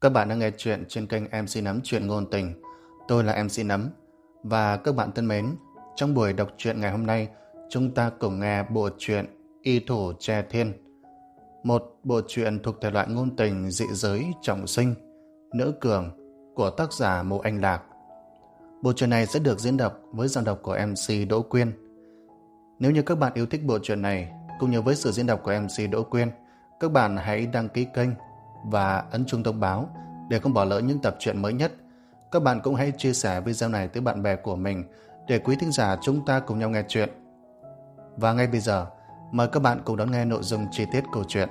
Các bạn đang nghe chuyện trên kênh MC Nấm Chuyện Ngôn Tình. Tôi là MC Nấm. Và các bạn thân mến, trong buổi đọc truyện ngày hôm nay, chúng ta cùng nghe bộ truyện Y Thủ Tre Thiên. Một bộ truyện thuộc thể loại ngôn tình dị giới trọng sinh, nữ cường của tác giả Mộ Anh Lạc. Bộ truyện này sẽ được diễn đọc với giọng đọc của MC Đỗ Quyên. Nếu như các bạn yêu thích bộ truyện này, cũng như với sự diễn đọc của MC Đỗ Quyên, các bạn hãy đăng ký kênh và ấn chuông thông báo để không bỏ lỡ những tập truyện mới nhất. Các bạn cũng hãy chia sẻ video này tới bạn bè của mình để quý thính giả chúng ta cùng nhau nghe chuyện. Và ngay bây giờ, mời các bạn cùng đón nghe nội dung chi tiết câu chuyện.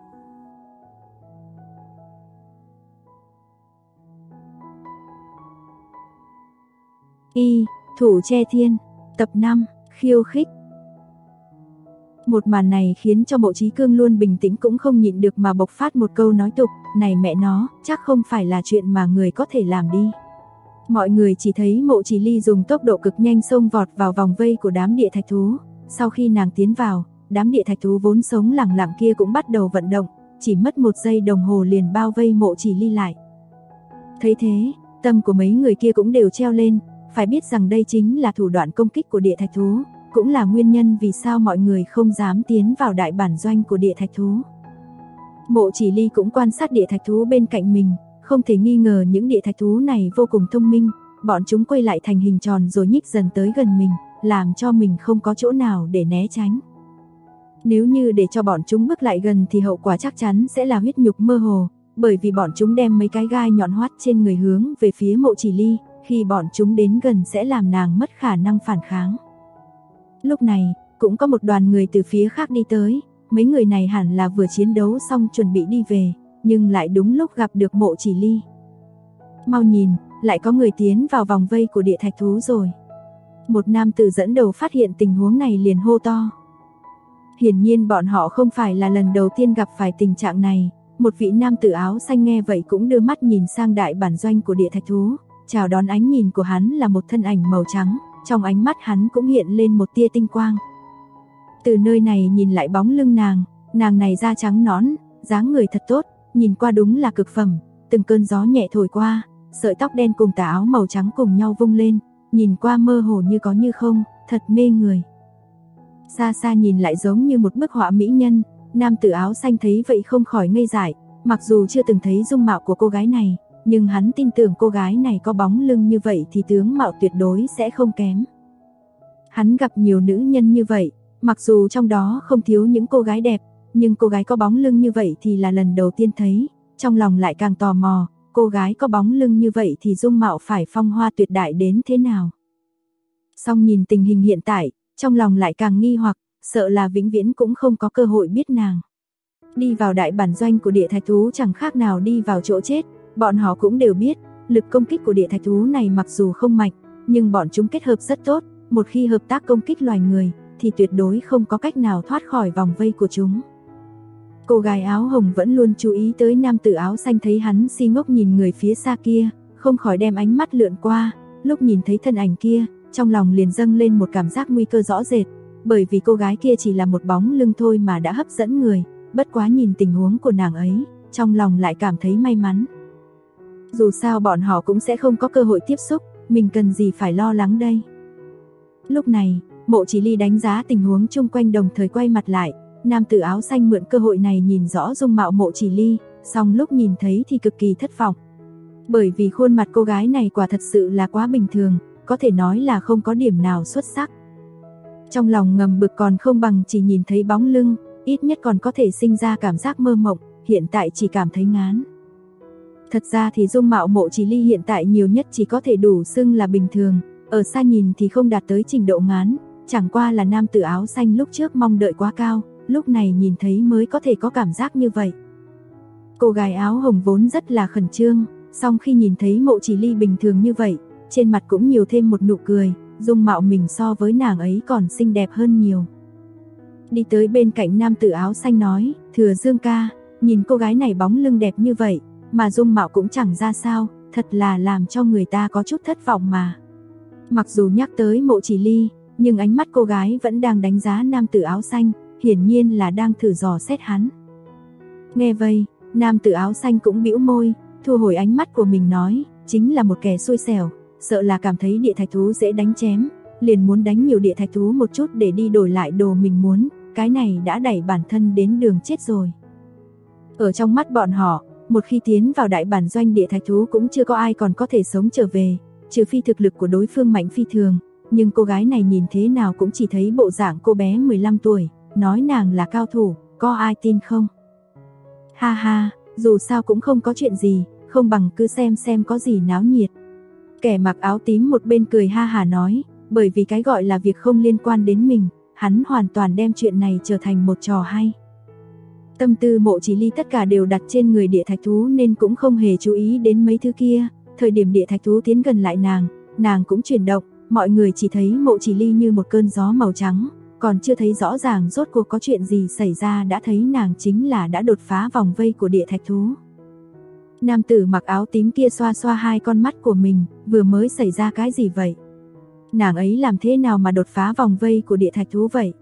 Y Thủ Tre Thiên, tập 5, khiêu khích. Một màn này khiến cho Mộ Chí Cương luôn bình tĩnh cũng không nhịn được mà bộc phát một câu nói tục, này mẹ nó, chắc không phải là chuyện mà người có thể làm đi. Mọi người chỉ thấy Mộ Chỉ Ly dùng tốc độ cực nhanh xông vọt vào vòng vây của đám địa thạch thú. Sau khi nàng tiến vào, đám địa thạch thú vốn sống lẳng lặng kia cũng bắt đầu vận động, chỉ mất 1 giây đồng hồ liền bao vây Mộ Chỉ Ly lại. Thấy thế, tâm của mấy người kia cũng đều treo lên, phải biết rằng đây chính là thủ đoạn công kích của địa thạch thú, cũng là nguyên nhân vì sao mọi người không dám tiến vào đại bản doanh của địa thạch thú. Mộ Chỉ Ly cũng quan sát địa thạch thú bên cạnh mình, không thể nghi ngờ những địa thạch thú này vô cùng thông minh, bọn chúng quay lại thành hình tròn rồi nhích dần tới gần mình, làm cho mình không có chỗ nào để né tránh. Nếu như để cho bọn chúng bước lại gần thì hậu quả chắc chắn sẽ là huyết nhục mơ hồ, bởi vì bọn chúng đem mấy cái gai nhọn hoắt trên người hướng về phía Mộ Chỉ Ly, khi bọn chúng đến gần sẽ làm nàng mất khả năng phản kháng. Lúc này, cũng có một đoàn người từ phía khác đi tới, mấy người này hẳn là vừa chiến đấu xong chuẩn bị đi về, nhưng lại đúng lúc gặp được Mộ Chỉ Ly. Mau nhìn, lại có người tiến vào vòng vây của địa thạch thú rồi. Một nam tử dẫn đầu phát hiện tình huống này liền hô to. Hiển nhiên bọn họ không phải là lần đầu tiên gặp phải tình trạng này, một vị nam tử áo xanh nghe vậy cũng đưa mắt nhìn sang đại bản doanh của địa thạch thú, chào đón ánh nhìn của hắn là một thân ảnh màu trắng. Trong ánh mắt hắn cũng hiện lên một tia tinh quang. Từ nơi này nhìn lại bóng lưng nàng này da trắng nõn, dáng người thật tốt, nhìn qua đúng là cực phẩm. Từng cơn gió nhẹ thổi qua, sợi tóc đen cùng tà áo màu trắng cùng nhau vung lên, nhìn qua mơ hồ như có như không, thật mê người. Xa xa nhìn lại giống như một bức họa mỹ nhân, nam tử áo xanh thấy vậy không khỏi ngây dại, mặc dù chưa từng thấy dung mạo của cô gái này, nhưng hắn tin tưởng cô gái này có bóng lưng như vậy thì tướng mạo tuyệt đối sẽ không kém. Hắn gặp nhiều nữ nhân như vậy, mặc dù trong đó không thiếu những cô gái đẹp, nhưng cô gái có bóng lưng như vậy thì là lần đầu tiên thấy, trong lòng lại càng tò mò, cô gái có bóng lưng như vậy thì dung mạo phải phong hoa tuyệt đại đến thế nào. Song nhìn tình hình hiện tại, trong lòng lại càng nghi hoặc, sợ là vĩnh viễn cũng không có cơ hội biết nàng. Đi vào đại bản doanh của địa thạch thú chẳng khác nào đi vào chỗ chết. Bọn họ cũng đều biết, lực công kích của địa thạch thú này mặc dù không mạnh, nhưng bọn chúng kết hợp rất tốt, một khi hợp tác công kích loài người, thì tuyệt đối không có cách nào thoát khỏi vòng vây của chúng. Cô gái áo hồng vẫn luôn chú ý tới nam tử áo xanh, thấy hắn si ngốc nhìn người phía xa kia, không khỏi đem ánh mắt lượn qua, lúc nhìn thấy thân ảnh kia, trong lòng liền dâng lên một cảm giác nguy cơ rõ rệt, bởi vì cô gái kia chỉ là một bóng lưng thôi mà đã hấp dẫn người, bất quá nhìn tình huống của nàng ấy, trong lòng lại cảm thấy may mắn. Dù sao bọn họ cũng sẽ không có cơ hội tiếp xúc, mình cần gì phải lo lắng đây. Lúc này, Mộ Chỉ Ly đánh giá tình huống chung quanh đồng thời quay mặt lại, nam tử áo xanh mượn cơ hội này nhìn rõ dung mạo Mộ Chỉ Ly, song lúc nhìn thấy thì cực kỳ thất vọng. Bởi vì khuôn mặt cô gái này quả thật sự là quá bình thường, có thể nói là không có điểm nào xuất sắc. Trong lòng ngầm bực còn không bằng chỉ nhìn thấy bóng lưng, ít nhất còn có thể sinh ra cảm giác mơ mộng, hiện tại chỉ cảm thấy ngán. Thật ra thì dung mạo Mộ Chỉ Ly hiện tại nhiều nhất chỉ có thể đủ xưng là bình thường, ở xa nhìn thì không đạt tới trình độ ngán, chẳng qua là nam tử áo xanh lúc trước mong đợi quá cao, lúc này nhìn thấy mới có thể có cảm giác như vậy. Cô gái áo hồng vốn rất là khẩn trương, song khi nhìn thấy Mộ Chỉ Ly bình thường như vậy, trên mặt cũng nhiều thêm một nụ cười, dung mạo mình so với nàng ấy còn xinh đẹp hơn nhiều. Đi tới bên cạnh nam tử áo xanh nói, Thừa Dương ca, nhìn cô gái này bóng lưng đẹp như vậy, mà dung mạo cũng chẳng ra sao, thật là làm cho người ta có chút thất vọng mà. Mặc dù nhắc tới Mộ Chỉ Ly, nhưng ánh mắt cô gái vẫn đang đánh giá nam tử áo xanh, hiển nhiên là đang thử dò xét hắn. Nghe vậy, nam tử áo xanh cũng bĩu môi, thu hồi ánh mắt của mình nói, chính là một kẻ xui xẻo, sợ là cảm thấy địa thạch thú dễ đánh chém, liền muốn đánh nhiều địa thạch thú một chút để đi đổi lại đồ mình muốn, cái này đã đẩy bản thân đến đường chết rồi. Ở trong mắt bọn họ, một khi tiến vào đại bản doanh địa thạch thú cũng chưa có ai còn có thể sống trở về, trừ phi thực lực của đối phương mạnh phi thường, nhưng cô gái này nhìn thế nào cũng chỉ thấy bộ dạng cô bé 15 tuổi, nói nàng là cao thủ, có ai tin không? Ha ha, dù sao cũng không có chuyện gì, không bằng cứ xem có gì náo nhiệt. Kẻ mặc áo tím một bên cười ha hà nói, bởi vì cái gọi là việc không liên quan đến mình, hắn hoàn toàn đem chuyện này trở thành một trò hay. Tâm tư Mộ Chỉ Ly tất cả đều đặt trên người địa thạch thú nên cũng không hề chú ý đến mấy thứ kia, thời điểm địa thạch thú tiến gần lại nàng cũng chuyển động, mọi người chỉ thấy Mộ Chỉ Ly như một cơn gió màu trắng, còn chưa thấy rõ ràng rốt cuộc có chuyện gì xảy ra đã thấy nàng chính là đã đột phá vòng vây của địa thạch thú. Nam tử mặc áo tím kia xoa xoa hai con mắt của mình, vừa mới xảy ra cái gì vậy? Nàng ấy làm thế nào mà đột phá vòng vây của địa thạch thú vậy?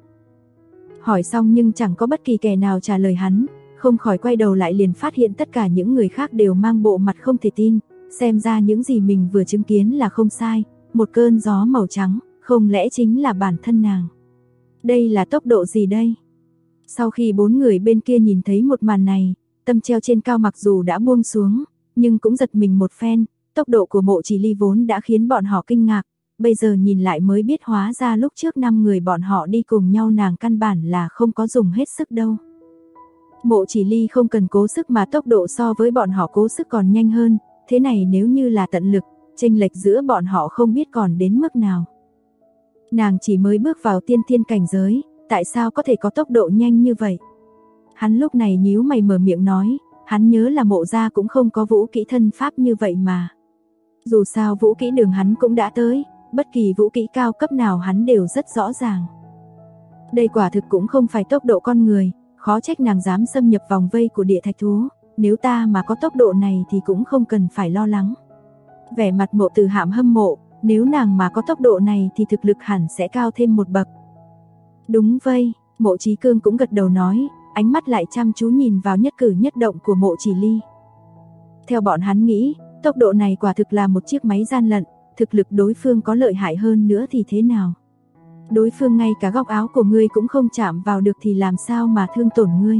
Hỏi xong nhưng chẳng có bất kỳ kẻ nào trả lời hắn, không khỏi quay đầu lại liền phát hiện tất cả những người khác đều mang bộ mặt không thể tin, xem ra những gì mình vừa chứng kiến là không sai, một cơn gió màu trắng, không lẽ chính là bản thân nàng? Đây là tốc độ gì đây? Sau khi bốn người bên kia nhìn thấy một màn này, tâm treo trên cao mặc dù đã buông xuống, nhưng cũng giật mình một phen, tốc độ của Mộ Chỉ Ly vốn đã khiến bọn họ kinh ngạc, bây giờ nhìn lại mới biết hóa ra lúc trước 5 người bọn họ đi cùng nhau nàng căn bản là không có dùng hết sức đâu. Mộ Chỉ Ly không cần cố sức mà tốc độ so với bọn họ cố sức còn nhanh hơn, thế này nếu như là tận lực, chênh lệch giữa bọn họ không biết còn đến mức nào. Nàng chỉ mới bước vào tiên thiên cảnh giới, tại sao có thể có tốc độ nhanh như vậy? Hắn lúc này nhíu mày mở miệng nói, hắn nhớ là Mộ gia cũng không có vũ kỹ thân pháp như vậy mà. Dù sao vũ kỹ đường hắn cũng đã tới, bất kỳ vũ kỹ cao cấp nào hắn đều rất rõ ràng. Đây quả thực cũng không phải tốc độ con người, khó trách nàng dám xâm nhập vòng vây của địa thạch thú, nếu ta mà có tốc độ này thì cũng không cần phải lo lắng. Vẻ mặt Mộ Tử Hạm hâm mộ, nếu nàng mà có tốc độ này thì thực lực hẳn sẽ cao thêm một bậc. Đúng vậy, Mộ Chí Cương cũng gật đầu nói, ánh mắt lại chăm chú nhìn vào nhất cử nhất động của Mộ Chỉ Ly. Theo bọn hắn nghĩ, tốc độ này quả thực là một chiếc máy gian lận, thực lực đối phương có lợi hại hơn nữa thì thế nào? Đối phương ngay cả góc áo của ngươi cũng không chạm vào được thì làm sao mà thương tổn ngươi?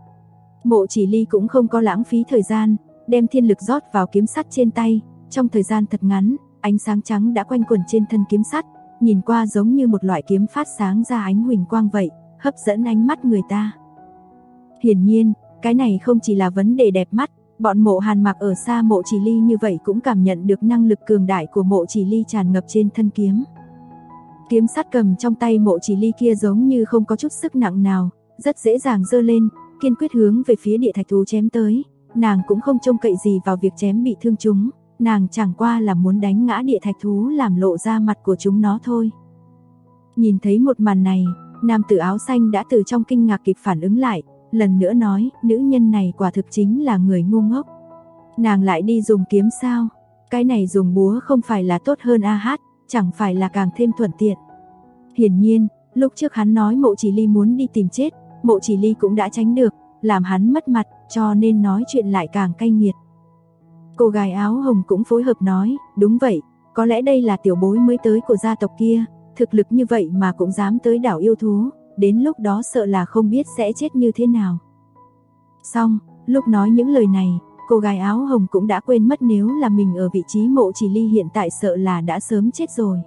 Mộ Chỉ Ly cũng không có lãng phí thời gian, đem thiên lực rót vào kiếm sắt trên tay, trong thời gian thật ngắn, ánh sáng trắng đã quanh quẩn trên thân kiếm sắt, nhìn qua giống như một loại kiếm phát sáng ra ánh huỳnh quang vậy, hấp dẫn ánh mắt người ta. Hiển nhiên, cái này không chỉ là vấn đề đẹp mắt, bọn Mộ Hàn mặc ở xa Mộ Chỉ Ly như vậy cũng cảm nhận được năng lực cường đại của Mộ Chỉ Ly tràn ngập trên thân kiếm. Kiếm sắt cầm trong tay Mộ Chỉ Ly kia giống như không có chút sức nặng nào, rất dễ dàng giơ lên, kiên quyết hướng về phía địa thạch thú chém tới, nàng cũng không trông cậy gì vào việc chém bị thương chúng, nàng chẳng qua là muốn đánh ngã địa thạch thú làm lộ ra mặt của chúng nó thôi. Nhìn thấy một màn này, nam tử áo xanh đã từ trong kinh ngạc kịp phản ứng lại, lần nữa nói, nữ nhân này quả thực chính là người ngu ngốc. Nàng lại đi dùng kiếm sao? Cái này dùng búa không phải là tốt hơn chẳng phải là càng thêm thuận tiện. Hiển nhiên, lúc trước hắn nói Mộ Chỉ Ly muốn đi tìm chết, Mộ Chỉ Ly cũng đã tránh được, làm hắn mất mặt, cho nên nói chuyện lại càng cay nghiệt. Cô gái áo hồng cũng phối hợp nói, đúng vậy, có lẽ đây là tiểu bối mới tới của gia tộc kia, thực lực như vậy mà cũng dám tới đảo yêu thú, đến lúc đó sợ là không biết sẽ chết như thế nào. Xong, lúc nói những lời này, cô gái áo hồng cũng đã quên mất nếu là mình ở vị trí Mộ Chỉ Ly hiện tại sợ là đã sớm chết rồi.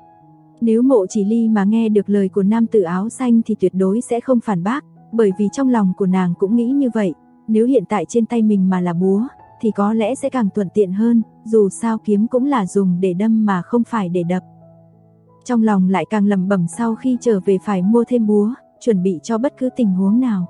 Nếu Mộ Chỉ Ly mà nghe được lời của nam tử áo xanh thì tuyệt đối sẽ không phản bác, bởi vì trong lòng của nàng cũng nghĩ như vậy, nếu hiện tại trên tay mình mà là búa, thì có lẽ sẽ càng thuận tiện hơn, dù sao kiếm cũng là dùng để đâm mà không phải để đập. Trong lòng lại càng lẩm bẩm sau khi trở về phải mua thêm búa, chuẩn bị cho bất cứ tình huống nào.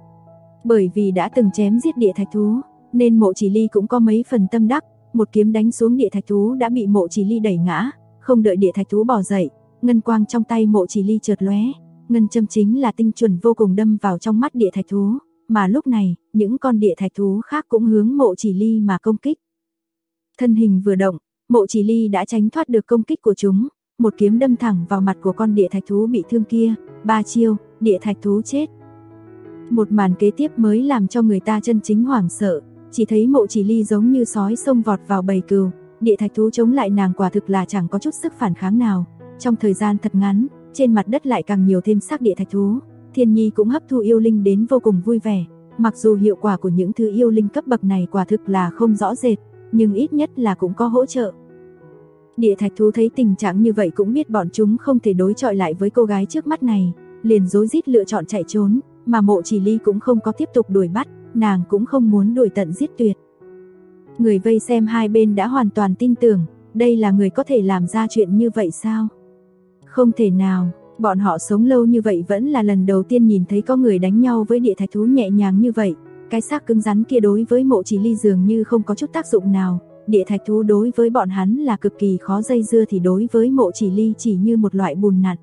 Bởi vì đã từng chém giết địa thạch thú, nên Mộ Chỉ Ly cũng có mấy phần tâm đắc, một kiếm đánh xuống địa thạch thú đã bị Mộ Chỉ Ly đẩy ngã, không đợi địa thạch thú bò dậy, ngân quang trong tay Mộ Chỉ Ly chợt lóe, ngân châm chính là tinh chuẩn vô cùng đâm vào trong mắt địa thạch thú, mà lúc này, những con địa thạch thú khác cũng hướng Mộ Chỉ Ly mà công kích. Thân hình vừa động, Mộ Chỉ Ly đã tránh thoát được công kích của chúng, một kiếm đâm thẳng vào mặt của con địa thạch thú bị thương kia, 3 chiêu, địa thạch thú chết. Một màn kế tiếp mới làm cho người ta chân chính hoảng sợ, chỉ thấy Mộ Chỉ Ly giống như sói xông vọt vào bầy cừu, địa thạch thú chống lại nàng quả thực là chẳng có chút sức phản kháng nào. Trong thời gian thật ngắn, trên mặt đất lại càng nhiều thêm xác địa thạch thú. Thiên Nhi cũng hấp thu yêu linh đến vô cùng vui vẻ, mặc dù hiệu quả của những thứ yêu linh cấp bậc này quả thực là không rõ rệt, nhưng ít nhất là cũng có hỗ trợ. Địa thạch thú thấy tình trạng như vậy cũng biết bọn chúng không thể đối chọi lại với cô gái trước mắt này, liền rối rít lựa chọn chạy trốn, mà Mộ Chỉ Ly cũng không có tiếp tục đuổi bắt, nàng cũng không muốn đuổi tận giết tuyệt. Người vây xem hai bên đã hoàn toàn tin tưởng, đây là người có thể làm ra chuyện như vậy sao? Không thể nào, bọn họ sống lâu như vậy vẫn là lần đầu tiên nhìn thấy có người đánh nhau với địa thạch thú nhẹ nhàng như vậy. Cái xác cứng rắn kia đối với Mộ Chỉ Ly dường như không có chút tác dụng nào, địa thạch thú đối với bọn hắn là cực kỳ khó dây dưa thì đối với Mộ Chỉ Ly chỉ như một loại bùn nặn.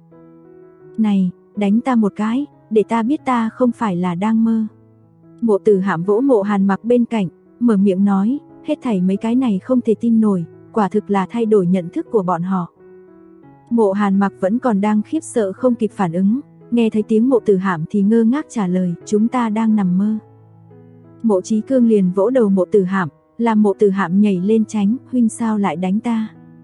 Này, đánh ta một cái, để ta biết ta không phải là đang mơ. Mộ Tử Hạm vỗ Mộ Hàn Mặc bên cạnh, mở miệng nói, hết thảy mấy cái này không thể tin nổi, quả thực là thay đổi nhận thức của bọn họ. Mộ Hàn Mặc vẫn còn đang khiếp sợ không kịp phản ứng, nghe thấy tiếng Mộ Tử Hạm thì ngơ ngác trả lời, chúng ta đang nằm mơ. Mộ Chí Cương liền vỗ đầu Mộ Tử Hạm, làm Mộ Tử Hạm nhảy lên tránh, huynh sao lại đánh ta?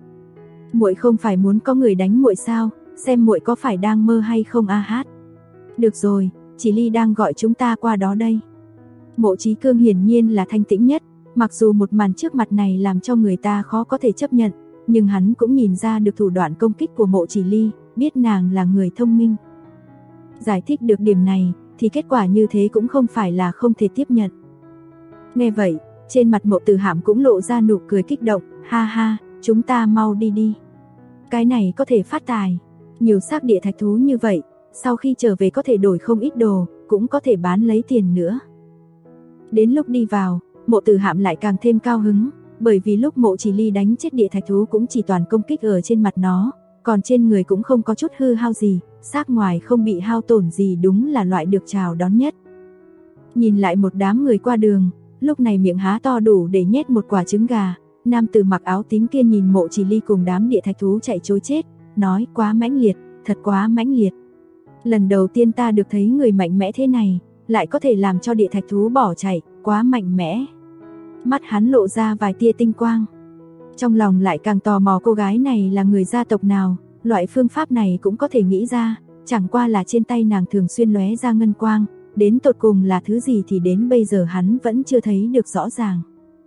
Muội không phải muốn có người đánh muội sao, xem muội có phải đang mơ hay không a hát. Được rồi, Chỉ Ly đang gọi chúng ta qua đó đây. Mộ Chí Cương hiển nhiên là thanh tĩnh nhất, mặc dù một màn trước mặt này làm cho người ta khó có thể chấp nhận, nhưng hắn cũng nhìn ra được thủ đoạn công kích của Mộ Chỉ Ly, biết nàng là người thông minh. Giải thích được điểm này, thì kết quả như thế cũng không phải là không thể tiếp nhận. Nghe vậy, trên mặt Mộ Tử Hạm cũng lộ ra nụ cười kích động, ha ha, chúng ta mau đi đi. Cái này có thể phát tài, nhiều xác địa thạch thú như vậy, sau khi trở về có thể đổi không ít đồ, cũng có thể bán lấy tiền nữa. Đến lúc đi vào, Mộ Tử Hạm lại càng thêm cao hứng, bởi vì lúc Mộ Chỉ Ly đánh chết địa thạch thú cũng chỉ toàn công kích ở trên mặt nó, còn trên người cũng không có chút hư hao gì, xác ngoài không bị hao tổn gì, đúng là loại được chào đón nhất. Nhìn lại một đám người qua đường, lúc này miệng há to đủ để nhét một quả trứng gà, nam tử mặc áo tím kia nhìn Mộ Chỉ Ly cùng đám địa thạch thú chạy trối chết, nói quá mãnh liệt, thật quá mãnh liệt. Lần đầu tiên ta được thấy người mạnh mẽ thế này, lại có thể làm cho địa thạch thú bỏ chạy, quá mạnh mẽ. Mắt hắn lộ ra vài tia tinh quang. Trong lòng lại càng tò mò cô gái này là người gia tộc nào, loại phương pháp này cũng có thể nghĩ ra, chẳng qua là trên tay nàng thường xuyên lóe ra ngân quang, đến tột cùng là thứ gì thì đến bây giờ hắn vẫn chưa thấy được rõ ràng.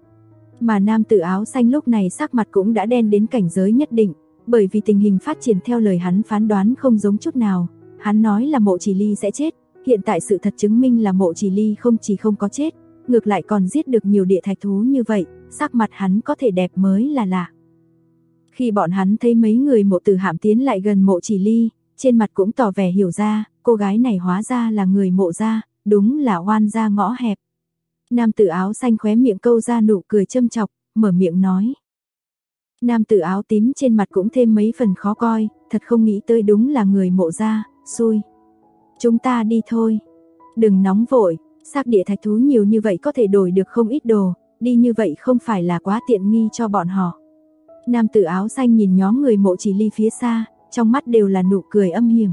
Mà nam tử áo xanh lúc này sắc mặt cũng đã đen đến cảnh giới nhất định, bởi vì tình hình phát triển theo lời hắn phán đoán không giống chút nào. Hắn nói là Mộ Chỉ Ly sẽ chết, hiện tại sự thật chứng minh là Mộ Chỉ Ly không chỉ không có chết, ngược lại còn giết được nhiều địa thạch thú như vậy, sắc mặt hắn có thể đẹp mới là lạ. Khi bọn hắn thấy mấy người Mộ Tử Hạm tiến lại gần Mộ Chỉ Ly, trên mặt cũng tỏ vẻ hiểu ra, cô gái này hóa ra là người Mộ gia, đúng là oan gia ngõ hẹp. Nam tử áo xanh khóe miệng câu ra nụ cười châm chọc, mở miệng nói. Nam tử áo tím trên mặt cũng thêm mấy phần khó coi, thật không nghĩ tới đúng là người Mộ gia, xui. Chúng ta đi thôi. Đừng nóng vội, xác địa thạch thú nhiều như vậy có thể đổi được không ít đồ, đi như vậy không phải là quá tiện nghi cho bọn họ. Nam tử áo xanh nhìn nhóm người Mộ Chỉ Ly phía xa, trong mắt đều là nụ cười âm hiểm.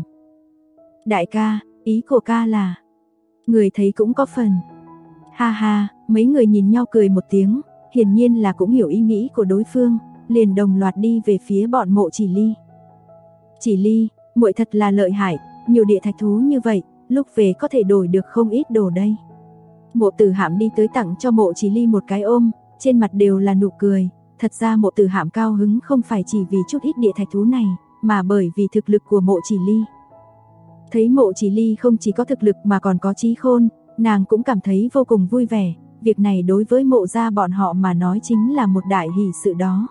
Đại ca, ý của ca là... Người thấy cũng có phần. Ha ha, mấy người nhìn nhau cười một tiếng, hiển nhiên là cũng hiểu ý nghĩ của đối phương, liền đồng loạt đi về phía bọn Mộ Chỉ Ly. Chỉ Ly, muội thật là lợi hại, nhiều địa thạch thú như vậy, lúc về có thể đổi được không ít đồ đây. Mộ Tử Hạm đi tới tặng cho Mộ Chỉ Ly một cái ôm, trên mặt đều là nụ cười. Thật ra Mộ Tử Hạm cao hứng không phải chỉ vì chút ít địa thạch thú này, mà bởi vì thực lực của Mộ Chỉ Ly. Thấy Mộ Chỉ Ly không chỉ có thực lực mà còn có trí khôn, nàng cũng cảm thấy vô cùng vui vẻ. Việc này đối với Mộ gia bọn họ mà nói chính là một đại hỷ sự đó.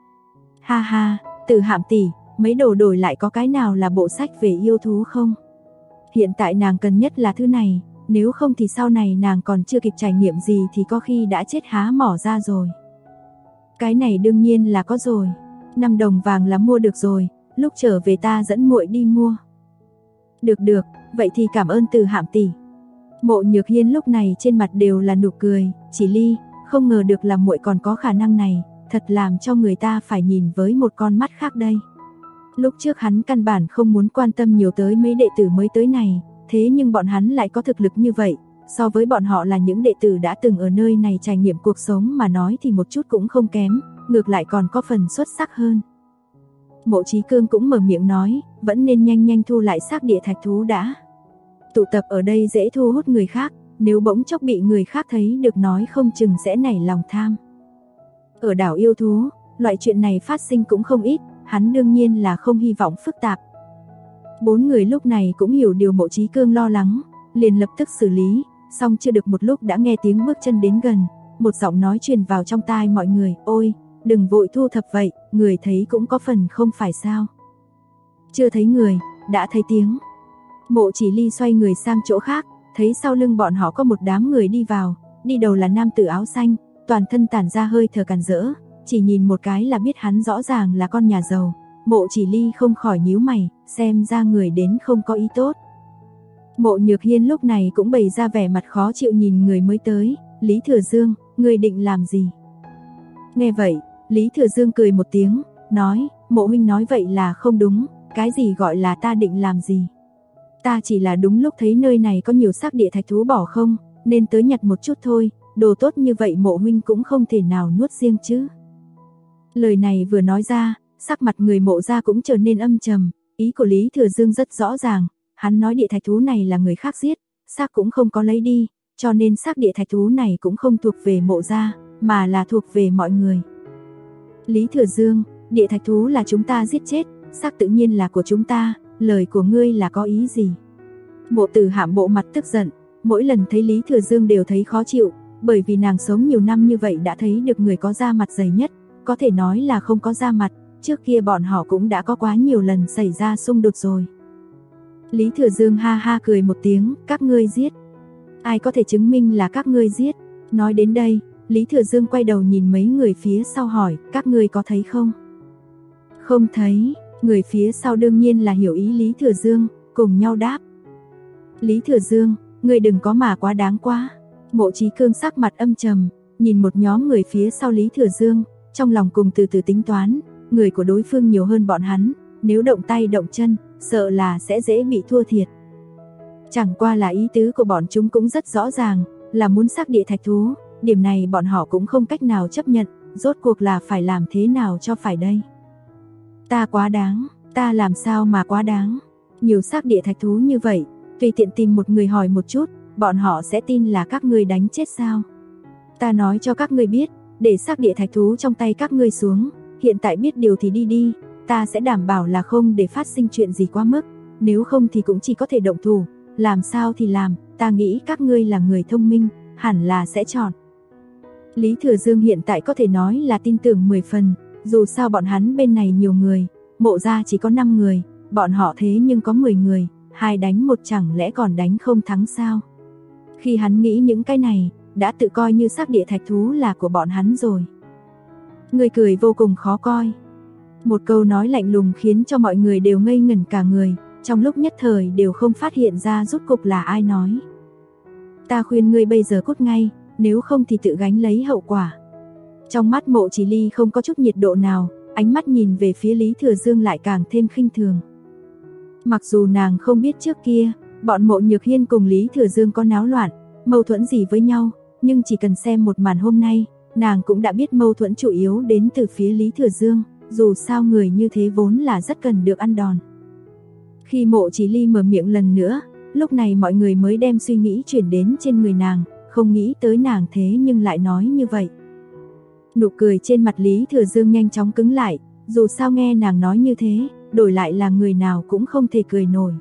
Ha ha, Tử Hạm tỷ, mấy đồ đổi lại có cái nào là bộ sách về yêu thú không? Hiện tại nàng cần nhất là thứ này, nếu không thì sau này nàng còn chưa kịp trải nghiệm gì thì có khi đã chết há mỏ ra rồi. Cái này đương nhiên là có rồi, 5 đồng vàng là mua được rồi, lúc trở về ta dẫn muội đi mua. Được, vậy thì cảm ơn Tử Hạm tỷ. Mộ Nhược Hiên lúc này trên mặt đều là nụ cười, Chỉ Ly, không ngờ được là muội còn có khả năng này, thật làm cho người ta phải nhìn với một con mắt khác đây. Lúc trước hắn căn bản không muốn quan tâm nhiều tới mấy đệ tử mới tới này, thế nhưng bọn hắn lại có thực lực như vậy, So với bọn họ là những đệ tử đã từng ở nơi này trải nghiệm cuộc sống mà nói thì một chút cũng không kém, ngược lại còn có phần xuất sắc hơn. Mộ Chí Cương cũng mở miệng nói, vẫn nên nhanh nhanh thu lại xác địa thạch thú đã. Tụ tập ở đây dễ thu hút người khác, nếu bỗng chốc bị người khác thấy được nói không chừng sẽ nảy lòng tham. Ở đảo yêu thú, loại chuyện này phát sinh cũng không ít, hắn đương nhiên là không hy vọng phức tạp. 4 người lúc này cũng hiểu điều Mộ Chí Cương lo lắng, liền lập tức xử lý, xong chưa được một lúc đã nghe tiếng bước chân đến gần, một giọng nói truyền vào trong tai mọi người, ôi, đừng vội thu thập vậy, người thấy cũng có phần không phải sao. Chưa thấy người, đã thấy tiếng. Mộ Chỉ Ly xoay người sang chỗ khác, thấy sau lưng bọn họ có một đám người đi vào, đi đầu là nam tử áo xanh, toàn thân tản ra hơi thở càn rỡ, chỉ nhìn một cái là biết hắn rõ ràng là con nhà giàu. Mộ Chỉ Ly không khỏi nhíu mày, xem ra người đến không có ý tốt. Mộ Nhược Hiên lúc này cũng bày ra vẻ mặt khó chịu nhìn người mới tới, Lý Thừa Dương, người định làm gì? Nghe vậy, Lý Thừa Dương cười một tiếng, nói, Mộ huynh nói vậy là không đúng, cái gì gọi là ta định làm gì? Ta chỉ là đúng lúc thấy nơi này có nhiều xác địa thạch thú bỏ không, nên tới nhặt một chút thôi, đồ tốt như vậy Mộ huynh cũng không thể nào nuốt riêng chứ. Lời này vừa nói ra, sắc mặt người Mộ gia cũng trở nên âm trầm, ý của Lý Thừa Dương rất rõ ràng, hắn nói địa thạch thú này là người khác giết, xác cũng không có lấy đi, cho nên xác địa thạch thú này cũng không thuộc về Mộ gia, mà là thuộc về mọi người. Lý Thừa Dương, địa thạch thú là chúng ta giết chết, xác tự nhiên là của chúng ta, lời của ngươi là có ý gì? Mộ Tử Hạm bộ mặt tức giận, mỗi lần thấy Lý Thừa Dương đều thấy khó chịu, bởi vì nàng sống nhiều năm như vậy đã thấy được người có da mặt dày nhất, có thể nói là không có da mặt, trước kia bọn họ cũng đã có quá nhiều lần xảy ra xung đột rồi. Lý Thừa Dương ha ha cười một tiếng, các ngươi giết. Ai có thể chứng minh là các ngươi giết? Nói đến đây, Lý Thừa Dương quay đầu nhìn mấy người phía sau hỏi, các ngươi có thấy không? Không thấy, người phía sau đương nhiên là hiểu ý Lý Thừa Dương, cùng nhau đáp. Lý Thừa Dương, ngươi đừng có mà quá đáng quá. Mộ Chí Cương sắc mặt âm trầm, nhìn một nhóm người phía sau Lý Thừa Dương, trong lòng cùng từ từ tính toán, người của đối phương nhiều hơn bọn hắn, nếu động tay động chân, sợ là sẽ dễ bị thua thiệt. Chẳng qua là ý tứ của bọn chúng cũng rất rõ ràng, là muốn xác địa thạch thú, điểm này bọn họ cũng không cách nào chấp nhận, rốt cuộc là phải làm thế nào cho phải đây. Ta quá đáng, ta làm sao mà quá đáng, nhiều xác địa thạch thú như vậy, tùy tiện tìm một người hỏi một chút, bọn họ sẽ tin là các ngươi đánh chết sao. Ta nói cho các ngươi biết, để xác địa thạch thú trong tay các ngươi xuống, hiện tại biết điều thì đi đi, ta sẽ đảm bảo là không để phát sinh chuyện gì quá mức, nếu không thì cũng chỉ có thể động thủ, làm sao thì làm, ta nghĩ các ngươi là người thông minh, hẳn là sẽ chọn. Lý Thừa Dương hiện tại có thể nói là tin tưởng 10 phần, dù sao bọn hắn bên này nhiều người, Mộ gia chỉ có 5 người, bọn họ thế nhưng có 10 người, 2 đánh 1 chẳng lẽ còn đánh không thắng sao? Khi hắn nghĩ những cái này, đã tự coi như xác địa thạch thú là của bọn hắn rồi. Người cười vô cùng khó coi. Một câu nói lạnh lùng khiến cho mọi người đều ngây ngẩn cả người, trong lúc nhất thời đều không phát hiện ra rốt cục là ai nói. Ta khuyên ngươi bây giờ cút ngay, nếu không thì tự gánh lấy hậu quả. Trong mắt Mộ Chỉ Ly không có chút nhiệt độ nào, ánh mắt nhìn về phía Lý Thừa Dương lại càng thêm khinh thường. Mặc dù nàng không biết trước kia, bọn Mộ Nhược Hiên cùng Lý Thừa Dương có náo loạn, mâu thuẫn gì với nhau, nhưng chỉ cần xem một màn hôm nay, nàng cũng đã biết mâu thuẫn chủ yếu đến từ phía Lý Thừa Dương, dù sao người như thế vốn là rất cần được ăn đòn. Khi Mộ Chỉ Ly mở miệng lần nữa, lúc này mọi người mới đem suy nghĩ chuyển đến trên người nàng, không nghĩ tới nàng thế nhưng lại nói như vậy. Nụ cười trên mặt Lý Thừa Dương nhanh chóng cứng lại, dù sao nghe nàng nói như thế, đổi lại là người nào cũng không thể cười nổi.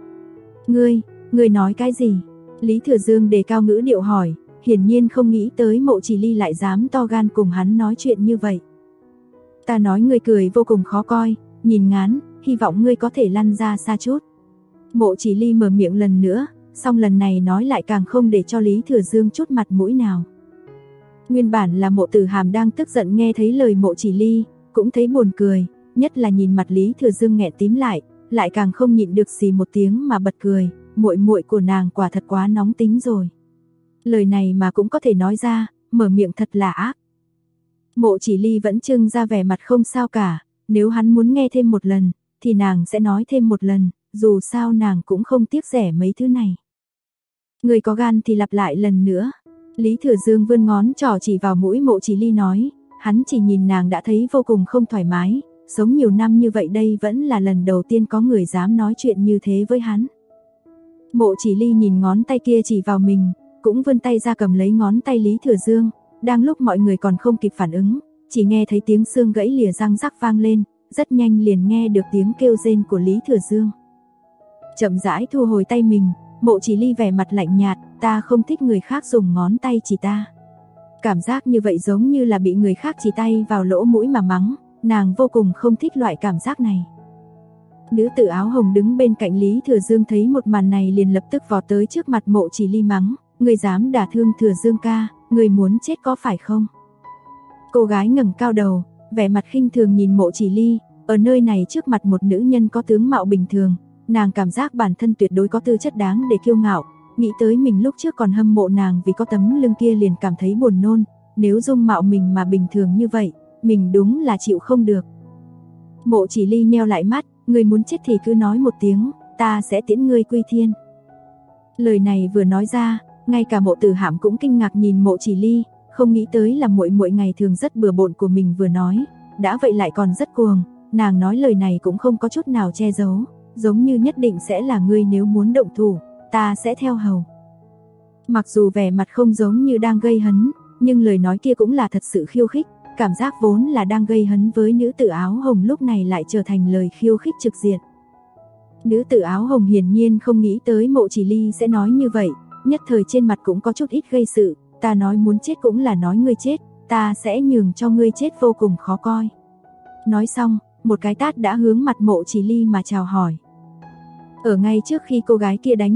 Ngươi nói cái gì? Lý Thừa Dương đề cao ngữ điệu hỏi, hiển nhiên không nghĩ tới Mộ Chỉ Ly lại dám to gan cùng hắn nói chuyện như vậy. Ta nói ngươi cười vô cùng khó coi, nhìn ngán, hy vọng ngươi có thể lăn ra xa chút. Mộ Chỉ Ly mở miệng lần nữa, song lần này nói lại càng không để cho Lý Thừa Dương chút mặt mũi nào. Nguyên bản là Mộ Tử Hàm đang tức giận nghe thấy lời Mộ Chỉ Ly, cũng thấy buồn cười, nhất là nhìn mặt Lý Thừa Dương nghẹn tím lại càng không nhịn được xì một tiếng mà bật cười, muội muội của nàng quả thật quá nóng tính rồi. Lời này mà cũng có thể nói ra, mở miệng thật là ác. Mộ Chỉ Ly vẫn trưng ra vẻ mặt không sao cả, nếu hắn muốn nghe thêm một lần, thì nàng sẽ nói thêm một lần, dù sao nàng cũng không tiếc rẻ mấy thứ này. Người có gan thì lặp lại lần nữa. Lý Thừa Dương vươn ngón trỏ chỉ vào mũi Mộ Chỉ Ly nói, hắn chỉ nhìn nàng đã thấy vô cùng không thoải mái, sống nhiều năm như vậy đây vẫn là lần đầu tiên có người dám nói chuyện như thế với hắn. Mộ Chỉ Ly nhìn ngón tay kia chỉ vào mình, cũng vươn tay ra cầm lấy ngón tay Lý Thừa Dương, đang lúc mọi người còn không kịp phản ứng, chỉ nghe thấy tiếng xương gãy lìa răng rắc vang lên, rất nhanh liền nghe được tiếng kêu rên của Lý Thừa Dương. Chậm rãi thu hồi tay mình, Mộ Chỉ Ly vẻ mặt lạnh nhạt, ta không thích người khác dùng ngón tay chỉ ta. Cảm giác như vậy giống như là bị người khác chỉ tay vào lỗ mũi mà mắng, nàng vô cùng không thích loại cảm giác này. Nữ tử áo hồng đứng bên cạnh Lý Thừa Dương thấy một màn này liền lập tức vọt tới trước mặt Mộ Chỉ Ly mắng, ngươi dám đả thương Thừa Dương ca, ngươi muốn chết có phải không? Cô gái ngẩng cao đầu, vẻ mặt khinh thường nhìn Mộ Chỉ Ly, ở nơi này trước mặt một nữ nhân có tướng mạo bình thường, nàng cảm giác bản thân tuyệt đối có tư chất đáng để kiêu ngạo, nghĩ tới mình lúc trước còn hâm mộ nàng vì có tấm lưng kia liền cảm thấy buồn nôn, nếu dung mạo mình mà bình thường như vậy, mình đúng là chịu không được. Mộ Chỉ Ly nheo lại mắt, ngươi muốn chết thì cứ nói một tiếng, ta sẽ tiễn ngươi quy thiên. Lời này vừa nói ra, ngay cả Mộ Tử Hạm cũng kinh ngạc nhìn Mộ Chỉ Ly, không nghĩ tới là muội muội ngày thường rất bừa bộn của mình vừa nói, đã vậy lại còn rất cuồng, nàng nói lời này cũng không có chút nào che giấu, giống như nhất định sẽ là ngươi nếu muốn động thủ, ta sẽ theo hầu. Mặc dù vẻ mặt không giống như đang gây hấn, nhưng lời nói kia cũng là thật sự khiêu khích, cảm giác vốn là đang gây hấn với nữ tử áo hồng lúc này lại trở thành lời khiêu khích trực diện. Nữ tử áo hồng hiển nhiên không nghĩ tới Mộ Chỉ Ly sẽ nói như vậy, nhất thời trên mặt cũng có chút ít gây sự, ta nói muốn chết cũng là nói ngươi chết, ta sẽ nhường cho ngươi chết vô cùng khó coi. Nói xong, một cái tát đã hướng mặt Mộ Chỉ Ly mà chào hỏi. Ở ngay trước khi cô gái kia đánh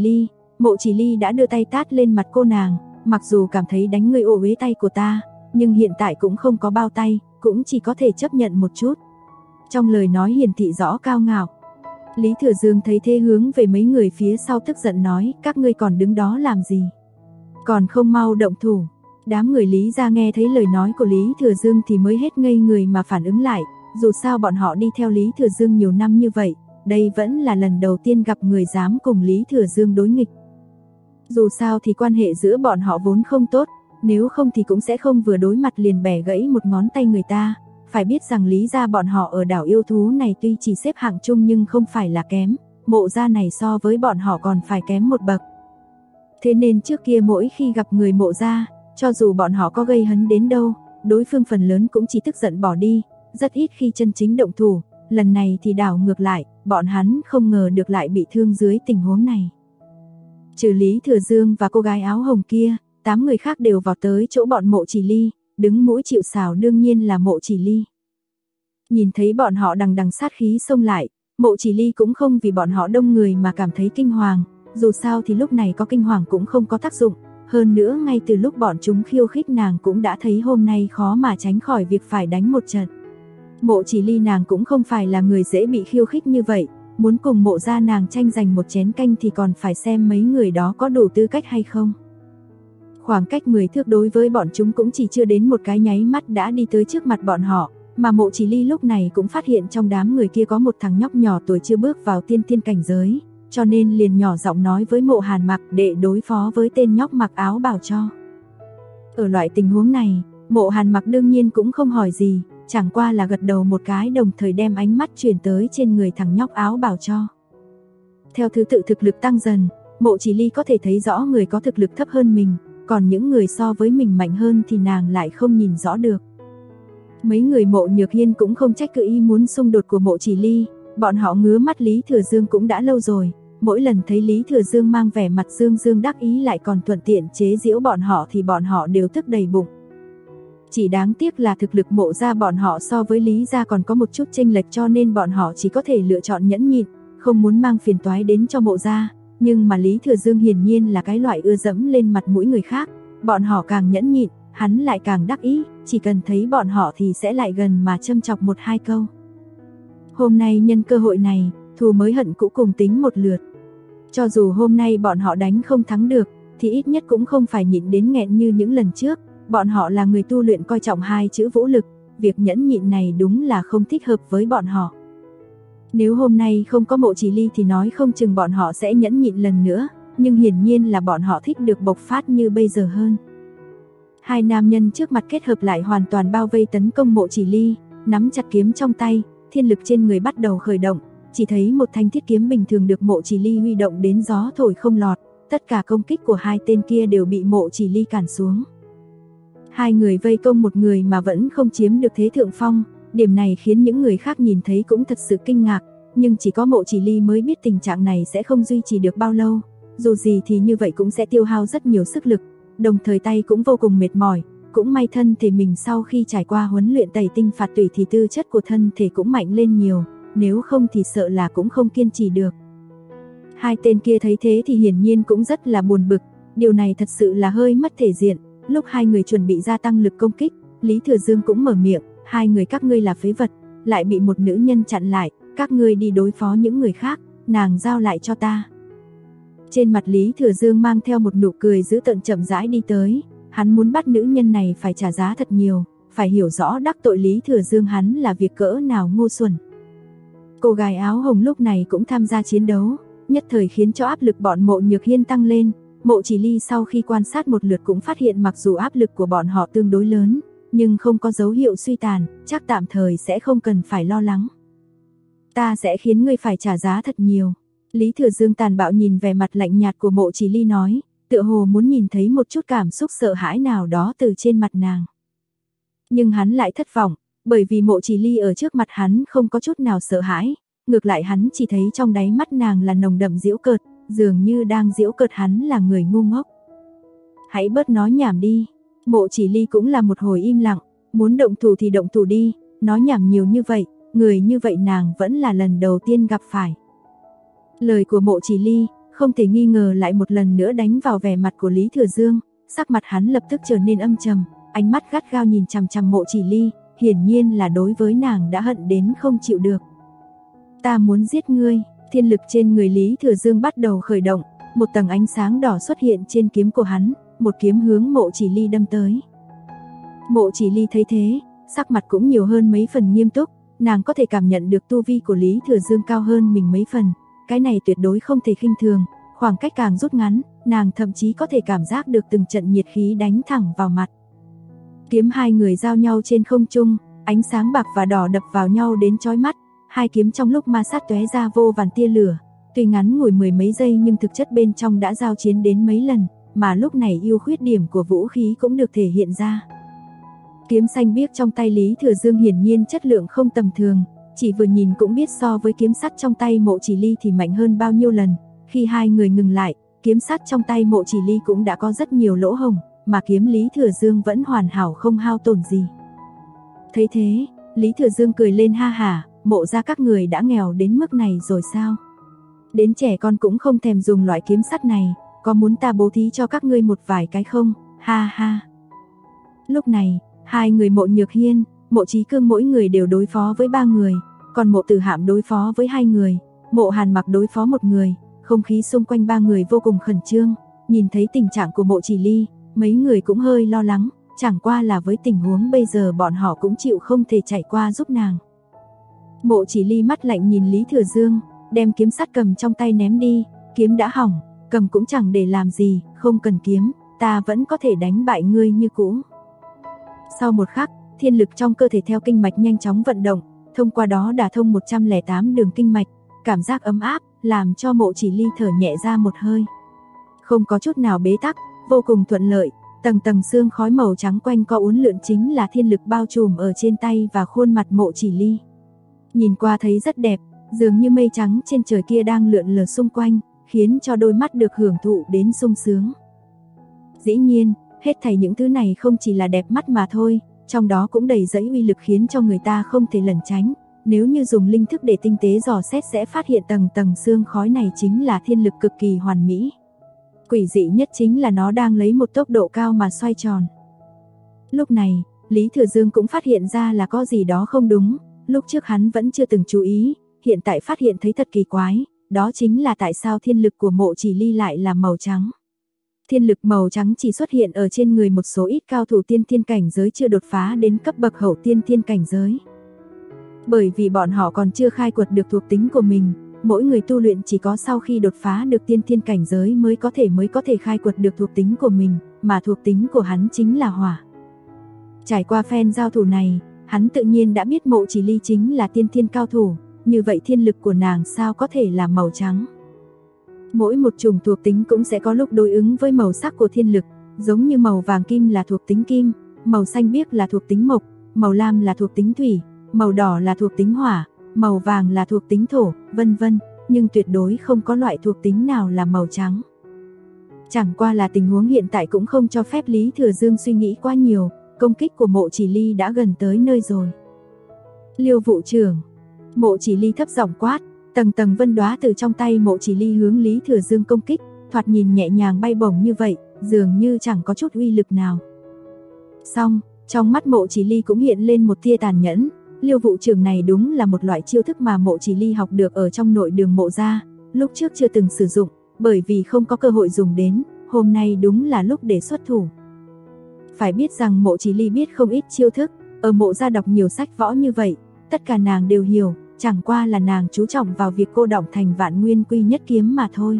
Mộ Chỉ Ly đã đưa tay tát lên mặt cô nàng, mặc dù cảm thấy đánh ngươi ô uế tay của ta, nhưng hiện tại cũng không có bao tay, cũng chỉ có thể chấp nhận một chút. Trong lời nói hiển thị rõ cao ngạo. Lý Thừa Dương thấy thế hướng về mấy người phía sau tức giận nói, các ngươi còn đứng đó làm gì? Còn không mau động thủ. Đám người Lý gia nghe thấy lời nói của Lý Thừa Dương thì mới hết ngây người mà phản ứng lại, dù sao bọn họ đi theo Lý Thừa Dương nhiều năm như vậy, đây vẫn là lần đầu tiên gặp người dám cùng Lý Thừa Dương đối nghịch. Dù sao thì quan hệ giữa bọn họ vốn không tốt, nếu không thì cũng sẽ không vừa đối mặt liền bẻ gãy một ngón tay người ta. Phải biết rằng Lý gia bọn họ ở đảo yêu thú này tuy chỉ xếp hạng chung nhưng không phải là kém, Mộ gia này so với bọn họ còn phải kém một bậc. Thế nên trước kia mỗi khi gặp người Mộ gia, cho dù bọn họ có gây hấn đến đâu, đối phương phần lớn cũng chỉ tức giận bỏ đi, rất ít khi chân chính động thủ. Lần này thì đảo ngược lại, bọn hắn không ngờ được lại bị thương dưới tình huống này. Trừ Lý Thừa Dương và cô gái áo hồng kia, 8 người khác đều vào tới chỗ bọn Mộ Chỉ Ly, đứng mũi chịu sào đương nhiên là Mộ Chỉ Ly. Nhìn thấy bọn họ đằng đằng sát khí xông lại, Mộ Chỉ Ly cũng không vì bọn họ đông người mà cảm thấy kinh hoàng, dù sao thì lúc này có kinh hoàng cũng không có tác dụng, hơn nữa ngay từ lúc bọn chúng khiêu khích nàng cũng đã thấy hôm nay khó mà tránh khỏi việc phải đánh một trận. Mộ Chỉ Ly nàng cũng không phải là người dễ bị khiêu khích như vậy, muốn cùng Mộ gia nàng tranh giành một chén canh thì còn phải xem mấy người đó có đủ tư cách hay không. Khoảng cách 10 thước đối với bọn chúng cũng chỉ chưa đến một cái nháy mắt đã đi tới trước mặt bọn họ, mà Mộ Chỉ Ly lúc này cũng phát hiện trong đám người kia có một thằng nhóc nhỏ tuổi chưa bước vào tiên thiên cảnh giới, cho nên liền nhỏ giọng nói với Mộ Hàn Mặc để đối phó với tên nhóc mặc áo bào cho. Ở loại tình huống này, Mộ Hàn Mặc đương nhiên cũng không hỏi gì, chẳng qua là gật đầu một cái đồng thời đem ánh mắt chuyển tới trên người thằng nhóc áo bào cho. Theo thứ tự thực lực tăng dần, Mộ Chỉ Ly có thể thấy rõ người có thực lực thấp hơn mình, còn những người so với mình mạnh hơn thì nàng lại không nhìn rõ được. Mấy người Mộ Nhược Hiên cũng không trách cứ ý muốn xung đột của Mộ Chỉ Ly, bọn họ ngứa mắt Lý Thừa Dương cũng đã lâu rồi, mỗi lần thấy Lý Thừa Dương mang vẻ mặt dương dương đắc ý lại còn thuận tiện chế giễu bọn họ thì bọn họ đều tức đầy bụng. Chỉ đáng tiếc là thực lực Mộ gia bọn họ so với Lý gia còn có một chút chênh lệch cho nên bọn họ chỉ có thể lựa chọn nhẫn nhịn, không muốn mang phiền toái đến cho Mộ gia, nhưng mà Lý Thừa Dương hiển nhiên là cái loại ưa dẫm lên mặt mũi người khác, bọn họ càng nhẫn nhịn, hắn lại càng đắc ý, chỉ cần thấy bọn họ thì sẽ lại gần mà châm chọc một hai câu. Hôm nay nhân cơ hội này, thù mới hận cũ cùng tính một lượt. Cho dù hôm nay bọn họ đánh không thắng được, thì ít nhất cũng không phải nhịn đến nghẹn như những lần trước, bọn họ là người tu luyện coi trọng hai chữ vũ lực, việc nhẫn nhịn này đúng là không thích hợp với bọn họ. Nếu hôm nay không có Mộ Chỉ Ly thì nói không chừng bọn họ sẽ nhẫn nhịn lần nữa, nhưng hiển nhiên là bọn họ thích được bộc phát như bây giờ hơn. Hai nam nhân trước mặt kết hợp lại hoàn toàn bao vây tấn công Mộ Chỉ Ly, nắm chặt kiếm trong tay, thiên lực trên người bắt đầu khởi động, chỉ thấy một thanh thiết kiếm bình thường được Mộ Chỉ Ly huy động đến gió thổi không lọt, tất cả công kích của hai tên kia đều bị Mộ Chỉ Ly cản xuống. Hai người vây công một người mà vẫn không chiếm được thế thượng phong, điểm này khiến những người khác nhìn thấy cũng thật sự kinh ngạc, nhưng chỉ có Mộ Chỉ Ly mới biết tình trạng này sẽ không duy trì được bao lâu, dù gì thì như vậy cũng sẽ tiêu hao rất nhiều sức lực, đồng thời tay cũng vô cùng mệt mỏi, cũng may thân thể mình sau khi trải qua huấn luyện tẩy tinh phạt tủy thì tư chất của thân thể cũng mạnh lên nhiều, nếu không thì sợ là cũng không kiên trì được. Hai tên kia thấy thế thì hiển nhiên cũng rất là buồn bực, điều này thật sự là hơi mất thể diện. Lúc hai người chuẩn bị gia tăng lực công kích, Lý Thừa Dương cũng mở miệng, hai người các ngươi là phế vật, lại bị một nữ nhân chặn lại, các ngươi đi đối phó những người khác, nàng giao lại cho ta. Trên mặt Lý Thừa Dương mang theo một nụ cười dữ tợn chậm rãi đi tới, hắn muốn bắt nữ nhân này phải trả giá thật nhiều, phải hiểu rõ đắc tội Lý Thừa Dương hắn là việc cỡ nào ngu xuẩn. Cô gái áo hồng lúc này cũng tham gia chiến đấu, nhất thời khiến cho áp lực bọn Mộ Nhược Hiên tăng lên. Mộ Chỉ Ly sau khi quan sát một lượt cũng phát hiện mặc dù áp lực của bọn họ tương đối lớn, nhưng không có dấu hiệu suy tàn, chắc tạm thời sẽ không cần phải lo lắng. Ta sẽ khiến ngươi phải trả giá thật nhiều. Lý Thừa Dương tàn bạo nhìn vẻ mặt lạnh nhạt của Mộ Chỉ Ly nói, tựa hồ muốn nhìn thấy một chút cảm xúc sợ hãi nào đó từ trên mặt nàng. Nhưng hắn lại thất vọng, bởi vì Mộ Chỉ Ly ở trước mặt hắn không có chút nào sợ hãi, ngược lại hắn chỉ thấy trong đáy mắt nàng là nồng đậm giễu cợt, dường như đang giễu cợt hắn là người ngu ngốc. Hãy bớt nói nhảm đi. Mộ Chỉ Ly cũng là một hồi im lặng, muốn động thủ thì động thủ đi, nói nhảm nhiều như vậy, người như vậy nàng vẫn là lần đầu tiên gặp phải. Lời của Mộ Chỉ Ly không thể nghi ngờ lại một lần nữa đánh vào vẻ mặt của Lý Thừa Dương, sắc mặt hắn lập tức trở nên âm trầm, ánh mắt gắt gao nhìn chằm chằm Mộ Chỉ Ly, hiển nhiên là đối với nàng đã hận đến không chịu được. Ta muốn giết ngươi. Thiên lực trên người Lý Thừa Dương bắt đầu khởi động, một tầng ánh sáng đỏ xuất hiện trên kiếm của hắn, một kiếm hướng Mộ Chỉ Ly đâm tới. Mộ Chỉ Ly thấy thế, sắc mặt cũng nhiều hơn mấy phần nghiêm túc, nàng có thể cảm nhận được tu vi của Lý Thừa Dương cao hơn mình mấy phần, cái này tuyệt đối không thể khinh thường, khoảng cách càng rút ngắn, nàng thậm chí có thể cảm giác được từng trận nhiệt khí đánh thẳng vào mặt. Kiếm hai người giao nhau trên không trung, ánh sáng bạc và đỏ đập vào nhau đến chói mắt. Hai kiếm trong lúc ma sát tóe ra vô vàn tia lửa, tuy ngắn ngủi mười mấy giây nhưng thực chất bên trong đã giao chiến đến mấy lần, mà lúc này ưu khuyết điểm của vũ khí cũng được thể hiện ra. Kiếm xanh biếc trong tay Lý Thừa Dương hiển nhiên chất lượng không tầm thường, chỉ vừa nhìn cũng biết so với kiếm sắt trong tay Mộ Chỉ Ly thì mạnh hơn bao nhiêu lần. Khi hai người ngừng lại, kiếm sắt trong tay Mộ Chỉ Ly cũng đã có rất nhiều lỗ hổng, mà kiếm Lý Thừa Dương vẫn hoàn hảo không hao tổn gì. Thấy thế, Lý Thừa Dương cười lên ha hả. Mộ ra các người đã nghèo đến mức này rồi sao? Đến trẻ con cũng không thèm dùng loại kiếm sắt này, có muốn ta bố thí cho các ngươi một vài cái không? Ha ha. Lúc này, hai người Mộ Nhược Hiên, Mộ Chí Cương mỗi người đều đối phó với 3 người, còn Mộ Tử Hạm đối phó với 2 người, Mộ Hàn Mặc đối phó 1 người, không khí xung quanh 3 người vô cùng khẩn trương. Nhìn thấy tình trạng của Mộ Chỉ Ly, mấy người cũng hơi lo lắng, chẳng qua là với tình huống bây giờ bọn họ cũng chịu không thể chạy qua giúp nàng. Mộ Chỉ Ly mắt lạnh nhìn Lý Thừa Dương, đem kiếm sắt cầm trong tay ném đi, kiếm đã hỏng, cầm cũng chẳng để làm gì, không cần kiếm, ta vẫn có thể đánh bại ngươi như cũ. Sau một khắc, thiên lực trong cơ thể theo kinh mạch nhanh chóng vận động, thông qua đó đả thông 108 đường kinh mạch, cảm giác ấm áp, làm cho Mộ Chỉ Ly thở nhẹ ra một hơi. Không có chút nào bế tắc, vô cùng thuận lợi, tầng tầng sương khói màu trắng quanh co uốn lượn chính là thiên lực bao trùm ở trên tay và khuôn mặt Mộ Chỉ Ly. Nhìn qua thấy rất đẹp, dường như mây trắng trên trời kia đang lượn lờ xung quanh, khiến cho đôi mắt được hưởng thụ đến sung sướng. Dĩ nhiên, hết thảy những thứ này không chỉ là đẹp mắt mà thôi, trong đó cũng đầy dẫy uy lực khiến cho người ta không thể lẩn tránh. Nếu như dùng linh thức để tinh tế dò xét sẽ phát hiện tầng tầng sương khói này chính là thiên lực cực kỳ hoàn mỹ. Quỷ dị nhất chính là nó đang lấy một tốc độ cao mà xoay tròn. Lúc này, Lý Thừa Dương cũng phát hiện ra là có gì đó không đúng. Lúc trước hắn vẫn chưa từng chú ý, hiện tại phát hiện thấy thật kỳ quái, đó chính là tại sao thiên lực của Mộ Chỉ Ly lại là màu trắng. Thiên lực màu trắng chỉ xuất hiện ở trên người một số ít cao thủ tiên thiên cảnh giới chưa đột phá đến cấp bậc hậu tiên thiên cảnh giới. Bởi vì bọn họ còn chưa khai quật được thuộc tính của mình, Mỗi người tu luyện chỉ có sau khi đột phá được tiên thiên cảnh giới mới có thể khai quật được thuộc tính của mình, mà thuộc tính của hắn chính là hỏa. Trải qua phen giao thủ này, hắn tự nhiên đã biết Mộ Chỉ Ly chính là tiên thiên cao thủ, như vậy thiên lực của nàng sao có thể là màu trắng. Mỗi một chủng thuộc tính cũng sẽ có lúc đối ứng với màu sắc của thiên lực, giống như màu vàng kim là thuộc tính kim, màu xanh biếc là thuộc tính mộc, màu lam là thuộc tính thủy, màu đỏ là thuộc tính hỏa, màu vàng là thuộc tính thổ, vân vân, nhưng tuyệt đối không có loại thuộc tính nào là màu trắng. Chẳng qua là tình huống hiện tại cũng không cho phép Lý Thừa Dương suy nghĩ quá nhiều, công kích của Mộ Chỉ Ly đã gần tới nơi rồi. Liêu vụ trưởng, Mộ Chỉ Ly thấp giọng quát, tầng tầng vân đóa từ trong tay Mộ Chỉ Ly hướng Lý Thừa Dương công kích, thoạt nhìn nhẹ nhàng bay bổng như vậy, dường như chẳng có chút uy lực nào. Xong, trong mắt Mộ Chỉ Ly cũng hiện lên một tia tàn nhẫn, Liêu vụ trưởng này đúng là một loại chiêu thức mà Mộ Chỉ Ly học được ở trong nội đường Mộ gia, lúc trước chưa từng sử dụng, bởi vì không có cơ hội dùng đến, hôm nay đúng là lúc để xuất thủ. Phải biết rằng Mộ Chỉ Ly biết không ít chiêu thức, ở Mộ gia đọc nhiều sách võ như vậy, tất cả nàng đều hiểu, chẳng qua là nàng chú trọng vào việc cô đọng thành Vạn Nguyên Quy Nhất Kiếm mà thôi.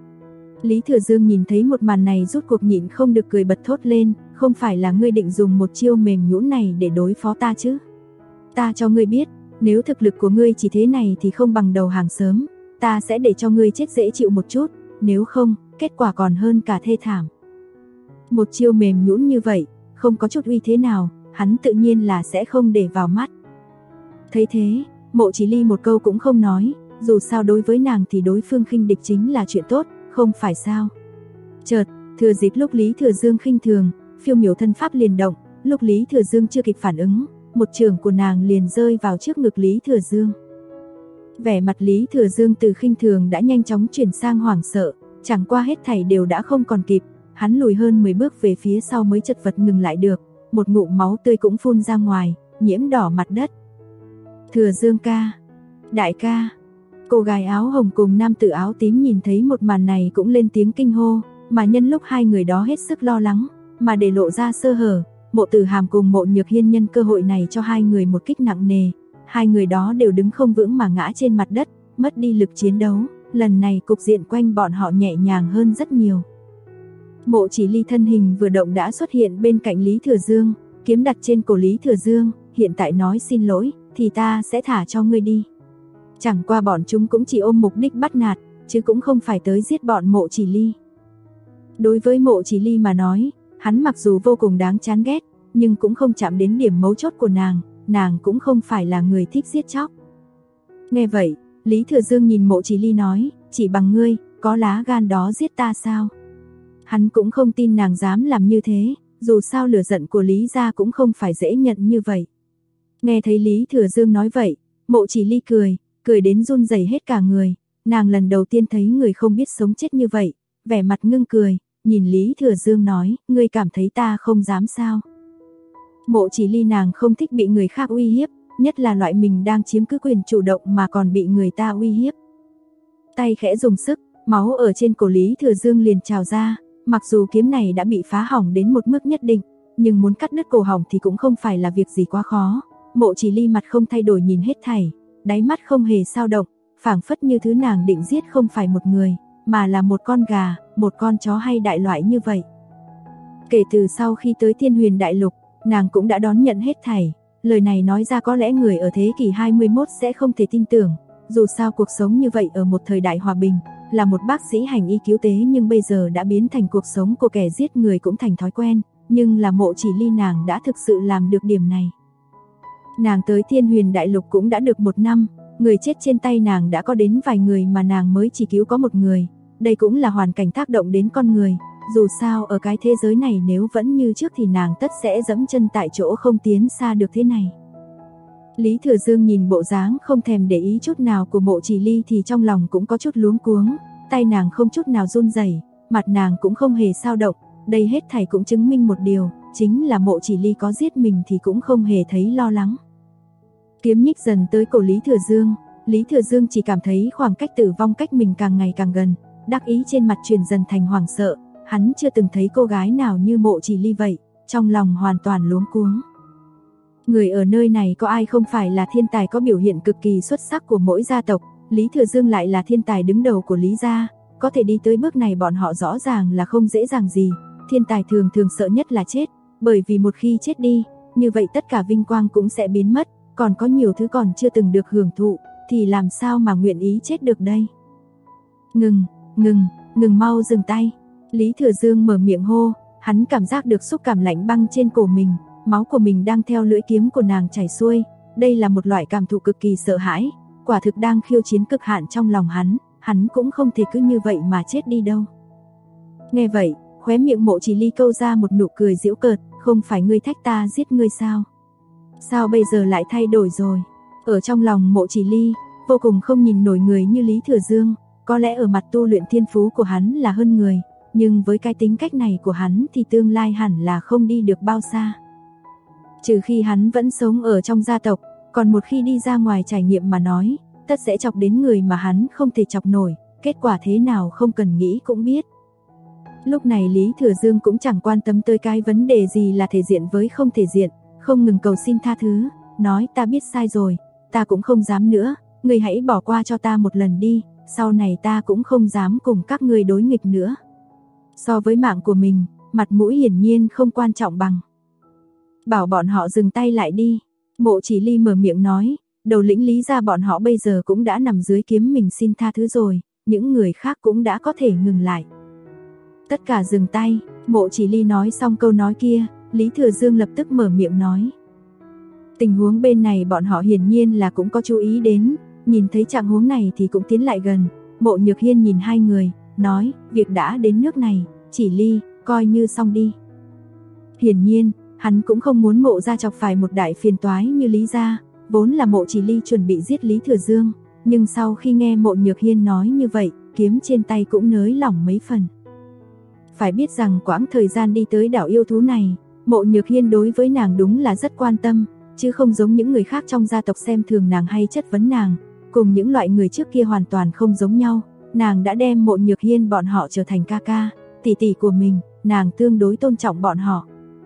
Lý Thừa Dương nhìn thấy một màn này rút cuộc nhịn không được cười bật thốt lên, không phải là ngươi định dùng một chiêu mềm nhũn này để đối phó ta chứ? Ta cho ngươi biết, nếu thực lực của ngươi chỉ thế này thì không bằng đầu hàng sớm, ta sẽ để cho ngươi chết dễ chịu một chút, nếu không, kết quả còn hơn cả thê thảm. Một chiêu mềm nhũn như vậy, không có chút uy thế nào, hắn tự nhiên là sẽ không để vào mắt. Thấy thế, Mộ Chỉ Ly một câu cũng không nói, dù sao đối với nàng thì đối phương khinh địch chính là chuyện tốt, không phải sao? Chợt, thừa dịp lúc Lý Thừa Dương khinh thường, phiêu miểu thân pháp liền động, lúc Lý Thừa Dương chưa kịp phản ứng, một trường của nàng liền rơi vào trước ngực Lý Thừa Dương. Vẻ mặt Lý Thừa Dương từ khinh thường đã nhanh chóng chuyển sang hoảng sợ, chẳng qua hết thảy đều đã không còn kịp, hắn lùi hơn 10 bước về phía sau mới chật vật ngừng lại được, một ngụm máu tươi cũng phun ra ngoài, nhiễm đỏ mặt đất. Thừa Dương ca, đại ca. Cô gái áo hồng cùng nam tử áo tím nhìn thấy một màn này cũng lên tiếng kinh hô, mà nhân lúc hai người đó hết sức lo lắng, mà để lộ ra sơ hở, Mộ Tử Hàm cùng Mộ Nhược Hiên nhân cơ hội này cho hai người một kích nặng nề, hai người đó đều đứng không vững mà ngã trên mặt đất, mất đi lực chiến đấu, lần này cục diện quanh bọn họ nhẹ nhàng hơn rất nhiều. Mộ Chỉ Ly thân hình vừa động đã xuất hiện bên cạnh Lý Thừa Dương, kiếm đặt trên cổ Lý Thừa Dương, hiện tại nói xin lỗi, thì ta sẽ thả cho ngươi đi. Chẳng qua bọn chúng cũng chỉ ôm mục đích bắt nạt, chứ cũng không phải tới giết bọn Mộ Chỉ Ly. Đối với Mộ Chỉ Ly mà nói, hắn mặc dù vô cùng đáng chán ghét, nhưng cũng không chạm đến điểm mấu chốt của nàng cũng không phải là người thích giết chóc. Nghe vậy, Lý Thừa Dương nhìn Mộ Chỉ Ly nói, chỉ bằng ngươi, có lá gan đó giết ta sao? Hắn cũng không tin nàng dám làm như thế, dù sao lửa giận của Lý gia cũng không phải dễ nhận như vậy. Nghe thấy Lý Thừa Dương nói vậy, Mộ Chỉ Ly cười đến run rẩy hết cả người, nàng lần đầu tiên thấy người không biết sống chết như vậy, vẻ mặt ngưng cười, nhìn Lý Thừa Dương nói, ngươi cảm thấy ta không dám sao? Mộ Chỉ Ly nàng không thích bị người khác uy hiếp, nhất là loại mình đang chiếm cứ quyền chủ động mà còn bị người ta uy hiếp. Tay khẽ dùng sức, máu ở trên cổ Lý Thừa Dương liền trào ra, mặc dù kiếm này đã bị phá hỏng đến một mức nhất định, nhưng muốn cắt đứt cổ họng thì cũng không phải là việc gì quá khó. Mộ Chỉ Ly mặt không thay đổi nhìn hết thảy, đáy mắt không hề dao động, phảng phất như thứ nàng định giết không phải một người, mà là một con gà, một con chó hay đại loại như vậy. Kể từ sau khi tới Thiên Huyền Đại Lục, nàng cũng đã đón nhận hết thảy, lời này nói ra có lẽ người ở thế kỷ 21 sẽ không thể tin tưởng, dù sao cuộc sống như vậy ở một thời đại hòa bình, là một bác sĩ hành y cứu tế nhưng bây giờ đã biến thành cuộc sống của kẻ giết người cũng thành thói quen, nhưng là Mộ Chỉ Ly nàng đã thực sự làm được điểm này. Nàng tới Thiên Huyền Đại Lục cũng đã được 1 năm, người chết trên tay nàng đã có đến vài người mà nàng mới chỉ cứu có 1 người, đây cũng là hoàn cảnh tác động đến con người, dù sao ở cái thế giới này nếu vẫn như trước thì nàng tất sẽ dẫm chân tại chỗ không tiến xa được thế này. Lý Thừa Dương nhìn bộ dáng không thèm để ý chút nào của Mộ Chỉ Ly thì trong lòng cũng có chút luống cuống, tay nàng không chút nào run rẩy, mặt nàng cũng không hề dao động, đây hết thảy cũng chứng minh một điều, chính là Mộ Chỉ Ly có giết mình thì cũng không hề thấy lo lắng. Kiếm nhích dần tới cổ Lý Thừa Dương chỉ cảm thấy khoảng cách tử vong cách mình càng ngày càng gần, đắc ý trên mặt chuyển dần thành hoảng sợ, hắn chưa từng thấy cô gái nào như Mộ Chỉ Ly vậy, trong lòng hoàn toàn luống cuống. Người ở nơi này có ai không phải là thiên tài có biểu hiện cực kỳ xuất sắc của mỗi gia tộc, Lý Thừa Dương lại là thiên tài đứng đầu của Lý gia, có thể đi tới bước này bọn họ rõ ràng là không dễ dàng gì. Thiên tài thường thường sợ nhất là chết, bởi vì một khi chết đi, như vậy tất cả vinh quang cũng sẽ biến mất, còn có nhiều thứ còn chưa từng được hưởng thụ, thì làm sao mà nguyện ý chết được đây. Ngừng mau dừng tay. Lý Thừa Dương mở miệng hô, hắn cảm giác được xúc cảm lạnh băng trên cổ mình, máu của mình đang theo lưỡi kiếm của nàng chảy xuôi, đây là một loại cảm thụ cực kỳ sợ hãi, quả thực đang khiêu chiến cực hạn trong lòng hắn cũng không thể cứ như vậy mà chết đi đâu. Nghe vậy, khóe miệng Mộ Chỉ Ly câu ra một nụ cười giễu cợt, không phải ngươi thách ta giết ngươi sao? Sao bây giờ lại thay đổi rồi? Ở trong lòng Mộ Chỉ Ly, vô cùng không nhìn nổi người như Lý Thừa Dương, có lẽ ở mặt tu luyện thiên phú của hắn là hơn người, nhưng với cái tính cách này của hắn thì tương lai hẳn là không đi được bao xa. Trừ khi hắn vẫn sống ở trong gia tộc, còn một khi đi ra ngoài trải nghiệm mà nói, tất sẽ chọc đến người mà hắn không thể chọc nổi, kết quả thế nào không cần nghĩ cũng biết. Lúc này Lý Thừa Dương cũng chẳng quan tâm tới cái vấn đề gì là thể diện với không thể diện, không ngừng cầu xin tha thứ, nói ta biết sai rồi, ta cũng không dám nữa, ngươi hãy bỏ qua cho ta một lần đi, sau này ta cũng không dám cùng các ngươi đối nghịch nữa. So với mạng của mình, mặt mũi hiển nhiên không quan trọng bằng. Bảo bọn họ dừng tay lại đi. Mộ Chỉ Ly mở miệng nói, đầu lĩnh Lý gia bọn họ bây giờ cũng đã nằm dưới kiếm mình xin tha thứ rồi, những người khác cũng đã có thể ngừng lại. Tất cả dừng tay. Mộ Chỉ Ly nói xong câu nói kia, Lý Thừa Dương lập tức mở miệng nói. Tình huống bên này bọn họ hiển nhiên là cũng có chú ý đến, nhìn thấy trạng huống này thì cũng tiến lại gần. Mộ Nhược Hiên nhìn hai người, nói, việc đã đến nước này, Chỉ Ly, coi như xong đi. Hiển nhiên, hắn cũng không muốn Mộ gia chọc phải một đại phiền toái như Lý gia, vốn là Mộ Chỉ Ly chuẩn bị giết Lý Thừa Dương, nhưng sau khi nghe Mộ Nhược Hiên nói như vậy, kiếm trên tay cũng nới lỏng mấy phần. Phải biết rằng quãng thời gian đi tới đảo yêu thú này, Mộ Nhược Hiên đối với nàng đúng là rất quan tâm, chứ không giống những người khác trong gia tộc xem thường nàng hay chất vấn nàng, cùng những loại người trước kia hoàn toàn không giống nhau. Nàng đã đem Mộ Nhược Hiên bọn họ trở thành ca ca, tỷ tỷ của mình, nàng tương đối tôn trọng bọn họ.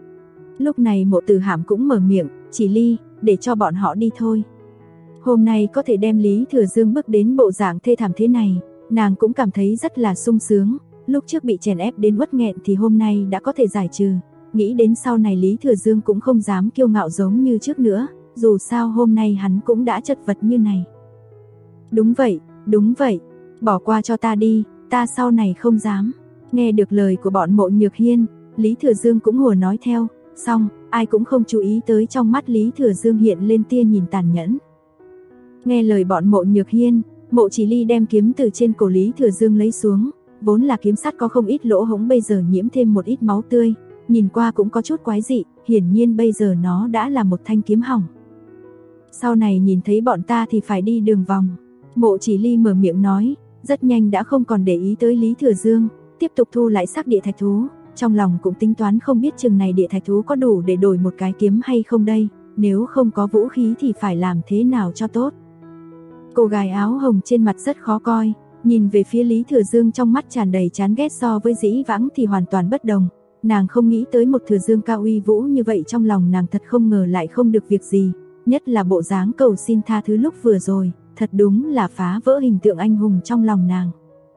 Lúc này Mộ Tử Hàm cũng mở miệng, Chỉ Ly, để cho bọn họ đi thôi. Hôm nay có thể đem Lý Thừa Dương bước đến bộ dạng thê thảm thế này, nàng cũng cảm thấy rất là sung sướng. Lúc trước bị chèn ép đến uất nghẹn thì hôm nay đã có thể giải trừ, nghĩ đến sau này Lý Thừa Dương cũng không dám kiêu ngạo giống như trước nữa, dù sao hôm nay hắn cũng đã chật vật như này. Đúng vậy, bỏ qua cho ta đi, ta sau này không dám. Nghe được lời của bọn Mộ Nhược Hiên, Lý Thừa Dương cũng hùa nói theo, xong, ai cũng không chú ý tới trong mắt Lý Thừa Dương hiện lên tia nhìn tàn nhẫn. Nghe lời bọn Mộ Nhược Hiên, Mộ Chỉ Ly đem kiếm từ trên cổ Lý Thừa Dương lấy xuống, vốn là kiếm sắt có không ít lỗ hổng bây giờ nhiễm thêm một ít máu tươi, nhìn qua cũng có chút quái dị, hiển nhiên bây giờ nó đã là một thanh kiếm hỏng. Sau này nhìn thấy bọn ta thì phải đi đường vòng. Mộ Chỉ Ly mở miệng nói, rất nhanh đã không còn để ý tới Lý Thừa Dương, tiếp tục thu lại xác địa thạch thú, trong lòng cũng tính toán không biết chừng này địa thạch thú có đủ để đổi một cái kiếm hay không đây, nếu không có vũ khí thì phải làm thế nào cho tốt. Cô gái áo hồng trên mặt rất khó coi, nhìn về phía Lý Thừa Dương trong mắt tràn đầy chán ghét, so với dĩ vãng thì hoàn toàn bất đồng. Nàng không nghĩ tới một Thừa Dương cao uy vũ như vậy, trong lòng nàng thật không ngờ lại không được việc gì, nhất là bộ dáng cầu xin tha thứ lúc vừa rồi, thật đúng là phá vỡ hình tượng anh hùng trong lòng nàng.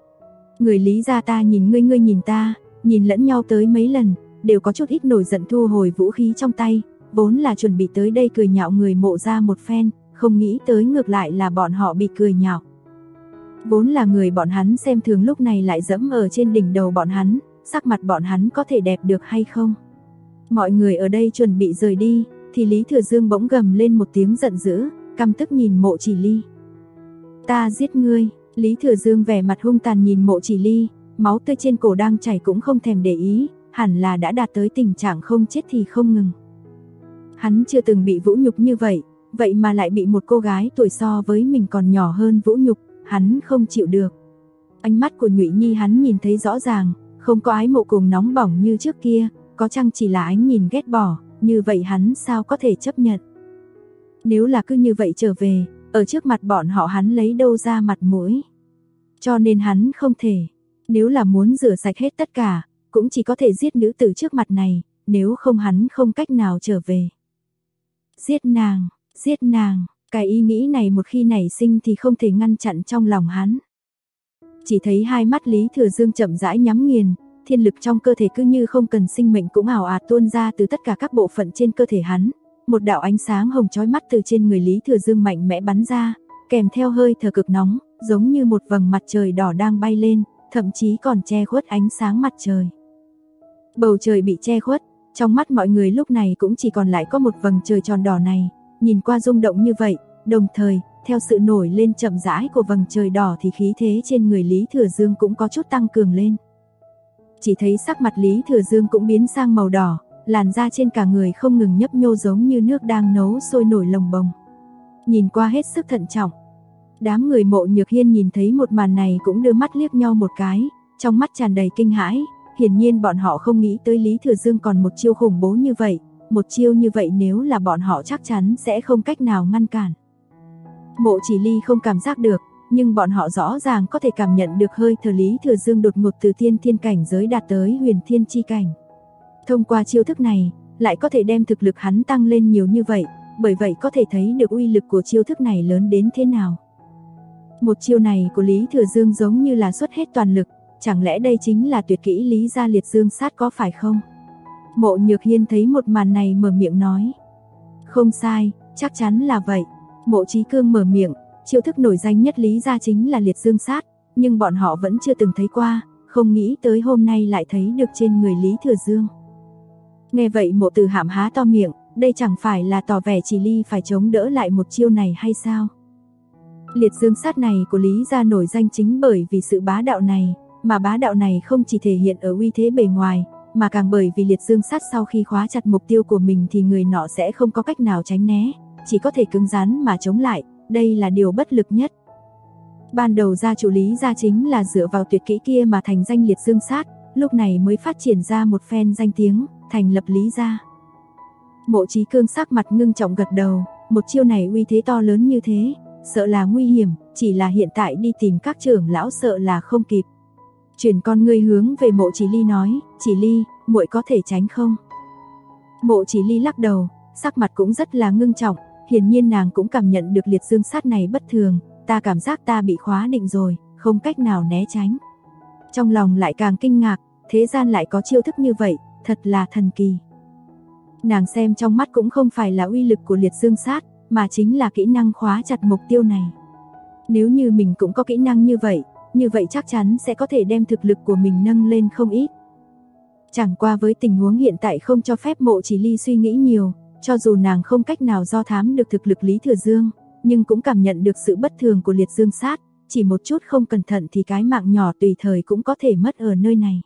Người Lý gia ta nhìn ngươi, ngươi nhìn ta, nhìn lẫn nhau tới mấy lần, đều có chút ít nổi giận thu hồi vũ khí trong tay, vốn là chuẩn bị tới đây cười nhạo người Mộ gia một phen, không nghĩ tới ngược lại là bọn họ bị cười nhạo. Vốn là người bọn hắn xem thường lúc này lại dẫm ở trên đỉnh đầu bọn hắn, sắc mặt bọn hắn có thể đẹp được hay không? Mọi người ở đây chuẩn bị rời đi, thì Lý Thừa Dương bỗng gầm lên một tiếng giận dữ, căm tức nhìn Mộ Chỉ Ly. Ta giết ngươi. Lý Thừa Dương vẻ mặt hung tàn nhìn Mộ Chỉ Ly, máu tươi trên cổ đang chảy cũng không thèm để ý, hẳn là đã đạt tới tình trạng không chết thì không ngừng. Hắn chưa từng bị vũ nhục như vậy, vậy mà lại bị một cô gái tuổi so với mình còn nhỏ hơn vũ nhục, hắn không chịu được. Ánh mắt của Nhụy Nhi hắn nhìn thấy rõ ràng, không có ái mộ cùng nóng bỏng như trước kia, có chăng chỉ là ánh nhìn ghét bỏ, như vậy hắn sao có thể chấp nhận. Nếu là cứ như vậy trở về, ở trước mặt bọn họ hắn lấy đâu ra mặt mũi. Cho nên hắn không thể, nếu là muốn rửa sạch hết tất cả, cũng chỉ có thể giết nữ tử trước mặt này, nếu không hắn không cách nào trở về. Giết nàng, Cái ý nghĩ này một khi nảy sinh thì không thể ngăn chặn trong lòng hắn. Chỉ thấy hai mắt Lý Thừa Dương chậm rãi nhắm nghiền, thiên lực trong cơ thể cứ như không cần sinh mệnh cũng ào ạt tuôn ra từ tất cả các bộ phận trên cơ thể hắn. Một đạo ánh sáng hồng chói mắt từ trên người Lý Thừa Dương mạnh mẽ bắn ra, kèm theo hơi thở cực nóng, giống như một vầng mặt trời đỏ đang bay lên, thậm chí còn che khuất ánh sáng mặt trời. Bầu trời bị che khuất, trong mắt mọi người lúc này cũng chỉ còn lại có một vầng trời tròn đỏ này, nhìn qua rung động như vậy, đồng thời, theo sự nổi lên chậm rãi của vầng trời đỏ thì khí thế trên người Lý Thừa Dương cũng có chút tăng cường lên. Chỉ thấy sắc mặt Lý Thừa Dương cũng biến sang màu đỏ, làn da trên cả người không ngừng nhấp nhô giống như nước đang nấu sôi nổi lồng bồng. Nhìn qua hết sức thận trọng. Đám người Mộ Nhược Hiên nhìn thấy một màn này cũng đưa mắt liếc nhau một cái, trong mắt tràn đầy kinh hãi, hiển nhiên bọn họ không nghĩ tới Lý Thừa Dương còn một chiêu khủng bố như vậy, một chiêu như vậy nếu là bọn họ chắc chắn sẽ không cách nào ngăn cản. Mộ Chỉ Ly không cảm giác được, nhưng bọn họ rõ ràng có thể cảm nhận được hơi thở Lý Thừa Dương đột ngột từ tiên thiên cảnh giới đạt tới huyền thiên chi cảnh. Thông qua chiêu thức này, lại có thể đem thực lực hắn tăng lên nhiều như vậy, bởi vậy có thể thấy được uy lực của chiêu thức này lớn đến thế nào. Một chiêu này của Lý Thừa Dương giống như là xuất hết toàn lực, chẳng lẽ đây chính là tuyệt kỹ Lý gia liệt dương sát có phải không? Mộ Nhược Hiên thấy một màn này mở miệng nói. Không sai, chắc chắn là vậy. Mộ Chí Cương mở miệng, chiêu thức nổi danh nhất Lý gia chính là liệt dương sát, nhưng bọn họ vẫn chưa từng thấy qua, không nghĩ tới hôm nay lại thấy được trên người Lý Thừa Dương. Nghe vậy Mộ Tử Hạm há to miệng, đây chẳng phải là tỏ vẻ Chỉ Ly phải chống đỡ lại một chiêu này hay sao? Liệt dương sát này của Lý gia nổi danh chính bởi vì sự bá đạo này, mà bá đạo này không chỉ thể hiện ở uy thế bề ngoài, mà càng bởi vì liệt dương sát sau khi khóa chặt mục tiêu của mình thì người nọ sẽ không có cách nào tránh né, chỉ có thể cứng rắn mà chống lại, đây là điều bất lực nhất. Ban đầu gia chủ Lý gia chính là dựa vào tuyệt kỹ kia mà thành danh liệt dương sát, lúc này mới phát triển ra một phen danh tiếng, thành lập Lý gia. Mộ Chí Cương sắc mặt ngưng trọng gật đầu, một chiêu này uy thế to lớn như thế, sợ là nguy hiểm, chỉ là hiện tại đi tìm các trưởng lão sợ là không kịp. Chuyển con ngươi hướng về Mộ Chỉ Ly nói, Chỉ Ly, muội có thể tránh không? Mộ Chỉ Ly lắc đầu, sắc mặt cũng rất là ngưng trọng, hiển nhiên nàng cũng cảm nhận được liệt dương sát này bất thường, ta cảm giác ta bị khóa định rồi, không cách nào né tránh. Trong lòng lại càng kinh ngạc, thế gian lại có chiêu thức như vậy, thật là thần kỳ. Nàng xem trong mắt cũng không phải là uy lực của liệt dương sát, mà chính là kỹ năng khóa chặt mục tiêu này. Nếu như mình cũng có kỹ năng như vậy chắc chắn sẽ có thể đem thực lực của mình nâng lên không ít. Chẳng qua với tình huống hiện tại không cho phép Mộ Chỉ Ly suy nghĩ nhiều, cho dù nàng không cách nào do thám được thực lực Lý Thừa Dương, nhưng cũng cảm nhận được sự bất thường của liệt dương sát, chỉ một chút không cẩn thận thì cái mạng nhỏ tùy thời cũng có thể mất ở nơi này.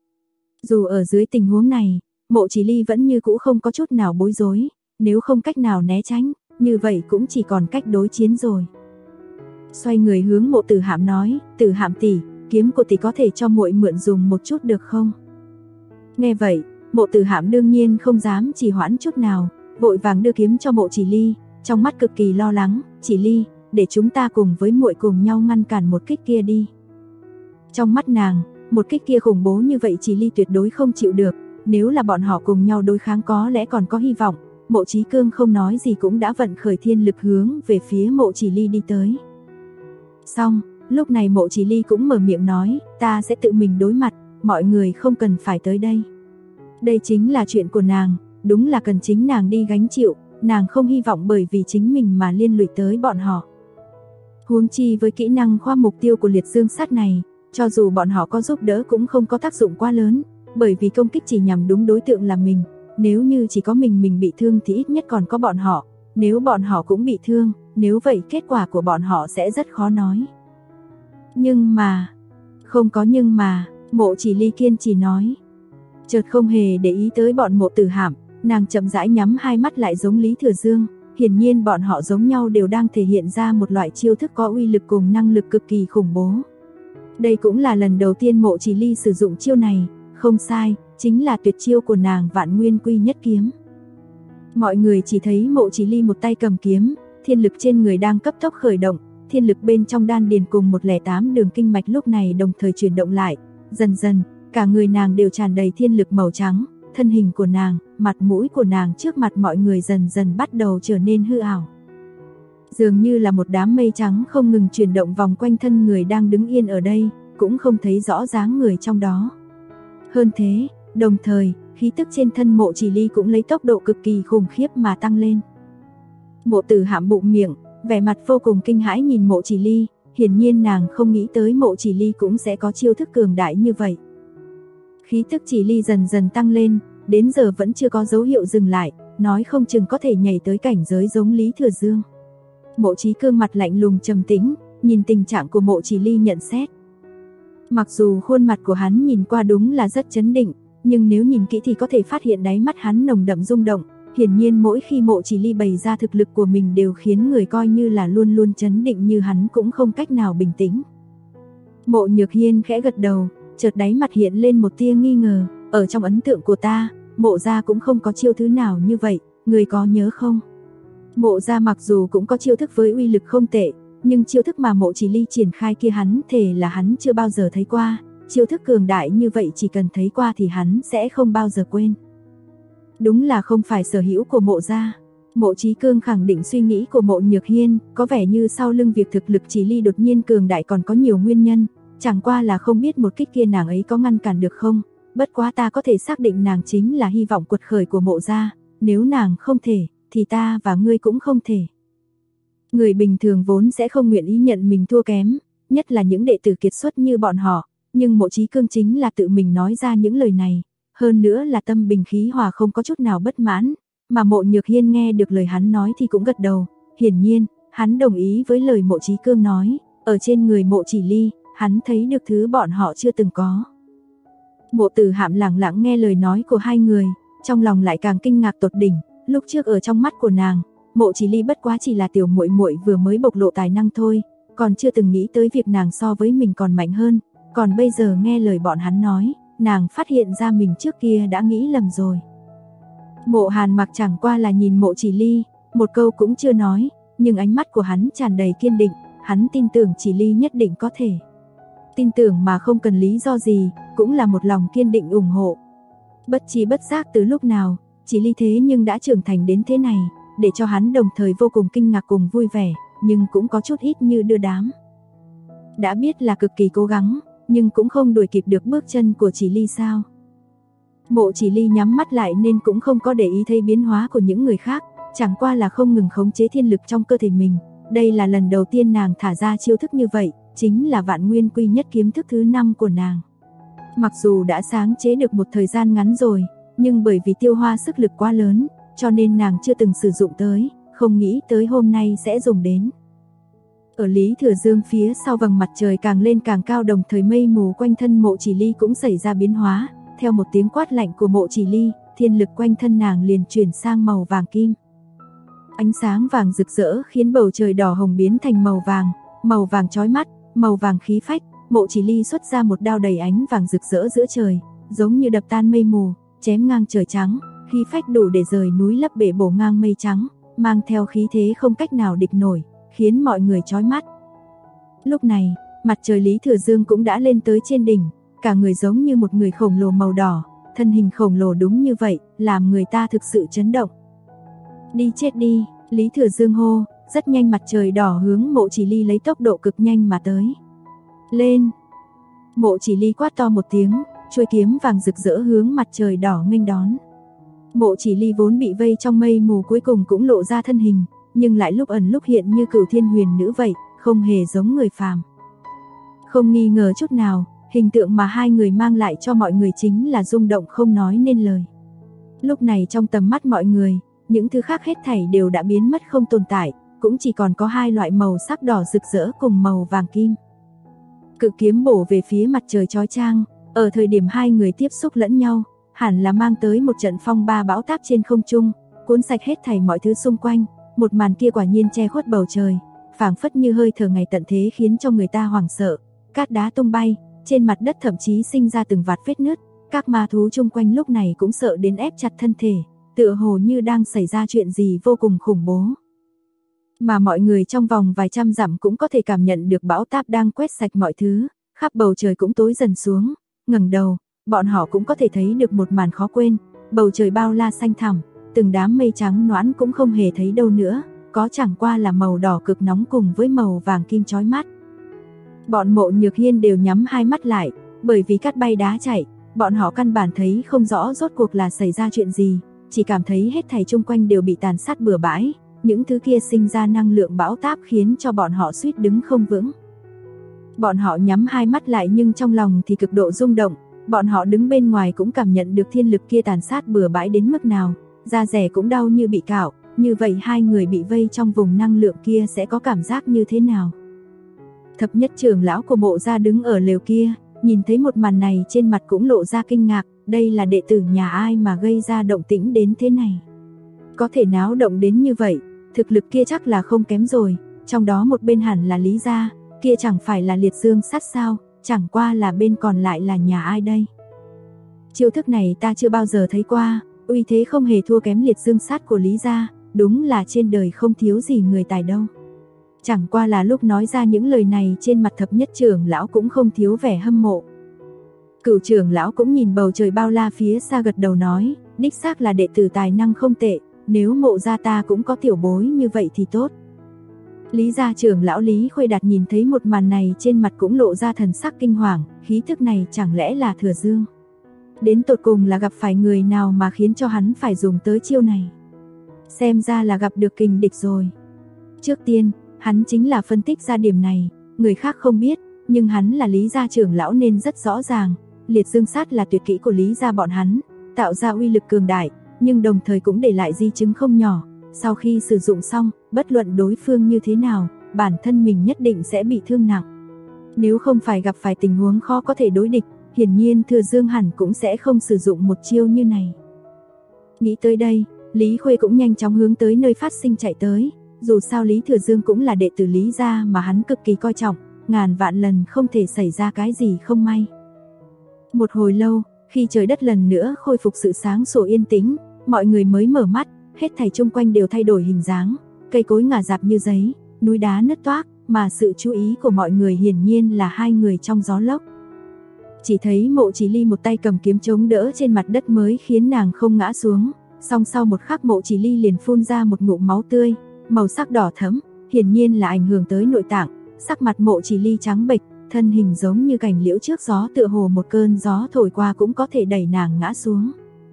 Dù ở dưới tình huống này, Mộ Chỉ Ly vẫn như cũ không có chút nào bối rối, nếu không cách nào né tránh, như vậy cũng chỉ còn cách đối chiến rồi. Xoay người hướng Mộ Tử Hạm nói, Tử Hạm tỷ, kiếm của tỷ có thể cho muội mượn dùng một chút được không? Nghe vậy, Mộ Tử Hạm đương nhiên không dám trì hoãn chút nào, vội vàng đưa kiếm cho Mộ Chỉ Ly, trong mắt cực kỳ lo lắng, Chỉ Ly, để chúng ta cùng với muội cùng nhau ngăn cản một kích kia đi. Trong mắt nàng, một kích kia khủng bố như vậy Chỉ Ly tuyệt đối không chịu được, nếu là bọn họ cùng nhau đối kháng có lẽ còn có hy vọng. Mộ Chí Cương không nói gì cũng đã vận khởi thiên lực hướng về phía Mộ Chỉ Ly đi tới. Xong, lúc này Mộ Chỉ Ly cũng mở miệng nói, ta sẽ tự mình đối mặt, mọi người không cần phải tới đây. Đây chính là chuyện của nàng, đúng là cần chính nàng đi gánh chịu, nàng không hy vọng bởi vì chính mình mà liên lụy tới bọn họ. Huống chi với kỹ năng khoa mục tiêu của liệt dương sát này, cho dù bọn họ có giúp đỡ cũng không có tác dụng quá lớn, bởi vì công kích chỉ nhằm đúng đối tượng là mình. Nếu như chỉ có mình bị thương thì ít nhất còn có bọn họ, nếu bọn họ cũng bị thương, nếu vậy kết quả của bọn họ sẽ rất khó nói. Nhưng mà, không có nhưng mà, Mộ Chỉ Ly kiên trì nói. Chợt không hề để ý tới bọn Mộ Tử Hạm, nàng chậm rãi nhắm hai mắt lại giống Lý Thừa Dương, hiển nhiên bọn họ giống nhau đều đang thể hiện ra một loại chiêu thức có uy lực cùng năng lực cực kỳ khủng bố. Đây cũng là lần đầu tiên Mộ Chỉ Ly sử dụng chiêu này, không sai, chính là tuyệt chiêu của nàng Vạn Nguyên Quy Nhất Kiếm. Mọi người chỉ thấy Mộ Chỉ Ly một tay cầm kiếm, thiên lực trên người đang cấp tốc khởi động, thiên lực bên trong đan điền cùng 108 đường kinh mạch lúc này đồng thời chuyển động lại, dần dần, cả người nàng đều tràn đầy thiên lực màu trắng, thân hình của nàng, mặt mũi của nàng trước mặt mọi người dần dần bắt đầu trở nên hư ảo. Dường như là một đám mây trắng không ngừng chuyển động vòng quanh thân người đang đứng yên ở đây, cũng không thấy rõ dáng người trong đó. Hơn thế, đồng thời, khí tức trên thân Mộ Chỉ Ly cũng lấy tốc độ cực kỳ khủng khiếp mà tăng lên. Mộ Tử Hạm bụng miệng, vẻ mặt vô cùng kinh hãi nhìn Mộ Chỉ Ly, hiển nhiên nàng không nghĩ tới Mộ Chỉ Ly cũng sẽ có chiêu thức cường đại như vậy. Khí tức Chỉ Ly dần dần tăng lên, đến giờ vẫn chưa có dấu hiệu dừng lại, nói không chừng có thể nhảy tới cảnh giới giống Lý Thừa Dương. Mộ Chí Cương mặt lạnh lùng trầm tĩnh, nhìn tình trạng của Mộ Chỉ Ly nhận xét. Mặc dù khuôn mặt của hắn nhìn qua đúng là rất chấn định, nhưng nếu nhìn kỹ thì có thể phát hiện đáy mắt hắn nồng đậm rung động, hiển nhiên mỗi khi Mộ Chỉ Ly bày ra thực lực của mình đều khiến người coi như là luôn luôn chấn định như hắn cũng không cách nào bình tĩnh. Mộ Nhược Hiên khẽ gật đầu, chợt đáy mặt hiện lên một tia nghi ngờ, ở trong ấn tượng của ta, Mộ gia cũng không có chiêu thứ nào như vậy, người có nhớ không? Mộ gia mặc dù cũng có chiêu thức với uy lực không tệ, nhưng chiêu thức mà Mộ Chỉ Ly triển khai kia hắn thề là hắn chưa bao giờ thấy qua, chiêu thức cường đại như vậy chỉ cần thấy qua thì hắn sẽ không bao giờ quên. Đúng là không phải sở hữu của Mộ gia. Mộ Chí Cương khẳng định suy nghĩ của Mộ Nhược Hiên, có vẻ như sau lưng việc thực lực Chỉ Ly đột nhiên cường đại còn có nhiều nguyên nhân, chẳng qua là không biết một kích kia nàng ấy có ngăn cản được không, bất quá ta có thể xác định nàng chính là hy vọng quật khởi của Mộ gia, nếu nàng không thể, thì ta và ngươi cũng không thể. Người bình thường vốn sẽ không nguyện ý nhận mình thua kém, nhất là những đệ tử kiệt xuất như bọn họ, nhưng Mộ Chí Cương chính là tự mình nói ra những lời này, hơn nữa là tâm bình khí hòa không có chút nào bất mãn, mà Mộ Nhược Hiên nghe được lời hắn nói thì cũng gật đầu, hiển nhiên, hắn đồng ý với lời Mộ Chí Cương nói, ở trên người Mộ Chỉ Ly, hắn thấy được thứ bọn họ chưa từng có. Mộ Tử Hạm lặng lặng nghe lời nói của hai người, trong lòng lại càng kinh ngạc tột đỉnh, lúc trước ở trong mắt của nàng, Mộ Chỉ Ly bất quá chỉ là tiểu muội muội vừa mới bộc lộ tài năng thôi, còn chưa từng nghĩ tới việc nàng so với mình còn mạnh hơn, còn bây giờ nghe lời bọn hắn nói, nàng phát hiện ra mình trước kia đã nghĩ lầm rồi. Mộ Hàn Mặc chẳng qua là nhìn Mộ Chỉ Ly, một câu cũng chưa nói, nhưng ánh mắt của hắn tràn đầy kiên định, hắn tin tưởng Chỉ Ly nhất định có thể. Tin tưởng mà không cần lý do gì, cũng là một lòng kiên định ủng hộ. Bất chi bất giác từ lúc nào, Chỉ Ly thế nhưng đã trưởng thành đến thế này, để cho hắn đồng thời vô cùng kinh ngạc cùng vui vẻ, nhưng cũng có chút ít như đưa đám. Đã biết là cực kỳ cố gắng, nhưng cũng không đuổi kịp được bước chân của Chỉ Ly sao? Mộ Chỉ Ly nhắm mắt lại nên cũng không có để ý thấy biến hóa của những người khác, chẳng qua là không ngừng khống chế thiên lực trong cơ thể mình. Đây là lần đầu tiên nàng thả ra chiêu thức như vậy, chính là Vạn Nguyên Quy Nhất kiếm thức thứ 5 của nàng. Mặc dù đã sáng chế được một thời gian ngắn rồi, nhưng bởi vì tiêu hoa sức lực quá lớn, cho nên nàng chưa từng sử dụng tới, không nghĩ tới hôm nay sẽ dùng đến. Ở Lý Thừa Dương phía sau vầng mặt trời càng lên càng cao, đồng thời mây mù quanh thân Mộ Chỉ Ly cũng xảy ra biến hóa, theo một tiếng quát lạnh của Mộ Chỉ Ly, thiên lực quanh thân nàng liền chuyển sang màu vàng kim. Ánh sáng vàng rực rỡ khiến bầu trời đỏ hồng biến thành màu vàng chói mắt, màu vàng khí phách. Mộ Chỉ Ly xuất ra một đao đầy ánh vàng rực rỡ giữa trời, giống như đập tan mây mù, chém ngang trời trắng, khí phách đủ để rời núi lấp bể bổ ngang mây trắng, mang theo khí thế không cách nào địch nổi, khiến mọi người chói mắt. Lúc này, mặt trời Lý Thừa Dương cũng đã lên tới trên đỉnh, cả người giống như một người khổng lồ màu đỏ, thân hình khổng lồ đúng như vậy, làm người ta thực sự chấn động. Đi chết đi, Lý Thừa Dương hô, rất nhanh mặt trời đỏ hướng Mộ Chỉ Ly lấy tốc độ cực nhanh mà tới. Lên! Mộ Chỉ Ly quát to một tiếng, chuôi kiếm vàng rực rỡ hướng mặt trời đỏ nghênh đón. Mộ Chỉ Ly vốn bị vây trong mây mù cuối cùng cũng lộ ra thân hình, nhưng lại lúc ẩn lúc hiện như Cửu Thiên Huyền Nữ vậy, không hề giống người phàm. Không nghi ngờ chút nào, hình tượng mà hai người mang lại cho mọi người chính là rung động không nói nên lời. Lúc này trong tầm mắt mọi người, những thứ khác hết thảy đều đã biến mất không tồn tại, cũng chỉ còn có hai loại màu sắc đỏ rực rỡ cùng màu vàng kim. Cự kiếm bổ về phía mặt trời chói chang, ở thời điểm hai người tiếp xúc lẫn nhau, hẳn là mang tới một trận phong ba bão táp trên không trung, cuốn sạch hết thảy mọi thứ xung quanh. Một màn kia quả nhiên che khuất bầu trời, phảng phất như hơi thở ngày tận thế khiến cho người ta hoảng sợ. Cát đá tung bay, trên mặt đất thậm chí sinh ra từng vạt vết nứt, các ma thú chung quanh lúc này cũng sợ đến ép chặt thân thể, tựa hồ như đang xảy ra chuyện gì vô cùng khủng bố. Mà mọi người trong vòng vài trăm dặm cũng có thể cảm nhận được bão táp đang quét sạch mọi thứ, khắp bầu trời cũng tối dần xuống, ngẩng đầu, bọn họ cũng có thể thấy được một màn khó quên, bầu trời bao la xanh thẳm, từng đám mây trắng nõn cũng không hề thấy đâu nữa, có chẳng qua là màu đỏ cực nóng cùng với màu vàng kim chói mắt. Bọn Mộ Nhược Hiên đều nhắm hai mắt lại, bởi vì cát bay đá chạy, bọn họ căn bản thấy không rõ rốt cuộc là xảy ra chuyện gì, chỉ cảm thấy hết thảy chung quanh đều bị tàn sát bừa bãi, những thứ kia sinh ra năng lượng bão táp khiến cho bọn họ suýt đứng không vững. Bọn họ nhắm hai mắt lại nhưng trong lòng thì cực độ rung động, bọn họ đứng bên ngoài cũng cảm nhận được thiên lực kia tàn sát bừa bãi đến mức nào, da dẻ cũng đau như bị cạo, như vậy hai người bị vây trong vùng năng lượng kia sẽ có cảm giác như thế nào? Thập nhất trưởng lão của Mộ gia đứng ở lều kia, nhìn thấy một màn này trên mặt cũng lộ ra kinh ngạc, đây là đệ tử nhà ai mà gây ra động tĩnh đến thế này? Có thể náo động đến như vậy, thực lực kia chắc là không kém rồi, trong đó một bên hẳn là Lý gia, kia chẳng phải là Liệt Dương Sắt sao, chẳng qua là bên còn lại là nhà ai đây? Chiêu thức này ta chưa bao giờ thấy qua, uy thế không hề thua kém Liệt Dương Sắt của Lý gia, đúng là trên đời không thiếu gì người tài đâu. Chẳng qua là lúc nói ra những lời này trên mặt thập nhất trưởng lão cũng không thiếu vẻ hâm mộ. Cửu trưởng lão cũng nhìn bầu trời bao la phía xa gật đầu nói, đích xác là đệ tử tài năng không tệ, nếu Mộ gia ta cũng có tiểu bối như vậy thì tốt. Lý gia trưởng lão Lý Khuê Đạt nhìn thấy một màn này trên mặt cũng lộ ra thần sắc kinh hoàng, khí thức này chẳng lẽ là Thừa Dương? Đến tột cùng là gặp phải người nào mà khiến cho hắn phải dùng tới chiêu này? Xem ra là gặp được kình địch rồi. Trước tiên, hắn chính là phân tích ra điểm này, người khác không biết, nhưng hắn là Lý gia trưởng lão nên rất rõ ràng, Liệt Dương Sát là tuyệt kỹ của Lý gia bọn hắn, tạo ra uy lực cường đại, nhưng đồng thời cũng để lại di chứng không nhỏ, sau khi sử dụng xong, bất luận đối phương như thế nào, bản thân mình nhất định sẽ bị thương nặng. Nếu không phải gặp phải tình huống khó có thể đối địch, hiển nhiên Thừa Dương hẳn cũng sẽ không sử dụng một chiêu như này. Nghĩ tới đây, Lý Khuê cũng nhanh chóng hướng tới nơi phát sinh chạy tới, dù sao Lý Thừa Dương cũng là đệ tử Lý gia mà hắn cực kỳ coi trọng, ngàn vạn lần không thể xảy ra cái gì không may. Một hồi lâu, khi trời đất lần nữa khôi phục sự sáng sủa yên tĩnh, mọi người mới mở mắt, hết thảy chung quanh đều thay đổi hình dáng, cây cối ngả rạp như giấy, núi đá nứt toác, mà sự chú ý của mọi người hiển nhiên là hai người trong gió lốc. Chỉ thấy Mộ Chỉ Ly một tay cầm kiếm chống đỡ trên mặt đất mới khiến nàng không ngã xuống, song sau một khắc Mộ Chỉ Ly liền phun ra một ngụm máu tươi, màu sắc đỏ thẫm, hiển nhiên là ảnh hưởng tới nội tạng, sắc mặt Mộ Chỉ Ly trắng bệch, thân hình giống như cành liễu trước gió tựa hồ một cơn gió thổi qua cũng có thể đẩy nàng ngã xuống.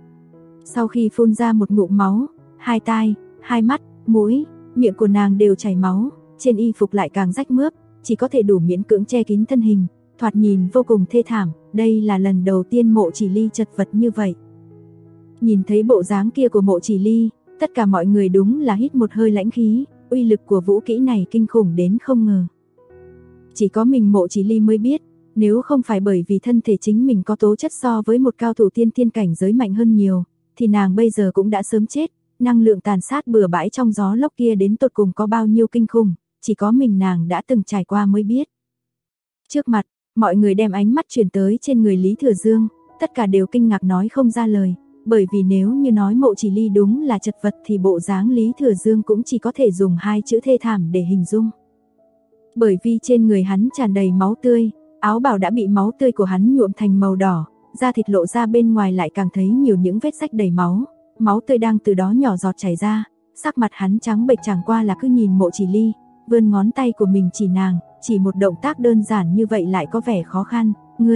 Sau khi phun ra một ngụm máu, hai tai, hai mắt, mũi, miệng của nàng đều chảy máu, trên y phục lại càng rách mướp, chỉ có thể đủ miễn cưỡng che kín thân hình, thoạt nhìn vô cùng thê thảm, đây là lần đầu tiên Mộ Chỉ Ly chật vật như vậy. Nhìn thấy bộ dáng kia của Mộ Chỉ Ly, tất cả mọi người đúng là hít một hơi lãnh khí, uy lực của vũ kỹ này kinh khủng đến không ngờ. Chỉ có mình Mộ Chỉ Ly mới biết, nếu không phải bởi vì thân thể chính mình có tố chất so với một cao thủ tiên thiên cảnh giới mạnh hơn nhiều, thì nàng bây giờ cũng đã sớm chết, năng lượng tàn sát bừa bãi trong gió lốc kia đến tột cùng có bao nhiêu kinh khủng, chỉ có mình nàng đã từng trải qua mới biết. Trước mặt, mọi người đem ánh mắt chuyển tới trên người Lý Thừa Dương, tất cả đều kinh ngạc nói không ra lời, bởi vì nếu như nói Mộ Chỉ Ly đúng là chật vật thì bộ dáng Lý Thừa Dương cũng chỉ có thể dùng hai chữ thê thảm để hình dung. Bởi vì trên người hắn tràn đầy máu tươi, áo bào đã bị máu tươi của hắn nhuộm thành màu đỏ, da thịt lộ ra bên ngoài lại càng thấy nhiều những vết rách đầy máu, máu tươi đang từ đó nhỏ giọt chảy ra, sắc mặt hắn trắng bệch chẳng qua là cứ nhìn Mộ Chỉ Ly, vươn ngón tay của mình chỉ nàng, chỉ một động tác đơn giản như vậy lại có vẻ khó khăn,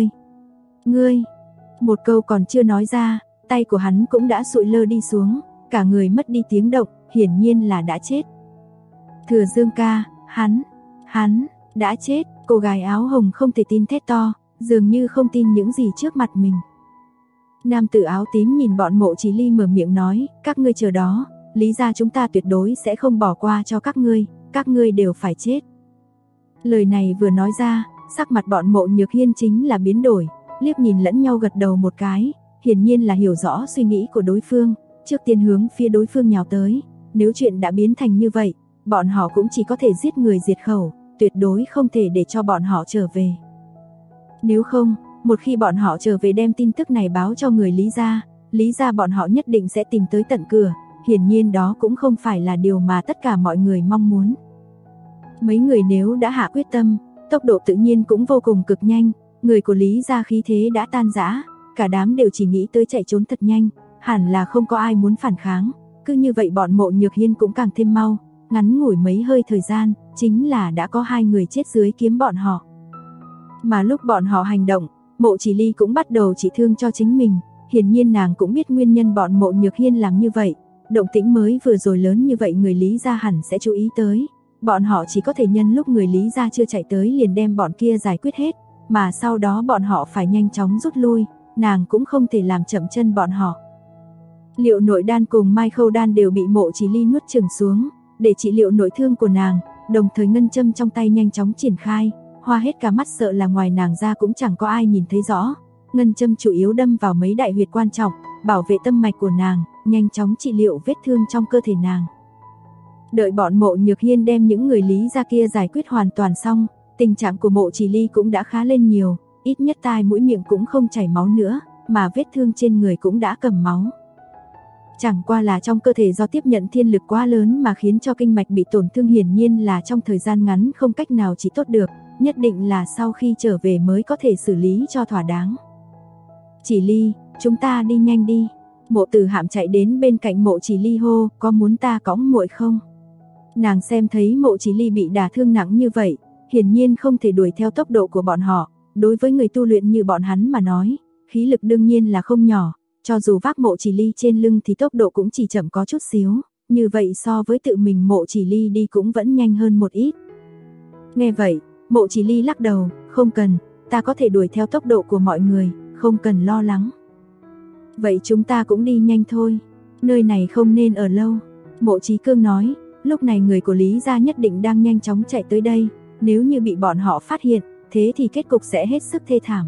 ngươi, một câu còn chưa nói ra, tay của hắn cũng đã sụi lơ đi xuống, cả người mất đi tiếng động, hiển nhiên là đã chết. Thừa Dương ca, hắn, đã chết, cô gái áo hồng không thể tin thét to, dường như không tin những gì trước mặt mình. Nam tử áo tím nhìn bọn Mộ Chỉ Ly mở miệng nói, các ngươi chờ đó, Lý gia chúng ta tuyệt đối sẽ không bỏ qua cho các ngươi đều phải chết. Lời này vừa nói ra, sắc mặt bọn Mộ Nhược Hiên chính là biến đổi, liếc nhìn lẫn nhau gật đầu một cái, hiển nhiên là hiểu rõ suy nghĩ của đối phương, trước tiên hướng phía đối phương nhào tới, nếu chuyện đã biến thành như vậy, bọn họ cũng chỉ có thể giết người diệt khẩu, tuyệt đối không thể để cho bọn họ trở về. Nếu không, một khi bọn họ trở về đem tin tức này báo cho người Lý gia bọn họ nhất định sẽ tìm tới tận cửa, hiển nhiên đó cũng không phải là điều mà tất cả mọi người mong muốn. Mấy người nếu đã hạ quyết tâm, tốc độ tự nhiên cũng vô cùng cực nhanh, người của Lý gia khí thế đã tan rã, cả đám đều chỉ nghĩ tới chạy trốn thật nhanh, hẳn là không có ai muốn phản kháng, cứ như vậy bọn Mộ Nhược Hiên cũng càng thêm mau, ngắn ngủi mấy hơi thời gian, chính là đã có 2 người chết dưới kiếm bọn họ. Mà lúc bọn họ hành động, Mộ Chỉ Ly cũng bắt đầu trị thương cho chính mình, hiển nhiên nàng cũng biết nguyên nhân bọn Mộ Nhược Hiên làm như vậy, động tĩnh mới vừa rồi lớn như vậy người Lý gia hẳn sẽ chú ý tới, bọn họ chỉ có thể nhân lúc người Lý gia chưa chạy tới liền đem bọn kia giải quyết hết, mà sau đó bọn họ phải nhanh chóng rút lui, nàng cũng không thể làm chậm chân bọn họ. Liệu nội đan cùng mai khâu đan đều bị Mộ Chỉ Ly nuốt chửng xuống, để trị liệu nội thương của nàng, đồng thời ngân châm trong tay nhanh chóng triển khai, hoa hết cả mắt sợ là ngoài nàng ra cũng chẳng có ai nhìn thấy rõ. Ngân châm chủ yếu đâm vào mấy đại huyệt quan trọng, bảo vệ tâm mạch của nàng, nhanh chóng trị liệu vết thương trong cơ thể nàng. Đợi bọn Mộ Nhược Hiên đem những người Lý gia kia giải quyết hoàn toàn xong, tình trạng của Mộ Chỉ Ly cũng đã khá lên nhiều, ít nhất tai mũi miệng cũng không chảy máu nữa, mà vết thương trên người cũng đã cầm máu. Chẳng qua là trong cơ thể do tiếp nhận thiên lực quá lớn mà khiến cho kinh mạch bị tổn thương, hiển nhiên là trong thời gian ngắn không cách nào trị tốt được, nhất định là sau khi trở về mới có thể xử lý cho thỏa đáng. Chỉ Ly, chúng ta đi nhanh đi. Mộ Tử Hạm chạy đến bên cạnh Mộ Chỉ Ly hô, có muốn ta cõng muội không? Nàng xem thấy Mộ Chỉ Ly bị đả thương nặng như vậy, hiển nhiên không thể đuổi theo tốc độ của bọn họ, đối với người tu luyện như bọn hắn mà nói, khí lực đương nhiên là không nhỏ, cho dù vác Mộ Chỉ Ly trên lưng thì tốc độ cũng chỉ chậm có chút xíu, như vậy so với tự mình Mộ Chỉ Ly đi cũng vẫn nhanh hơn một ít. Nghe vậy, Mộ Chỉ Ly lắc đầu, không cần, ta có thể đuổi theo tốc độ của mọi người, không cần lo lắng. Vậy chúng ta cũng đi nhanh thôi, nơi này không nên ở lâu. Mộ Chí Cương nói, lúc này người của Lý gia nhất định đang nhanh chóng chạy tới đây, nếu như bị bọn họ phát hiện, thế thì kết cục sẽ hết sức thê thảm.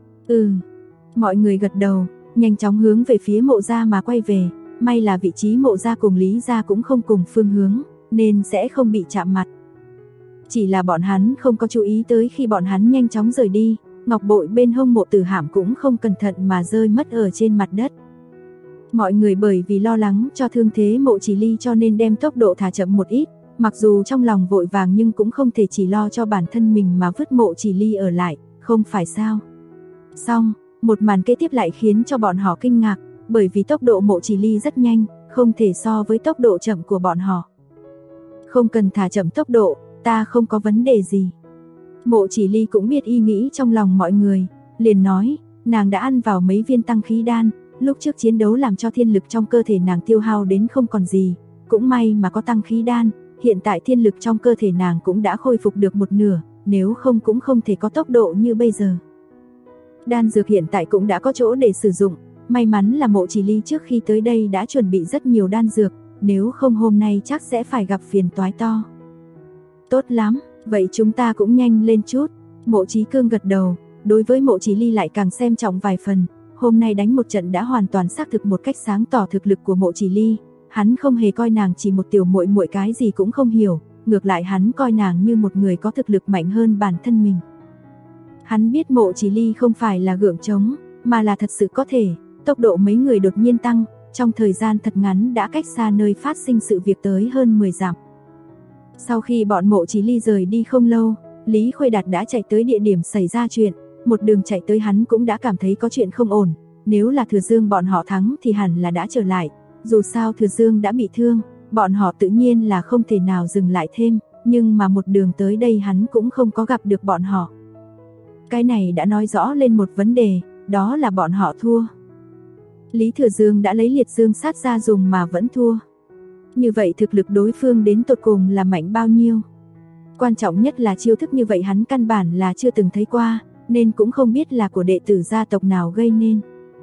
Mọi người gật đầu, nhanh chóng hướng về phía Mộ gia mà quay về, may là vị trí Mộ gia cùng Lý gia cũng không cùng phương hướng, nên sẽ không bị chạm mặt. Chỉ là bọn hắn không có chú ý tới khi bọn hắn nhanh chóng rời đi, ngọc bội bên hông Mộ Tử Hạm cũng không cẩn thận mà rơi mất ở trên mặt đất. Mọi người bởi vì lo lắng cho thương thế Mộ Chỉ Ly cho nên đem tốc độ thả chậm một ít, mặc dù trong lòng vội vàng nhưng cũng không thể chỉ lo cho bản thân mình mà vứt Mộ Chỉ Ly ở lại, không phải sao? Xong, một màn kế tiếp lại khiến cho bọn họ kinh ngạc, bởi vì tốc độ Mộ Chỉ Ly rất nhanh, không thể so với tốc độ chậm của bọn họ. Không cần thả chậm tốc độ, ta không có vấn đề gì. Mộ Chỉ Ly cũng biết ý nghĩ trong lòng mọi người, liền nói, nàng đã ăn vào mấy viên tăng khí đan, lúc trước chiến đấu làm cho thiên lực trong cơ thể nàng tiêu hao đến không còn gì, cũng may mà có tăng khí đan, hiện tại thiên lực trong cơ thể nàng cũng đã khôi phục được một nửa, nếu không cũng không thể có tốc độ như bây giờ. Đan dược hiện tại cũng đã có chỗ để sử dụng, may mắn là Mộ Chỉ Ly trước khi tới đây đã chuẩn bị rất nhiều đan dược, nếu không hôm nay chắc sẽ phải gặp phiền toái to. Tốt lắm, vậy chúng ta cũng nhanh lên chút. Mộ Chí Cương gật đầu, đối với Mộ Chỉ Ly lại càng xem trọng vài phần, hôm nay đánh một trận đã hoàn toàn xác thực một cách sáng tỏ thực lực của Mộ Chỉ Ly, hắn không hề coi nàng chỉ một tiểu muội muội cái gì cũng không hiểu, ngược lại hắn coi nàng như một người có thực lực mạnh hơn bản thân mình. Hắn biết Mộ Chỉ Ly không phải là gượng trống, mà là thật sự có thể, tốc độ mấy người đột nhiên tăng, trong thời gian thật ngắn đã cách xa nơi phát sinh sự việc tới hơn 10 dặm. Sau khi bọn Mộ Chỉ Ly rời đi không lâu, Lý Khuê Đạt đã chạy tới địa điểm xảy ra chuyện, một đường chạy tới hắn cũng đã cảm thấy có chuyện không ổn, nếu là Thừa Dương bọn họ thắng thì hẳn là đã trở lại, dù sao Thừa Dương đã bị thương, bọn họ tự nhiên là không thể nào dừng lại thêm, nhưng mà một đường tới đây hắn cũng không có gặp được bọn họ. Cái này đã nói rõ lên một vấn đề, đó là bọn họ thua. Lý Thừa Dương đã lấy liệt dương sát ra dùng mà vẫn thua. Như vậy thực lực đối phương đến tột cùng là mạnh bao nhiêu? Quan trọng nhất là chiêu thức như vậy hắn căn bản là chưa từng thấy qua, nên cũng không biết là của đệ tử gia tộc nào gây nên.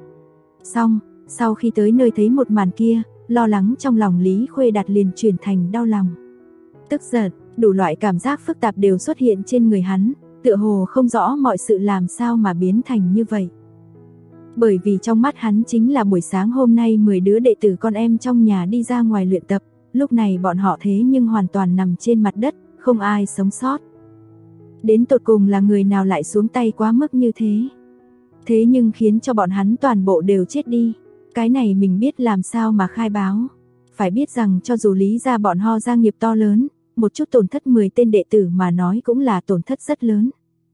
Xong, sau khi tới nơi thấy một màn kia, lo lắng trong lòng Lý Khuê Đạt liền chuyển thành đau lòng. Tức giận, đủ loại cảm giác phức tạp đều xuất hiện trên người hắn, tựa hồ không rõ mọi sự làm sao mà biến thành như vậy. Bởi vì trong mắt hắn chính là buổi sáng hôm nay 10 đứa đệ tử con em trong nhà đi ra ngoài luyện tập, lúc này bọn họ thế nhưng hoàn toàn nằm trên mặt đất, không ai sống sót. Đến tột cùng là người nào lại xuống tay quá mức như thế? Thế nhưng khiến cho bọn hắn toàn bộ đều chết đi. Cái này mình biết làm sao mà khai báo. Phải biết rằng cho dù Lý gia bọn họ gia nghiệp to lớn, một chút tổn thất 10 tên đệ tử mà nói cũng là tổn thất rất lớn.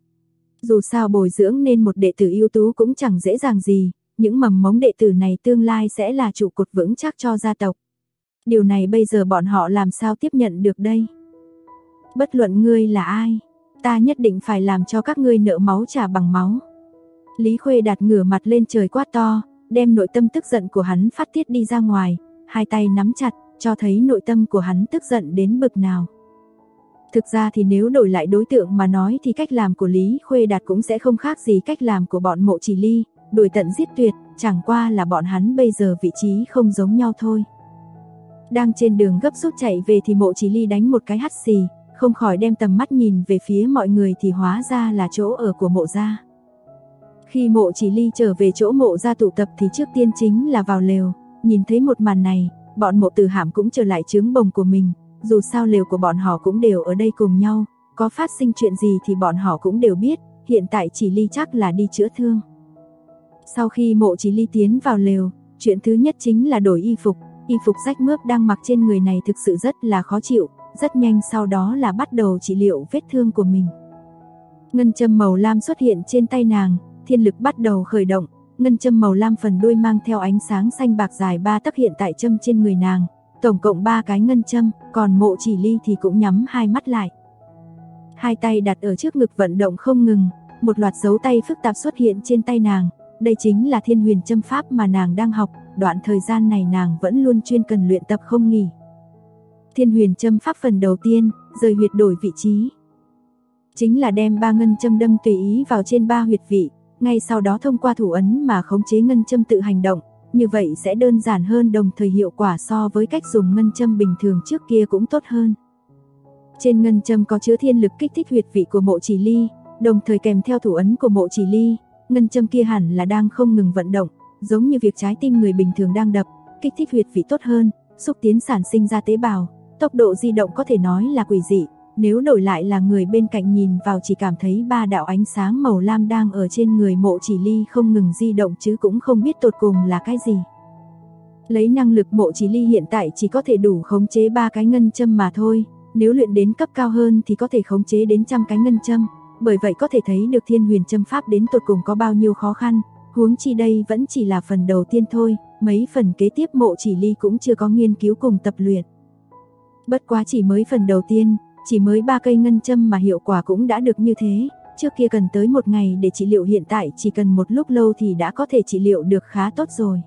Dù sao bồi dưỡng nên một đệ tử ưu tú cũng chẳng dễ dàng gì, những mầm mống đệ tử này tương lai sẽ là trụ cột vững chắc cho gia tộc. Điều này bây giờ bọn họ làm sao tiếp nhận được đây? Bất luận ngươi là ai, ta nhất định phải làm cho các ngươi nợ máu trả bằng máu. Lý Khuê Đạt ngửa mặt lên trời quát to, đem nội tâm tức giận của hắn phát tiết đi ra ngoài, hai tay nắm chặt, cho thấy nội tâm của hắn tức giận đến bực nào. Thực ra thì nếu đổi lại đối tượng mà nói thì cách làm của Lý Khuê Đạt cũng sẽ không khác gì cách làm của bọn Mộ Chỉ Ly, đuổi tận giết tuyệt, chẳng qua là bọn hắn bây giờ vị trí không giống nhau thôi. Đang trên đường gấp rút chạy về thì Mộ Chỉ Ly đánh một cái hắt xì, không khỏi đem tầm mắt nhìn về phía mọi người thì hóa ra là chỗ ở của Mộ gia. Khi Mộ Chỉ Ly trở về chỗ Mộ gia tụ tập thì trước tiên chính là vào lều, nhìn thấy một màn này, bọn Mộ Tử Hàm cũng trở lại trướng bồng của mình, dù sao lều của bọn họ cũng đều ở đây cùng nhau, có phát sinh chuyện gì thì bọn họ cũng đều biết, hiện tại Chỉ Ly chắc là đi chữa thương. Sau khi Mộ Chỉ Ly tiến vào lều, chuyện thứ nhất chính là đổi y phục rách mướp đang mặc trên người này thực sự rất là khó chịu, rất nhanh sau đó là bắt đầu trị liệu vết thương của mình. Ngân châm màu lam xuất hiện trên tay nàng, thiên lực bắt đầu khởi động, ngân châm màu lam phần đuôi mang theo ánh sáng xanh bạc dài 3 tấc hiện tại châm trên người nàng, tổng cộng 3 cái ngân châm, còn Mộ Chỉ Ly thì cũng nhắm hai mắt lại. Hai tay đặt ở trước ngực vận động không ngừng, một loạt dấu tay phức tạp xuất hiện trên tay nàng, đây chính là Thiên Huyền châm pháp mà nàng đang học, đoạn thời gian này nàng vẫn luôn chuyên cần luyện tập không nghỉ. Thiên Huyền châm pháp phần đầu tiên, rời huyệt đổi vị trí. Chính là đem 3 ngân châm đâm tùy ý vào trên 3 huyệt vị, ngay sau đó thông qua thủ ấn mà khống chế ngân châm tự hành động, như vậy sẽ đơn giản hơn, đồng thời hiệu quả so với cách dùng ngân châm bình thường trước kia cũng tốt hơn. Trên ngân châm có chứa thiên lực kích thích huyệt vị của Mộ Chỉ Ly, đồng thời kèm theo thủ ấn của Mộ Chỉ Ly, ngân châm kia hẳn là đang không ngừng vận động, giống như việc trái tim người bình thường đang đập, kích thích huyệt vị tốt hơn, xúc tiến sản sinh ra tế bào, tốc độ di động có thể nói là quỷ dị. Nếu đổi lại là người bên cạnh nhìn vào chỉ cảm thấy 3 đạo ánh sáng màu lam đang ở trên người Mộ Chỉ Ly không ngừng di động chứ cũng không biết tột cùng là cái gì. Lấy năng lực Mộ Chỉ Ly hiện tại chỉ có thể đủ khống chế 3 cái ngân châm mà thôi, nếu luyện đến cấp cao hơn thì có thể khống chế đến trăm cái ngân châm, bởi vậy có thể thấy được Thiên Huyền châm pháp đến tột cùng có bao nhiêu khó khăn, huống chi đây vẫn chỉ là phần đầu tiên thôi, mấy phần kế tiếp Mộ Chỉ Ly cũng chưa có nghiên cứu cùng tập luyện. Bất quá chỉ mới phần đầu tiên, chỉ mới 3 cây ngân châm mà hiệu quả cũng đã được như thế, trước kia cần tới 1 ngày để trị liệu, hiện tại chỉ cần một lúc lâu thì đã có thể trị liệu được khá tốt rồi.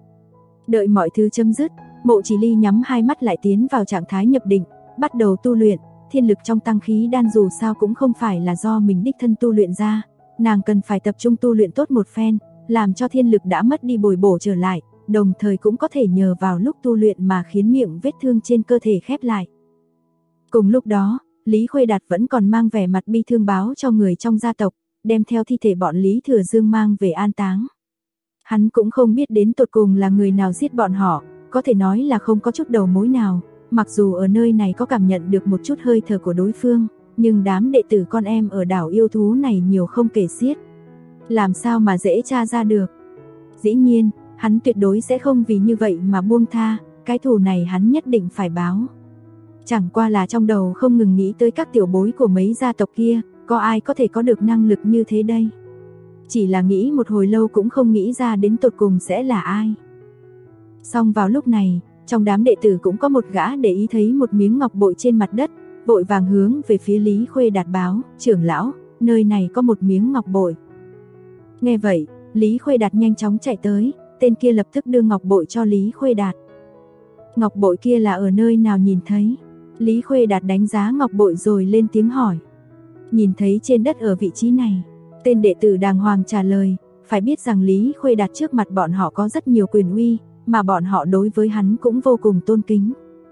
Đợi mọi thứ chấm dứt, Mộ Chỉ Ly nhắm hai mắt lại tiến vào trạng thái nhập định, bắt đầu tu luyện, thiên lực trong tăng khí đan dù sao cũng không phải là do mình đích thân tu luyện ra, nàng cần phải tập trung tu luyện tốt một phen, làm cho thiên lực đã mất đi bồi bổ trở lại, đồng thời cũng có thể nhờ vào lúc tu luyện mà khiến miệng vết thương trên cơ thể khép lại. Cùng lúc đó, Lý Khuê Đạt vẫn còn mang vẻ mặt bi thương báo cho người trong gia tộc, đem theo thi thể bọn Lý Thừa Dương mang về an táng. Hắn cũng không biết đến tột cùng là người nào giết bọn họ, có thể nói là không có chút đầu mối nào, mặc dù ở nơi này có cảm nhận được một chút hơi thở của đối phương, nhưng đám đệ tử con em ở đảo yêu thú này nhiều không kể xiết. Làm sao mà dễ tra ra được? Dĩ nhiên, hắn tuyệt đối sẽ không vì như vậy mà buông tha, cái thù này hắn nhất định phải báo. Chẳng qua là trong đầu không ngừng nghĩ tới các tiểu bối của mấy gia tộc kia, có ai có thể có được năng lực như thế đây? Chỉ là nghĩ một hồi lâu cũng không nghĩ ra đến tột cùng sẽ là ai. Xong vào lúc này, trong đám đệ tử cũng có một gã để ý thấy một miếng ngọc bội trên mặt đất, vội vàng hướng về phía Lý Khuê Đạt báo, trưởng lão, nơi này có một miếng ngọc bội. Nghe vậy, Lý Khuê Đạt nhanh chóng chạy tới, tên kia lập tức đưa ngọc bội cho Lý Khuê Đạt. Ngọc bội kia là ở nơi nào nhìn thấy? Lý Khuê Đạt đánh giá ngọc bội rồi lên tiếng hỏi. Nhìn thấy trên đất ở vị trí này. Tên đệ tử đàng hoàng trả lời, phải biết rằng Lý Khuê Đạt trước mặt bọn họ có rất nhiều quyền uy, mà bọn họ đối với hắn cũng vô cùng tôn kính.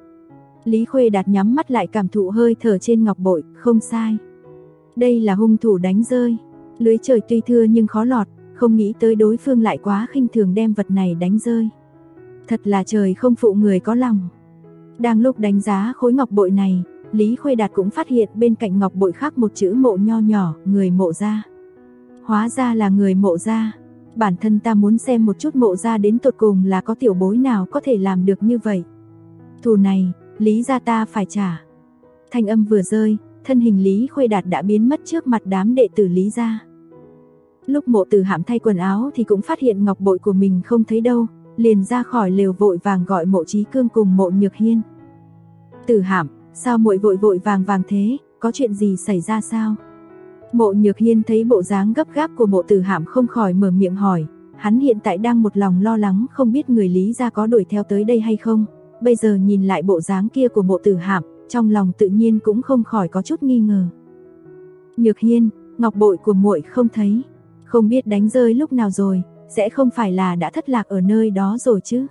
Lý Khuê Đạt nhắm mắt lại cảm thụ hơi thở trên ngọc bội, không sai. Đây là hung thủ đánh rơi. Lưới trời tuy thưa nhưng khó lọt, không nghĩ tới đối phương lại quá khinh thường đem vật này đánh rơi. Thật là trời không phụ người có lòng. Đang lúc đánh giá khối ngọc bội này, Lý Khuê Đạt cũng phát hiện bên cạnh ngọc bội khắc một chữ Mộ nho nhỏ, người Mộ gia. Hóa ra là người Mộ gia. Bản thân ta muốn xem một chút Mộ gia đến tột cùng là có tiểu bối nào có thể làm được như vậy. Thù này, Lý gia ta phải trả. Thanh âm vừa rơi, thân hình Lý Khuê Đạt đã biến mất trước mặt đám đệ tử Lý gia. Lúc Mộ Tử Hàm thay quần áo thì cũng phát hiện ngọc bội của mình không thấy đâu, liền ra khỏi lều vội vàng gọi Mộ Chí Cương cùng Mộ Nhược Hiên. Tử Hạm, sao muội vội vội vàng vàng thế, có chuyện gì xảy ra sao? Mộ Nhược Hiên thấy bộ dáng gấp gáp của Mộ Tử Hạm không khỏi mở miệng hỏi, hắn hiện tại đang một lòng lo lắng không biết người Lý gia có đuổi theo tới đây hay không. Bây giờ nhìn lại bộ dáng kia của Mộ Tử Hạm, trong lòng tự nhiên cũng không khỏi có chút nghi ngờ. Nhược Hiên, ngọc bội của muội không thấy, không biết đánh rơi lúc nào rồi, sẽ không phải là đã thất lạc ở nơi đó rồi chứ?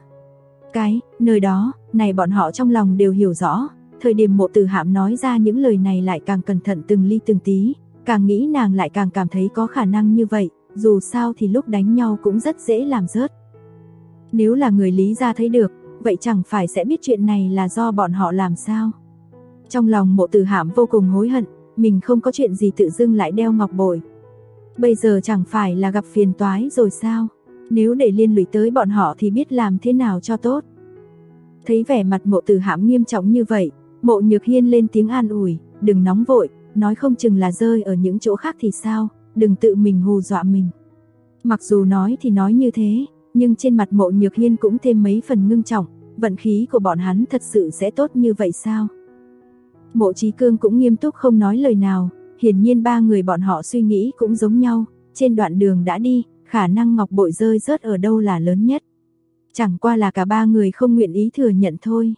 Nơi đó, này bọn họ trong lòng đều hiểu rõ, thời điểm Mộ Tử Hạm nói ra những lời này lại càng cẩn thận từng ly từng tí, càng nghĩ nàng lại càng cảm thấy có khả năng như vậy, dù sao thì lúc đánh nhau cũng rất dễ làm rớt. Nếu là người Lý gia thấy được, vậy chẳng phải sẽ biết chuyện này là do bọn họ làm sao? Trong lòng Mộ Tử Hạm vô cùng hối hận, mình không có chuyện gì tự dưng lại đeo ngọc bội. Bây giờ chẳng phải là gặp phiền toái rồi sao? Nếu để liên lụy tới bọn họ thì biết làm thế nào cho tốt. Thấy vẻ mặt Mộ Tử Hạm nghiêm trọng như vậy, Mộ Nhược Hiên lên tiếng an ủi, đừng nóng vội, nói không chừng là rơi ở những chỗ khác thì sao, đừng tự mình hù dọa mình. Mặc dù nói thì nói như thế, nhưng trên mặt Mộ Nhược Hiên cũng thêm mấy phần ngưng trọng, vận khí của bọn hắn thật sự sẽ tốt như vậy sao? Mộ Chí Cương cũng nghiêm túc không nói lời nào, hiển nhiên ba người bọn họ suy nghĩ cũng giống nhau, trên đoạn đường đã đi, khả năng ngọc bội rơi rớt ở đâu là lớn nhất. Chẳng qua là cả ba người không nguyện ý thừa nhận thôi.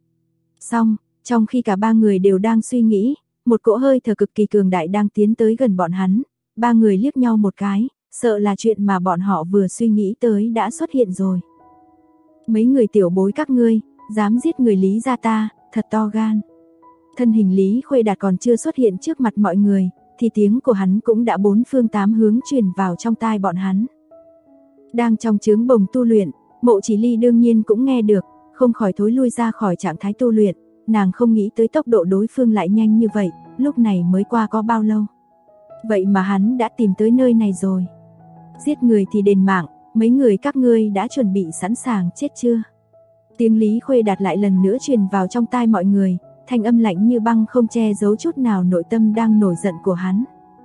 Xong, trong khi cả ba người đều đang suy nghĩ, một cỗ hơi thở cực kỳ cường đại đang tiến tới gần bọn hắn, ba người liếc nhau một cái, sợ là chuyện mà bọn họ vừa suy nghĩ tới đã xuất hiện rồi. Mấy người tiểu bối các ngươi, dám giết người Lý gia ta, thật to gan. Thân hình Lý Khuê Đạt còn chưa xuất hiện trước mặt mọi người, thì tiếng của hắn cũng đã bốn phương tám hướng truyền vào trong tai bọn hắn. Đang trong chướng bồng tu luyện, Mộ Chỉ Ly đương nhiên cũng nghe được, không khỏi thối lui ra khỏi trạng thái tu luyện, nàng không nghĩ tới tốc độ đối phương lại nhanh như vậy, lúc này mới qua có bao lâu. Vậy mà hắn đã tìm tới nơi này rồi. Giết người thì đền mạng, mấy người các ngươi đã chuẩn bị sẵn sàng chết chưa? Tiếng Lý Khuê Đạt lại lần nữa truyền vào trong tai mọi người, thanh âm lạnh như băng không che giấu chút nào nội tâm đang nổi giận của hắn.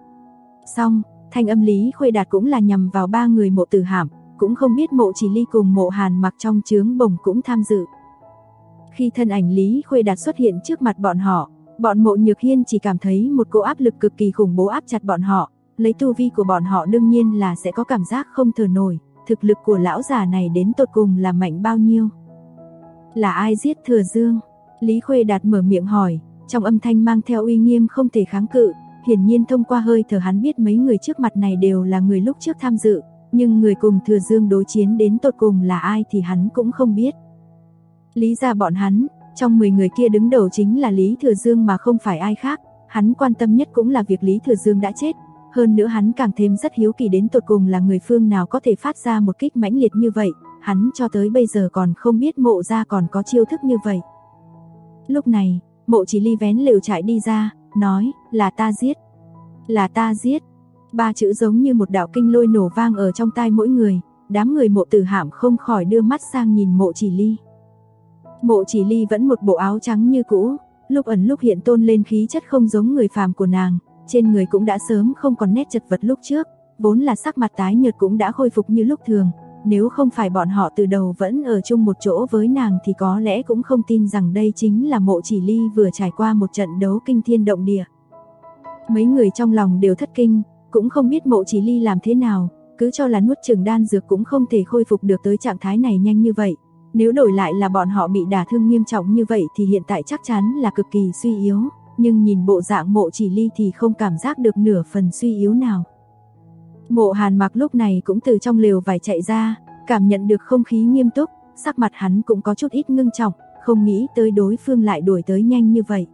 Xong, thanh âm Lý Khuê Đạt cũng là nhằm vào ba người Mộ Tử Hạm, cũng không biết Mộ Chỉ Ly cùng Mộ Hàn Mặc trong chướng bồng cũng tham dự. Khi thân ảnh Lý Khuê Đạt xuất hiện trước mặt bọn họ, bọn Mộ Nhược Hiên chỉ cảm thấy một cỗ áp lực cực kỳ khủng bố áp chặt bọn họ, lấy tu vi của bọn họ đương nhiên là sẽ có cảm giác không thở nổi, thực lực của lão già này đến tột cùng là mạnh bao nhiêu. Là ai giết Thừa Dương? Lý Khuê Đạt mở miệng hỏi, trong âm thanh mang theo uy nghiêm không thể kháng cự, hiển nhiên thông qua hơi thở hắn biết mấy người trước mặt này đều là người lúc trước tham dự, nhưng người cùng Thừa Dương đối chiến đến tột cùng là ai thì hắn cũng không biết. Lý gia bọn hắn, trong 10 người kia đứng đầu chính là Lý Thừa Dương mà không phải ai khác, hắn quan tâm nhất cũng là việc Lý Thừa Dương đã chết, hơn nữa hắn càng thêm rất hiếu kỳ đến tột cùng là người phương nào có thể phát ra một kích mãnh liệt như vậy, hắn cho tới bây giờ còn không biết Mộ gia còn có chiêu thức như vậy. Lúc này, Mộ Chỉ Ly vén lều trại đi ra, nói, là ta giết. Là ta giết. Ba chữ giống như một đạo kinh lôi nổ vang ở trong tai mỗi người, đám người Mộ Tử Hạm không khỏi đưa mắt sang nhìn Mộ Chỉ Ly. Mộ Chỉ Ly vẫn một bộ áo trắng như cũ, lúc ẩn lúc hiện tôn lên khí chất không giống người phàm của nàng, trên người cũng đã sớm không còn nét chật vật lúc trước, vốn là sắc mặt tái nhợt cũng đã khôi phục như lúc thường. Nếu không phải bọn họ từ đầu vẫn ở chung một chỗ với nàng thì có lẽ cũng không tin rằng đây chính là Mộ Chỉ Ly vừa trải qua một trận đấu kinh thiên động địa. Mấy người trong lòng đều thất kinh, cũng không biết Mộ Chỉ Ly làm thế nào, cứ cho là nuốt chửng đan dược cũng không thể khôi phục được tới trạng thái này nhanh như vậy. Nếu đổi lại là bọn họ bị đả thương nghiêm trọng như vậy thì hiện tại chắc chắn là cực kỳ suy yếu, nhưng nhìn bộ dạng Mộ Chỉ Ly thì không cảm giác được nửa phần suy yếu nào. Mộ Hàn Mặc lúc này cũng từ trong lều vải chạy ra, cảm nhận được không khí nghiêm túc, sắc mặt hắn cũng có chút ít ngưng trọng, không nghĩ tới đối phương lại đuổi tới nhanh như vậy.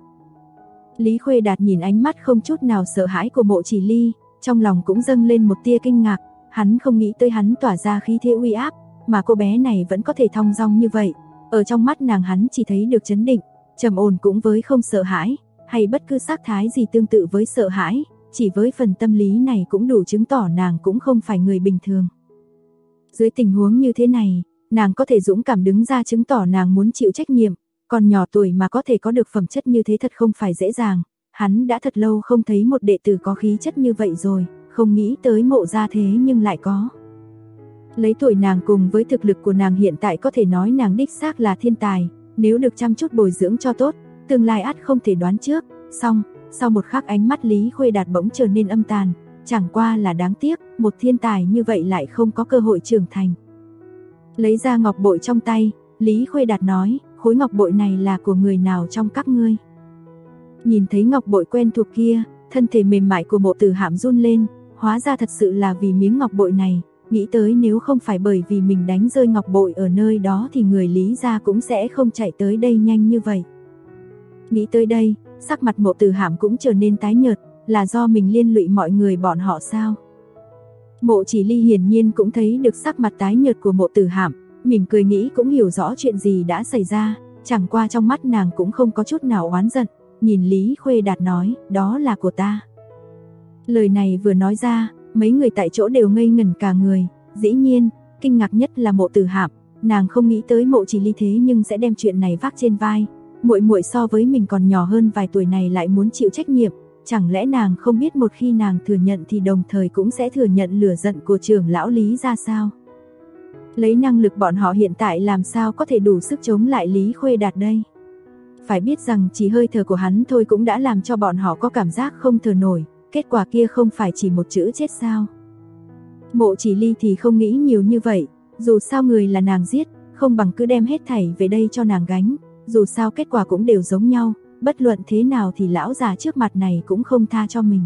Lý Khuê Đạt nhìn ánh mắt không chút nào sợ hãi của Mộ Chỉ Ly, trong lòng cũng dâng lên một tia kinh ngạc, hắn không nghĩ tới hắn tỏa ra khí thế uy áp, mà cô bé này vẫn có thể thong dong như vậy. Ở trong mắt nàng hắn chỉ thấy được chấn định, trầm ổn cũng với không sợ hãi, hay bất cứ sắc thái gì tương tự với sợ hãi, chỉ với phần tâm lý này cũng đủ chứng tỏ nàng cũng không phải người bình thường. Dưới tình huống như thế này, nàng có thể dũng cảm đứng ra chứng tỏ nàng muốn chịu trách nhiệm, còn nhỏ tuổi mà có thể có được phẩm chất như thế thật không phải dễ dàng, hắn đã thật lâu không thấy một đệ tử có khí chất như vậy rồi, không nghĩ tới Mộ gia thế nhưng lại có. Lấy tuổi nàng cùng với thực lực của nàng hiện tại có thể nói nàng đích xác là thiên tài, nếu được chăm chút bồi dưỡng cho tốt, tương lai ắt không thể đoán trước. Xong, sau một khắc ánh mắt Lý Khuê Đạt bỗng trở nên âm tàn, chẳng qua là đáng tiếc, một thiên tài như vậy lại không có cơ hội trưởng thành. Lấy ra ngọc bội trong tay, Lý Khuê Đạt nói, khối ngọc bội này là của người nào trong các ngươi? Nhìn thấy ngọc bội quen thuộc kia, thân thể mềm mại của Mộ Tử Hạm run lên, hóa ra thật sự là vì miếng ngọc bội này, nghĩ tới nếu không phải bởi vì mình đánh rơi ngọc bội ở nơi đó thì người Lý gia cũng sẽ không chạy tới đây nhanh như vậy. Nghĩ tới đây, sắc mặt Mộ Tử Hạm cũng trở nên tái nhợt, là do mình liên lụy mọi người bọn họ sao? Mộ Chỉ Ly hiển nhiên cũng thấy được sắc mặt tái nhợt của Mộ Tử Hạm, mỉm cười nghĩ cũng hiểu rõ chuyện gì đã xảy ra, chẳng qua trong mắt nàng cũng không có chút nào oán giận, nhìn Lý Khuê Đạt nói, đó là của ta. Lời này vừa nói ra, mấy người tại chỗ đều ngây ngẩn cả người, dĩ nhiên, kinh ngạc nhất là Mộ Tử Hạm, nàng không nghĩ tới Mộ Chỉ Ly thế nhưng sẽ đem chuyện này vác trên vai, muội muội so với mình còn nhỏ hơn vài tuổi này lại muốn chịu trách nhiệm, chẳng lẽ nàng không biết một khi nàng thừa nhận thì đồng thời cũng sẽ thừa nhận lửa giận của trưởng lão Lý ra sao? Lấy năng lực bọn họ hiện tại làm sao có thể đủ sức chống lại Lý Khuê Đạt đây? Phải biết rằng chỉ hơi thở của hắn thôi cũng đã làm cho bọn họ có cảm giác không thở nổi, kết quả kia không phải chỉ một chữ chết sao? Mộ Chỉ Ly thì không nghĩ nhiều như vậy, dù sao người là nàng giết, không bằng cứ đem hết thảy về đây cho nàng gánh, dù sao kết quả cũng đều giống nhau, bất luận thế nào thì lão già trước mặt này cũng không tha cho mình.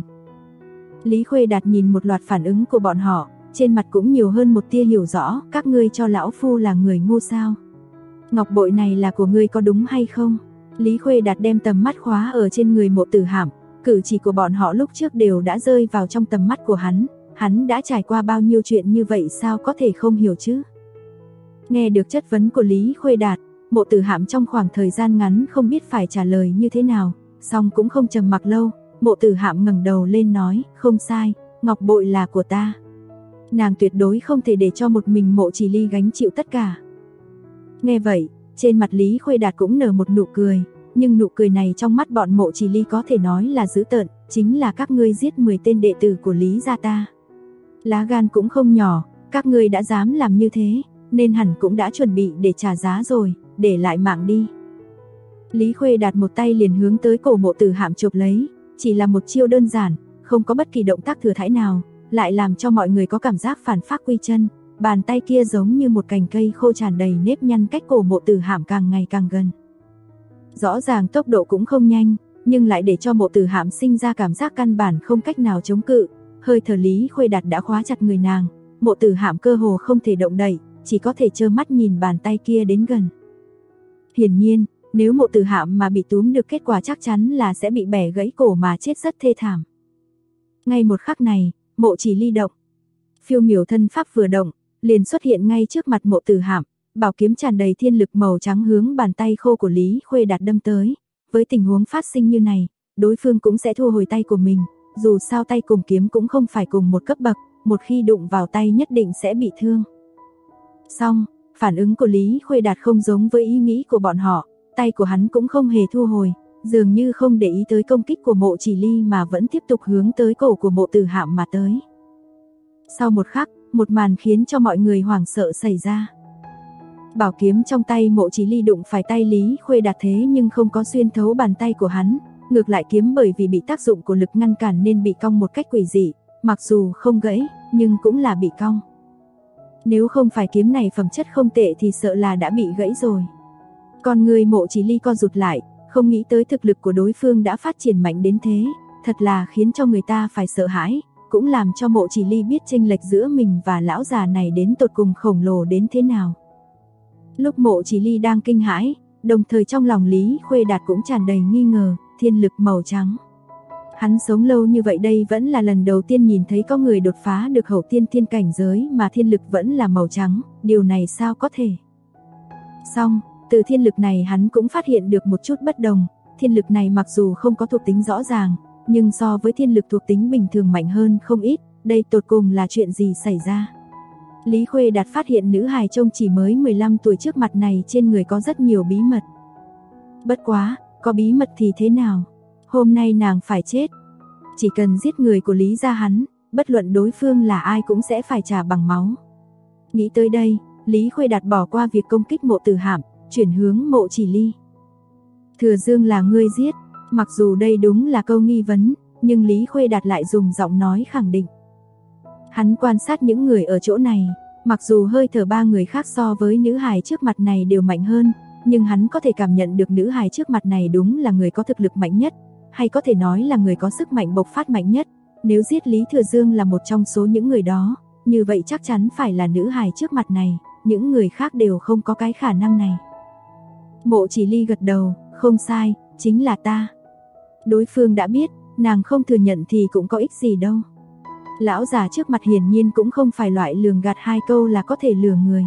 Lý Khuê Đạt nhìn một loạt phản ứng của bọn họ, trên mặt cũng nhiều hơn một tia hiểu rõ, các ngươi cho lão phu là người ngu sao? Ngọc bội này là của ngươi có đúng hay không? Lý Khuê Đạt đem tầm mắt khóa ở trên người Mộ Tử Hạm, cử chỉ của bọn họ lúc trước đều đã rơi vào trong tầm mắt của hắn đã trải qua bao nhiêu chuyện như vậy sao có thể không hiểu chứ? Nghe được chất vấn của Lý Khuê Đạt, Mộ Tử Hạm trong khoảng thời gian ngắn không biết phải trả lời như thế nào, song cũng không trầm mặc lâu, Mộ Tử Hạm ngẩng đầu lên nói, không sai, ngọc bội là của ta. Nàng tuyệt đối không thể để cho một mình Mộ Chỉ Ly gánh chịu tất cả. Nghe vậy, trên mặt Lý Khuê Đạt cũng nở một nụ cười, nhưng nụ cười này trong mắt bọn Mộ Chỉ Ly có thể nói là dữ tợn, chính là các ngươi giết 10 tên đệ tử của Lý gia ta. Lá gan cũng không nhỏ, các ngươi đã dám làm như thế, nên hẳn cũng đã chuẩn bị để trả giá rồi, để lại mạng đi. Lý Khuê Đạt một tay liền hướng tới cổ Mộ Tử Hạm chộp lấy, chỉ là một chiêu đơn giản, không có bất kỳ động tác thừa thãi nào, lại làm cho mọi người có cảm giác phản phác quy chân, bàn tay kia giống như một cành cây khô tràn đầy nếp nhăn cách cổ Mộ Tử Hạm càng ngày càng gần. Rõ ràng tốc độ cũng không nhanh, nhưng lại để cho Mộ Tử Hạm sinh ra cảm giác căn bản không cách nào chống cự, hơi thở Lý Khuê Đạt đã khóa chặt người nàng, Mộ Tử Hạm cơ hồ không thể động đậy, chỉ có thể trơ mắt nhìn bàn tay kia đến gần. Hiển nhiên, nếu Mộ Tử Hạm mà bị túm được kết quả chắc chắn là sẽ bị bẻ gãy cổ mà chết rất thê thảm. Ngay một khắc này, Mộ Chỉ Ly động. Phiêu miểu thân pháp vừa động, liền xuất hiện ngay trước mặt Mộ Tử Hạm, bảo kiếm tràn đầy thiên lực màu trắng hướng bàn tay khô của Lý Khuê Đạt đâm tới. Với tình huống phát sinh như này, đối phương cũng sẽ thu hồi tay của mình, dù sao tay cùng kiếm cũng không phải cùng một cấp bậc, một khi đụng vào tay nhất định sẽ bị thương. Song, phản ứng của Lý Khuê Đạt không giống với ý nghĩ của bọn họ, tay của hắn cũng không hề thu hồi, dường như không để ý tới công kích của Mộ Chỉ Ly mà vẫn tiếp tục hướng tới cổ của Mộ Tử Hạm mà tới. Sau một khắc, một màn khiến cho mọi người hoảng sợ xảy ra. Bảo kiếm trong tay Mộ Chỉ Ly đụng phải tay Lý Khuê Đạt thế nhưng không có xuyên thấu bàn tay của hắn, ngược lại kiếm bởi vì bị tác dụng của lực ngăn cản nên bị cong một cách quỷ dị, mặc dù không gãy, nhưng cũng là bị cong. Nếu không phải kiếm này phẩm chất không tệ thì sợ là đã bị gãy rồi. Còn người Mộ Chỉ Ly co rụt lại, không nghĩ tới thực lực của đối phương đã phát triển mạnh đến thế, thật là khiến cho người ta phải sợ hãi, cũng làm cho Mộ Chỉ Ly biết chênh lệch giữa mình và lão già này đến tột cùng khổng lồ đến thế nào. Lúc Mộ Chỉ Ly đang kinh hãi, đồng thời trong lòng Lý Khuê Đạt cũng tràn đầy nghi ngờ, thiên lực màu trắng. Hắn sống lâu như vậy đây vẫn là lần đầu tiên nhìn thấy có người đột phá được hậu tiên thiên cảnh giới mà thiên lực vẫn là màu trắng, điều này sao có thể. Song, từ thiên lực này hắn cũng phát hiện được một chút bất đồng, thiên lực này mặc dù không có thuộc tính rõ ràng, nhưng so với thiên lực thuộc tính bình thường mạnh hơn không ít, đây tột cùng là chuyện gì xảy ra. Lý Khuê Đạt phát hiện nữ hài trông chỉ mới 15 tuổi trước mặt này trên người có rất nhiều bí mật. Bất quá, có bí mật thì thế nào? Hôm nay nàng phải chết. Chỉ cần giết người của Lý gia hắn, bất luận đối phương là ai cũng sẽ phải trả bằng máu. Nghĩ tới đây, Lý Khuê Đạt bỏ qua việc công kích Mộ Tử Hạm, chuyển hướng Mộ Chỉ Ly. Thừa Dương là ngươi giết, mặc dù đây đúng là câu nghi vấn, nhưng Lý Khuê Đạt lại dùng giọng nói khẳng định. Hắn quan sát những người ở chỗ này, mặc dù hơi thở ba người khác so với nữ hài trước mặt này đều mạnh hơn, nhưng hắn có thể cảm nhận được nữ hài trước mặt này đúng là người có thực lực mạnh nhất, hay có thể nói là người có sức mạnh bộc phát mạnh nhất. Nếu giết Lý Thừa Dương là một trong số những người đó, như vậy chắc chắn phải là nữ hài trước mặt này, những người khác đều không có cái khả năng này. Mộ Chỉ Ly gật đầu, không sai, chính là ta. Đối phương đã biết, nàng không thừa nhận thì cũng có ích gì đâu. Lão già trước mặt hiển nhiên cũng không phải loại lường gạt hai câu là có thể lừa người.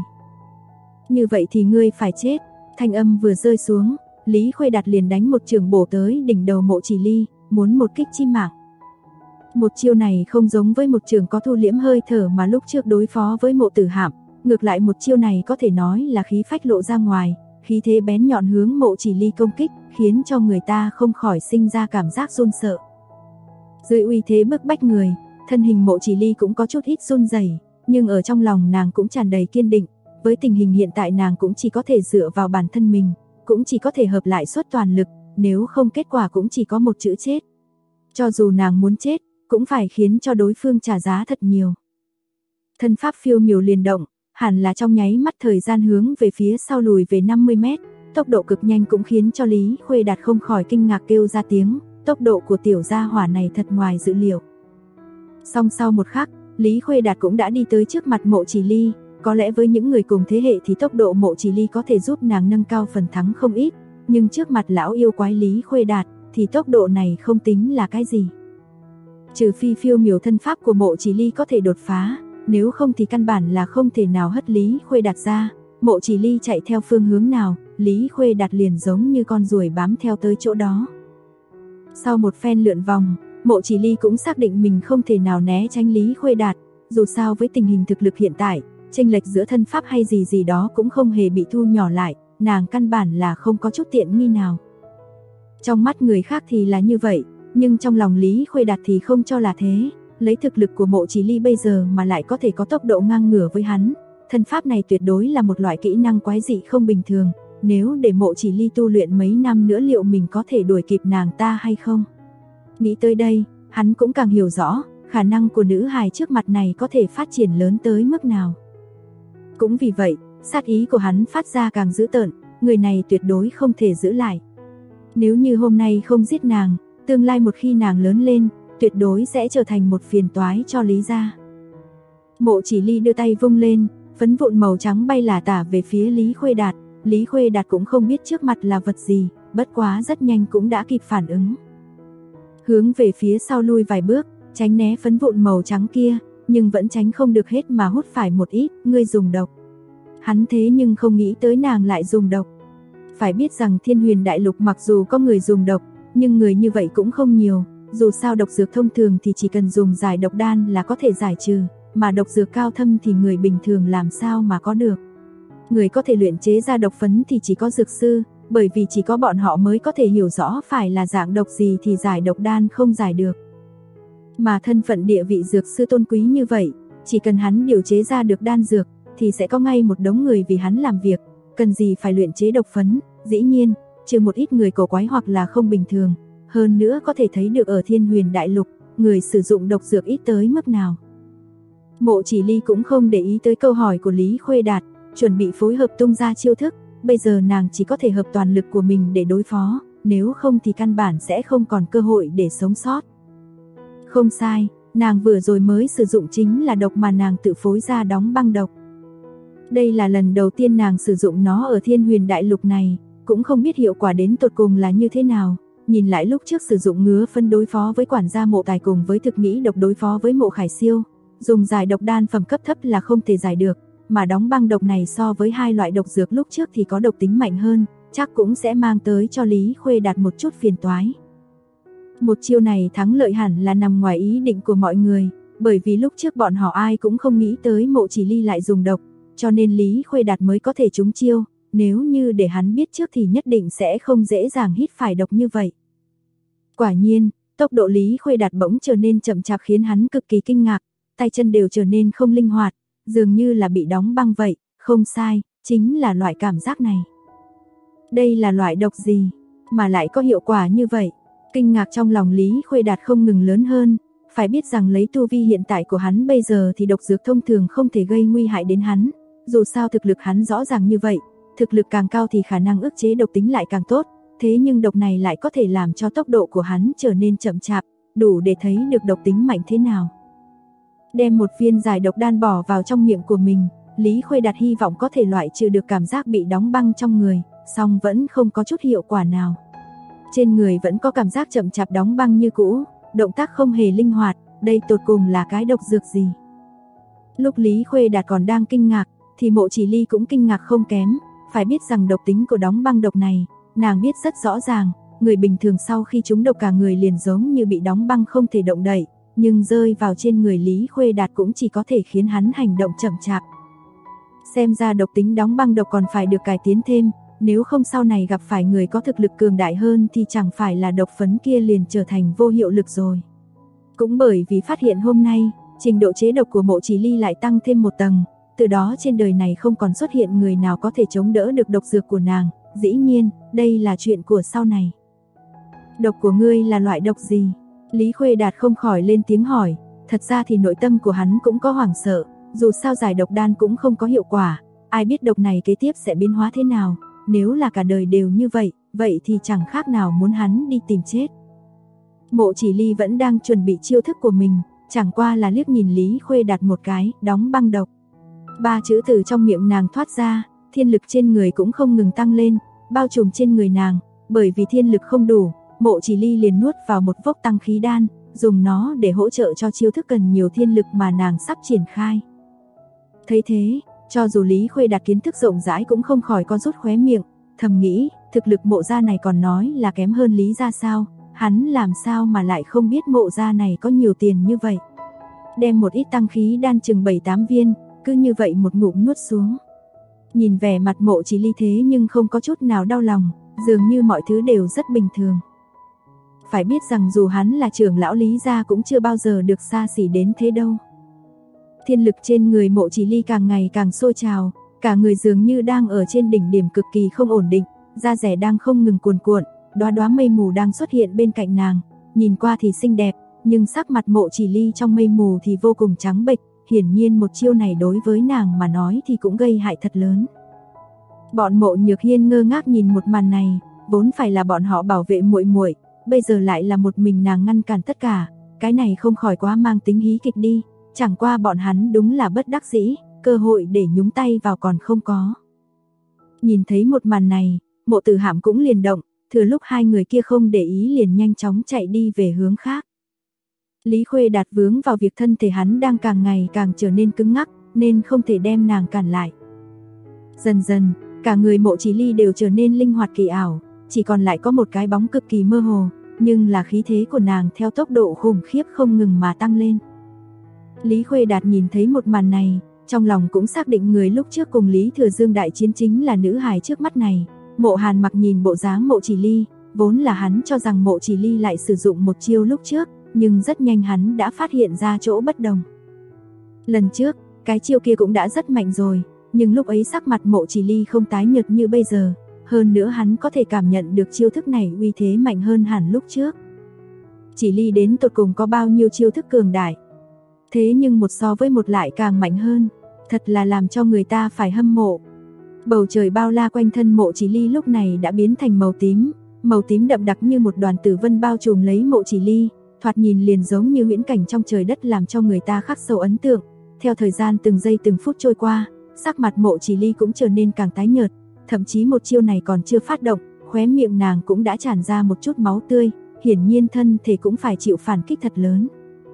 Như vậy thì ngươi phải chết. Thanh âm vừa rơi xuống, Lý Khuê Đạt liền đánh một chưởng bổ tới đỉnh đầu Mộ Chỉ Ly, muốn một kích chi mạng. Một chiêu này không giống với một chưởng có thu liễm hơi thở mà lúc trước đối phó với Mộ Tử Hạm, ngược lại một chiêu này có thể nói là khí phách lộ ra ngoài, khí thế bén nhọn hướng Mộ Chỉ Ly công kích, khiến cho người ta không khỏi sinh ra cảm giác run sợ. Dưới uy thế bức bách người, thân hình Mộ Chỉ Ly cũng có chút ít run rẩy, nhưng ở trong lòng nàng cũng tràn đầy kiên định, với tình hình hiện tại nàng cũng chỉ có thể dựa vào bản thân mình, cũng chỉ có thể hợp lại suất toàn lực, nếu không kết quả cũng chỉ có một chữ chết. Cho dù nàng muốn chết, cũng phải khiến cho đối phương trả giá thật nhiều. Thân pháp phiêu miểu liền động, hẳn là trong nháy mắt thời gian hướng về phía sau lùi về 50 mét, tốc độ cực nhanh cũng khiến cho Lý Khuê Đạt không khỏi kinh ngạc kêu ra tiếng, tốc độ của tiểu gia hỏa này thật ngoài dự liệu. Song sau một khắc, Lý Khuê Đạt cũng đã đi tới trước mặt Mộ Chỉ Ly, có lẽ với những người cùng thế hệ thì tốc độ Mộ Chỉ Ly có thể giúp nàng nâng cao phần thắng không ít, nhưng trước mặt lão yêu quái Lý Khuê Đạt thì tốc độ này không tính là cái gì. Trừ phi phiêu miểu thân pháp của Mộ Chỉ Ly có thể đột phá, nếu không thì căn bản là không thể nào hất Lý Khuê Đạt ra. Mộ Chỉ Ly chạy theo phương hướng nào, Lý Khuê Đạt liền giống như con ruồi bám theo tới chỗ đó. Sau một phen lượn vòng, Mộ Chỉ Ly cũng xác định mình không thể nào né tránh Lý Khuê Đạt, dù sao với tình hình thực lực hiện tại, chênh lệch giữa thân pháp hay gì đó cũng không hề bị thu nhỏ lại, nàng căn bản là không có chút tiện nghi nào. Trong mắt người khác thì là như vậy, nhưng trong lòng Lý Khuê Đạt thì không cho là thế, lấy thực lực của Mộ Chỉ Ly bây giờ mà lại có thể có tốc độ ngang ngửa với hắn, thân pháp này tuyệt đối là một loại kỹ năng quái dị không bình thường, nếu để Mộ Chỉ Ly tu luyện mấy năm nữa liệu mình có thể đuổi kịp nàng ta hay không? Nghĩ tới đây, hắn cũng càng hiểu rõ, khả năng của nữ hài trước mặt này có thể phát triển lớn tới mức nào. Cũng vì vậy, sát ý của hắn phát ra càng dữ tợn, người này tuyệt đối không thể giữ lại. Nếu như hôm nay không giết nàng, tương lai một khi nàng lớn lên, tuyệt đối sẽ trở thành một phiền toái cho Lý gia. Mộ Chỉ Ly đưa tay vung lên, phấn vụn màu trắng bay lả tả về phía Lý Khuê Đạt. Lý Khuê Đạt cũng không biết trước mặt là vật gì, bất quá rất nhanh cũng đã kịp phản ứng. Hướng về phía sau lui vài bước, tránh né phấn vụn màu trắng kia, nhưng vẫn tránh không được hết mà hút phải một ít, ngươi dùng độc. Hắn thế nhưng không nghĩ tới nàng lại dùng độc. Phải biết rằng Thiên Huyền Đại Lục mặc dù có người dùng độc, nhưng người như vậy cũng không nhiều, dù sao độc dược thông thường thì chỉ cần dùng giải độc đan là có thể giải trừ, mà độc dược cao thâm thì người bình thường làm sao mà có được. Người có thể luyện chế ra độc phấn thì chỉ có dược sư, bởi vì chỉ có bọn họ mới có thể hiểu rõ phải là dạng độc gì thì giải độc đan không giải được. Mà thân phận địa vị dược sư tôn quý như vậy, chỉ cần hắn điều chế ra được đan dược, thì sẽ có ngay một đống người vì hắn làm việc, cần gì phải luyện chế độc phấn, dĩ nhiên, trừ một ít người cổ quái hoặc là không bình thường, hơn nữa có thể thấy được ở Thiên Huyền Đại Lục, người sử dụng độc dược ít tới mức nào. Mộ Chỉ Ly cũng không để ý tới câu hỏi của Lý Khuê Đạt, chuẩn bị phối hợp tung ra chiêu thức, bây giờ nàng chỉ có thể hợp toàn lực của mình để đối phó, nếu không thì căn bản sẽ không còn cơ hội để sống sót. Không sai, nàng vừa rồi mới sử dụng chính là độc mà nàng tự phối ra đóng băng độc. Đây là lần đầu tiên nàng sử dụng nó ở Thiên Huyền Đại Lục này, cũng không biết hiệu quả đến tột cùng là như thế nào. Nhìn lại lúc trước sử dụng ngứa phân đối phó với quản gia Mộ Tài cùng với thực nghĩ độc đối phó với Mộ Khải Siêu, dùng giải độc đan phẩm cấp thấp là không thể giải được, mà đóng băng độc này so với hai loại độc dược lúc trước thì có độc tính mạnh hơn, chắc cũng sẽ mang tới cho Lý Khuê Đạt một chút phiền toái. Một chiêu này thắng lợi hẳn là nằm ngoài ý định của mọi người, bởi vì lúc trước bọn họ ai cũng không nghĩ tới Mộ Chỉ Ly lại dùng độc, cho nên Lý Khuê Đạt mới có thể trúng chiêu, nếu như để hắn biết trước thì nhất định sẽ không dễ dàng hít phải độc như vậy. Quả nhiên, tốc độ Lý Khuê Đạt bỗng trở nên chậm chạp khiến hắn cực kỳ kinh ngạc, tay chân đều trở nên không linh hoạt, dường như là bị đóng băng vậy, không sai, chính là loại cảm giác này. Đây là loại độc gì, mà lại có hiệu quả như vậy? Kinh ngạc trong lòng Lý Khuê Đạt không ngừng lớn hơn, phải biết rằng lấy tu vi hiện tại của hắn bây giờ thì độc dược thông thường không thể gây nguy hại đến hắn, dù sao thực lực hắn rõ ràng như vậy, thực lực càng cao thì khả năng ức chế độc tính lại càng tốt, thế nhưng độc này lại có thể làm cho tốc độ của hắn trở nên chậm chạp, đủ để thấy được độc tính mạnh thế nào. Đem một viên giải độc đan bỏ vào trong miệng của mình, Lý Khuê Đạt hy vọng có thể loại trừ được cảm giác bị đóng băng trong người, song vẫn không có chút hiệu quả nào. Trên người vẫn có cảm giác chậm chạp đóng băng như cũ, động tác không hề linh hoạt, đây tột cùng là cái độc dược gì? Lúc Lý Khuê Đạt còn đang kinh ngạc, thì Mộ Chỉ Ly cũng kinh ngạc không kém, phải biết rằng độc tính của đóng băng độc này, nàng biết rất rõ ràng, người bình thường sau khi trúng độc cả người liền giống như bị đóng băng không thể động đậy, nhưng rơi vào trên người Lý Khuê Đạt cũng chỉ có thể khiến hắn hành động chậm chạp. Xem ra độc tính đóng băng độc còn phải được cải tiến thêm, nếu không sau này gặp phải người có thực lực cường đại hơn thì chẳng phải là độc phấn kia liền trở thành vô hiệu lực rồi. Cũng bởi vì phát hiện hôm nay, trình độ chế độc của Mộ Chỉ Ly lại tăng thêm một tầng, từ đó trên đời này không còn xuất hiện người nào có thể chống đỡ được độc dược của nàng, dĩ nhiên, đây là chuyện của sau này. Độc của ngươi là loại độc gì? Lý Khuê Đạt không khỏi lên tiếng hỏi, thật ra thì nội tâm của hắn cũng có hoảng sợ, dù sao giải độc đan cũng không có hiệu quả, ai biết độc này kế tiếp sẽ biến hóa thế nào, nếu là cả đời đều như vậy, vậy thì chẳng khác nào muốn hắn đi tìm chết. Mộ Chỉ Ly vẫn đang chuẩn bị chiêu thức của mình, chẳng qua là liếc nhìn Lý Khuê Đạt một cái, đóng băng độc. 3 chữ từ trong miệng nàng thoát ra, thiên lực trên người cũng không ngừng tăng lên, bao trùm trên người nàng, bởi vì thiên lực không đủ, Mộ Chỉ Ly liền nuốt vào một vốc tăng khí đan, dùng nó để hỗ trợ cho chiêu thức cần nhiều thiên lực mà nàng sắp triển khai. Thấy thế, cho dù Lý Khuê Đạt kiến thức rộng rãi cũng không khỏi co rút khóe miệng, thầm nghĩ, thực lực Mộ gia này còn nói là kém hơn Lý gia sao, hắn làm sao mà lại không biết Mộ gia này có nhiều tiền như vậy. Đem một ít tăng khí đan chừng 7-8 viên, cứ như vậy một ngụm nuốt xuống. Nhìn vẻ mặt Mộ Chỉ Ly thế nhưng không có chút nào đau lòng, dường như mọi thứ đều rất bình thường. Phải biết rằng dù hắn là trưởng lão Lý gia cũng chưa bao giờ được xa xỉ đến thế đâu. Thiên lực trên người Mộ Chỉ Ly càng ngày càng sôi trào, cả người dường như đang ở trên đỉnh điểm cực kỳ không ổn định, da rẻ đang không ngừng cuồn cuộn, đóa đóa mây mù đang xuất hiện bên cạnh nàng, nhìn qua thì xinh đẹp, nhưng sắc mặt Mộ Chỉ Ly trong mây mù thì vô cùng trắng bệch, hiển nhiên một chiêu này đối với nàng mà nói thì cũng gây hại thật lớn. Bọn Mộ Nhược Hiên ngơ ngác nhìn một màn này, vốn phải là bọn họ bảo vệ muội muội, bây giờ lại là một mình nàng ngăn cản tất cả, cái này không khỏi quá mang tính hí kịch đi, chẳng qua bọn hắn đúng là bất đắc dĩ, cơ hội để nhúng tay vào còn không có. Nhìn thấy một màn này, Mộ Tử Hạm cũng liền động, thừa lúc hai người kia không để ý liền nhanh chóng chạy đi về hướng khác. Lý Khuê Đạt vướng vào việc thân thể hắn đang càng ngày càng trở nên cứng ngắc, nên không thể đem nàng cản lại. Dần dần, cả người Mộ Chỉ Ly đều trở nên linh hoạt kỳ ảo, chỉ còn lại có một cái bóng cực kỳ mơ hồ, nhưng là khí thế của nàng theo tốc độ khủng khiếp không ngừng mà tăng lên. Lý Khuê Đạt nhìn thấy một màn này, trong lòng cũng xác định người lúc trước cùng Lý Thừa Dương đại chiến chính là nữ hài trước mắt này. Mộ Hàn Mặc nhìn bộ dáng Mộ Chỉ Ly, vốn là hắn cho rằng Mộ Chỉ Ly lại sử dụng một chiêu lúc trước, nhưng rất nhanh hắn đã phát hiện ra chỗ bất đồng. Lần trước, cái chiêu kia cũng đã rất mạnh rồi, nhưng lúc ấy sắc mặt Mộ Chỉ Ly không tái nhợt như bây giờ, hơn nữa hắn có thể cảm nhận được chiêu thức này uy thế mạnh hơn hẳn lúc trước. Chỉ Ly đến tột cùng có bao nhiêu chiêu thức cường đại, thế nhưng một so với một lại càng mạnh hơn, thật là làm cho người ta phải hâm mộ. Bầu trời bao la quanh thân Mộ Chỉ Ly lúc này đã biến thành màu tím đậm đặc như một đoàn tử vân bao trùm lấy Mộ Chỉ Ly, thoạt nhìn liền giống như huyễn cảnh trong trời đất làm cho người ta khắc sâu ấn tượng. Theo thời gian từng giây từng phút trôi qua, sắc mặt Mộ Chỉ Ly cũng trở nên càng tái nhợt, thậm chí một chiêu này còn chưa phát động, khóe miệng nàng cũng đã tràn ra một chút máu tươi, hiển nhiên thân thể cũng phải chịu phản kích thật lớn.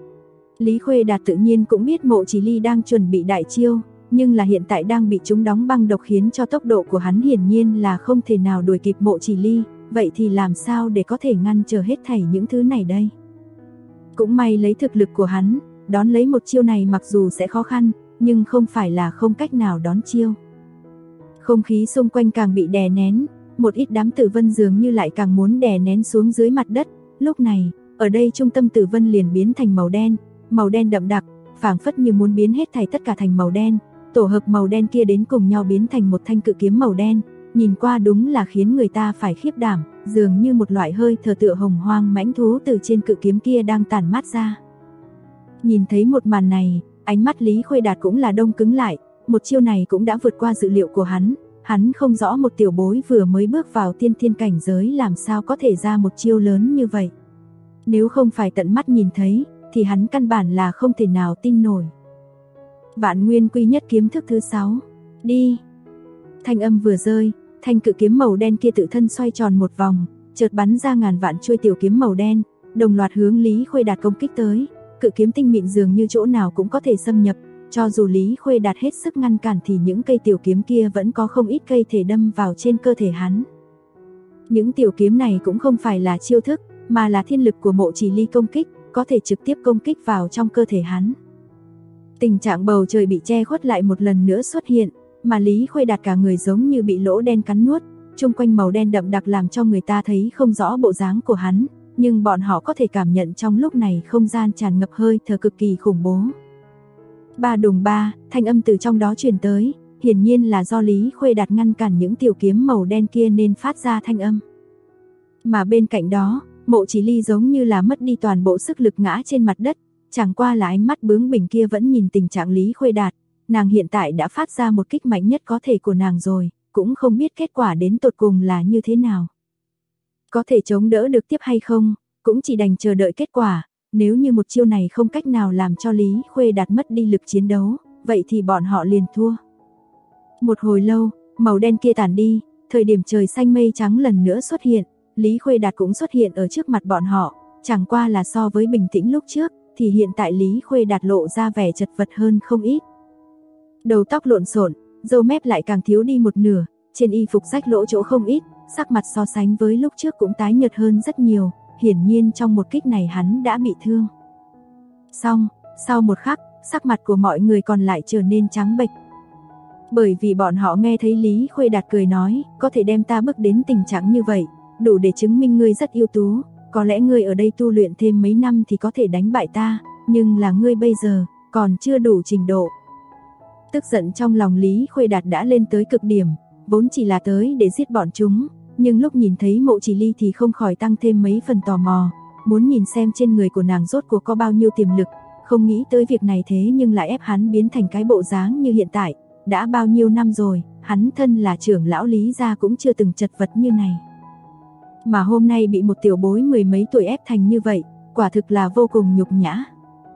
Lý Khuê Đạt tự nhiên cũng biết Mộ Chỉ Ly đang chuẩn bị đại chiêu, nhưng là hiện tại đang bị chúng đóng băng độc khiến cho tốc độ của hắn hiển nhiên là không thể nào đuổi kịp Mộ Chỉ Ly, vậy thì làm sao để có thể ngăn trở hết thảy những thứ này đây? Cũng may lấy thực lực của hắn, đón lấy một chiêu này mặc dù sẽ khó khăn, nhưng không phải là không cách nào đón chiêu. Không khí xung quanh càng bị đè nén, một ít đám tử vân dường như lại càng muốn đè nén xuống dưới mặt đất, lúc này, ở đây trung tâm tử vân liền biến thành màu đen đậm đặc, phảng phất như muốn biến hết thảy tất cả thành màu đen, tổ hợp màu đen kia đến cùng nhau biến thành một thanh cự kiếm màu đen, nhìn qua đúng là khiến người ta phải khiếp đảm, dường như một loại hơi thở tựa hồng hoang mãnh thú từ trên cự kiếm kia đang tản mát ra. Nhìn thấy một màn này, ánh mắt Lý Khuê Đạt cũng là đông cứng lại, một chiêu này cũng đã vượt qua dự liệu của hắn không rõ một tiểu bối vừa mới bước vào tiên thiên cảnh giới làm sao có thể ra một chiêu lớn như vậy. Nếu không phải tận mắt nhìn thấy, thì hắn căn bản là không thể nào tin nổi. Vạn Nguyên Quy Nhất kiếm thức thứ 6. Đi. Thanh âm vừa rơi, thanh cự kiếm màu đen kia tự thân xoay tròn một vòng, chợt bắn ra ngàn vạn chuôi tiểu kiếm màu đen, đồng loạt hướng Lý Khuê Đạt công kích tới. Cự kiếm tinh mịn dường như chỗ nào cũng có thể xâm nhập, cho dù Lý Khuê Đạt hết sức ngăn cản thì những cây tiểu kiếm kia vẫn có không ít cây thể đâm vào trên cơ thể hắn. Những tiểu kiếm này cũng không phải là chiêu thức, mà là thiên lực của Mộ Chỉ Ly công kích, có thể trực tiếp công kích vào trong cơ thể hắn. Tình trạng bầu trời bị che khuất lại một lần nữa xuất hiện, mà Lý Khuê Đạt cả người giống như bị lỗ đen cắn nuốt, chung quanh màu đen đậm đặc làm cho người ta thấy không rõ bộ dáng của hắn, nhưng bọn họ có thể cảm nhận trong lúc này không gian tràn ngập hơi thở cực kỳ khủng bố. Ba đùng ba, thanh âm từ trong đó truyền tới, hiển nhiên là do Lý Khuê Đạt ngăn cản những tiểu kiếm màu đen kia nên phát ra thanh âm. Mà bên cạnh đó, Mộ Chỉ Ly giống như là mất đi toàn bộ sức lực ngã trên mặt đất, chẳng qua là ánh mắt bướng bỉnh kia vẫn nhìn tình trạng Lý Khuê Đạt, nàng hiện tại đã phát ra một kích mạnh nhất có thể của nàng rồi, cũng không biết kết quả đến tột cùng là như thế nào. Có thể chống đỡ được tiếp hay không, cũng chỉ đành chờ đợi kết quả, nếu như một chiêu này không cách nào làm cho Lý Khuê Đạt mất đi lực chiến đấu, vậy thì bọn họ liền thua. Một hồi lâu, màu đen kia tản đi, thời điểm trời xanh mây trắng lần nữa xuất hiện, Lý Khuê Đạt cũng xuất hiện ở trước mặt bọn họ, chẳng qua là so với bình tĩnh lúc trước, thì hiện tại Lý Khuê Đạt lộ ra vẻ chật vật hơn không ít. Đầu tóc lộn xộn, râu mép lại càng thiếu đi một nửa, trên y phục rách lỗ chỗ không ít, sắc mặt so sánh với lúc trước cũng tái nhợt hơn rất nhiều, hiển nhiên trong một kích này hắn đã bị thương. Xong, sau một khắc, sắc mặt của mọi người còn lại trở nên trắng bệch. Bởi vì bọn họ nghe thấy Lý Khuê Đạt cười nói, có thể đem ta bước đến tình trạng như vậy, đủ để chứng minh ngươi rất ưu tú, có lẽ ngươi ở đây tu luyện thêm mấy năm thì có thể đánh bại ta, nhưng là ngươi bây giờ, còn chưa đủ trình độ. Tức giận trong lòng Lý Khuê Đạt đã lên tới cực điểm, vốn chỉ là tới để giết bọn chúng, nhưng lúc nhìn thấy Mộ Chỉ Ly thì không khỏi tăng thêm mấy phần tò mò, muốn nhìn xem trên người của nàng rốt cuộc có bao nhiêu tiềm lực, không nghĩ tới việc này thế nhưng lại ép hắn biến thành cái bộ dáng như hiện tại, đã bao nhiêu năm rồi, hắn thân là trưởng lão Lý gia cũng chưa từng chật vật như này. Mà hôm nay bị một tiểu bối mười mấy tuổi ép thành như vậy, quả thực là vô cùng nhục nhã.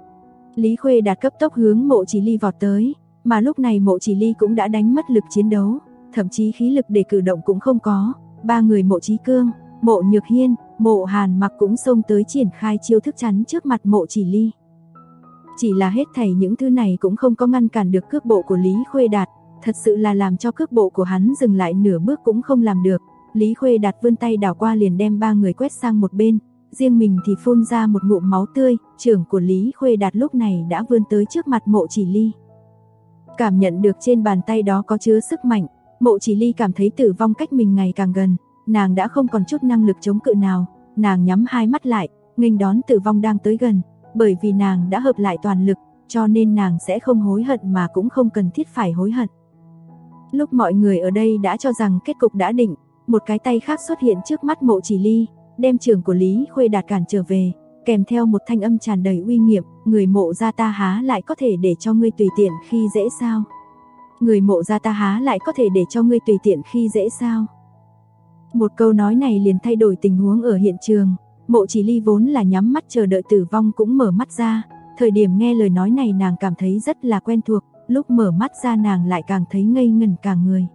Lý Khuê Đạt cấp tốc hướng Mộ Chỉ Ly vọt tới, mà lúc này Mộ Chỉ Ly cũng đã đánh mất lực chiến đấu, thậm chí khí lực để cử động cũng không có. Ba người Mộ Chí Cương, Mộ Nhược Hiên, Mộ Hàn Mặc cũng xông tới triển khai chiêu thức chắn trước mặt Mộ Chỉ Ly. Chỉ là hết thảy những thứ này cũng không có ngăn cản được cước bộ của Lý Khuê Đạt, thật sự là làm cho cước bộ của hắn dừng lại nửa bước cũng không làm được. Lý Khuê Đạt vươn tay đảo qua liền đem ba người quét sang một bên, riêng mình thì phun ra một ngụm máu tươi, trưởng của Lý Khuê Đạt lúc này đã vươn tới trước mặt Mộ Chỉ Ly. Cảm nhận được trên bàn tay đó có chứa sức mạnh, Mộ Chỉ Ly cảm thấy tử vong cách mình ngày càng gần, nàng đã không còn chút năng lực chống cự nào, nàng nhắm hai mắt lại, nghênh đón tử vong đang tới gần, bởi vì nàng đã hợp lại toàn lực, cho nên nàng sẽ không hối hận mà cũng không cần thiết phải hối hận. Lúc mọi người ở đây đã cho rằng kết cục đã định, một cái tay khác xuất hiện trước mắt Mộ Chỉ Ly, đem trường của Lý Khuê Đạt cản trở về, kèm theo một thanh âm tràn đầy uy nghiêm, người Mộ gia ta há lại có thể để cho ngươi tùy tiện khi dễ sao? Người Mộ gia ta há lại có thể để cho ngươi tùy tiện khi dễ sao? Một câu nói này liền thay đổi tình huống ở hiện trường, Mộ Chỉ Ly vốn là nhắm mắt chờ đợi tử vong cũng mở mắt ra, thời điểm nghe lời nói này nàng cảm thấy rất là quen thuộc, lúc mở mắt ra nàng lại càng thấy ngây ngẩn cả người.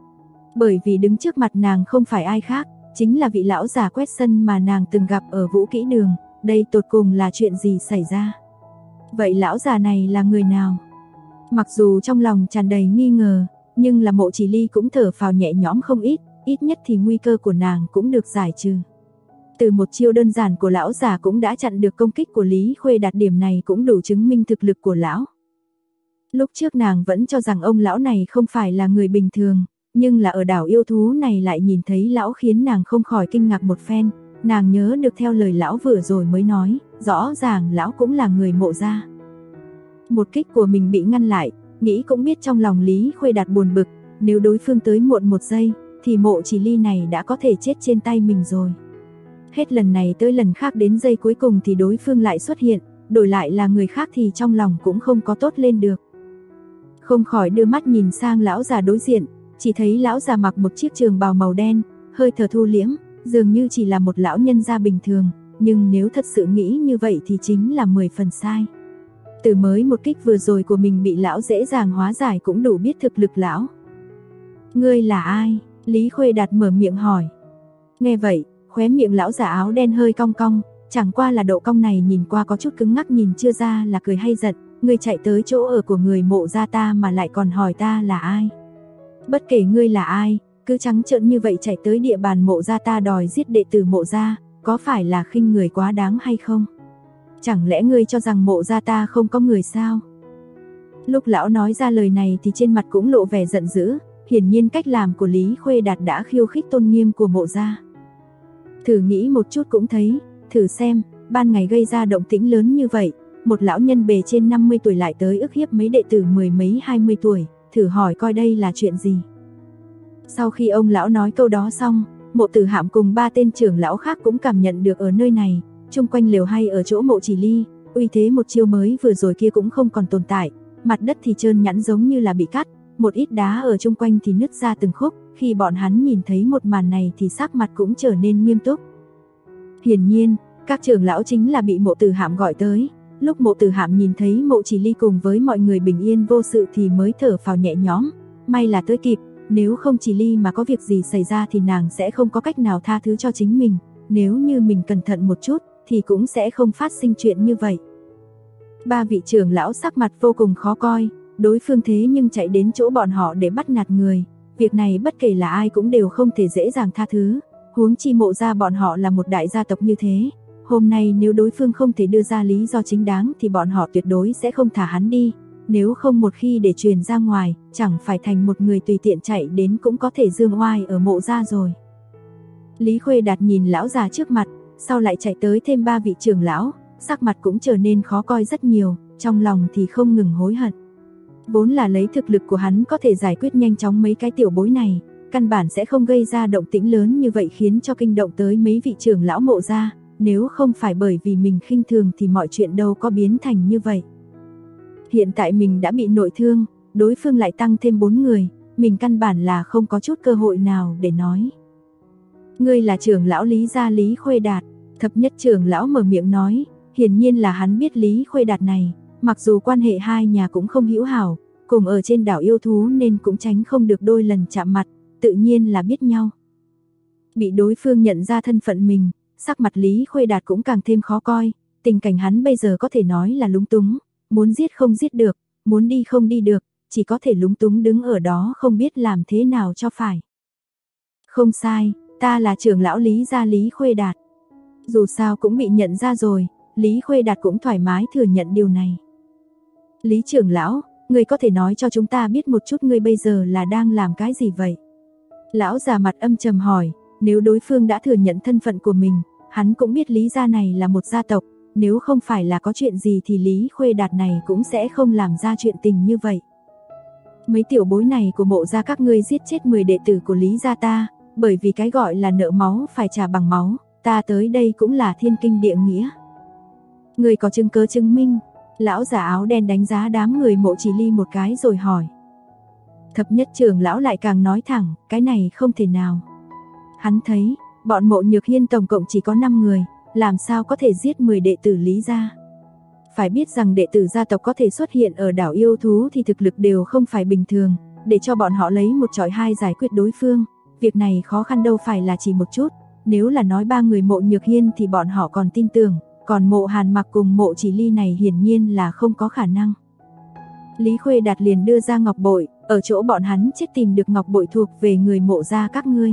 Bởi vì đứng trước mặt nàng không phải ai khác, chính là vị lão già quét sân mà nàng từng gặp ở Vũ Kỹ Đường, đây tột cùng là chuyện gì xảy ra? Vậy lão già này là người nào? Mặc dù trong lòng tràn đầy nghi ngờ, nhưng là Mộ Chỉ Ly cũng thở phào nhẹ nhõm không ít, ít nhất thì nguy cơ của nàng cũng được giải trừ. Từ một chiêu đơn giản của lão già cũng đã chặn được công kích của Lý Khuê Đạt, điểm này cũng đủ chứng minh thực lực của lão. Lúc trước nàng vẫn cho rằng ông lão này không phải là người bình thường, nhưng là ở đảo yêu thú này lại nhìn thấy lão khiến nàng không khỏi kinh ngạc một phen, nàng nhớ được theo lời lão vừa rồi mới nói, rõ ràng lão cũng là người Mộ gia. Một kích của mình bị ngăn lại, nghĩ cũng biết trong lòng Lý Khuê Đạt buồn bực, nếu đối phương tới muộn 1 giây, thì Mộ Chỉ Ly này đã có thể chết trên tay mình rồi. Hết lần này tới lần khác đến giây cuối cùng thì đối phương lại xuất hiện, đổi lại là người khác thì trong lòng cũng không có tốt lên được. Không khỏi đưa mắt nhìn sang lão già đối diện, chỉ thấy lão già mặc một chiếc trường bào màu đen, hơi thở thu liễm, dường như chỉ là một lão nhân gia bình thường, nhưng nếu thật sự nghĩ như vậy thì chính là 10 phần sai. Từ mới một kích vừa rồi của mình bị lão dễ dàng hóa giải cũng đủ biết thực lực lão. Ngươi là ai? Lý Khuê Đạt mở miệng hỏi. Nghe vậy, khóe miệng lão già áo đen hơi cong cong, chẳng qua là độ cong này nhìn qua có chút cứng ngắc, nhìn chưa ra là cười hay giận. Ngươi chạy tới chỗ ở của người Mộ gia ta mà lại còn hỏi ta là ai? Bất kể ngươi là ai, cứ trắng trợn như vậy chạy tới địa bàn Mộ gia ta đòi giết đệ tử Mộ gia, có phải là khinh người quá đáng hay không? Chẳng lẽ ngươi cho rằng Mộ gia ta không có người sao? Lúc lão nói ra lời này thì trên mặt cũng lộ vẻ giận dữ, hiển nhiên cách làm của Lý Khuê Đạt đã khiêu khích tôn nghiêm của Mộ gia. Thử nghĩ một chút cũng thấy, thử xem, ban ngày gây ra động tĩnh lớn như vậy, một lão nhân bề trên 50 tuổi lại tới ức hiếp mấy đệ tử 10 mấy 20 tuổi, thử hỏi coi đây là chuyện gì. Sau khi ông lão nói câu đó xong, Mộ Tử Hạm cùng 3 tên trưởng lão khác cũng cảm nhận được ở nơi này, chung quanh lều hay ở chỗ Mộ Chỉ Ly, uy thế một chiêu mới vừa rồi kia cũng không còn tồn tại, mặt đất thì trơn nhẵn giống như là bị cắt, một ít đá ở chung quanh thì nứt ra từng khúc, khi bọn hắn nhìn thấy một màn này thì sắc mặt cũng trở nên nghiêm túc. Hiển nhiên, các trưởng lão chính là bị Mộ Tử Hạm gọi tới. Lúc Mộ Tử Hạm nhìn thấy Mộ Chỉ Ly cùng với mọi người bình yên vô sự thì mới thở phào nhẹ nhõm, may là tới kịp, nếu không Chỉ Ly mà có việc gì xảy ra thì nàng sẽ không có cách nào tha thứ cho chính mình, nếu như mình cẩn thận một chút thì cũng sẽ không phát sinh chuyện như vậy. 3 vị trưởng lão sắc mặt vô cùng khó coi, đối phương thế nhưng chạy đến chỗ bọn họ để bắt nạt người, việc này bất kể là ai cũng đều không thể dễ dàng tha thứ, huống chi Mộ gia bọn họ là một đại gia tộc như thế. Hôm nay nếu đối phương không thể đưa ra lý do chính đáng thì bọn họ tuyệt đối sẽ không thả hắn đi, nếu không một khi để truyền ra ngoài, chẳng phải thành một người tùy tiện chạy đến cũng có thể dương oai ở Mộ gia rồi. Lý Khuê Đạt nhìn lão già trước mặt, sau lại chạy tới thêm 3 vị trưởng lão, sắc mặt cũng trở nên khó coi rất nhiều, trong lòng thì không ngừng hối hận. Vốn là lấy thực lực của hắn có thể giải quyết nhanh chóng mấy cái tiểu bối này, căn bản sẽ không gây ra động tĩnh lớn như vậy khiến cho kinh động tới mấy vị trưởng lão Mộ gia. Nếu không phải bởi vì mình khinh thường thì mọi chuyện đâu có biến thành như vậy. Hiện tại mình đã bị nội thương, đối phương lại tăng thêm 4 người, mình căn bản là không có chút cơ hội nào để nói. Ngươi là trưởng lão Lý gia Lý Khuê Đạt, thập nhất trưởng lão mở miệng nói, hiển nhiên là hắn biết Lý Khuê Đạt này, mặc dù quan hệ hai nhà cũng không hữu hảo, cùng ở trên đảo yêu thú nên cũng tránh không được đôi lần chạm mặt, tự nhiên là biết nhau. Bị đối phương nhận ra thân phận mình, sắc mặt Lý Khuê Đạt cũng càng thêm khó coi, tình cảnh hắn bây giờ có thể nói là lúng túng, muốn giết không giết được, muốn đi không đi được, chỉ có thể lúng túng đứng ở đó không biết làm thế nào cho phải. Không sai, ta là trưởng lão Lý gia Lý Khuê Đạt. Dù sao cũng bị nhận ra rồi, Lý Khuê Đạt cũng thoải mái thừa nhận điều này. Lý trưởng lão, ngươi có thể nói cho chúng ta biết một chút ngươi bây giờ là đang làm cái gì vậy? Lão già mặt âm trầm hỏi, nếu đối phương đã thừa nhận thân phận của mình, hắn cũng biết Lý gia này là một gia tộc, nếu không phải là có chuyện gì thì Lý Khuê Đạt này cũng sẽ không làm ra chuyện tình như vậy. Mấy tiểu bối này của Mộ gia các ngươi giết chết 10 đệ tử của Lý gia ta, bởi vì cái gọi là nợ máu phải trả bằng máu, ta tới đây cũng là thiên kinh địa nghĩa. Ngươi có chứng cứ chứng minh? Lão già áo đen đánh giá đám người Mộ Chỉ Ly một cái rồi hỏi. Thập nhất trưởng lão lại càng nói thẳng, cái này không thể nào. Hắn thấy, bọn Mộ Nhược Hiên tổng cộng chỉ có 5 người, làm sao có thể giết 10 đệ tử Lý gia. Phải biết rằng đệ tử gia tộc có thể xuất hiện ở đảo yêu thú thì thực lực đều không phải bình thường, để cho bọn họ lấy một chọi hai giải quyết đối phương, việc này khó khăn đâu phải là chỉ một chút, nếu là nói 3 người Mộ Nhược Hiên thì bọn họ còn tin tưởng, còn Mộ Hàn Mặc cùng Mộ Chỉ Ly này hiển nhiên là không có khả năng. Lý Khuê Đạt liền đưa ra ngọc bội, ở chỗ bọn hắn chết tìm được ngọc bội thuộc về người Mộ gia các ngươi.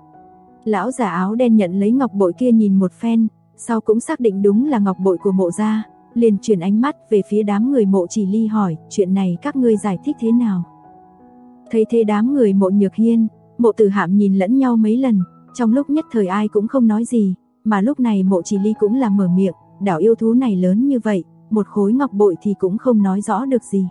Lão già áo đen nhận lấy ngọc bội kia nhìn một phen, sau cũng xác định đúng là ngọc bội của Mộ gia, liền chuyển ánh mắt về phía đám người Mộ Chỉ Ly hỏi, chuyện này các ngươi giải thích thế nào? Thấy thế đám người Mộ Nhược Hiên, Mộ Tử Hạm nhìn lẫn nhau mấy lần, trong lúc nhất thời ai cũng không nói gì, mà lúc này Mộ Chỉ Ly cũng là mở miệng, đảo yêu thú này lớn như vậy, một khối ngọc bội thì cũng không nói rõ được gì.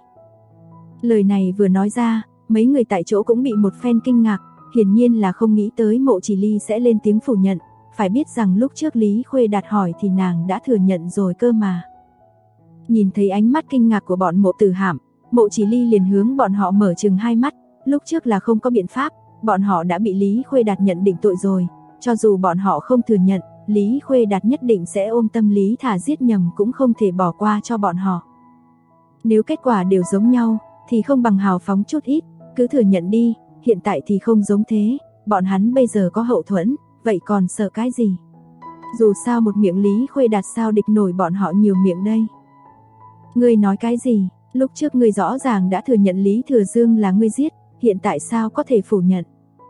Lời này vừa nói ra, mấy người tại chỗ cũng bị một phen kinh ngạc, hiển nhiên là không nghĩ tới Mộ Chỉ Ly sẽ lên tiếng phủ nhận, phải biết rằng lúc trước Lý Khuê Đạt hỏi thì nàng đã thừa nhận rồi cơ mà. Nhìn thấy ánh mắt kinh ngạc của bọn Mộ Tử Hạm, Mộ Chỉ Ly liền hướng bọn họ mở trừng hai mắt, lúc trước là không có biện pháp, bọn họ đã bị Lý Khuê Đạt nhận định tội rồi, cho dù bọn họ không thừa nhận, Lý Khuê Đạt nhất định sẽ ôm tâm lý thà giết nhầm cũng không thể bỏ qua cho bọn họ. Nếu kết quả đều giống nhau, thì không bằng hào phóng chút ít, cứ thừa nhận đi, hiện tại thì không giống thế, bọn hắn bây giờ có hậu thuẫn, vậy còn sợ cái gì? Dù sao một miệng Lý Khuê Đạt sao địch nổi bọn họ nhiều miệng đây. Ngươi nói cái gì? Lúc trước ngươi rõ ràng đã thừa nhận Lý Thừa Dương là ngươi giết, hiện tại sao có thể phủ nhận?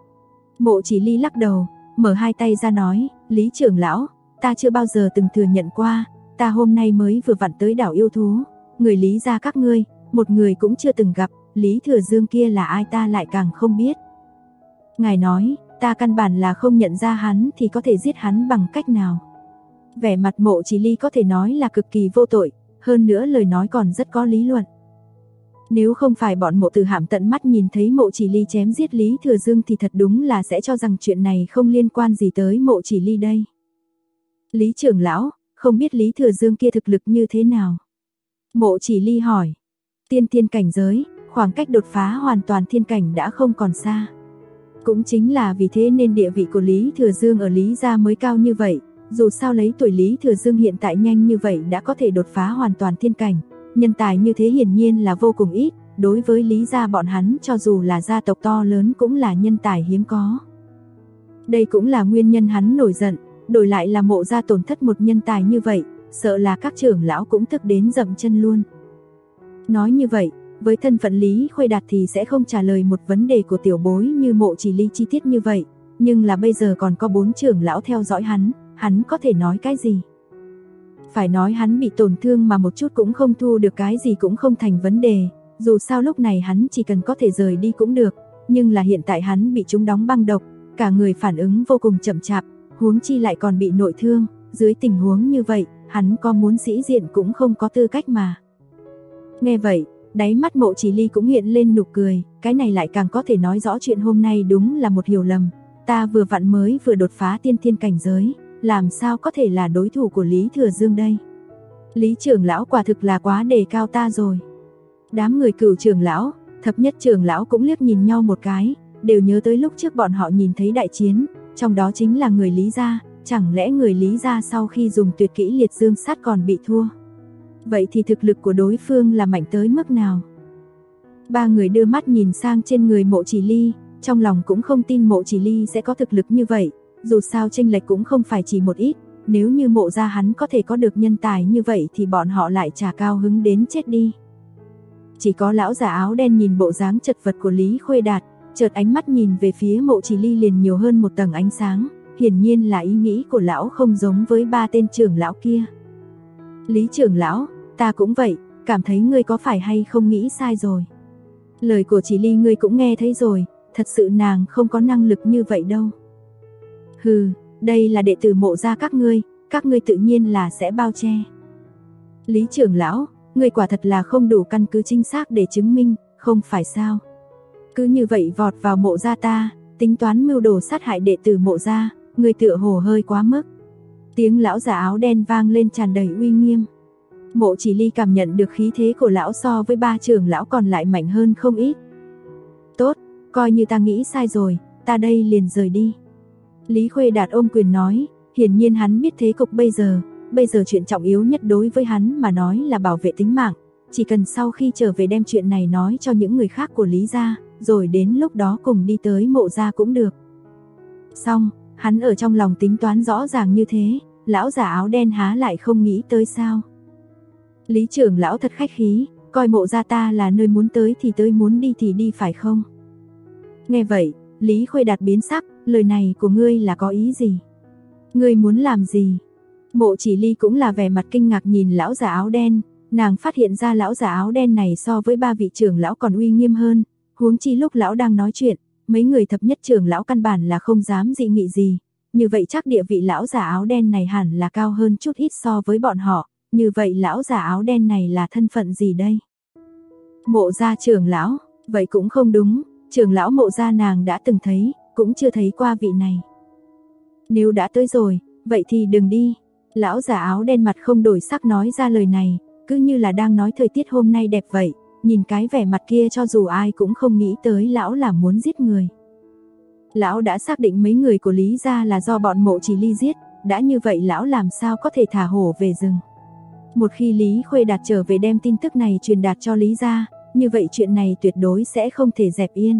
Mộ Chỉ Ly lắc đầu, mở hai tay ra nói, Lý trưởng lão, ta chưa bao giờ từng thừa nhận qua, ta hôm nay mới vừa vặn tới đảo yêu thú, người Lý gia các ngươi, một người cũng chưa từng gặp, Lý Thừa Dương kia là ai ta lại càng không biết. Ngài nói, ta căn bản là không nhận ra hắn thì có thể giết hắn bằng cách nào? Vẻ mặt Mộ Chỉ Ly có thể nói là cực kỳ vô tội, hơn nữa lời nói còn rất có lý luận. Nếu không phải bọn Mộ Tử Hạm tận mắt nhìn thấy Mộ Chỉ Ly chém giết Lý Thừa Dương thì thật đúng là sẽ cho rằng chuyện này không liên quan gì tới Mộ Chỉ Ly đây. Lý trưởng lão, không biết Lý Thừa Dương kia thực lực như thế nào? Mộ Chỉ Ly hỏi. Tiên thiên cảnh giới, khoảng cách đột phá hoàn toàn thiên cảnh đã không còn xa. Cũng chính là vì thế nên địa vị của Lý Thừa Dương ở Lý gia mới cao như vậy, dù sao lấy tuổi Lý Thừa Dương hiện tại nhanh như vậy đã có thể đột phá hoàn toàn thiên cảnh. Nhân tài như thế hiển nhiên là vô cùng ít, đối với Lý gia bọn hắn cho dù là gia tộc to lớn cũng là nhân tài hiếm có. Đây cũng là nguyên nhân hắn nổi giận, đổi lại là Mộ gia tổn thất một nhân tài như vậy, sợ là các trưởng lão cũng tức đến dậm chân luôn. Nói như vậy, với thân phận Lý Khuê Đạt thì sẽ không trả lời một vấn đề của tiểu bối như Mộ Chỉ Ly chi tiết như vậy, nhưng là bây giờ còn có 4 trưởng lão theo dõi hắn có thể nói cái gì? Phải nói hắn bị tổn thương mà một chút cũng không thu được cái gì cũng không thành vấn đề, dù sao lúc này hắn chỉ cần có thể rời đi cũng được, nhưng là hiện tại hắn bị chúng đóng băng độc, cả người phản ứng vô cùng chậm chạp, huống chi lại còn bị nội thương, dưới tình huống như vậy, hắn có muốn sĩ diện cũng không có tư cách mà. Nghe vậy, đáy mắt Mộ Chỉ Ly cũng hiện lên nụ cười, cái này lại càng có thể nói rõ chuyện hôm nay đúng là một hiểu lầm, ta vừa vặn mới vừa đột phá tiên thiên cảnh giới, làm sao có thể là đối thủ của Lý Thừa Dương đây? Lý trưởng lão quả thực là quá đề cao ta rồi. Đám người Cửu trưởng lão, Thập Nhất trưởng lão cũng liếc nhìn nhau một cái, đều nhớ tới lúc trước bọn họ nhìn thấy đại chiến, trong đó chính là người Lý gia, chẳng lẽ người Lý gia sau khi dùng tuyệt kỹ liệt dương sát còn bị thua? Vậy thì thực lực của đối phương là mạnh tới mức nào? Ba người đưa mắt nhìn sang trên người Mộ Chỉ Ly, trong lòng cũng không tin Mộ Chỉ Ly sẽ có thực lực như vậy, dù sao chênh lệch cũng không phải chỉ một ít, nếu như Mộ gia hắn có thể có được nhân tài như vậy thì bọn họ lại chả cao hứng đến chết đi. Chỉ có lão già áo đen nhìn bộ dáng chật vật của Lý Khuê Đạt, chợt ánh mắt nhìn về phía Mộ Chỉ Ly liền nhiều hơn một tầng ánh sáng, hiển nhiên là ý nghĩ của lão không giống với ba tên trưởng lão kia. Lý trưởng lão, ta cũng vậy, cảm thấy ngươi có phải hay không nghĩ sai rồi. Lời của Chỉ Ly ngươi cũng nghe thấy rồi, thật sự nàng không có năng lực như vậy đâu. Hừ, đây là đệ tử Mộ gia các ngươi tự nhiên là sẽ bao che. Lý trưởng lão, ngươi quả thật là không đủ căn cứ chính xác để chứng minh, không phải sao? Cứ như vậy vọt vào Mộ gia ta, tính toán mưu đồ sát hại đệ tử Mộ gia, ngươi tựa hồ hơi quá mức. Tiếng lão già áo đen vang lên tràn đầy uy nghiêm. Mộ Chỉ Ly cảm nhận được khí thế của lão so với ba trưởng lão còn lại mạnh hơn không ít. Tốt, coi như ta nghĩ sai rồi, ta đây liền rời đi. Lý Khuê Đạt ôm quyền nói, hiển nhiên hắn biết thế cục bây giờ chuyện trọng yếu nhất đối với hắn mà nói là bảo vệ tính mạng, chỉ cần sau khi trở về đem chuyện này nói cho những người khác của Lý gia, rồi đến lúc đó cùng đi tới Mộ gia cũng được. Xong, hắn ở trong lòng tính toán rõ ràng như thế, lão già áo đen há lại không nghĩ tới sao? Lý trưởng lão thật khách khí, coi Mộ gia ta là nơi muốn tới thì tới, muốn đi thì đi phải không? Nghe vậy, Lý Khuê Đạt biến sắc, lời này của ngươi là có ý gì? Ngươi muốn làm gì? Mộ Chỉ Ly cũng là vẻ mặt kinh ngạc nhìn lão già áo đen, nàng phát hiện ra lão già áo đen này so với ba vị trưởng lão còn uy nghiêm hơn, huống chi lúc lão đang nói chuyện, mấy người thập nhất trưởng lão căn bản là không dám dị nghị gì, như vậy chắc địa vị lão già áo đen này hẳn là cao hơn chút ít so với bọn họ, như vậy lão già áo đen này là thân phận gì đây? Mộ gia trưởng lão, vậy cũng không đúng, trưởng lão mộ gia nàng đã từng thấy, cũng chưa thấy qua vị này. Nếu đã tới rồi, vậy thì đừng đi. Lão già áo đen mặt không đổi sắc nói ra lời này, cứ như là đang nói thời tiết hôm nay đẹp vậy, nhìn cái vẻ mặt kia cho dù ai cũng không nghĩ tới lão là muốn giết người. Lão đã xác định mấy người của Lý gia là do bọn Mộ Chỉ Ly giết, đã như vậy lão làm sao có thể thả hổ về rừng. Một khi Lý Khuê Đạt trở về đem tin tức này truyền đạt cho Lý gia, như vậy chuyện này tuyệt đối sẽ không thể dẹp yên.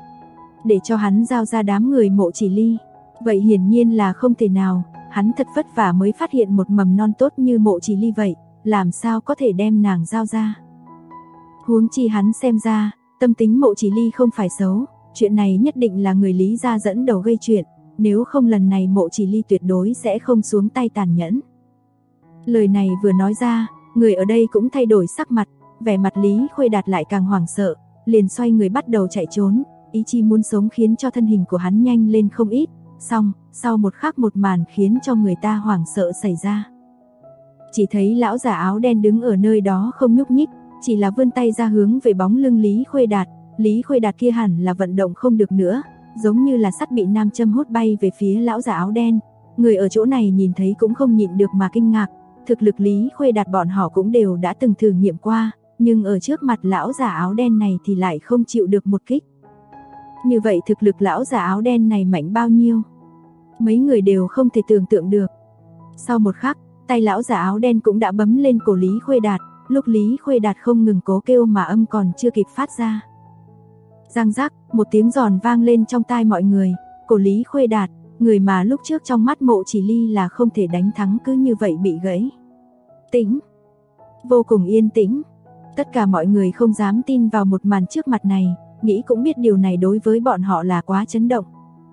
Để cho hắn giao ra đám người Mộ Chỉ Ly, vậy hiển nhiên là không thể nào, hắn thật vất vả mới phát hiện một mầm non tốt như Mộ Chỉ Ly vậy, làm sao có thể đem nàng giao ra. Huống chi hắn xem ra, tâm tính Mộ Chỉ Ly không phải xấu, chuyện này nhất định là người Lý gia dẫn đầu gây chuyện, nếu không lần này Mộ Chỉ Ly tuyệt đối sẽ không xuống tay tàn nhẫn. Lời này vừa nói ra, người ở đây cũng thay đổi sắc mặt, vẻ mặt Lý Khuê Đạt lại càng hoảng sợ, liền xoay người bắt đầu chạy trốn, ý chí muốn sống khiến cho thân hình của hắn nhanh lên không ít, xong, sau một khắc một màn khiến cho người ta hoảng sợ xảy ra. Chỉ thấy lão già áo đen đứng ở nơi đó không nhúc nhích, chỉ là vươn tay ra hướng về bóng lưng Lý Khuê Đạt, Lý Khuê Đạt kia hẳn là vận động không được nữa, giống như là sắt bị nam châm hút bay về phía lão già áo đen. Người ở chỗ này nhìn thấy cũng không nhịn được mà kinh ngạc, thực lực Lý Khuê Đạt bọn họ cũng đều đã từng thử nghiệm qua, nhưng ở trước mặt lão già áo đen này thì lại không chịu được một kích. Như vậy thực lực lão già áo đen này mạnh bao nhiêu? Mấy người đều không thể tưởng tượng được. Sau một khắc, tay lão già áo đen cũng đã bấm lên cổ Lý Khuê Đạt, lúc Lý Khuê Đạt không ngừng cố kêu mà âm còn chưa kịp phát ra. Răng rắc, một tiếng giòn vang lên trong tai mọi người, cổ Lý Khuê Đạt, người mà lúc trước trong mắt Mộ Chỉ Ly là không thể đánh thắng cứ như vậy bị gãy. Tĩnh, vô cùng yên tĩnh. Tất cả mọi người không dám tin vào một màn trước mặt này, nghĩ cũng biết điều này đối với bọn họ là quá chấn động.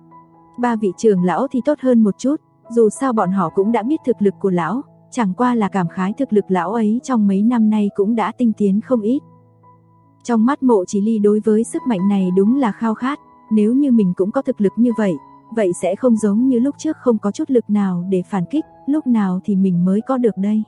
Ba vị trưởng lão thì tốt hơn một chút, dù sao bọn họ cũng đã biết thực lực của lão, chẳng qua là cảm khái thực lực lão ấy trong mấy năm nay cũng đã tinh tiến không ít. Trong mắt Mộ Chỉ Ly đối với sức mạnh này đúng là khao khát, nếu như mình cũng có thực lực như vậy, vậy sẽ không giống như lúc trước không có chút lực nào để phản kích, lúc nào thì mình mới có được đây.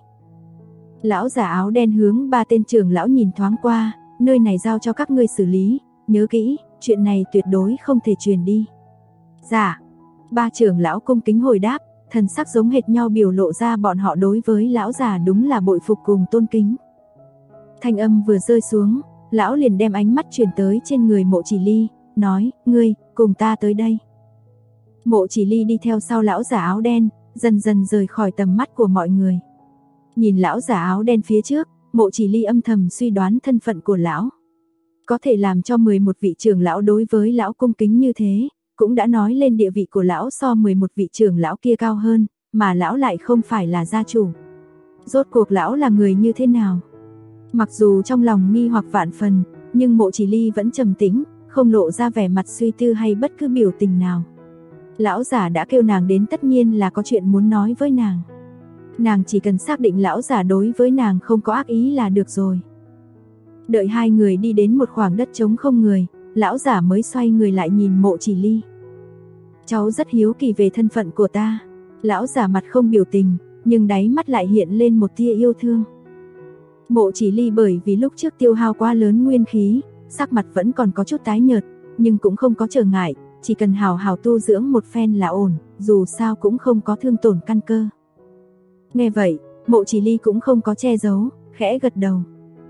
Lão già áo đen hướng ba tên trưởng lão nhìn thoáng qua, nơi này giao cho các ngươi xử lý, nhớ kỹ, chuyện này tuyệt đối không thể truyền đi. Dạ, ba trưởng lão cung kính hồi đáp, thần sắc giống hệt nhau biểu lộ ra bọn họ đối với lão già đúng là bội phục cùng tôn kính. Thanh âm vừa rơi xuống, lão liền đem ánh mắt chuyển tới trên người Mộ Chỉ Ly, nói, ngươi, cùng ta tới đây. Mộ Chỉ Ly đi theo sau lão già áo đen, dần dần rời khỏi tầm mắt của mọi người. Nhìn lão già áo đen phía trước, Mộ Chỉ Ly âm thầm suy đoán thân phận của lão. Có thể làm cho 11 vị trưởng lão đối với lão cung kính như thế, cũng đã nói lên địa vị của lão so 11 vị trưởng lão kia cao hơn, mà lão lại không phải là gia chủ. Rốt cuộc lão là người như thế nào? Mặc dù trong lòng nghi hoặc vạn phần, nhưng Mộ Chỉ Ly vẫn trầm tĩnh, không lộ ra vẻ mặt suy tư hay bất cứ biểu tình nào. Lão già đã kêu nàng đến tất nhiên là có chuyện muốn nói với nàng. Nàng chỉ cần xác định lão già đối với nàng không có ác ý là được rồi. Đợi hai người đi đến một khoảng đất trống không người, lão già mới xoay người lại nhìn Mộ Chỉ Ly. Cháu rất hiếu kỳ về thân phận của ta. Lão già mặt không biểu tình, nhưng đáy mắt lại hiện lên một tia yêu thương. Mộ Chỉ Ly bởi vì lúc trước tiêu hao quá lớn nguyên khí, sắc mặt vẫn còn có chút tái nhợt, nhưng cũng không có trở ngại, chỉ cần hào hào tu dưỡng một phen là ổn, dù sao cũng không có thương tổn căn cơ. Nghe vậy, Mộ Chỉ Ly cũng không có che giấu, khẽ gật đầu.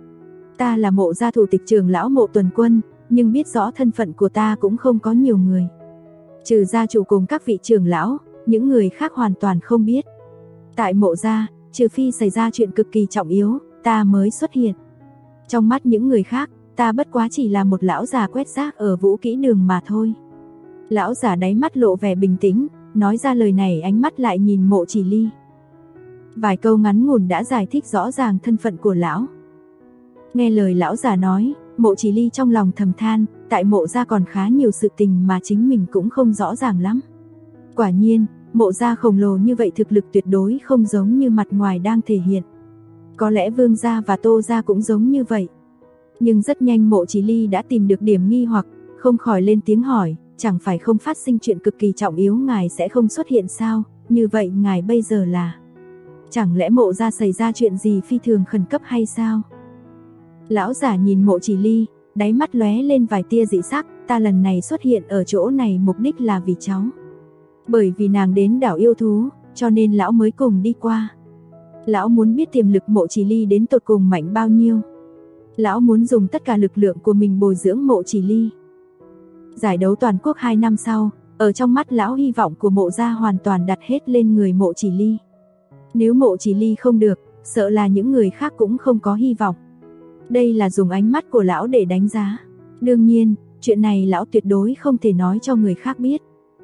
Ta là Mộ gia thủ tịch trưởng lão Mộ Tuần Quân, nhưng biết rõ thân phận của ta cũng không có nhiều người. Trừ gia chủ cùng các vị trưởng lão, những người khác hoàn toàn không biết. Tại Mộ gia, trừ phi xảy ra chuyện cực kỳ trọng yếu, ta mới xuất hiện. Trong mắt những người khác, ta bất quá chỉ là một lão già quét rác ở Vũ Kỹ Đường mà thôi. Lão già đáy mắt lộ vẻ bình tĩnh, nói ra lời này ánh mắt lại nhìn Mộ Chỉ Ly. Vài câu ngắn ngủn đã giải thích rõ ràng thân phận của lão. Nghe lời lão già nói, Mộ Chỉ Ly trong lòng thầm than, tại Mộ gia còn khá nhiều sự tình mà chính mình cũng không rõ ràng lắm. Quả nhiên, Mộ gia khổng lồ như vậy thực lực tuyệt đối không giống như mặt ngoài đang thể hiện. Có lẽ Vương gia và Tô gia cũng giống như vậy. Nhưng rất nhanh Mộ Chỉ Ly đã tìm được điểm nghi hoặc, không khỏi lên tiếng hỏi, chẳng phải không phát sinh chuyện cực kỳ trọng yếu ngài sẽ không xuất hiện sao, như vậy ngài bây giờ là... Chẳng lẽ Mộ gia xảy ra chuyện gì phi thường khẩn cấp hay sao? Lão giả nhìn Mộ Chỉ Ly, đáy mắt lóe lên vài tia dị sắc, ta lần này xuất hiện ở chỗ này mục đích là vì cháu. Bởi vì nàng đến đảo yêu thú, cho nên lão mới cùng đi qua. Lão muốn biết tiềm lực Mộ Chỉ Ly đến tột cùng mạnh bao nhiêu. Lão muốn dùng tất cả lực lượng của mình bồi dưỡng Mộ Chỉ Ly. Giải đấu toàn quốc 2 năm sau, ở trong mắt lão hy vọng của Mộ gia hoàn toàn đặt hết lên người Mộ Chỉ Ly. Nếu Mộ Chỉ Ly không được, sợ là những người khác cũng không có hy vọng. Đây là dùng ánh mắt của lão để đánh giá. Đương nhiên, chuyện này lão tuyệt đối không thể nói cho người khác biết.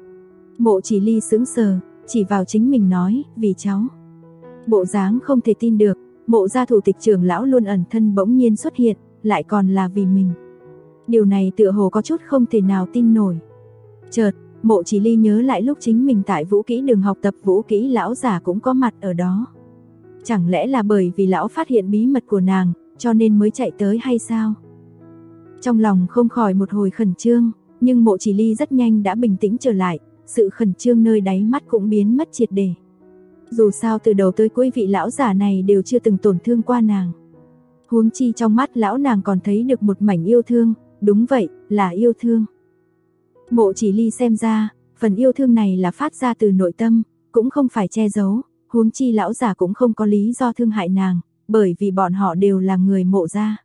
Mộ Chỉ Ly sững sờ, chỉ vào chính mình nói, vì cháu. Bộ dáng không thể tin được, Mộ gia thủ tịch trưởng lão luôn ẩn thân bỗng nhiên xuất hiện, lại còn là vì mình. Điều này tựa hồ có chút không thể nào tin nổi. Chợt, Mộ Chỉ Ly nhớ lại lúc chính mình tại vũ kỹ đường học tập vũ kỹ, lão giả cũng có mặt ở đó. Chẳng lẽ là bởi vì lão phát hiện bí mật của nàng, cho nên mới chạy tới hay sao? Trong lòng không khỏi một hồi khẩn trương, nhưng Mộ Chỉ Ly rất nhanh đã bình tĩnh trở lại, sự khẩn trương nơi đáy mắt cũng biến mất triệt để. Dù sao từ đầu tới cuối vị lão giả này đều chưa từng tổn thương qua nàng. Huống chi trong mắt lão nàng còn thấy được một mảnh yêu thương, đúng vậy, là yêu thương. Mộ Chỉ Ly xem ra, phần yêu thương này là phát ra từ nội tâm, cũng không phải che giấu, huống chi lão giả cũng không có lý do thương hại nàng, bởi vì bọn họ đều là người Mộ gia.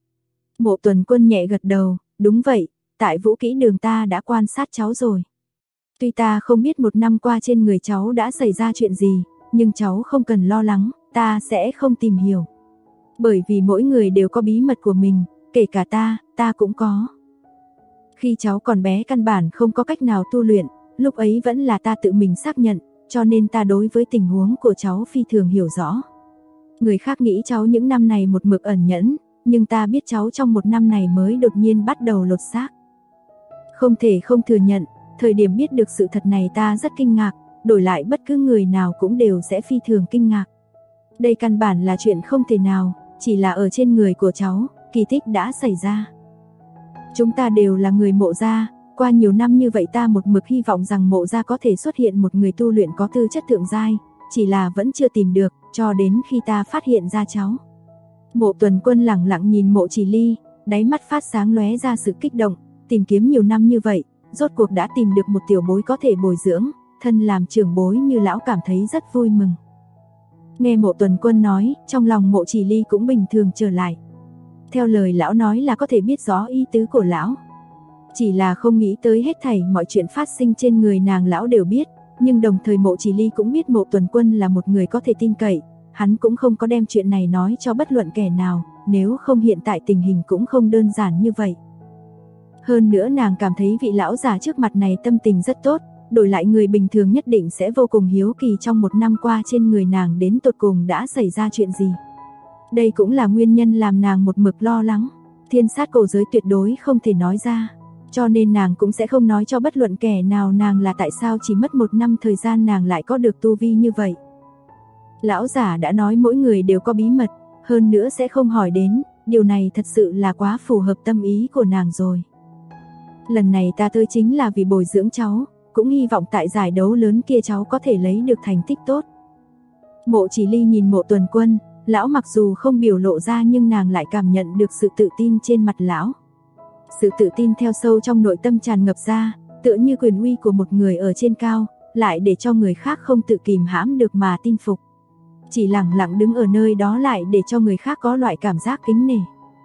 Mộ Tuần Quân nhẹ gật đầu, đúng vậy, tại vũ kỹ đường ta đã quan sát cháu rồi. Tuy ta không biết một năm qua trên người cháu đã xảy ra chuyện gì, nhưng cháu không cần lo lắng, ta sẽ không tìm hiểu. Bởi vì mỗi người đều có bí mật của mình, kể cả ta cũng có. Khi cháu còn bé căn bản không có cách nào tu luyện, lúc ấy vẫn là ta tự mình xác nhận, cho nên ta đối với tình huống của cháu phi thường hiểu rõ. Người khác nghĩ cháu những năm này một mực ẩn nhẫn, nhưng ta biết cháu trong một năm này mới đột nhiên bắt đầu lột xác. Không thể không thừa nhận, thời điểm biết được sự thật này ta rất kinh ngạc, đổi lại bất cứ người nào cũng đều sẽ phi thường kinh ngạc. Đây căn bản là chuyện không thể nào, chỉ là ở trên người của cháu, kỳ tích đã xảy ra. Chúng ta đều là người Mộ gia, qua nhiều năm như vậy ta một mực hy vọng rằng Mộ gia có thể xuất hiện một người tu luyện có tư chất thượng giai, chỉ là vẫn chưa tìm được, cho đến khi ta phát hiện ra cháu. Mộ Tuần Quân lẳng lặng nhìn Mộ Chỉ Ly, đáy mắt phát sáng lóe ra sự kích động, tìm kiếm nhiều năm như vậy, rốt cuộc đã tìm được một tiểu bối có thể bồi dưỡng, thân làm trưởng bối như lão cảm thấy rất vui mừng. Nghe Mộ Tuần Quân nói, trong lòng Mộ Chỉ Ly cũng bình thường trở lại. Theo lời lão nói là có thể biết rõ ý tứ của lão. Chỉ là không nghĩ tới hết thảy mọi chuyện phát sinh trên người nàng lão đều biết, nhưng đồng thời Mộ Chỉ Ly cũng biết Mộ Tuần Quân là một người có thể tin cậy, hắn cũng không có đem chuyện này nói cho bất luận kẻ nào, nếu không hiện tại tình hình cũng không đơn giản như vậy. Hơn nữa nàng cảm thấy vị lão già trước mặt này tâm tình rất tốt, đổi lại người bình thường nhất định sẽ vô cùng hiếu kỳ trong một năm qua trên người nàng đến tột cùng đã xảy ra chuyện gì. Đây cũng là nguyên nhân làm nàng một mực lo lắng, thiên sát cổ giới tuyệt đối không thể nói ra, cho nên nàng cũng sẽ không nói cho bất luận kẻ nào nàng là tại sao chỉ mất một năm thời gian nàng lại có được tu vi như vậy. Lão giả đã nói mỗi người đều có bí mật, hơn nữa sẽ không hỏi đến, điều này thật sự là quá phù hợp tâm ý của nàng rồi. Lần này ta tới chính là vì bồi dưỡng cháu, cũng hy vọng tại giải đấu lớn kia cháu có thể lấy được thành tích tốt. Mộ Chỉ Ly nhìn Mộ Tuần Quân, lão mặc dù không biểu lộ ra nhưng nàng lại cảm nhận được sự tự tin trên mặt lão. Sự tự tin theo sâu trong nội tâm tràn ngập ra, tựa như quyền uy của một người ở trên cao, lại để cho người khác không tự kìm hãm được mà tin phục. Chỉ lặng lặng đứng ở nơi đó lại để cho người khác có loại cảm giác kính nể.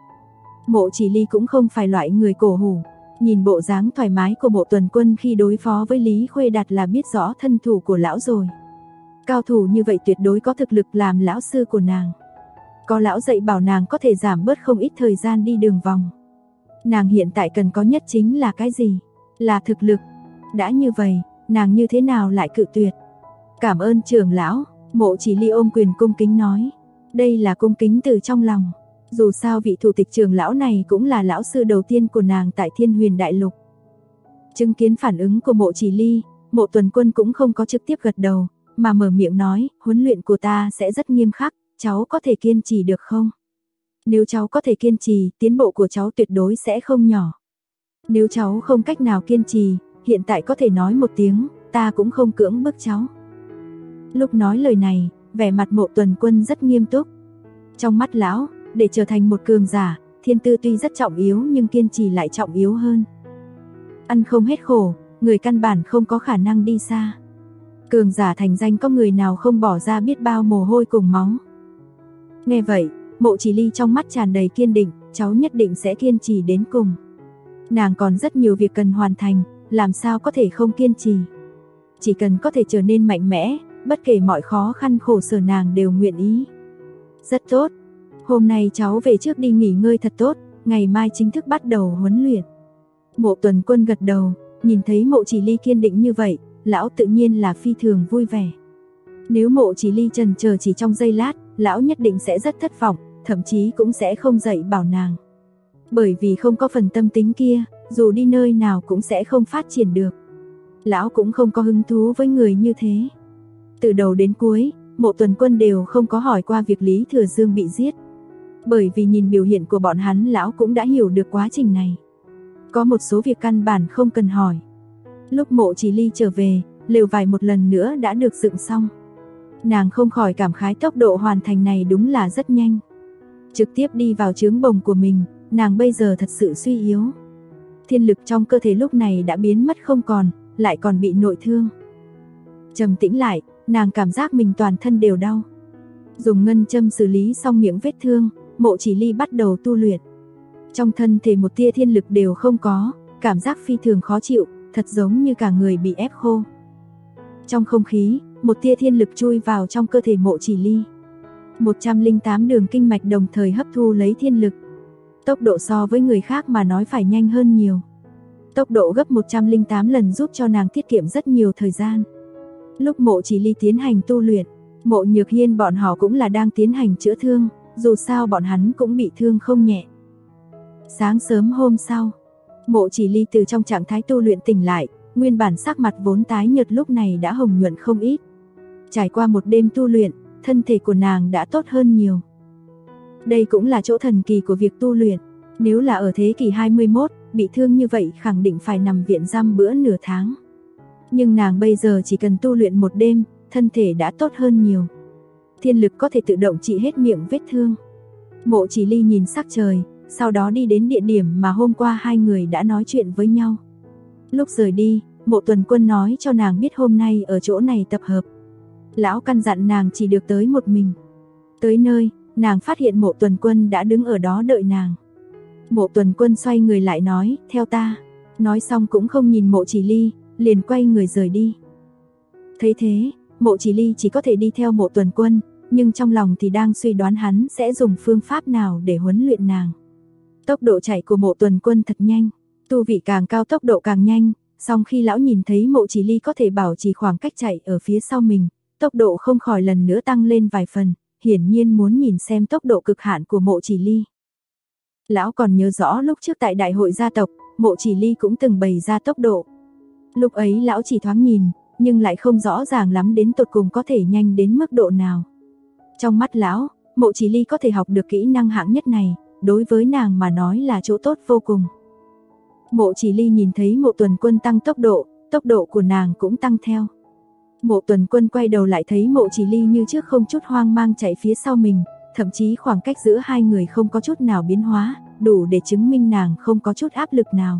Mộ Chỉ Ly cũng không phải loại người cổ hủ, nhìn bộ dáng thoải mái của Mộ Tuần Quân khi đối phó với Lý Khuê Đạt là biết rõ thân thủ của lão rồi. Cao thủ như vậy tuyệt đối có thực lực làm lão sư của nàng. Có lão dạy bảo nàng có thể giảm bớt không ít thời gian đi đường vòng. Nàng hiện tại cần có nhất chính là cái gì? Là thực lực. Đã như vậy, nàng như thế nào lại cự tuyệt? Cảm ơn trưởng lão, Mộ Chỉ Ly ôm quyền cung kính nói. Đây là cung kính từ trong lòng. Dù sao vị thủ tịch trưởng lão này cũng là lão sư đầu tiên của nàng tại Thiên Huyền Đại Lục. Chứng kiến phản ứng của Mộ Chỉ Ly, Mộ Tuần Quân cũng không có trực tiếp gật đầu, mà mở miệng nói, huấn luyện của ta sẽ rất nghiêm khắc, cháu có thể kiên trì được không? Nếu cháu có thể kiên trì, tiến bộ của cháu tuyệt đối sẽ không nhỏ. Nếu cháu không cách nào kiên trì, hiện tại có thể nói một tiếng, ta cũng không cưỡng bức cháu. Lúc nói lời này, vẻ mặt Mộ Tuần Quân rất nghiêm túc. Trong mắt lão, để trở thành một cường giả, thiên tư tuy rất trọng yếu nhưng kiên trì lại trọng yếu hơn. Ăn không hết khổ, người căn bản không có khả năng đi xa. Cường giả thành danh có người nào không bỏ ra biết bao mồ hôi cùng máu. Nghe vậy, Mộ Chỉ Ly trong mắt tràn đầy kiên định, cháu nhất định sẽ kiên trì đến cùng. Nàng còn rất nhiều việc cần hoàn thành, làm sao có thể không kiên trì. Chỉ cần có thể trở nên mạnh mẽ, bất kể mọi khó khăn khổ sở nàng đều nguyện ý. Rất tốt, hôm nay cháu về trước đi nghỉ ngơi thật tốt, ngày mai chính thức bắt đầu huấn luyện. Mộ Tuần Quân gật đầu, nhìn thấy Mộ Chỉ Ly kiên định như vậy, lão tự nhiên là phi thường vui vẻ. Nếu Mộ Chỉ Ly chần chờ chỉ trong giây lát, lão nhất định sẽ rất thất vọng, thậm chí cũng sẽ không dạy bảo nàng. Bởi vì không có phần tâm tính kia, dù đi nơi nào cũng sẽ không phát triển được. Lão cũng không có hứng thú với người như thế. Từ đầu đến cuối, Mộ Tuần Quân đều không có hỏi qua việc Lý Thừa Dương bị giết. Bởi vì nhìn biểu hiện của bọn hắn, lão cũng đã hiểu được quá trình này. Có một số việc căn bản không cần hỏi. Lúc Mộ Chỉ Ly trở về, lều vải một lần nữa đã được dựng xong. Nàng không khỏi cảm khái tốc độ hoàn thành này đúng là rất nhanh. Trực tiếp đi vào trướng bồng của mình, nàng bây giờ thật sự suy yếu. Thiên lực trong cơ thể lúc này đã biến mất không còn, lại còn bị nội thương. Trầm tĩnh lại, nàng cảm giác mình toàn thân đều đau. Dùng ngân châm xử lý xong miệng vết thương, Mộ Chỉ Ly bắt đầu tu luyện. Trong thân thể một tia thiên lực đều không có, cảm giác phi thường khó chịu, thật giống như cả người bị ép khô. Trong không khí, một tia thiên lực chui vào trong cơ thể Mộ Chỉ Ly. 108 đường kinh mạch đồng thời hấp thu lấy thiên lực. Tốc độ so với người khác mà nói phải nhanh hơn nhiều. Tốc độ gấp 108 lần giúp cho nàng tiết kiệm rất nhiều thời gian. Lúc Mộ Chỉ Ly tiến hành tu luyện, Mộ Nhược Hiên bọn họ cũng là đang tiến hành chữa thương, dù sao bọn hắn cũng bị thương không nhẹ. Sáng sớm hôm sau, Mộ Chỉ Ly từ trong trạng thái tu luyện tỉnh lại, nguyên bản sắc mặt vốn tái nhợt lúc này đã hồng nhuận không ít. Trải qua một đêm tu luyện, thân thể của nàng đã tốt hơn nhiều. Đây cũng là chỗ thần kỳ của việc tu luyện. Nếu là ở thế kỷ 21, bị thương như vậy khẳng định phải nằm viện giam bữa nửa tháng. Nhưng nàng bây giờ chỉ cần tu luyện một đêm, thân thể đã tốt hơn nhiều. Thiên lực có thể tự động trị hết miệng vết thương. Mộ Chỉ Ly nhìn sắc trời, sau đó đi đến địa điểm mà hôm qua hai người đã nói chuyện với nhau. Lúc rời đi, Mộ Tuần Quân nói cho nàng biết hôm nay ở chỗ này tập hợp. Lão căn dặn nàng chỉ được tới một mình. Tới nơi, nàng phát hiện Mộ Tuần Quân đã đứng ở đó đợi nàng. Mộ Tuần Quân xoay người lại nói, theo ta. Nói xong cũng không nhìn Mộ Chỉ Ly, liền quay người rời đi. Thấy thế, Mộ Chỉ Ly chỉ có thể đi theo Mộ Tuần Quân, nhưng trong lòng thì đang suy đoán hắn sẽ dùng phương pháp nào để huấn luyện nàng. Tốc độ chạy của Mộ Tuần Quân thật nhanh, tu vị càng cao tốc độ càng nhanh, song khi lão nhìn thấy Mộ Chỉ Ly có thể bảo trì khoảng cách chạy ở phía sau mình, tốc độ không khỏi lần nữa tăng lên vài phần, hiển nhiên muốn nhìn xem tốc độ cực hạn của Mộ Chỉ Ly. Lão còn nhớ rõ lúc trước tại đại hội gia tộc, Mộ Chỉ Ly cũng từng bày ra tốc độ. Lúc ấy lão chỉ thoáng nhìn, nhưng lại không rõ ràng lắm đến tột cùng có thể nhanh đến mức độ nào. Trong mắt lão, Mộ Chỉ Ly có thể học được kỹ năng hạng nhất này, đối với nàng mà nói là chỗ tốt vô cùng. Mộ Chỉ Ly nhìn thấy Mộ Tuần Quân tăng tốc độ của nàng cũng tăng theo. Mộ Tuần Quân quay đầu lại thấy Mộ Chỉ Ly như trước không chút hoang mang chạy phía sau mình, thậm chí khoảng cách giữa hai người không có chút nào biến hóa, đủ để chứng minh nàng không có chút áp lực nào.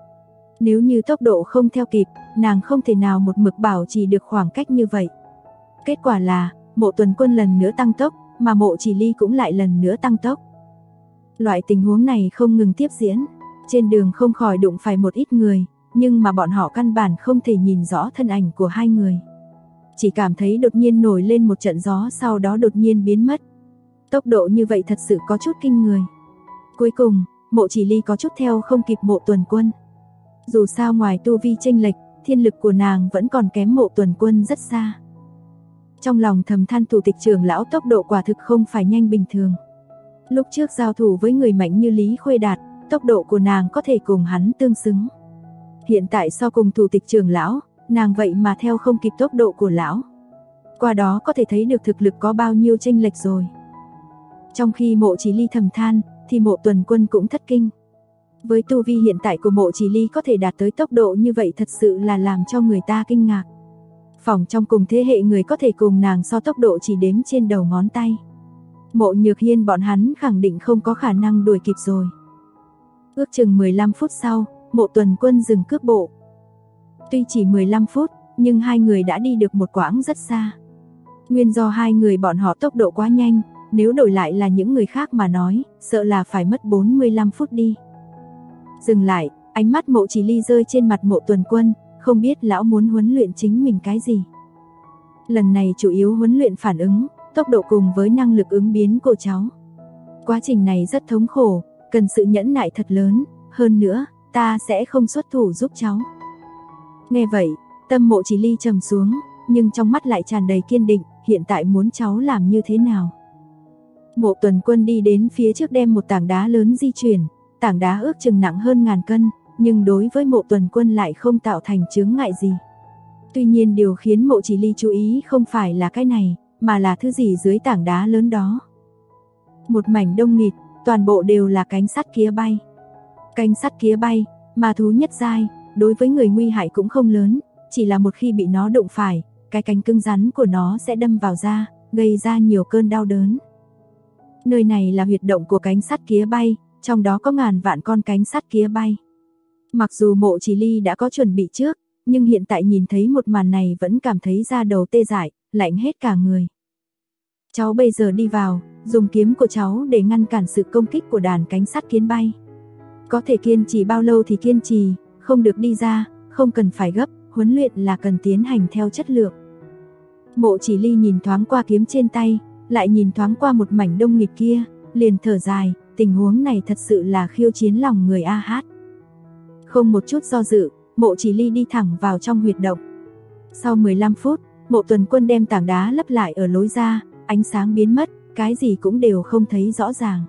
Nếu như tốc độ không theo kịp, nàng không thể nào một mực bảo trì được khoảng cách như vậy. Kết quả là, Mộ Tuần Quân lần nữa tăng tốc, mà Mộ Chỉ Ly cũng lại lần nữa tăng tốc. Loại tình huống này không ngừng tiếp diễn, trên đường không khỏi đụng phải một ít người, nhưng mà bọn họ căn bản không thể nhìn rõ thân ảnh của hai người. Chỉ cảm thấy đột nhiên nổi lên một trận gió, sau đó đột nhiên biến mất. Tốc độ như vậy thật sự có chút kinh người. Cuối cùng, Mộ Chỉ Ly có chút theo không kịp Mộ Tuần Quân. Dù sao ngoài tu vi chênh lệch, thiên lực của nàng vẫn còn kém Mộ Tuần Quân rất xa. Trong lòng thầm than thủ tịch trưởng lão tốc độ quả thực không phải nhanh bình thường. Lúc trước giao thủ với người mạnh như Lý Khuê Đạt, tốc độ của nàng có thể cùng hắn tương xứng. Hiện tại so cùng thủ tịch trưởng lão, nàng vậy mà theo không kịp tốc độ của lão. Qua đó có thể thấy được thực lực có bao nhiêu chênh lệch rồi. Trong khi Mộ Chỉ Ly thầm than, thì Mộ Tuần Quân cũng thất kinh. Với tu vi hiện tại của Mộ Chỉ Ly có thể đạt tới tốc độ như vậy thật sự là làm cho người ta kinh ngạc. Phỏng trong cùng thế hệ người có thể cùng nàng so tốc độ chỉ đếm trên đầu ngón tay. Mộ Nhược Hiên bọn hắn khẳng định không có khả năng đuổi kịp rồi. Ước chừng 15 phút sau, Mộ Tuần Quân dừng cước bộ. Tuy chỉ 15 phút, nhưng hai người đã đi được một quãng rất xa. Nguyên do hai người bọn họ tốc độ quá nhanh, nếu đổi lại là những người khác mà nói, sợ là phải mất 45 phút đi. Dừng lại, ánh mắt Mộ Chỉ Ly rơi trên mặt Mộ Tuần Quân, không biết lão muốn huấn luyện chính mình cái gì. Lần này chủ yếu huấn luyện phản ứng, tốc độ cùng với năng lực ứng biến của cháu. Quá trình này rất thống khổ, cần sự nhẫn nại thật lớn, hơn nữa, ta sẽ không xuất thủ giúp cháu. Nghe vậy, tâm Mộ Chỉ Ly trầm xuống, nhưng trong mắt lại tràn đầy kiên định, hiện tại muốn cháu làm như thế nào. Mộ Tuần Quân đi đến phía trước đem một tảng đá lớn di chuyển, tảng đá ước chừng nặng hơn 1000 cân, nhưng đối với Mộ Tuần Quân lại không tạo thành chướng ngại gì. Tuy nhiên điều khiến Mộ Chỉ Ly chú ý không phải là cái này, mà là thứ gì dưới tảng đá lớn đó. Một mảnh đông nghịt, toàn bộ đều là cánh sắt kía bay. Cánh sắt kía bay, ma thú nhất giai, đối với người nguy hại cũng không lớn, chỉ là một khi bị nó đụng phải, cái cánh cứng rắn của nó sẽ đâm vào da, gây ra nhiều cơn đau đớn. Nơi này là huyệt động của cánh sắt kía bay, trong đó có ngàn vạn con cánh sắt kía bay. Mặc dù Mộ Chỉ Ly đã có chuẩn bị trước, nhưng hiện tại nhìn thấy một màn này vẫn cảm thấy da đầu tê dại, lạnh hết cả người. Cháu bây giờ đi vào, dùng kiếm của cháu để ngăn cản sự công kích của đàn cánh sắt kiến bay. Có thể kiên trì bao lâu thì kiên trì, không được đi ra, không cần phải gấp, huấn luyện là cần tiến hành theo chất lượng. Mộ Chỉ Ly nhìn thoáng qua kiếm trên tay, lại nhìn thoáng qua một mảnh đông nghịt kia, liền thở dài, tình huống này thật sự là khiêu chiến lòng người a hát. Không một chút do dự, Mộ Chỉ Ly đi thẳng vào trong huyệt động. Sau 15 phút, Mộ Tuần Quân đem tảng đá lấp lại ở lối ra, ánh sáng biến mất, cái gì cũng đều không thấy rõ ràng.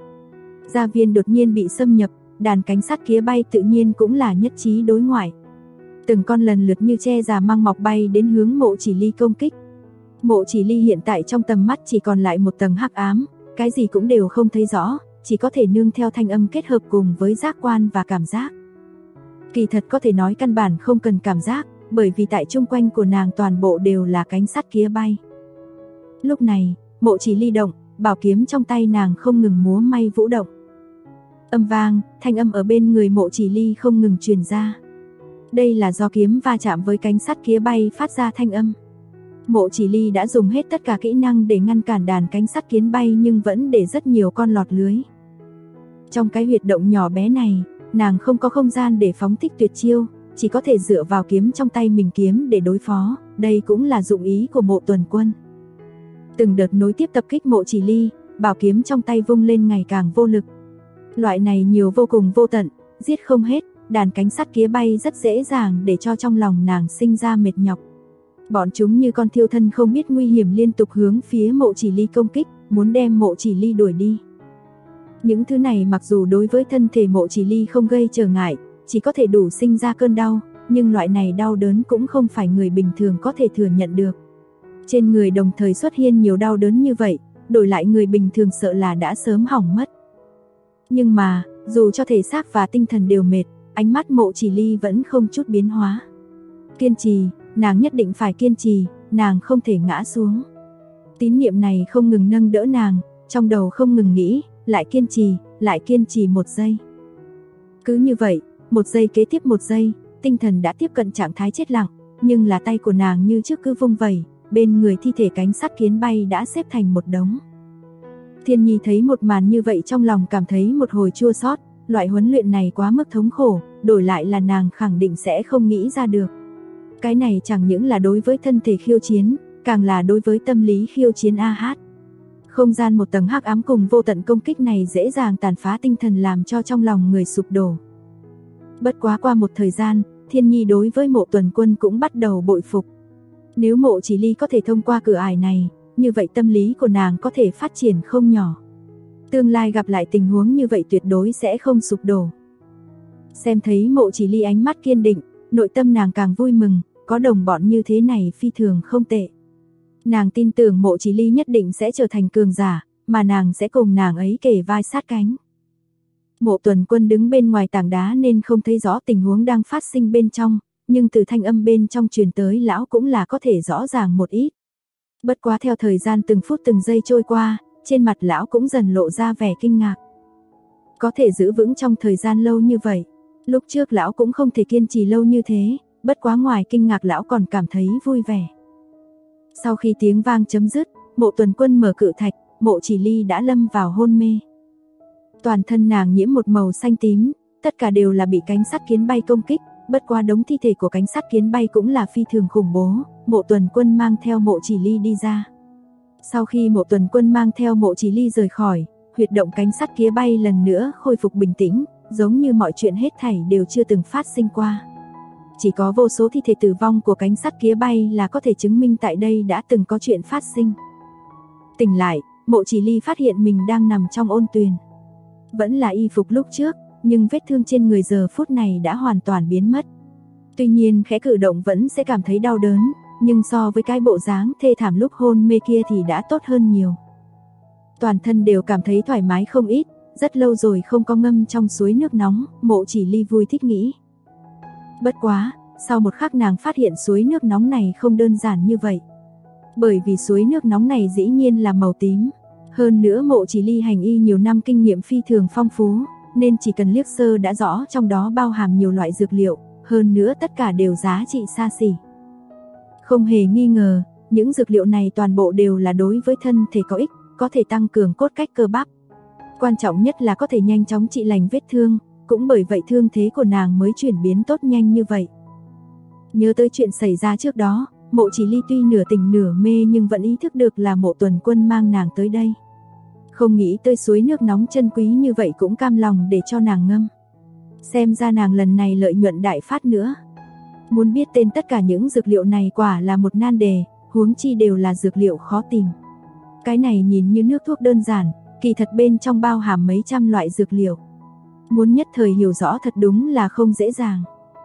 Gia viên đột nhiên bị xâm nhập, đàn cánh sắt kía bay tự nhiên cũng là nhất trí đối ngoại. Từng con lần lượt như tre già mang mọc bay đến hướng Mộ Chỉ Ly công kích. Mộ Chỉ Ly hiện tại trong tầm mắt chỉ còn lại một tầng hắc ám, cái gì cũng đều không thấy rõ, chỉ có thể nương theo thanh âm kết hợp cùng với giác quan và cảm giác. Kỳ thật có thể nói căn bản không cần cảm giác, bởi vì tại chung quanh của nàng toàn bộ đều là cánh sắt kía bay. Lúc này, Mộ Chỉ Ly động, bảo kiếm trong tay nàng không ngừng múa may vũ động. Âm vang, thanh âm ở bên người Mộ Chỉ Ly không ngừng truyền ra. Đây là do kiếm va chạm với cánh sắt kía bay phát ra thanh âm. Mộ Chỉ Ly đã dùng hết tất cả kỹ năng để ngăn cản đàn cánh sắt kiến bay nhưng vẫn để rất nhiều con lọt lưới. Trong cái huyệt động nhỏ bé này, nàng không có không gian để phóng thích tuyệt chiêu, chỉ có thể dựa vào kiếm trong tay mình kiếm để đối phó, đây cũng là dụng ý của Mộ Tuần Quân. Từng đợt nối tiếp tập kích Mộ Chỉ Ly, bảo kiếm trong tay vung lên ngày càng vô lực. Loại này nhiều vô cùng vô tận, giết không hết, đàn cánh sắt kía bay rất dễ dàng để cho trong lòng nàng sinh ra mệt nhọc. Bọn chúng như con thiêu thân không biết nguy hiểm liên tục hướng phía Mộ Chỉ Ly công kích, muốn đem Mộ Chỉ Ly đuổi đi. Những thứ này mặc dù đối với thân thể Mộ Chỉ Ly không gây trở ngại, chỉ có thể đủ sinh ra cơn đau, nhưng loại này đau đớn cũng không phải người bình thường có thể thừa nhận được. Trên người đồng thời xuất hiện nhiều đau đớn như vậy, đổi lại người bình thường sợ là đã sớm hỏng mất. Nhưng mà, dù cho thể xác và tinh thần đều mệt, ánh mắt Mộ Chỉ Ly vẫn không chút biến hóa. Kiên trì, nàng nhất định phải kiên trì, nàng không thể ngã xuống. Tín niệm này không ngừng nâng đỡ nàng, trong đầu không ngừng nghĩ, lại kiên trì 1 giây. Cứ như vậy, 1 giây kế tiếp 1 giây, tinh thần đã tiếp cận trạng thái chết lặng, nhưng là tay của nàng như trước cứ vung vẩy, bên người thi thể cánh sắt kiến bay đã xếp thành một đống. Thiên Nhi thấy một màn như vậy trong lòng cảm thấy một hồi chua xót, loại huấn luyện này quá mức thống khổ, đổi lại là nàng khẳng định sẽ không nghĩ ra được. Cái này chẳng những là đối với thân thể khiêu chiến, càng là đối với tâm lý khiêu chiến a hát. Không gian một tầng hắc ám cùng vô tận công kích này dễ dàng tàn phá tinh thần làm cho trong lòng người sụp đổ. Bất quá qua một thời gian, Thiên Nhi đối với Mộ Tuần Quân cũng bắt đầu bội phục. Nếu Mộ Chỉ Ly có thể thông qua cửa ải này, như vậy tâm lý của nàng có thể phát triển không nhỏ. Tương lai gặp lại tình huống như vậy tuyệt đối sẽ không sụp đổ. Xem thấy Mộ Chỉ Ly ánh mắt kiên định, nội tâm nàng càng vui mừng, có đồng bọn như thế này phi thường không tệ. Nàng tin tưởng Mộ Chỉ Ly nhất định sẽ trở thành cường giả, mà nàng sẽ cùng nàng ấy kề vai sát cánh. Mộ Tuần Quân đứng bên ngoài tảng đá nên không thấy rõ tình huống đang phát sinh bên trong, nhưng từ thanh âm bên trong truyền tới lão cũng là có thể rõ ràng một ít. Bất quá theo thời gian từng phút từng giây trôi qua, trên mặt lão cũng dần lộ ra vẻ kinh ngạc. Có thể giữ vững trong thời gian lâu như vậy, lúc trước lão cũng không thể kiên trì lâu như thế, bất quá ngoài kinh ngạc lão còn cảm thấy vui vẻ. Sau khi tiếng vang chấm dứt, Mộ Tuần Quân mở cự thạch, Mộ Chỉ Ly đã lâm vào hôn mê. Toàn thân nàng nhiễm một màu xanh tím, tất cả đều là bị cánh sắt kiến bay công kích, bất quá đống thi thể của cánh sắt kiến bay cũng là phi thường khủng bố. Mộ Tuần Quân mang theo Mộ Chỉ Ly đi ra. Sau khi Mộ Tuần Quân mang theo Mộ Chỉ Ly rời khỏi, huyệt động cánh sắt kia bay lần nữa khôi phục bình tĩnh, giống như mọi chuyện hết thảy đều chưa từng phát sinh qua. Chỉ có vô số thi thể tử vong của cánh sắt kia bay là có thể chứng minh tại đây đã từng có chuyện phát sinh. Tỉnh lại, Mộ Chỉ Ly phát hiện mình đang nằm trong ôn tuyền. Vẫn là y phục lúc trước, nhưng vết thương trên người giờ phút này đã hoàn toàn biến mất. Tuy nhiên khẽ cử động vẫn sẽ cảm thấy đau đớn, nhưng so với cái bộ dáng thê thảm lúc hôn mê kia thì đã tốt hơn nhiều. Toàn thân đều cảm thấy thoải mái không ít, rất lâu rồi không có ngâm trong suối nước nóng, Mộ Chỉ Ly vui thích nghĩ. Bất quá, sau một khắc nàng phát hiện suối nước nóng này không đơn giản như vậy. Bởi vì suối nước nóng này dĩ nhiên là màu tím. Hơn nữa Mộ Chỉ Ly hành y nhiều năm kinh nghiệm phi thường phong phú, nên chỉ cần liếc sơ đã rõ trong đó bao hàm nhiều loại dược liệu, hơn nữa tất cả đều giá trị xa xỉ. Không hề nghi ngờ, những dược liệu này toàn bộ đều là đối với thân thể có ích, có thể tăng cường cốt cách cơ bắp. Quan trọng nhất là có thể nhanh chóng trị lành vết thương, cũng bởi vậy thương thế của nàng mới chuyển biến tốt nhanh như vậy. Nhớ tới chuyện xảy ra trước đó, Mộ Chỉ Ly tuy nửa tỉnh nửa mê nhưng vẫn ý thức được là Mộ Tuần Quân mang nàng tới đây. Không nghĩ tới suối nước nóng chân quý như vậy cũng cam lòng để cho nàng ngâm. Xem ra nàng lần này lợi nhuận đại phát nữa. Muốn biết tên tất cả những dược liệu này quả là một nan đề, huống chi đều là dược liệu khó tìm. Cái này nhìn như nước thuốc đơn giản, kỳ thật bên trong bao hàm mấy trăm loại dược liệu. Muốn nhất thời hiểu rõ thật đúng là không dễ dàng.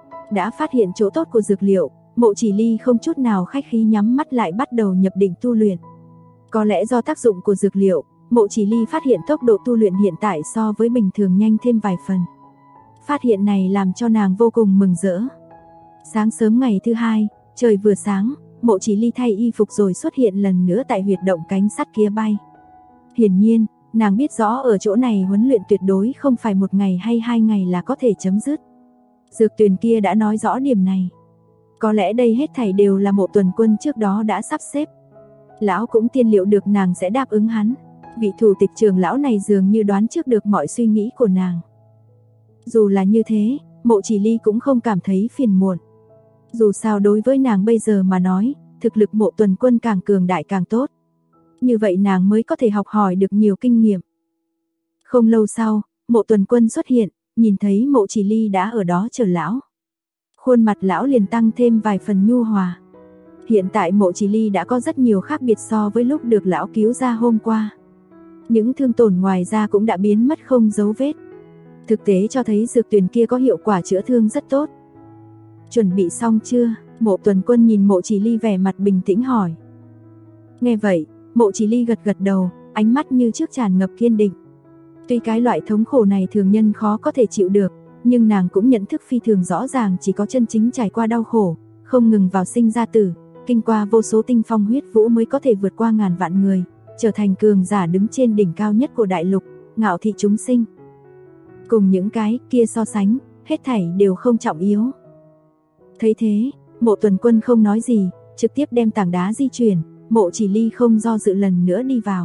Đã phát hiện chỗ tốt của dược liệu, Mộ Chỉ Ly không chút nào khách khí nhắm mắt lại bắt đầu nhập định tu luyện. Có lẽ do tác dụng của dược liệu, Mộ Chỉ Ly phát hiện tốc độ tu luyện hiện tại so với bình thường nhanh thêm vài phần. Phát hiện này làm cho nàng vô cùng mừng rỡ. Sáng sớm ngày thứ hai, trời vừa sáng, Mộ Chỉ Ly thay y phục rồi xuất hiện lần nữa tại huyệt động cánh sắt kia bay. Hiển nhiên, nàng biết rõ ở chỗ này huấn luyện tuyệt đối không phải một ngày hay 2 ngày là có thể chấm dứt. Dược tuyền kia đã nói rõ điểm này. Có lẽ đây hết thảy đều là Mộ Tuần Quân trước đó đã sắp xếp. Lão cũng tiên liệu được nàng sẽ đáp ứng hắn. Vị thủ tịch trưởng lão này dường như đoán trước được mọi suy nghĩ của nàng. Dù là như thế, Mộ Chỉ Ly cũng không cảm thấy phiền muộn. Dù sao đối với nàng bây giờ mà nói, thực lực Mộ Tuần Quân càng cường đại càng tốt. Như vậy nàng mới có thể học hỏi được nhiều kinh nghiệm. Không lâu sau, Mộ Tuần Quân xuất hiện, nhìn thấy Mộ Chỉ Ly đã ở đó chờ lão. Khuôn mặt lão liền tăng thêm vài phần nhu hòa. Hiện tại Mộ Chỉ Ly đã có rất nhiều khác biệt so với lúc được lão cứu ra hôm qua. Những thương tổn ngoài ra cũng đã biến mất không dấu vết. Thực tế cho thấy dược tuyền kia có hiệu quả chữa thương rất tốt. Chuẩn bị xong chưa? Mộ Tuần Quân nhìn Mộ Chỉ Ly vẻ mặt bình tĩnh hỏi. Nghe vậy, Mộ Chỉ Ly gật gật đầu, ánh mắt như trước tràn ngập kiên định. Tuy cái loại thống khổ này thường nhân khó có thể chịu được, nhưng nàng cũng nhận thức phi thường rõ ràng chỉ có chân chính trải qua đau khổ, không ngừng vào sinh ra tử, kinh qua vô số tinh phong huyết vũ mới có thể vượt qua ngàn vạn người, trở thành cường giả đứng trên đỉnh cao nhất của đại lục, ngạo thị chúng sinh. Cùng những cái kia so sánh, hết thảy đều không trọng yếu. Thấy thế, Mộ Tuần Quân không nói gì, trực tiếp đem tảng đá di chuyển, Mộ Chỉ Ly không do dự lần nữa đi vào.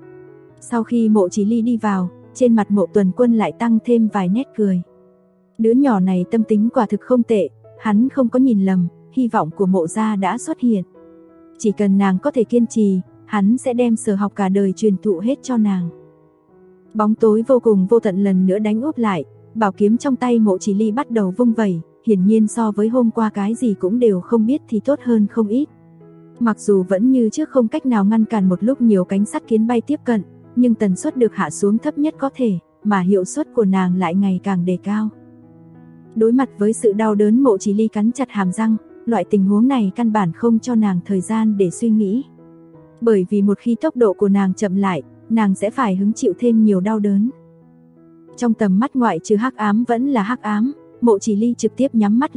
Sau khi Mộ Chỉ Ly đi vào, trên mặt Mộ Tuần Quân lại tăng thêm vài nét cười. Đứa nhỏ này tâm tính quả thực không tệ, hắn không có nhìn lầm, hy vọng của Mộ gia đã xuất hiện. Chỉ cần nàng có thể kiên trì, hắn sẽ đem sở học cả đời truyền thụ hết cho nàng. Bóng tối vô cùng vô tận lần nữa đánh úp lại, bảo kiếm trong tay Mộ Chỉ Ly bắt đầu vung vẩy, hiển nhiên so với hôm qua cái gì cũng đều không biết thì tốt hơn không ít. Mặc dù vẫn như trước không cách nào ngăn cản một lúc nhiều cánh sắt kiến bay tiếp cận, nhưng tần suất được hạ xuống thấp nhất có thể, mà hiệu suất của nàng lại ngày càng đề cao. Đối mặt với sự đau đớn, Mộ Chỉ Ly cắn chặt hàm răng, loại tình huống này căn bản không cho nàng thời gian để suy nghĩ. Bởi vì một khi tốc độ của nàng chậm lại, nàng sẽ phải hứng chịu thêm nhiều đau đớn. Trong tầm mắt ngoại trừ hắc ám vẫn là hắc ám, Mộ Chỉ Ly trực tiếp nhắm mắt lại,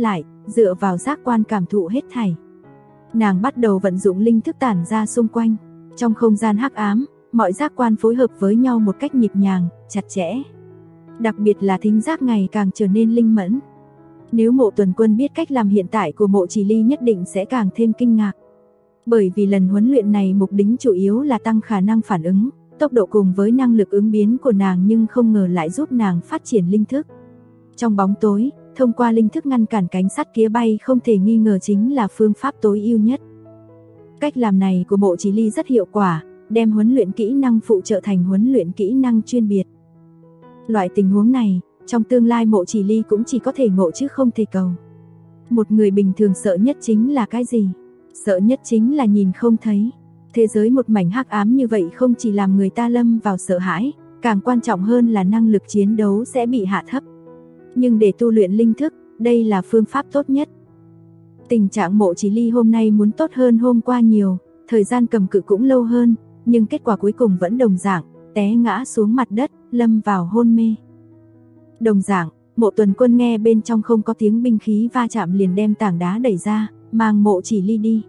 dựa vào giác quan cảm thụ hết thảy. Nàng bắt đầu vận dụng linh thức tản ra xung quanh. Trong không gian hắc ám, mọi giác quan phối hợp với nhau một cách nhịp nhàng, chặt chẽ. Đặc biệt là thính giác ngày càng trở nên linh mẫn. Nếu Mộ Tuần Quân biết cách làm hiện tại của Mộ Chỉ Ly nhất định sẽ càng thêm kinh ngạc. Bởi vì lần huấn luyện này mục đích chủ yếu là tăng khả năng phản ứng, tốc độ cùng với năng lực ứng biến của nàng, nhưng không ngờ lại giúp nàng phát triển linh thức. Trong bóng tối, thông qua linh thức ngăn cản cánh sắt kia bay không thể nghi ngờ chính là phương pháp tối ưu nhất. Cách làm này của Mộ Chỉ Ly rất hiệu quả, đem huấn luyện kỹ năng phụ trợ thành huấn luyện kỹ năng chuyên biệt. Loại tình huống này, trong tương lai Mộ Chỉ Ly cũng chỉ có thể ngộ chứ không thể cầu. Một người bình thường sợ nhất chính là cái gì? Sợ nhất chính là nhìn không thấy. Thế giới một mảnh hắc ám như vậy không chỉ làm người ta lâm vào sợ hãi, càng quan trọng hơn là năng lực chiến đấu sẽ bị hạ thấp. Nhưng để tu luyện linh thức, đây là phương pháp tốt nhất. Tình trạng Mộ Chỉ Ly hôm nay muốn tốt hơn hôm qua nhiều, thời gian cầm cự cũng lâu hơn, nhưng kết quả cuối cùng vẫn đồng dạng, té ngã xuống mặt đất, lâm vào hôn mê. Đồng dạng, Mộ Tuần Quân nghe bên trong không có tiếng binh khí va chạm liền đem tảng đá đẩy ra, mang Mộ Chỉ Ly đi.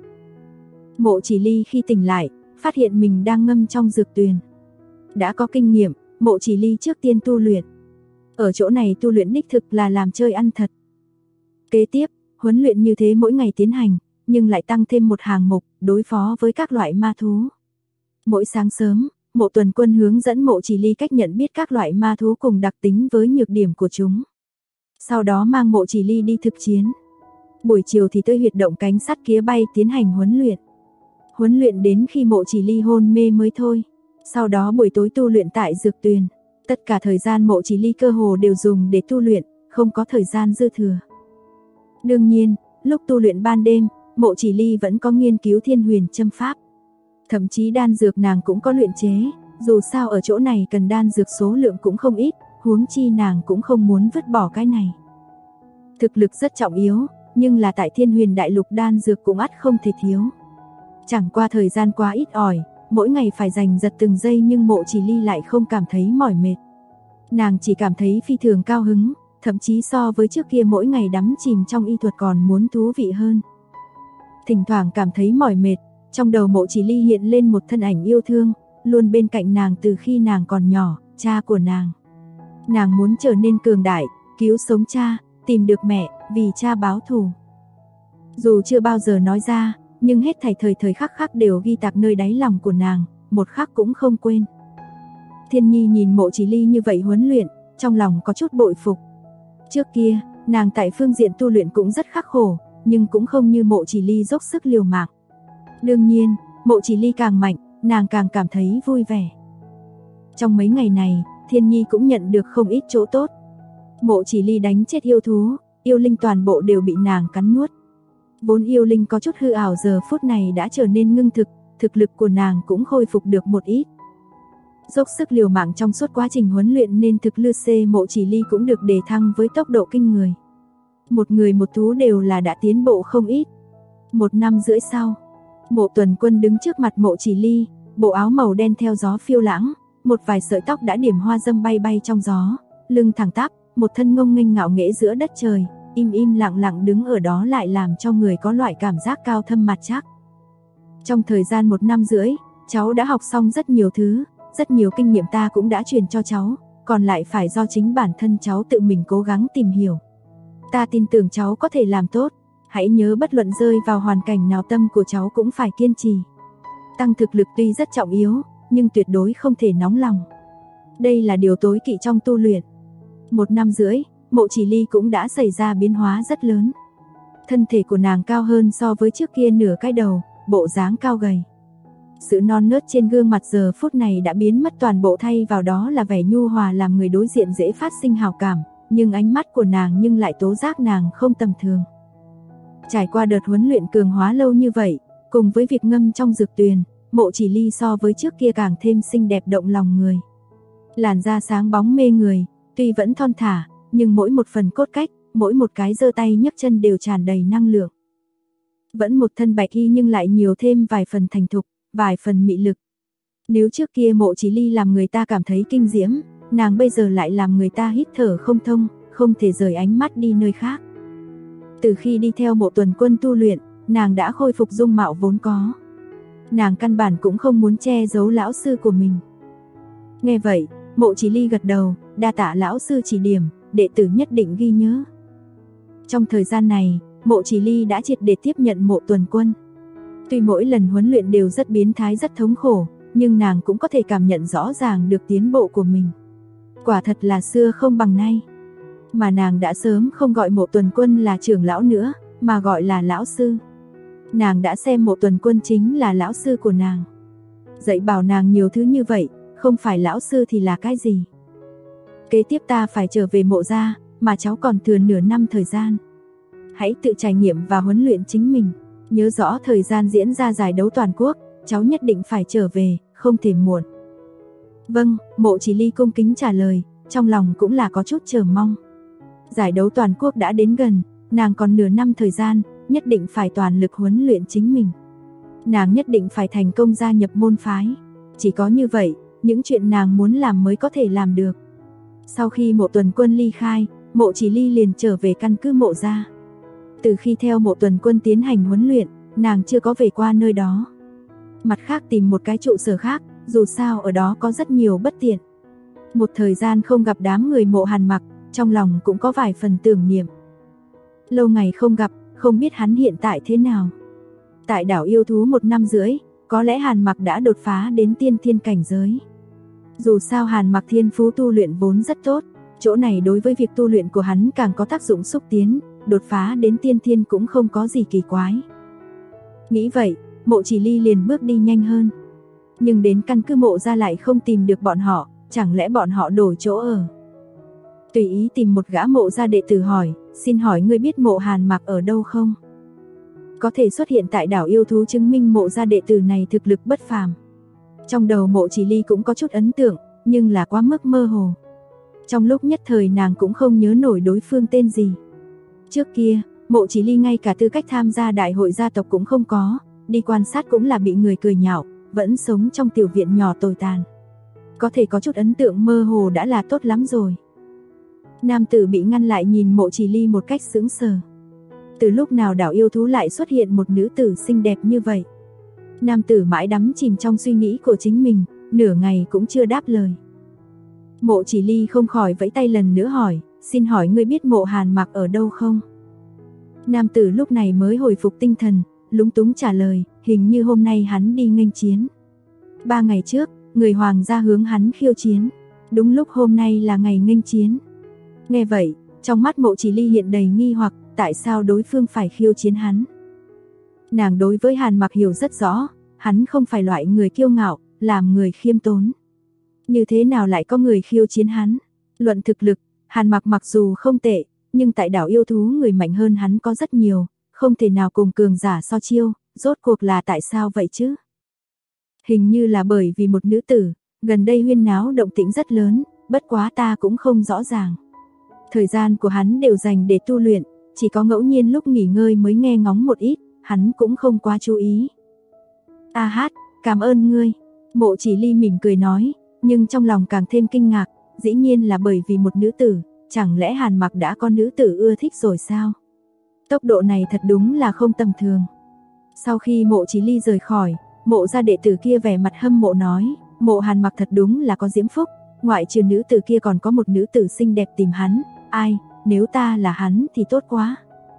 Mộ Chỉ Ly khi tỉnh lại, phát hiện mình đang ngâm trong dược tuyền. Đã có kinh nghiệm, Mộ Chỉ Ly trước tiên tu luyện. Ở chỗ này tu luyện đích thực là làm chơi ăn thật. Kế tiếp, huấn luyện như thế mỗi ngày tiến hành, nhưng lại tăng thêm một hàng mục đối phó với các loại ma thú. Mỗi sáng sớm, Mộ Tuần Quân hướng dẫn Mộ Chỉ Ly cách nhận biết các loại ma thú cùng đặc tính với nhược điểm của chúng. Sau đó mang Mộ Chỉ Ly đi thực chiến. Buổi chiều thì tới huyệt động cánh sắt kia bay tiến hành huấn luyện. Huấn luyện đến khi Mộ Chỉ Ly hôn mê mới thôi. Sau đó buổi tối tu luyện tại dược tuyền. Tất cả thời gian Mộ Chỉ Ly cơ hồ đều dùng để tu luyện, không có thời gian dư thừa. Đương nhiên, lúc tu luyện ban đêm, Mộ Chỉ Ly vẫn có nghiên cứu thiên huyền châm pháp. Thậm chí đan dược nàng cũng có luyện chế, dù sao ở chỗ này cần đan dược số lượng cũng không ít, huống chi nàng cũng không muốn vứt bỏ cái này. Thực lực rất trọng yếu, nhưng là tại Thiên Huyền Đại Lục đan dược cũng ắt không thể thiếu. Chẳng qua thời gian quá ít ỏi, mỗi ngày phải giành giật từng giây, nhưng Mộ Chỉ Ly lại không cảm thấy mỏi mệt. Nàng chỉ cảm thấy phi thường cao hứng, thậm chí so với trước kia mỗi ngày đắm chìm trong y thuật còn muốn thú vị hơn. Thỉnh thoảng cảm thấy mỏi mệt, trong đầu Mộ Chỉ Ly hiện lên một thân ảnh yêu thương, luôn bên cạnh nàng từ khi nàng còn nhỏ, cha của nàng. Nàng muốn trở nên cường đại, cứu sống cha, tìm được mẹ, vì cha báo thù. Dù chưa bao giờ nói ra, nhưng hết thảy thời thời khắc khắc đều ghi tạc nơi đáy lòng của nàng, một khắc cũng không quên. Thiên Nhi nhìn Mộ Chỉ Ly như vậy huấn luyện, trong lòng có chút bội phục. Trước kia, nàng tại phương diện tu luyện cũng rất khắc khổ, nhưng cũng không như Mộ Chỉ Ly dốc sức liều mạng. Đương nhiên, Mộ Chỉ Ly càng mạnh, nàng càng cảm thấy vui vẻ. Trong mấy ngày này, Thiên Nhi cũng nhận được không ít chỗ tốt. Mộ Chỉ Ly đánh chết yêu thú, yêu linh toàn bộ đều bị nàng cắn nuốt. Vốn yêu linh có chút hư ảo giờ phút này đã trở nên ngưng thực, thực lực của nàng cũng khôi phục được một ít. Dốc sức liều mạng trong suốt quá trình huấn luyện nên thực lực Mộ Chỉ Ly cũng được đề thăng với tốc độ kinh người. Một người một thú đều là đã tiến bộ không ít. 1 năm rưỡi sau, Mộ Tuần Quân đứng trước mặt Mộ Chỉ Ly, bộ áo màu đen theo gió phiêu lãng, một vài sợi tóc đã điểm hoa dâm bay bay trong gió, lưng thẳng tắp, một thân ngông nghênh ngạo nghễ giữa đất trời, im lặng lặng đứng ở đó lại làm cho người có loại cảm giác cao thâm mặt chắc. Trong thời gian 1 năm rưỡi, cháu đã học xong rất nhiều thứ, rất nhiều kinh nghiệm ta cũng đã truyền cho cháu, còn lại phải do chính bản thân cháu tự mình cố gắng tìm hiểu. Ta tin tưởng cháu có thể làm tốt, hãy nhớ bất luận rơi vào hoàn cảnh nào tâm của cháu cũng phải kiên trì. Tăng thực lực tuy rất trọng yếu, nhưng tuyệt đối không thể nóng lòng. Đây là điều tối kỵ trong tu luyện. 1 năm rưỡi, Mộ Chỉ Ly cũng đã xảy ra biến hóa rất lớn. Thân thể của nàng cao hơn so với trước kia nửa cái đầu, bộ dáng cao gầy. Sự non nớt trên gương mặt giờ phút này đã biến mất toàn bộ, thay vào đó là vẻ nhu hòa làm người đối diện dễ phát sinh hào cảm, nhưng ánh mắt của nàng nhưng lại tố giác nàng không tầm thường. Trải qua đợt huấn luyện cường hóa lâu như vậy, cùng với việc ngâm trong dược tuyền, Mộ Chỉ Ly so với trước kia càng thêm xinh đẹp động lòng người. Làn da sáng bóng mê người, tuy vẫn thon thả, nhưng mỗi một phần cốt cách, mỗi một cái giơ tay nhấc chân đều tràn đầy năng lượng. Vẫn một thân bạch y nhưng lại nhiều thêm vài phần thành thục, vài phần mị lực. Nếu trước kia Mộ Chỉ Ly làm người ta cảm thấy kinh diễm, nàng bây giờ lại làm người ta hít thở không thông, không thể rời ánh mắt đi nơi khác. Từ khi đi theo Mộ Tuần Quân tu luyện, nàng đã khôi phục dung mạo vốn có. Nàng căn bản cũng không muốn che giấu lão sư của mình. Nghe vậy, Mộ Chỉ Ly gật đầu, đa tạ lão sư chỉ điểm, đệ tử nhất định ghi nhớ. Trong thời gian này, Mộ Chỉ Ly đã triệt để tiếp nhận Mộ Tuần Quân. Tuy mỗi lần huấn luyện đều rất biến thái rất thống khổ, nhưng nàng cũng có thể cảm nhận rõ ràng được tiến bộ của mình. Quả thật là xưa không bằng nay. Mà nàng đã sớm không gọi Mộ Tuần Quân là trưởng lão nữa, mà gọi là lão sư. Nàng đã xem Mộ Tuần Quân chính là lão sư của nàng. Dạy bảo nàng nhiều thứ như vậy, không phải lão sư thì là cái gì? Kế tiếp ta phải trở về Mộ gia, mà cháu còn thừa nửa năm thời gian. Hãy tự trải nghiệm và huấn luyện chính mình. Nhớ rõ thời gian diễn ra giải đấu toàn quốc, cháu nhất định phải trở về, không thể muộn. Vâng, Mộ Chỉ Ly cung kính trả lời, trong lòng cũng là có chút chờ mong. Giải đấu toàn quốc đã đến gần, nàng còn nửa năm thời gian, nhất định phải toàn lực huấn luyện chính mình. Nàng nhất định phải thành công gia nhập môn phái. Chỉ có như vậy, những chuyện nàng muốn làm mới có thể làm được. Sau khi Mộ Tuần Quân ly khai, Mộ Chỉ Ly liền trở về căn cứ Mộ gia. Từ khi theo Mộ Tuần Quân tiến hành huấn luyện, nàng chưa có về qua nơi đó. Mặt khác tìm một cái trụ sở khác, dù sao ở đó có rất nhiều bất tiện. Một thời gian không gặp đám người Mộ Hàn Mặc, trong lòng cũng có vài phần tưởng niệm. Lâu ngày không gặp, không biết hắn hiện tại thế nào. Tại đảo yêu thú 1 năm rưỡi, có lẽ Hàn Mặc đã đột phá đến tiên thiên cảnh giới. Dù sao Hàn Mặc thiên phú tu luyện vốn rất tốt, chỗ này đối với việc tu luyện của hắn càng có tác dụng xúc tiến, đột phá đến tiên thiên cũng không có gì kỳ quái. Nghĩ vậy, Mộ Chỉ Ly liền bước đi nhanh hơn. Nhưng đến căn cứ Mộ gia lại không tìm được bọn họ, chẳng lẽ bọn họ đổi chỗ ở? Tùy ý tìm một gã Mộ gia đệ tử hỏi, xin hỏi ngươi biết Mộ Hàn Mặc ở đâu không? Có thể xuất hiện tại đảo yêu thú chứng minh Mộ gia đệ tử này thực lực bất phàm. Trong đầu Mộ Chỉ Ly cũng có chút ấn tượng, nhưng là quá mức mơ hồ. Trong lúc nhất thời nàng cũng không nhớ nổi đối phương tên gì. Trước kia, Mộ Chỉ Ly ngay cả tư cách tham gia đại hội gia tộc cũng không có, đi quan sát cũng là bị người cười nhạo, vẫn sống trong tiểu viện nhỏ tồi tàn. Có thể có chút ấn tượng mơ hồ đã là tốt lắm rồi. Nam tử bị ngăn lại nhìn Mộ Chỉ Ly một cách sững sờ. Từ lúc nào đảo yêu thú lại xuất hiện một nữ tử xinh đẹp như vậy? Nam tử mãi đắm chìm trong suy nghĩ của chính mình, nửa ngày cũng chưa đáp lời. Mộ Chỉ Ly không khỏi vẫy tay lần nữa hỏi, xin hỏi ngươi biết Mộ Hàn Mặc ở đâu không? Nam tử lúc này mới hồi phục tinh thần, lúng túng trả lời, hình như hôm nay hắn đi nghênh chiến. 3 ngày trước, người hoàng gia hướng hắn khiêu chiến, đúng lúc hôm nay là ngày nghênh chiến. Nghe vậy, trong mắt Mộ Chỉ Ly hiện đầy nghi hoặc, tại sao đối phương phải khiêu chiến hắn? Nàng đối với Hàn Mặc hiểu rất rõ, hắn không phải loại người kiêu ngạo, làm người khiêm tốn. Như thế nào lại có người khiêu chiến hắn? Luận thực lực, Hàn Mặc mặc dù không tệ, nhưng tại đảo yêu thú người mạnh hơn hắn có rất nhiều, không thể nào cùng cường giả so chiêu, rốt cuộc là tại sao vậy chứ? Hình như là bởi vì một nữ tử, gần đây huyên náo động tĩnh rất lớn, bất quá ta cũng không rõ ràng. Thời gian của hắn đều dành để tu luyện, chỉ có ngẫu nhiên lúc nghỉ ngơi mới nghe ngóng một ít, hắn cũng không quá chú ý. A hát, cảm ơn ngươi. Mộ Chỉ Ly mỉm cười nói, nhưng trong lòng càng thêm kinh ngạc, dĩ nhiên là bởi vì một nữ tử, chẳng lẽ Hàn Mặc đã có nữ tử ưa thích rồi sao? Tốc độ này thật đúng là không tầm thường. Sau khi Mộ Chỉ Ly rời khỏi, Mộ gia đệ tử kia vẻ mặt hâm mộ nói, Mộ Hàn Mặc thật đúng là có diễm phúc, ngoại trừ nữ tử kia còn có một nữ tử xinh đẹp tìm hắn, ai, nếu ta là hắn thì tốt quá.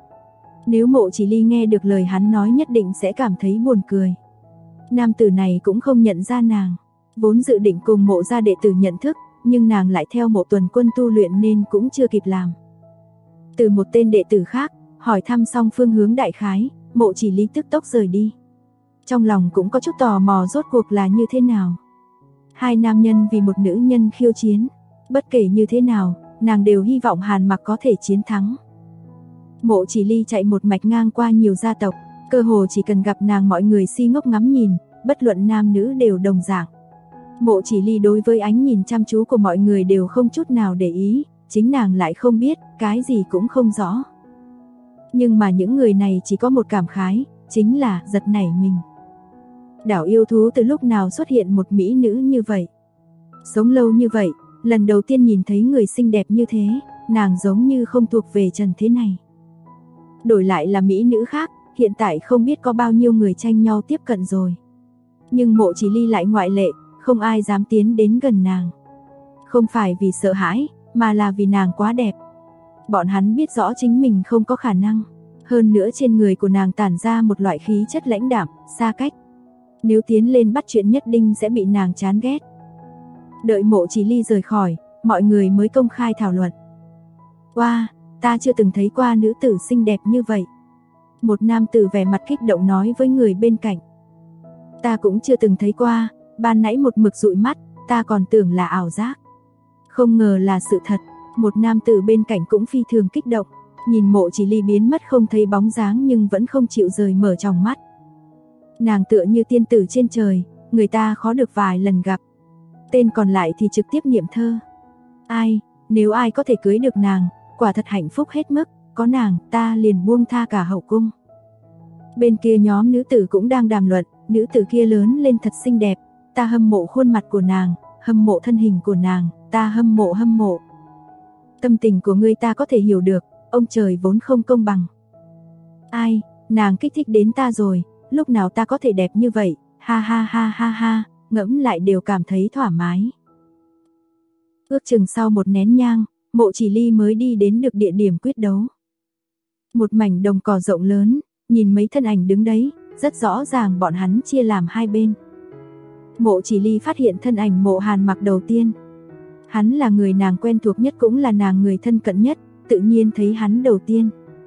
Nếu Mộ Chỉ Ly nghe được lời hắn nói nhất định sẽ cảm thấy buồn cười. Nam tử này cũng không nhận ra nàng, vốn dự định cùng Mộ gia đệ tử nhận thức, nhưng nàng lại theo Mộ Tuần Quân tu luyện nên cũng chưa kịp làm. Từ một tên đệ tử khác, hỏi thăm xong phương hướng đại khái, Mộ Chỉ Ly tức tốc rời đi. Trong lòng cũng có chút tò mò rốt cuộc là như thế nào. Hai nam nhân vì một nữ nhân khiêu chiến, bất kể như thế nào, nàng đều hy vọng Hàn Mặc có thể chiến thắng. Mộ Chỉ Ly chạy một mạch ngang qua nhiều gia tộc, cơ hồ chỉ cần gặp nàng mọi người si ngốc ngắm nhìn, bất luận nam nữ đều đồng dạng. Mộ Chỉ Ly đối với ánh nhìn chăm chú của mọi người đều không chút nào để ý, chính nàng lại không biết, cái gì cũng không rõ. Nhưng mà những người này chỉ có một cảm khái, chính là giật nảy mình. Đảo yêu thú từ lúc nào xuất hiện một mỹ nữ như vậy? Sống lâu như vậy, lần đầu tiên nhìn thấy người xinh đẹp như thế, nàng giống như không thuộc về trần thế này. Đổi lại là mỹ nữ khác, hiện tại không biết có bao nhiêu người tranh nhau tiếp cận rồi. Nhưng Mộ Chỉ Ly lại ngoại lệ, không ai dám tiến đến gần nàng. Không phải vì sợ hãi, mà là vì nàng quá đẹp. Bọn hắn biết rõ chính mình không có khả năng. Hơn nữa trên người của nàng tản ra một loại khí chất lãnh đạm, xa cách. Nếu tiến lên bắt chuyện nhất định sẽ bị nàng chán ghét. Đợi Mộ Chỉ Ly rời khỏi, mọi người mới công khai thảo luận. Wow, ta chưa từng thấy qua nữ tử xinh đẹp như vậy. Một nam tử vẻ mặt kích động nói với người bên cạnh. Ta cũng chưa từng thấy qua, ban nãy một mực dụi mắt, ta còn tưởng là ảo giác. Không ngờ là sự thật, một nam tử bên cạnh cũng phi thường kích động, nhìn Mộ Chỉ Ly biến mất không thấy bóng dáng nhưng vẫn không chịu rời mở tròng mắt. Nàng tựa như tiên tử trên trời, người ta khó được vài lần gặp. Tên còn lại thì trực tiếp niệm thơ. Ai, nếu ai có thể cưới được nàng, quả thật hạnh phúc hết mức, có nàng ta liền buông tha cả hậu cung. Bên kia nhóm nữ tử cũng đang đàm luận, nữ tử kia lớn lên thật xinh đẹp, ta hâm mộ khuôn mặt của nàng, hâm mộ thân hình của nàng, ta hâm mộ. Tâm tình của ngươi ta có thể hiểu được, ông trời vốn không công bằng. Ai, nàng kích thích đến ta rồi, lúc nào ta có thể đẹp như vậy, ha ha ha ha ha, ngẫm lại đều cảm thấy thoải mái. Ước chừng sau một nén nhang, Mộ Chỉ Ly mới đi đến được địa điểm quyết đấu. Một mảnh đồng cỏ rộng lớn, nhìn mấy thân ảnh đứng đấy, rất rõ ràng bọn hắn chia làm hai bên. Mộ Chỉ Ly phát hiện thân ảnh Mộ Hàn Mặc đầu tiên. Hắn là người nàng quen thuộc nhất cũng là nàng người thân cận nhất, tự nhiên thấy hắn đầu tiên.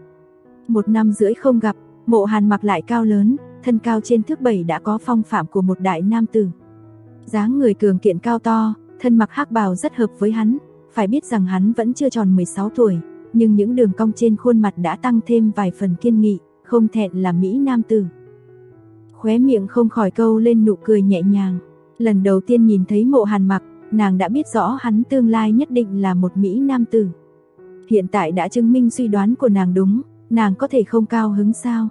1 năm rưỡi không gặp, Mộ Hàn Mặc lại cao lớn, thân cao trên thước 7 đã có phong phạm của một đại nam tử. Dáng người cường kiện cao to, thân mặc hắc bào rất hợp với hắn, phải biết rằng hắn vẫn chưa tròn 16 tuổi, nhưng những đường cong trên khuôn mặt đã tăng thêm vài phần kiên nghị, không thẹn là mỹ nam tử. Khóe miệng không khỏi câu lên nụ cười nhẹ nhàng. Lần đầu tiên nhìn thấy Mộ Hàn Mặc, nàng đã biết rõ hắn tương lai nhất định là một mỹ nam tử. Hiện tại đã chứng minh suy đoán của nàng đúng, nàng có thể không cao hứng sao?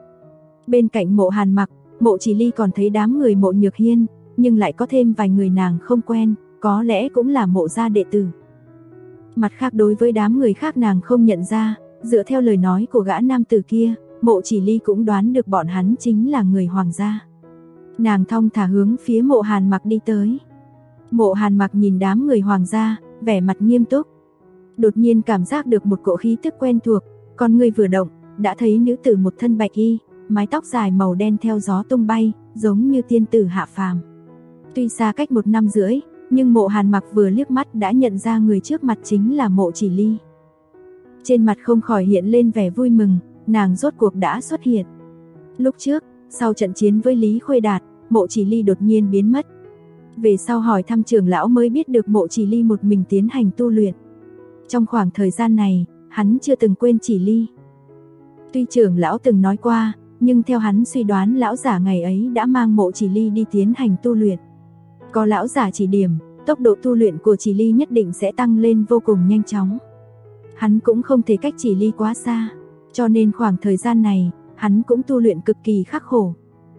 Bên cạnh Mộ Hàn Mặc, Mộ Chỉ Ly còn thấy đám người Mộ Nhược Hiên, nhưng lại có thêm vài người nàng không quen, có lẽ cũng là Mộ gia đệ tử. Mặt khác đối với đám người khác nàng không nhận ra, dựa theo lời nói của gã nam tử kia, Mộ Chỉ Ly cũng đoán được bọn hắn chính là người hoàng gia. Nàng thong thả hướng phía Mộ Hàn Mặc đi tới. Mộ Hàn Mặc nhìn đám người hoàng gia, vẻ mặt nghiêm túc. Đột nhiên cảm giác được một cỗ khí tức quen thuộc, con người vừa động, đã thấy nữ tử một thân bạch y, mái tóc dài màu đen theo gió tung bay, giống như tiên tử hạ phàm. Tuy xa cách 1 năm rưỡi, nhưng Mộ Hàn Mặc vừa liếc mắt đã nhận ra người trước mặt chính là Mộ Chỉ Ly. Trên mặt không khỏi hiện lên vẻ vui mừng, nàng rốt cuộc đã xuất hiện. Lúc trước, sau trận chiến với Lý Khuê Đạt, Mộ Chỉ Ly đột nhiên biến mất. Về sau hỏi thăm trưởng lão mới biết được Mộ Chỉ Ly một mình tiến hành tu luyện. Trong khoảng thời gian này, hắn chưa từng quên Chỉ Ly. Tuy trưởng lão từng nói qua, nhưng theo hắn suy đoán lão giả ngày ấy đã mang Mộ Chỉ Ly đi tiến hành tu luyện. Có lão giả chỉ điểm, tốc độ tu luyện của Chỉ Ly nhất định sẽ tăng lên vô cùng nhanh chóng. Hắn cũng không thể cách Chỉ Ly quá xa, cho nên khoảng thời gian này, hắn cũng tu luyện cực kỳ khắc khổ.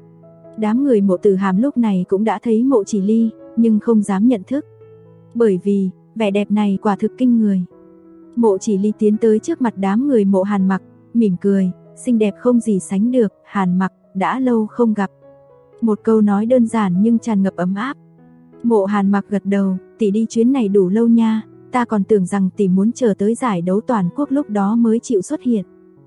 Đám người Mộ Tử Hàm lúc này cũng đã thấy Mộ Chỉ Ly, nhưng không dám nhận thức. Bởi vì, vẻ đẹp này quả thực kinh người. Mộ Chỉ Ly tiến tới trước mặt đám người Mộ Hàn Mặc, mỉm cười, xinh đẹp không gì sánh được, Hàn Mặc, đã lâu không gặp. Một câu nói đơn giản nhưng tràn ngập ấm áp. Mộ Hàn Mặc gật đầu, tỷ đi chuyến này đủ lâu nha, ta còn tưởng rằng tỷ muốn chờ tới giải đấu toàn quốc lúc đó mới chịu xuất hiện.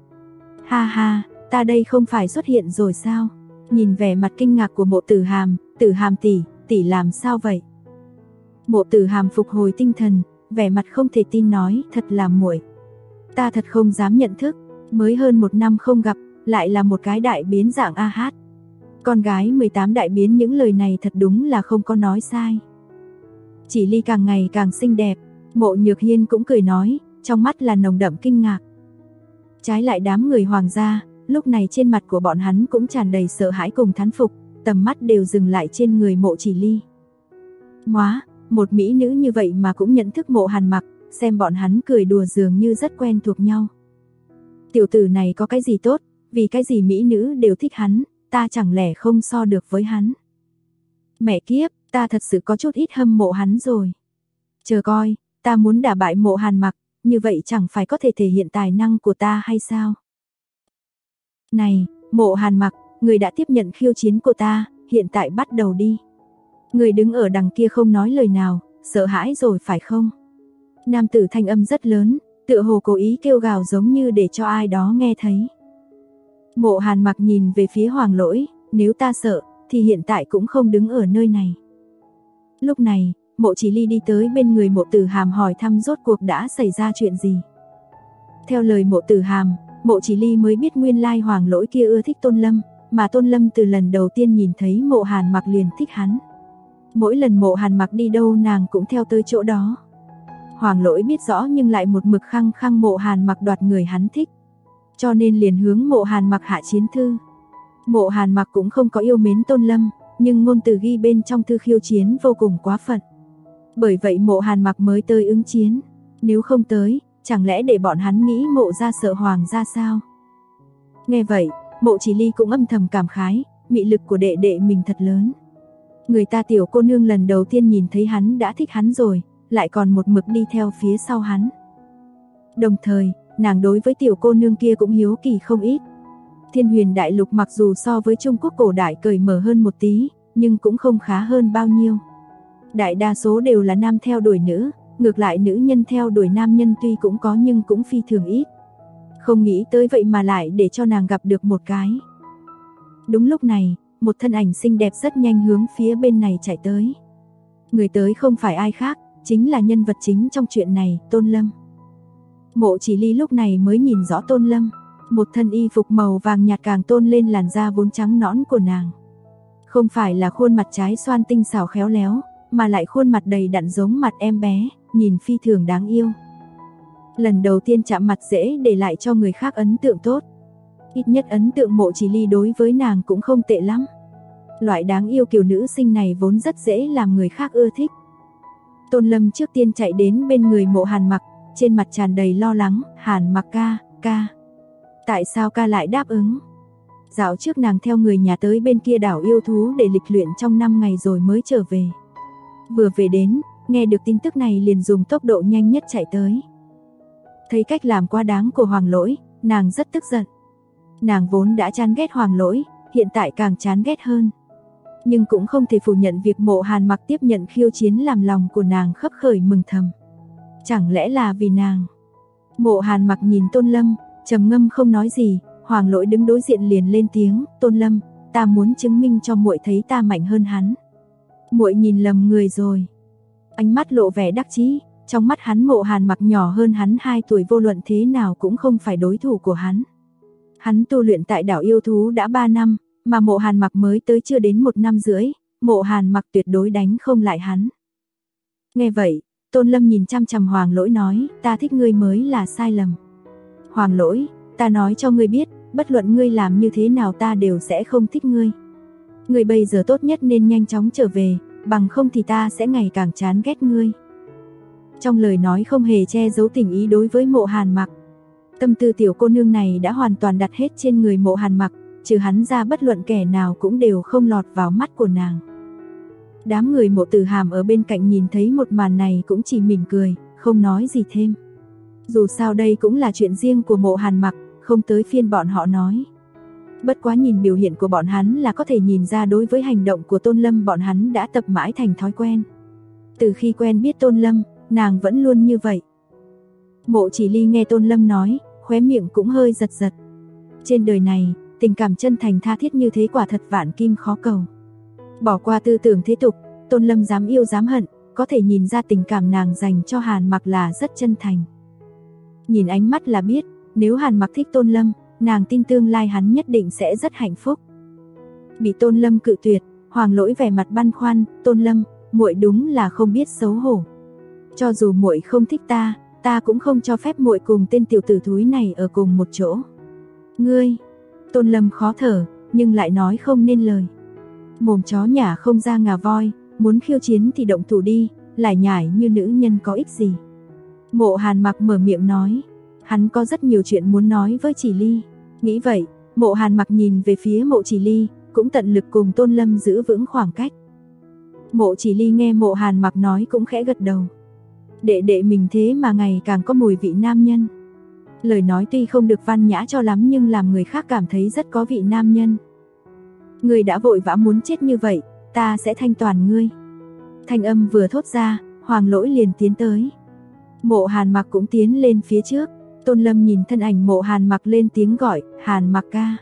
Ha ha, ta đây không phải xuất hiện rồi sao? Nhìn vẻ mặt kinh ngạc của Mộ Tử Hàm tỷ làm sao vậy? Mộ Tử Hàm phục hồi tinh thần, vẻ mặt không thể tin nói, thật là muội. Ta thật không dám nhận thức, mới hơn 1 năm không gặp, lại là một cái đại biến dạng a hát. Con gái 18 đại biến, những lời này thật đúng là không có nói sai. Chỉ Ly càng ngày càng xinh đẹp, Mộ Nhược Hiên cũng cười nói, trong mắt là nồng đậm kinh ngạc. Trái lại đám người hoàng gia, lúc này trên mặt của bọn hắn cũng tràn đầy sợ hãi cùng thán phục, tầm mắt đều dừng lại trên người Mộ Chỉ Ly. Móa, một mỹ nữ như vậy mà cũng nhận thức Mộ Hàn Mặc, xem bọn hắn cười đùa dường như rất quen thuộc nhau. Tiểu tử này có cái gì tốt, vì cái gì mỹ nữ đều thích hắn, ta chẳng lẽ không so được với hắn. Mẹ kiếp, ta thật sự có chút ít hâm mộ hắn rồi. Chờ coi, ta muốn đả bại Mộ Hàn Mặc, như vậy chẳng phải có thể thể hiện tài năng của ta hay sao? Này, Mộ Hàn Mặc, người đã tiếp nhận khiêu chiến của ta, hiện tại bắt đầu đi. Người đứng ở đằng kia không nói lời nào, sợ hãi rồi phải không? Nam tử thanh âm rất lớn, tựa hồ cố ý kêu gào giống như để cho ai đó nghe thấy. Mộ Hàn Mặc nhìn về phía Hoàng Lỗi, nếu ta sợ, thì hiện tại cũng không đứng ở nơi này. Lúc này, Mộ Chỉ Ly đi tới bên người Mộ Tử Hàm hỏi thăm rốt cuộc đã xảy ra chuyện gì. Theo lời Mộ Tử Hàm, Mộ Chỉ Ly mới biết nguyên lai Hoàng Lỗi kia ưa thích Tôn Lâm, mà Tôn Lâm từ lần đầu tiên nhìn thấy Mộ Hàn Mặc liền thích hắn. Mỗi lần Mộ Hàn Mặc đi đâu nàng cũng theo tới chỗ đó. Hoàng Lỗi biết rõ nhưng lại một mực khăng khăng Mộ Hàn Mặc đoạt người hắn thích, cho nên liền hướng Mộ Hàn Mặc hạ chiến thư. Mộ Hàn Mặc cũng không có yêu mến Tôn Lâm, nhưng ngôn từ ghi bên trong thư khiêu chiến vô cùng quá phận. Bởi vậy Mộ Hàn Mặc mới tới ứng chiến, nếu không tới, chẳng lẽ để bọn hắn nghĩ Mộ gia sợ Hoàng gia sao? Nghe vậy, Mộ Chỉ Ly cũng âm thầm cảm khái, mị lực của đệ đệ mình thật lớn. Người ta tiểu cô nương lần đầu tiên nhìn thấy hắn đã thích hắn rồi, lại còn một mực đi theo phía sau hắn. Đồng thời, nàng đối với tiểu cô nương kia cũng hiếu kỳ không ít. Thiên Huyền Đại Lục mặc dù so với Trung Quốc cổ đại cởi mở hơn một tí, nhưng cũng không khá hơn bao nhiêu. Đại đa số đều là nam theo đuổi nữ, ngược lại nữ nhân theo đuổi nam nhân tuy cũng có nhưng cũng phi thường ít. Không nghĩ tới vậy mà lại để cho nàng gặp được một cái. Đúng lúc này, một thân ảnh xinh đẹp rất nhanh hướng phía bên này chạy tới. Người tới không phải ai khác, chính là nhân vật chính trong chuyện này, Tôn Lâm. Mộ Chỉ Ly lúc này mới nhìn rõ Tôn Lâm, một thân y phục màu vàng nhạt càng tôn lên làn da vốn trắng nõn của nàng. Không phải là khuôn mặt trái xoan tinh xảo khéo léo, mà lại khuôn mặt đầy đặn giống mặt em bé, nhìn phi thường đáng yêu. Lần đầu tiên chạm mặt dễ để lại cho người khác ấn tượng tốt. Ít nhất ấn tượng Mộ Chỉ Ly đối với nàng cũng không tệ lắm. Loại đáng yêu kiểu nữ sinh này vốn rất dễ làm người khác ưa thích. Tôn Lâm trước tiên chạy đến bên người Mộ Hàn Mặc, trên mặt tràn đầy lo lắng, Hàn Mặc ca. Tại sao ca lại đáp ứng? Dạo trước nàng theo người nhà tới bên kia đảo yêu thú để lịch luyện trong 5 ngày rồi mới trở về. Vừa về đến, nghe được tin tức này liền dùng tốc độ nhanh nhất chạy tới. Thấy cách làm quá đáng của Hoàng Lỗi, nàng rất tức giận. Nàng vốn đã chán ghét Hoàng Lỗi, hiện tại càng chán ghét hơn. Nhưng cũng không thể phủ nhận việc Mộ Hàn Mặc tiếp nhận khiêu chiến làm lòng của nàng khấp khởi mừng thầm. Chẳng lẽ là vì nàng? Mộ Hàn Mặc nhìn Tôn Lâm, trầm ngâm không nói gì. Hoàng Lỗi đứng đối diện liền lên tiếng, Tôn Lâm, ta muốn chứng minh cho muội thấy ta mạnh hơn hắn. Muội nhìn lầm người rồi. Ánh mắt lộ vẻ đắc chí, trong mắt hắn Mộ Hàn Mặc nhỏ hơn hắn 2 tuổi, vô luận thế nào cũng không phải đối thủ của hắn. Hắn tu luyện tại đảo yêu thú đã 3 năm, mà Mộ Hàn Mặc mới tới chưa đến 1 năm rưỡi, Mộ Hàn Mặc tuyệt đối đánh không lại hắn. Nghe vậy, Tôn Lâm nhìn chăm chằm Hoàng Lỗi nói, ta thích ngươi mới là sai lầm. Hoàng Lỗi, ta nói cho ngươi biết, bất luận ngươi làm như thế nào ta đều sẽ không thích ngươi. Ngươi bây giờ tốt nhất nên nhanh chóng trở về, bằng không thì ta sẽ ngày càng chán ghét ngươi. Trong lời nói không hề che giấu tình ý đối với Mộ Hàn Mặc. Tâm tư tiểu cô nương này đã hoàn toàn đặt hết trên người Mộ Hàn Mặc, trừ hắn ra bất luận kẻ nào cũng đều không lọt vào mắt của nàng. Đám người Mộ Tử Hàm ở bên cạnh nhìn thấy một màn này cũng chỉ mỉm cười, không nói gì thêm. Dù sao đây cũng là chuyện riêng của Mộ Hàn Mặc, không tới phiên bọn họ nói. Bất quá nhìn biểu hiện của bọn hắn là có thể nhìn ra đối với hành động của Tôn Lâm bọn hắn đã tập mãi thành thói quen. Từ khi quen biết Tôn Lâm, nàng vẫn luôn như vậy. Mộ Chỉ Ly nghe Tôn Lâm nói, khóe miệng cũng hơi giật giật. Trên đời này, tình cảm chân thành tha thiết như thế quả thật vạn kim khó cầu. Bỏ qua tư tưởng thế tục, Tôn Lâm dám yêu dám hận, có thể nhìn ra tình cảm nàng dành cho Hàn Mặc là rất chân thành. Nhìn ánh mắt là biết, nếu Hàn Mặc thích Tôn Lâm, nàng tin tương lai hắn nhất định sẽ rất hạnh phúc. Bị Tôn Lâm cự tuyệt, Hoàng Lỗi vẻ mặt băn khoăn, Tôn Lâm, muội đúng là không biết xấu hổ. Cho dù muội không thích ta, ta cũng không cho phép muội cùng tên tiểu tử thúi này ở cùng một chỗ. Ngươi, Tôn Lâm khó thở, nhưng lại nói không nên lời. Mồm chó nhả không ra ngà voi, muốn khiêu chiến thì động thủ đi, lải nhải như nữ nhân có ích gì. Mộ Hàn Mặc mở miệng nói, hắn có rất nhiều chuyện muốn nói với Chỉ Ly. Nghĩ vậy, Mộ Hàn Mặc nhìn về phía Mộ Chỉ Ly, cũng tận lực cùng Tôn Lâm giữ vững khoảng cách. Mộ Chỉ Ly nghe Mộ Hàn Mặc nói cũng khẽ gật đầu. Đệ đệ mình thế mà ngày càng có mùi vị nam nhân. Lời nói tuy không được văn nhã cho lắm nhưng làm người khác cảm thấy rất có vị nam nhân. Ngươi đã vội vã muốn chết như vậy, ta sẽ thanh toàn ngươi. Thanh âm vừa thốt ra, Hoàng Lỗi liền tiến tới. Mộ Hàn Mặc cũng tiến lên phía trước. Tôn Lâm nhìn thân ảnh Mộ Hàn Mặc lên tiếng gọi, Hàn Mặc ca.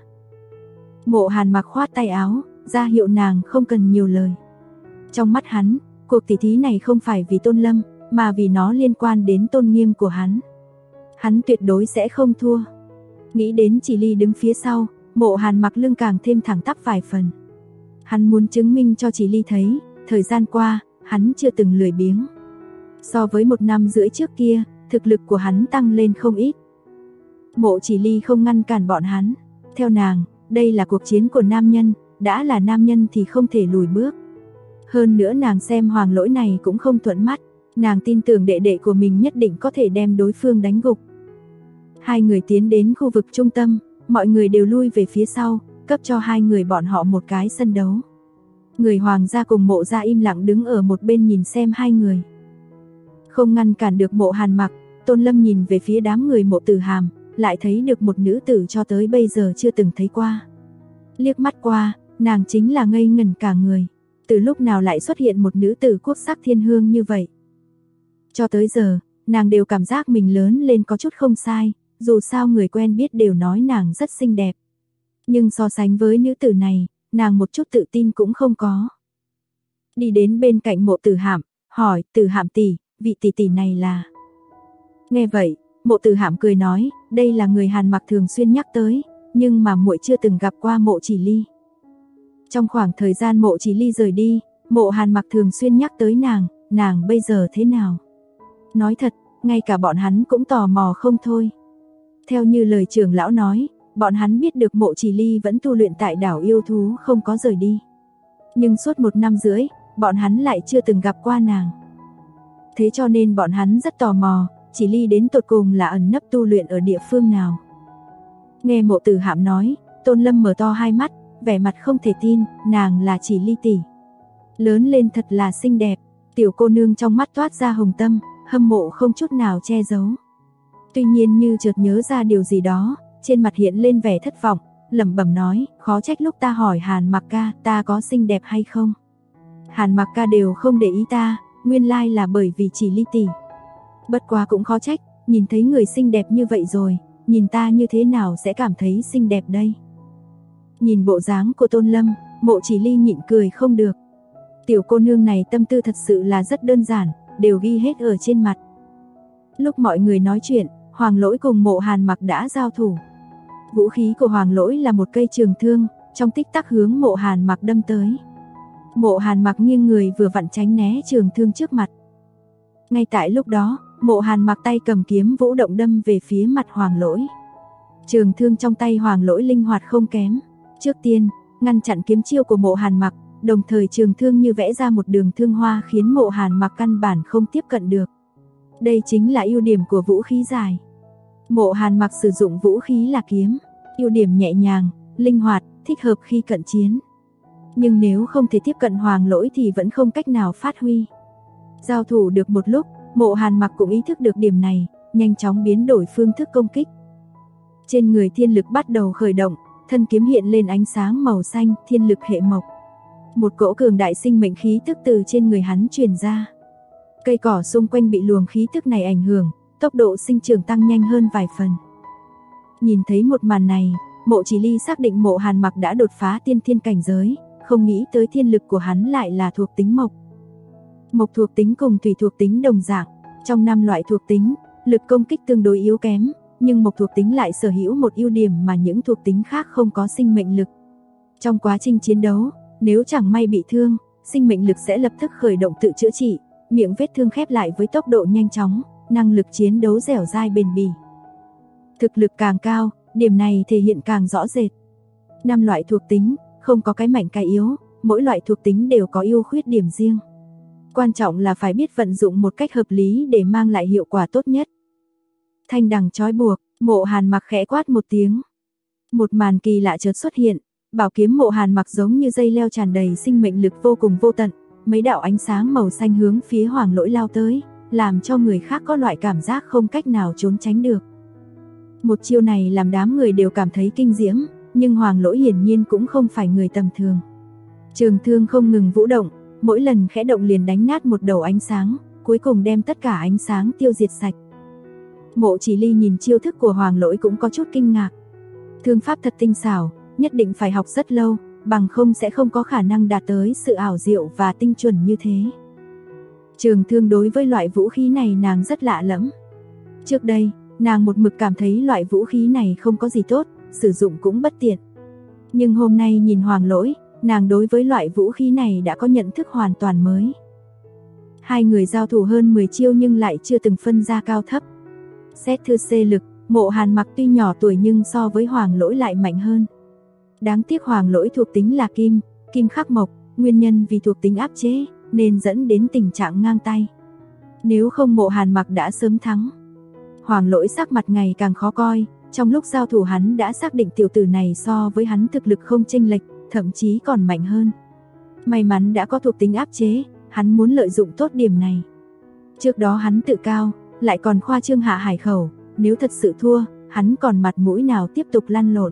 Mộ Hàn Mặc khoát tay áo, ra hiệu nàng không cần nhiều lời. Trong mắt hắn, cuộc tỉ thí này không phải vì Tôn Lâm, mà vì nó liên quan đến tôn nghiêm của hắn. Hắn tuyệt đối sẽ không thua. Nghĩ đến Chỉ Ly đứng phía sau, Mộ Hàn Mặc lưng càng thêm thẳng tắp vài phần. Hắn muốn chứng minh cho Chỉ Ly thấy, thời gian qua, hắn chưa từng lười biếng. So với 1 năm rưỡi trước kia, thực lực của hắn tăng lên không ít. Mộ Chỉ Ly không ngăn cản bọn hắn. Theo nàng, đây là cuộc chiến của nam nhân, đã là nam nhân thì không thể lùi bước. Hơn nữa nàng xem Hoàng Lỗi này cũng không thuận mắt, nàng tin tưởng đệ đệ của mình nhất định có thể đem đối phương đánh gục. Hai người tiến đến khu vực trung tâm, mọi người đều lui về phía sau, cấp cho hai người bọn họ một cái sân đấu. Người Hoàng gia cùng Mộ gia im lặng đứng ở một bên nhìn xem hai người. Không ngăn cản được Mộ Hàn Mặc, Tôn Lâm nhìn về phía đám người Mộ Tử Hàm, lại thấy được một nữ tử cho tới bây giờ chưa từng thấy qua. Liếc mắt qua, nàng chính là ngây ngẩn cả người. Từ lúc nào lại xuất hiện một nữ tử quốc sắc thiên hương như vậy? Cho tới giờ, nàng đều cảm giác mình lớn lên có chút không sai, dù sao người quen biết đều nói nàng rất xinh đẹp. Nhưng so sánh với nữ tử này, nàng một chút tự tin cũng không có. Đi đến bên cạnh Mộ Tử Hàm, hỏi, Tử Hàm tỷ, vị tỷ tỷ này là... Nghe vậy, Mộ Tử Hàm cười nói, đây là người Hàn Mặc thường xuyên nhắc tới, nhưng mà muội chưa từng gặp qua Mộ Chỉ Ly. Trong khoảng thời gian Mộ Chỉ Ly rời đi, Mộ Hàn Mặc thường xuyên nhắc tới nàng bây giờ thế nào? Nói thật, ngay cả bọn hắn cũng tò mò không thôi. Theo như lời trưởng lão nói, bọn hắn biết được Mộ Chỉ Ly vẫn tu luyện tại đảo yêu thú không có rời đi. Nhưng suốt 1 năm rưỡi, bọn hắn lại chưa từng gặp qua nàng. Thế cho nên bọn hắn rất tò mò, Chỉ Ly đến tột cùng là ẩn nấp tu luyện ở địa phương nào. Nghe Mộ Tử Hàm nói, Tôn Lâm mở to hai mắt, vẻ mặt không thể tin, nàng là Chỉ Ly tỷ. Lớn lên thật là xinh đẹp, tiểu cô nương trong mắt toát ra hồng tâm, hâm mộ không chút nào che giấu. Tuy nhiên như chợt nhớ ra điều gì đó, trên mặt hiện lên vẻ thất vọng, lẩm bẩm nói, khó trách lúc ta hỏi Hàn Mặc ca, ta có xinh đẹp hay không? Hàn Mặc ca đều không để ý ta, nguyên lai là bởi vì Chỉ Ly tỷ. Bất quá cũng khó trách, nhìn thấy người xinh đẹp như vậy rồi, nhìn ta như thế nào sẽ cảm thấy xinh đẹp đây? Nhìn bộ dáng của Tôn Lâm, Mộ Chỉ Ly nhịn cười không được. Tiểu cô nương này tâm tư thật sự là rất đơn giản, đều ghi hết ở trên mặt. Lúc mọi người nói chuyện, Hoàng Lỗi cùng Mộ Hàn Mặc đã giao thủ. Vũ khí của Hoàng Lỗi là một cây trường thương, trong tích tắc hướng Mộ Hàn Mặc đâm tới. Mộ Hàn Mặc nghiêng người vừa vặn tránh né trường thương trước mặt. Ngay tại lúc đó, Mộ Hàn Mặc tay cầm kiếm vũ động đâm về phía mặt Hoàng Lỗi. Trường thương trong tay Hoàng Lỗi linh hoạt không kém. Trước tiên, ngăn chặn kiếm chiêu của Mộ Hàn Mặc, đồng thời trường thương như vẽ ra một đường thương hoa khiến Mộ Hàn Mặc căn bản không tiếp cận được. Đây chính là ưu điểm của vũ khí dài. Mộ Hàn Mặc sử dụng vũ khí là kiếm, ưu điểm nhẹ nhàng, linh hoạt, thích hợp khi cận chiến. Nhưng nếu không thể tiếp cận Hoàng Lỗi thì vẫn không cách nào phát huy. Giao thủ được một lúc, Mộ Hàn Mặc cũng ý thức được điểm này, nhanh chóng biến đổi phương thức công kích. Trên người thiên lực bắt đầu khởi động, thân kiếm hiện lên ánh sáng màu xanh, thiên lực hệ mộc. Một cỗ cường đại sinh mệnh khí tức từ trên người hắn truyền ra. Cây cỏ xung quanh bị luồng khí tức này ảnh hưởng, tốc độ sinh trưởng tăng nhanh hơn vài phần. Nhìn thấy một màn này, Mộ Chỉ Ly xác định Mộ Hàn Mặc đã đột phá tiên thiên cảnh giới, không nghĩ tới thiên lực của hắn lại là thuộc tính mộc. Mộc thuộc tính cùng thủy thuộc tính đồng dạng, trong 5 loại thuộc tính, lực công kích tương đối yếu kém, nhưng mộc thuộc tính lại sở hữu một ưu điểm mà những thuộc tính khác không có, sinh mệnh lực. Trong quá trình chiến đấu, nếu chẳng may bị thương, sinh mệnh lực sẽ lập tức khởi động tự chữa trị, miệng vết thương khép lại với tốc độ nhanh chóng, năng lực chiến đấu dẻo dai bền bỉ. Thực lực càng cao, điểm này thể hiện càng rõ rệt. 5 loại thuộc tính, không có cái mạnh cái yếu, mỗi loại thuộc tính đều có ưu khuyết điểm riêng. Quan trọng là phải biết vận dụng một cách hợp lý để mang lại hiệu quả tốt nhất. Thanh đằng trói buộc, Mộ Hàn Mặc khẽ quát một tiếng. Một màn kỳ lạ chợt xuất hiện, bảo kiếm Mộ Hàn Mặc giống như dây leo tràn đầy sinh mệnh lực vô cùng vô tận, mấy đạo ánh sáng màu xanh hướng phía Hoàng Lỗi lao tới, làm cho người khác có loại cảm giác không cách nào trốn tránh được. Một chiêu này làm đám người đều cảm thấy kinh diễm, nhưng Hoàng Lỗi hiển nhiên cũng không phải người tầm thường. Trường thương không ngừng vũ động, mỗi lần khẽ động liền đánh nát một đầu ánh sáng, cuối cùng đem tất cả ánh sáng tiêu diệt sạch. Mộ Chỉ Ly nhìn chiêu thức của Hoàng Lỗi cũng có chút kinh ngạc. Thương pháp thật tinh xảo, nhất định phải học rất lâu, bằng không sẽ không có khả năng đạt tới sự ảo diệu và tinh chuẩn như thế. Trường thương đối với loại vũ khí này nàng rất lạ lẫm. Trước đây, nàng một mực cảm thấy loại vũ khí này không có gì tốt, sử dụng cũng bất tiện. Nhưng hôm nay nhìn Hoàng Lỗi, nàng đối với loại vũ khí này đã có nhận thức hoàn toàn mới. Hai người giao thủ hơn 10 chiêu nhưng lại chưa từng phân ra cao thấp. Xét thư xê lực, Mộ Hàn Mặc tuy nhỏ tuổi nhưng so với Hoàng Lỗi lại mạnh hơn. Đáng tiếc Hoàng Lỗi thuộc tính là kim, kim khắc mộc, nguyên nhân vì thuộc tính áp chế, nên dẫn đến tình trạng ngang tay. Nếu không Mộ Hàn Mặc đã sớm thắng. Hoàng Lỗi sắc mặt ngày càng khó coi, trong lúc giao thủ hắn đã xác định tiểu tử này so với hắn thực lực không chênh lệch, thậm chí còn mạnh hơn. May mắn đã có thuộc tính áp chế, hắn muốn lợi dụng tốt điểm này. Trước đó hắn tự cao, lại còn khoa trương hạ hải khẩu, nếu thật sự thua, hắn còn mặt mũi nào tiếp tục lăn lộn.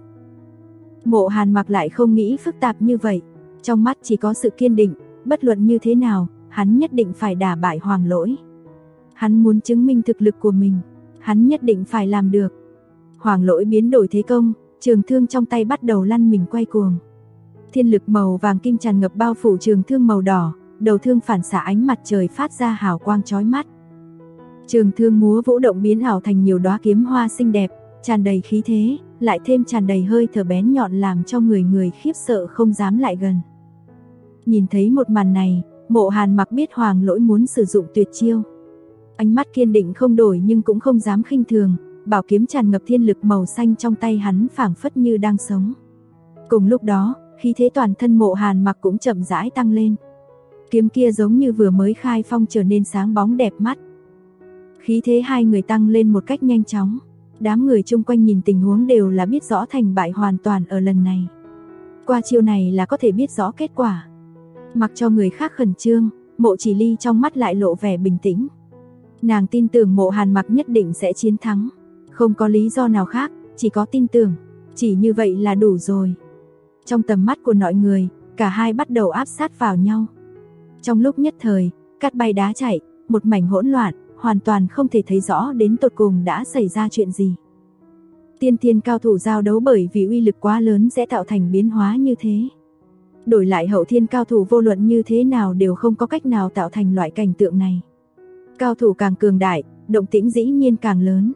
Mộ Hàn Mặc lại không nghĩ phức tạp như vậy, trong mắt chỉ có sự kiên định, bất luận như thế nào, hắn nhất định phải đả bại Hoàng Lỗi. Hắn muốn chứng minh thực lực của mình, hắn nhất định phải làm được. Hoàng Lỗi biến đổi thế công, trường thương trong tay bắt đầu lăn mình quay cuồng. Thiên lực màu vàng kim tràn ngập bao phủ trường thương màu đỏ, đầu thương phản xạ ánh mặt trời phát ra hào quang chói mắt. Trường thương múa vũ động biến ảo thành nhiều đóa kiếm hoa xinh đẹp, tràn đầy khí thế, lại thêm tràn đầy hơi thở bén nhọn làm cho người khiếp sợ không dám lại gần. Nhìn thấy một màn này, Mộ Hàn Mặc biết Hoàng Lỗi muốn sử dụng tuyệt chiêu. Ánh mắt kiên định không đổi nhưng cũng không dám khinh thường, bảo kiếm tràn ngập thiên lực màu xanh trong tay hắn phảng phất như đang sống. Cùng lúc đó, khí thế toàn thân Mộ Hàn Mặc cũng chậm rãi tăng lên. Kiếm kia giống như vừa mới khai phong trở nên sáng bóng đẹp mắt. Khí thế hai người tăng lên một cách nhanh chóng. Đám người chung quanh nhìn tình huống đều là biết rõ thành bại hoàn toàn ở lần này. Qua chiêu này là có thể biết rõ kết quả. Mặc cho người khác khẩn trương, Mộ Chỉ Ly trong mắt lại lộ vẻ bình tĩnh. Nàng tin tưởng Mộ Hàn Mặc nhất định sẽ chiến thắng. Không có lý do nào khác, chỉ có tin tưởng. Chỉ như vậy là đủ rồi. Trong tầm mắt của mọi người, cả hai bắt đầu áp sát vào nhau. Trong lúc nhất thời, cát bay đá chạy, một mảnh hỗn loạn, hoàn toàn không thể thấy rõ đến tột cùng đã xảy ra chuyện gì. Tiên thiên cao thủ giao đấu bởi vì uy lực quá lớn sẽ tạo thành biến hóa như thế. Đổi lại hậu thiên cao thủ vô luận như thế nào đều không có cách nào tạo thành loại cảnh tượng này. Cao thủ càng cường đại, động tĩnh dĩ nhiên càng lớn.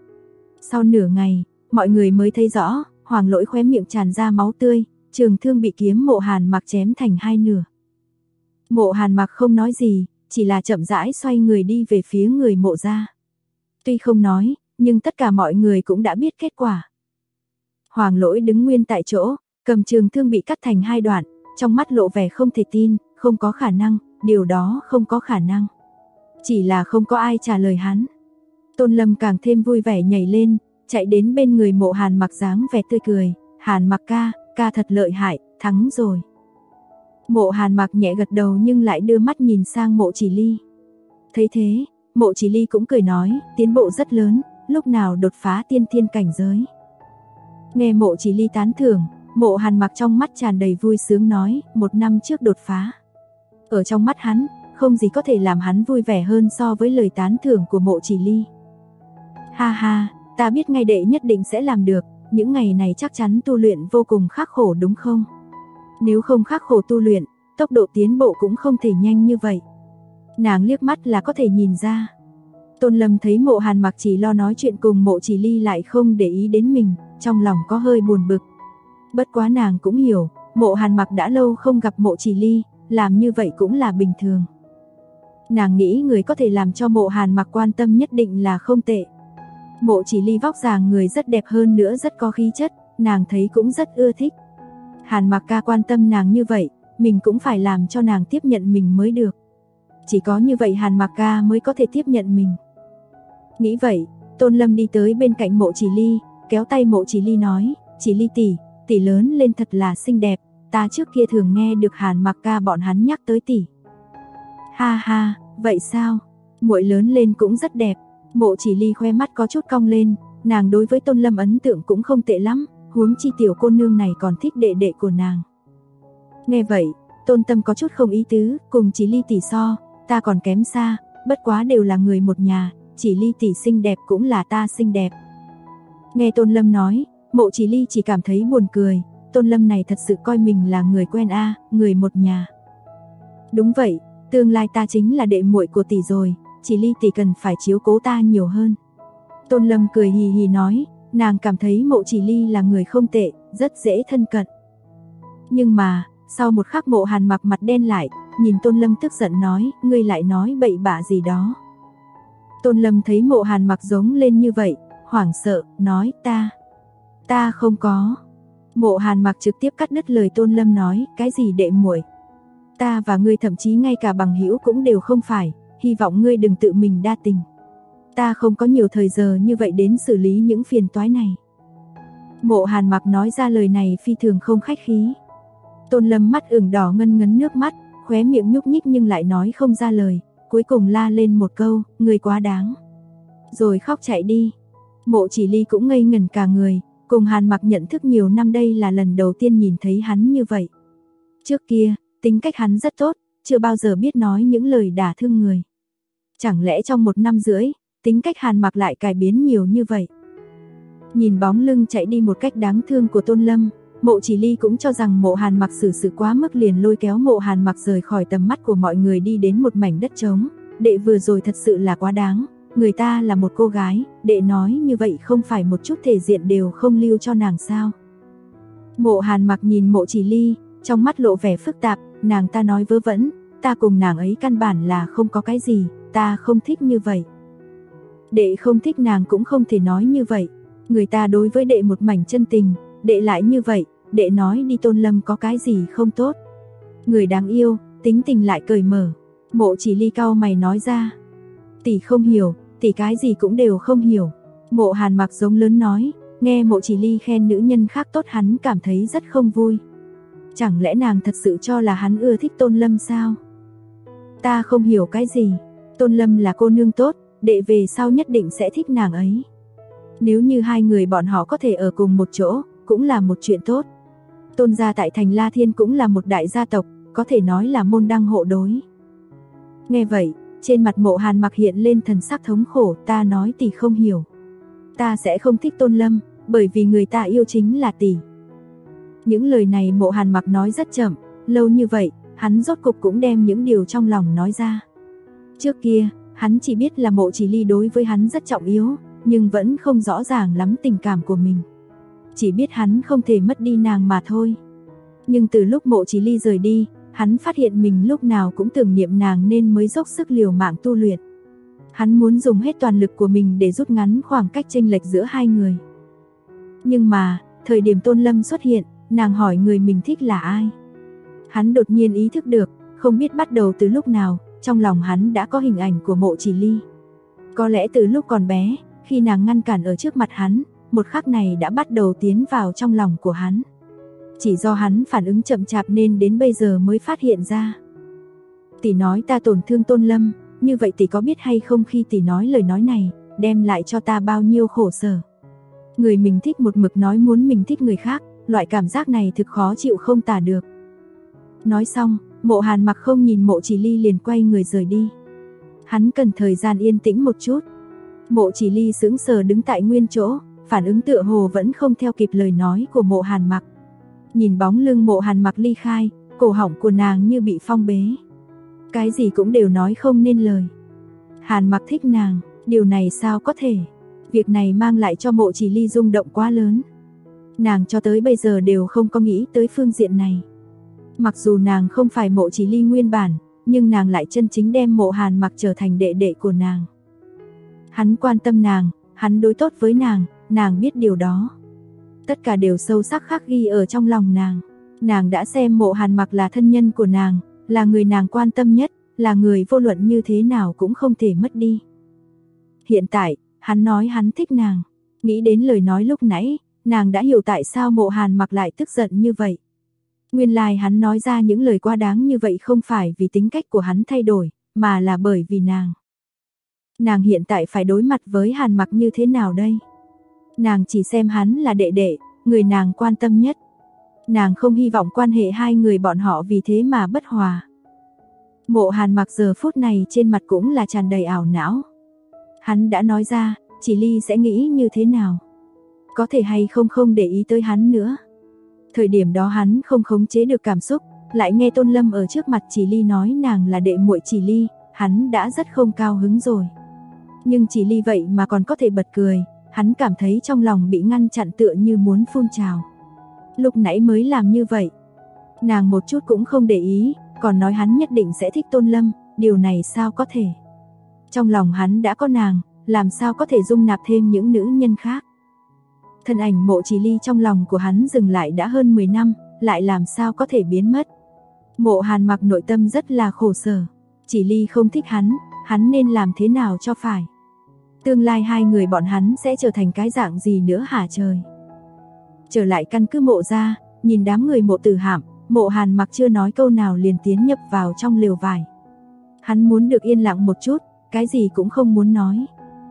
Sau nửa ngày, mọi người mới thấy rõ, Hoàng Lỗi khóe miệng tràn ra máu tươi, trường thương bị kiếm Mộ Hàn Mặc chém thành hai nửa. Mộ Hàn Mặc không nói gì, chỉ là chậm rãi xoay người đi về phía người Mộ gia. Tuy không nói, nhưng tất cả mọi người cũng đã biết kết quả. Hoàng Lỗi đứng nguyên tại chỗ, cầm trường thương bị cắt thành hai đoạn, trong mắt lộ vẻ không thể tin, không có khả năng, điều đó không có khả năng. Chỉ là không có ai trả lời hắn. Tôn Lâm càng thêm vui vẻ nhảy lên, chạy đến bên người Mộ Hàn Mặc dáng vẻ tươi cười, Hàn Mặc ca, ca thật lợi hại, thắng rồi. Mộ Hàn Mặc nhẹ gật đầu nhưng lại đưa mắt nhìn sang Mộ Chỉ Ly. Thấy thế, Mộ Chỉ Ly cũng cười nói, tiến bộ rất lớn, lúc nào đột phá tiên thiên cảnh giới. Nghe Mộ Chỉ Ly tán thưởng, Mộ Hàn Mặc trong mắt tràn đầy vui sướng nói, 1 năm trước đột phá. Ở trong mắt hắn, không gì có thể làm hắn vui vẻ hơn so với lời tán thưởng của Mộ Chỉ Ly. Ha ha, ta biết ngay đệ nhất định sẽ làm được, những ngày này chắc chắn tu luyện vô cùng khắc khổ đúng không? Nếu không khắc khổ tu luyện, tốc độ tiến bộ cũng không thể nhanh như vậy. Nàng liếc mắt là có thể nhìn ra. Tôn Lâm thấy Mộ Hàn Mặc chỉ lo nói chuyện cùng Mộ Chỉ Ly lại không để ý đến mình, trong lòng có hơi buồn bực. Bất quá nàng cũng hiểu, Mộ Hàn Mặc đã lâu không gặp Mộ Chỉ Ly, làm như vậy cũng là bình thường. Nàng nghĩ người có thể làm cho Mộ Hàn Mặc quan tâm nhất định là không tệ. Mộ Chỉ Ly vóc dáng người rất đẹp hơn nữa rất có khí chất, nàng thấy cũng rất ưa thích. Hàn Mặc ca quan tâm nàng như vậy, mình cũng phải làm cho nàng tiếp nhận mình mới được. Chỉ có như vậy Hàn Mặc ca mới có thể tiếp nhận mình. Nghĩ vậy, Tôn Lâm đi tới bên cạnh Mộ Chỉ Ly, kéo tay Mộ Chỉ Ly nói, Chỉ Ly tỷ, tỷ lớn lên thật là xinh đẹp, ta trước kia thường nghe được Hàn Mặc ca bọn hắn nhắc tới tỷ. Ha ha, vậy sao? Muội lớn lên cũng rất đẹp. Mộ Chỉ Ly khoe mắt có chút cong lên, Nàng đối với Tôn Lâm ấn tượng cũng không tệ lắm, huống chi tiểu cô nương này còn thích đệ đệ của nàng. Nghe vậy, Tôn Tâm có chút không ý tứ, cùng Chỉ Ly tỷ so, ta còn kém xa, bất quá đều là người một nhà, Chỉ Ly tỷ xinh đẹp cũng là ta xinh đẹp. Nghe Tôn Lâm nói, Mộ Chỉ Ly chỉ cảm thấy buồn cười, Tôn Lâm này thật sự coi mình là người quen a, người một nhà. Đúng vậy, tương lai ta chính là đệ muội của tỷ rồi, Chỉ Ly tỷ cần phải chiếu cố ta nhiều hơn. Tôn Lâm cười hì hì nói, nàng cảm thấy Mộ Chỉ Ly là người không tệ, rất dễ thân cận. Nhưng mà, sau một khắc Mộ Hàn Mặc mặt đen lại, nhìn Tôn Lâm tức giận nói, ngươi lại nói bậy bạ gì đó. Tôn Lâm thấy Mộ Hàn Mặc giống lên như vậy, hoảng sợ, nói ta không có. Mộ Hàn Mặc trực tiếp cắt đứt lời Tôn Lâm nói, cái gì đệ muội? Ta và ngươi thậm chí ngay cả bằng hữu cũng đều không phải, hy vọng ngươi đừng tự mình đa tình. Ta không có nhiều thời giờ như vậy đến xử lý những phiền toái này. Mộ Hàn Mặc nói ra lời này phi thường không khách khí. Tôn Lâm mắt ửng đỏ ngân ngấn nước mắt, khóe miệng nhúc nhích nhưng lại nói không ra lời, cuối cùng la lên một câu, ngươi quá đáng. Rồi khóc chạy đi. Mộ Chỉ Ly cũng ngây ngẩn cả người, cùng Hàn Mặc nhận thức nhiều năm đây là lần đầu tiên nhìn thấy hắn như vậy. Trước kia, tính cách hắn rất tốt, chưa bao giờ biết nói những lời đả thương người. Chẳng lẽ trong 1 năm rưỡi, tính cách Hàn Mặc lại cải biến nhiều như vậy? Nhìn bóng lưng chạy đi một cách đáng thương của Tôn Lâm, Mộ Chỉ Ly cũng cho rằng Mộ Hàn Mặc xử sự quá mức, liền lôi kéo Mộ Hàn Mặc rời khỏi tầm mắt của mọi người đi đến một mảnh đất trống. Đệ vừa rồi thật sự là quá đáng, người ta là một cô gái, đệ nói như vậy không phải một chút thể diện đều không lưu cho nàng sao? Mộ Hàn Mặc nhìn Mộ Chỉ Ly, trong mắt lộ vẻ phức tạp, nàng ta nói vớ vẩn, ta cùng nàng ấy căn bản là không có cái gì, ta không thích như vậy. Đệ không thích nàng cũng không thể nói như vậy, người ta đối với đệ một mảnh chân tình, đệ lại như vậy, đệ nói đi Tôn Lâm có cái gì không tốt. Người đáng yêu, tính tình lại cởi mở. Mộ Chỉ Ly cau mày nói ra, tỷ không hiểu, tỷ cái gì cũng đều không hiểu. Mộ Hàn Mặc giống lớn nói, nghe Mộ Chỉ Ly khen nữ nhân khác tốt hắn cảm thấy rất không vui. Chẳng lẽ nàng thật sự cho là hắn ưa thích Tôn Lâm sao? Ta không hiểu cái gì, Tôn Lâm là cô nương tốt, đệ về sau nhất định sẽ thích nàng ấy. Nếu như hai người bọn họ có thể ở cùng một chỗ, cũng là một chuyện tốt. Tôn gia tại thành La Thiên cũng là một đại gia tộc, có thể nói là môn đăng hộ đối. Nghe vậy, trên mặt Mộ Hàn Mặc hiện lên thần sắc thống khổ, ta nói tỷ không hiểu. Ta sẽ không thích Tôn Lâm, bởi vì người ta yêu chính là tỷ. Những lời này Mộ Hàn Mặc nói rất chậm, lâu như vậy, hắn rốt cục cũng đem những điều trong lòng nói ra. Trước kia, hắn chỉ biết là Mộ Chỉ Ly đối với hắn rất trọng yếu, nhưng vẫn không rõ ràng lắm tình cảm của mình. Chỉ biết hắn không thể mất đi nàng mà thôi. Nhưng từ lúc Mộ Chỉ Ly rời đi, hắn phát hiện mình lúc nào cũng tưởng niệm nàng nên mới dốc sức liều mạng tu luyện. Hắn muốn dùng hết toàn lực của mình để rút ngắn khoảng cách chênh lệch giữa hai người. Nhưng mà, thời điểm Tôn Lâm xuất hiện, nàng hỏi người mình thích là ai. Hắn đột nhiên ý thức được, không biết bắt đầu từ lúc nào, trong lòng hắn đã có hình ảnh của Mộ Chỉ Ly. Có lẽ từ lúc còn bé, khi nàng ngăn cản ở trước mặt hắn, một khắc này đã bắt đầu tiến vào trong lòng của hắn. Chỉ do hắn phản ứng chậm chạp nên đến bây giờ mới phát hiện ra. Tỷ nói ta tổn thương Tôn Lâm, như vậy tỷ có biết hay không khi tỷ nói lời nói này, đem lại cho ta bao nhiêu khổ sở. Người mình thích một mực nói muốn mình thích người khác, loại cảm giác này thực khó chịu không tả được. Nói xong, Mộ Hàn Mặc không nhìn Mộ Chỉ Ly liền quay người rời đi. Hắn cần thời gian yên tĩnh một chút. Mộ Chỉ Ly sững sờ đứng tại nguyên chỗ, phản ứng tựa hồ vẫn không theo kịp lời nói của Mộ Hàn Mặc. Nhìn bóng lưng Mộ Hàn Mặc ly khai, cổ họng của nàng như bị phong bế. Cái gì cũng đều nói không nên lời. Hàn Mặc thích nàng, điều này sao có thể? Việc này mang lại cho Mộ Chỉ Ly rung động quá lớn. Nàng cho tới bây giờ đều không có nghĩ tới phương diện này. Mặc dù nàng không phải Mộ Chỉ Ly nguyên bản, nhưng nàng lại chân chính đem Mộ Hàn Mặc trở thành đệ đệ của nàng. Hắn quan tâm nàng, hắn đối tốt với nàng biết điều đó. Tất cả đều sâu sắc khắc ghi ở trong lòng nàng. Nàng đã xem Mộ Hàn Mặc là thân nhân của nàng, là người nàng quan tâm nhất, là người vô luận như thế nào cũng không thể mất đi. Hiện tại, hắn nói hắn thích nàng. Nghĩ đến lời nói lúc nãy, nàng đã hiểu tại sao Mộ Hàn Mặc lại tức giận như vậy. Nguyên lai hắn nói ra những lời quá đáng như vậy không phải vì tính cách của hắn thay đổi, mà là bởi vì nàng. Nàng hiện tại phải đối mặt với Hàn Mặc như thế nào đây? Nàng chỉ xem hắn là đệ đệ, người nàng quan tâm nhất. Nàng không hy vọng quan hệ hai người bọn họ vì thế mà bất hòa. Mộ Hàn Mặc giờ phút này trên mặt cũng là tràn đầy ảo não. Hắn đã nói ra, Chỉ Ly sẽ nghĩ như thế nào? Có thể hay không để ý tới hắn nữa. Thời điểm đó hắn không khống chế được cảm xúc, lại nghe Tôn Lâm ở trước mặt Chỉ Ly nói nàng là đệ muội Chỉ Ly, hắn đã rất không cao hứng rồi. Nhưng Chỉ Ly vậy mà còn có thể bật cười, hắn cảm thấy trong lòng bị ngăn chặn tựa như muốn phun trào. Lúc nãy mới làm như vậy, nàng một chút cũng không để ý, còn nói hắn nhất định sẽ thích Tôn Lâm, điều này sao có thể. Trong lòng hắn đã có nàng, làm sao có thể dung nạp thêm những nữ nhân khác. Thân ảnh Mộ Chỉ Ly trong lòng của hắn dừng lại đã hơn 10 năm, lại làm sao có thể biến mất. Mộ Hàn Mặc nội tâm rất là khổ sở. Chỉ Ly không thích hắn nên làm thế nào cho phải. Tương lai hai người bọn hắn sẽ trở thành cái dạng gì nữa hả trời. Trở lại căn cứ Mộ ra, nhìn đám người Mộ Tử Hạm, Mộ Hàn Mặc chưa nói câu nào liền tiến nhập vào trong lều vải. Hắn muốn được yên lặng một chút, cái gì cũng không muốn nói.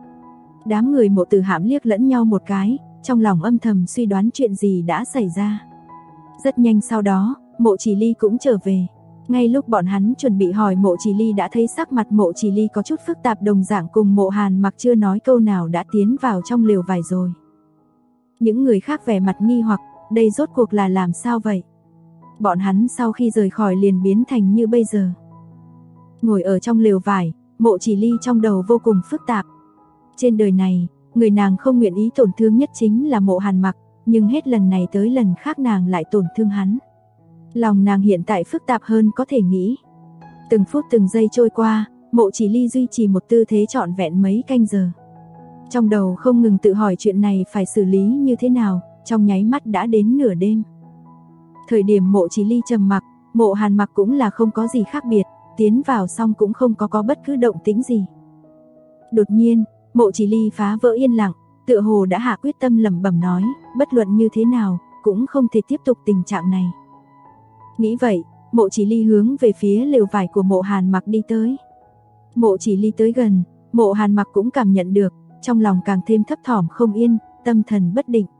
Đám người Mộ Tử Hạm liếc lẫn nhau một cái, trong lòng âm thầm suy đoán chuyện gì đã xảy ra. Rất nhanh sau đó, Mộ Chỉ Ly cũng trở về. Ngay lúc bọn hắn chuẩn bị hỏi Mộ Chỉ Ly đã thấy sắc mặt Mộ Chỉ Ly có chút phức tạp đồng dạng cùng Mộ Hàn Mặc chưa nói câu nào đã tiến vào trong lều vải rồi. Những người khác vẻ mặt nghi hoặc, đây rốt cuộc là làm sao vậy? Bọn hắn sau khi rời khỏi liền biến thành như bây giờ. Ngồi ở trong lều vải, Mộ Chỉ Ly trong đầu vô cùng phức tạp. Trên đời này, người nàng không nguyện ý tổn thương nhất chính là Mộ Hàn Mặc, nhưng hết lần này tới lần khác nàng lại tổn thương hắn. Lòng nàng hiện tại phức tạp hơn có thể nghĩ. Từng phút từng giây trôi qua, Mộ Chỉ Ly duy trì một tư thế trọn vẹn mấy canh giờ. Trong đầu không ngừng tự hỏi chuyện này phải xử lý như thế nào, trong nháy mắt đã đến nửa đêm. Thời điểm Mộ Chỉ Ly trầm mặc, Mộ Hàn Mặc cũng là không có gì khác biệt, tiến vào xong cũng không có bất cứ động tĩnh gì. Đột nhiên, Mộ Chỉ Ly phá vỡ yên lặng, tựa hồ đã hạ quyết tâm lẩm bẩm nói, bất luận như thế nào, cũng không thể tiếp tục tình trạng này. Nghĩ vậy, Mộ Chỉ Ly hướng về phía lều vải của Mộ Hàn Mặc đi tới. Mộ Chỉ Ly tới gần, Mộ Hàn Mặc cũng cảm nhận được, trong lòng càng thêm thấp thỏm không yên, tâm thần bất định.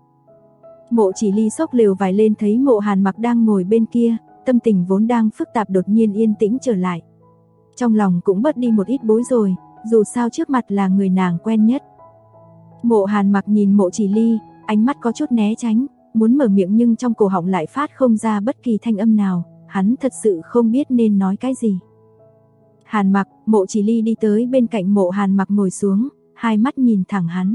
Mộ Chỉ Ly xốc lều vải lên thấy Mộ Hàn Mặc đang ngồi bên kia, tâm tình vốn đang phức tạp đột nhiên yên tĩnh trở lại. Trong lòng cũng bớt đi một ít bối rối, dù sao trước mặt là người nàng quen nhất. Mộ Hàn Mặc nhìn Mộ Chỉ Ly, ánh mắt có chút né tránh, muốn mở miệng nhưng trong cổ họng lại phát không ra bất kỳ thanh âm nào, hắn thật sự không biết nên nói cái gì. Hàn Mặc, Mộ Chỉ Ly đi tới bên cạnh Mộ Hàn Mặc ngồi xuống, hai mắt nhìn thẳng hắn.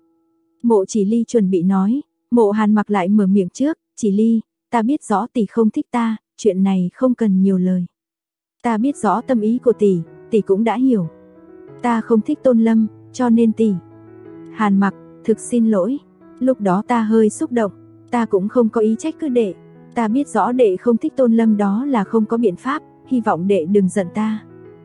Mộ Chỉ Ly chuẩn bị nói, Mộ Hàn Mặc lại mở miệng trước, Chỉ Ly, ta biết rõ tỷ không thích ta, chuyện này không cần nhiều lời. Ta biết rõ tâm ý của tỷ cũng đã hiểu. Ta không thích Tôn Lâm, cho nên tỷ. Hàn Mặc, thực xin lỗi, lúc đó ta hơi xúc động, ta cũng không có ý trách cứ đệ. Ta biết rõ đệ không thích Tôn Lâm đó là không có biện pháp, hy vọng đệ đừng giận ta.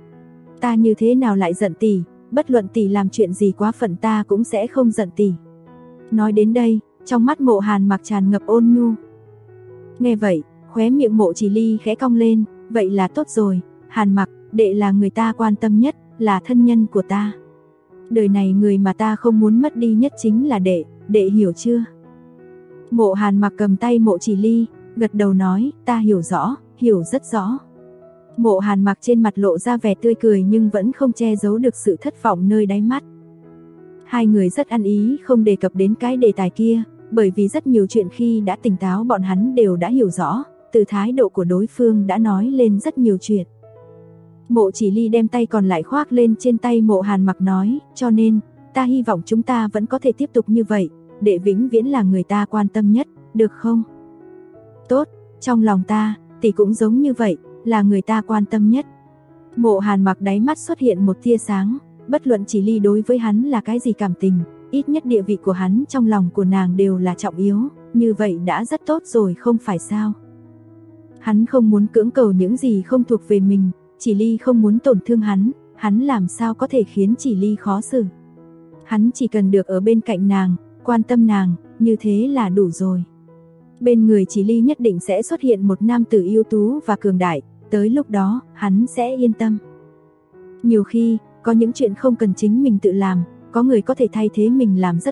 Ta như thế nào lại giận tỷ, bất luận tỷ làm chuyện gì quá phận ta cũng sẽ không giận tỷ. Nói đến đây, trong mắt Mộ Hàn Mặc tràn ngập ôn nhu. Nghe vậy, khóe miệng Mộ Chỉ Ly khẽ cong lên, vậy là tốt rồi, Hàn Mặc, đệ là người ta quan tâm nhất, là thân nhân của ta. Đời này người mà ta không muốn mất đi nhất chính là đệ hiểu chưa? Mộ Hàn Mặc cầm tay Mộ Chỉ Ly, gật đầu nói, ta hiểu rõ, hiểu rất rõ. Mộ Hàn Mặc trên mặt lộ ra vẻ tươi cười nhưng vẫn không che giấu được sự thất vọng nơi đáy mắt. Hai người rất ăn ý không đề cập đến cái đề tài kia, bởi vì rất nhiều chuyện khi đã tỉnh táo bọn hắn đều đã hiểu rõ, từ thái độ của đối phương đã nói lên rất nhiều chuyện. Mộ Chỉ Ly đem tay còn lại khoác lên trên tay Mộ Hàn Mặc nói, cho nên, ta hy vọng chúng ta vẫn có thể tiếp tục như vậy, đệ vĩnh viễn là người ta quan tâm nhất, được không? Tốt, trong lòng ta, tỷ cũng giống như vậy, là người ta quan tâm nhất. Mộ Hàn Mặc đáy mắt xuất hiện một tia sáng, bất luận Chỉ Ly đối với hắn là cái gì cảm tình, ít nhất địa vị của hắn trong lòng của nàng đều là trọng yếu, như vậy đã rất tốt rồi không phải sao? Hắn không muốn cưỡng cầu những gì không thuộc về mình, Chỉ Ly không muốn tổn thương hắn làm sao có thể khiến Chỉ Ly khó xử. Hắn chỉ cần được ở bên cạnh nàng, quan tâm nàng, như thế là đủ rồi. Bên người Chỉ Ly nhất định sẽ xuất hiện một nam tử ưu tú và cường đại, tới lúc đó, hắn sẽ yên tâm. Nhiều khi, có những chuyện không cần chính mình tự làm, có người có thể thay thế mình làm rất tốt,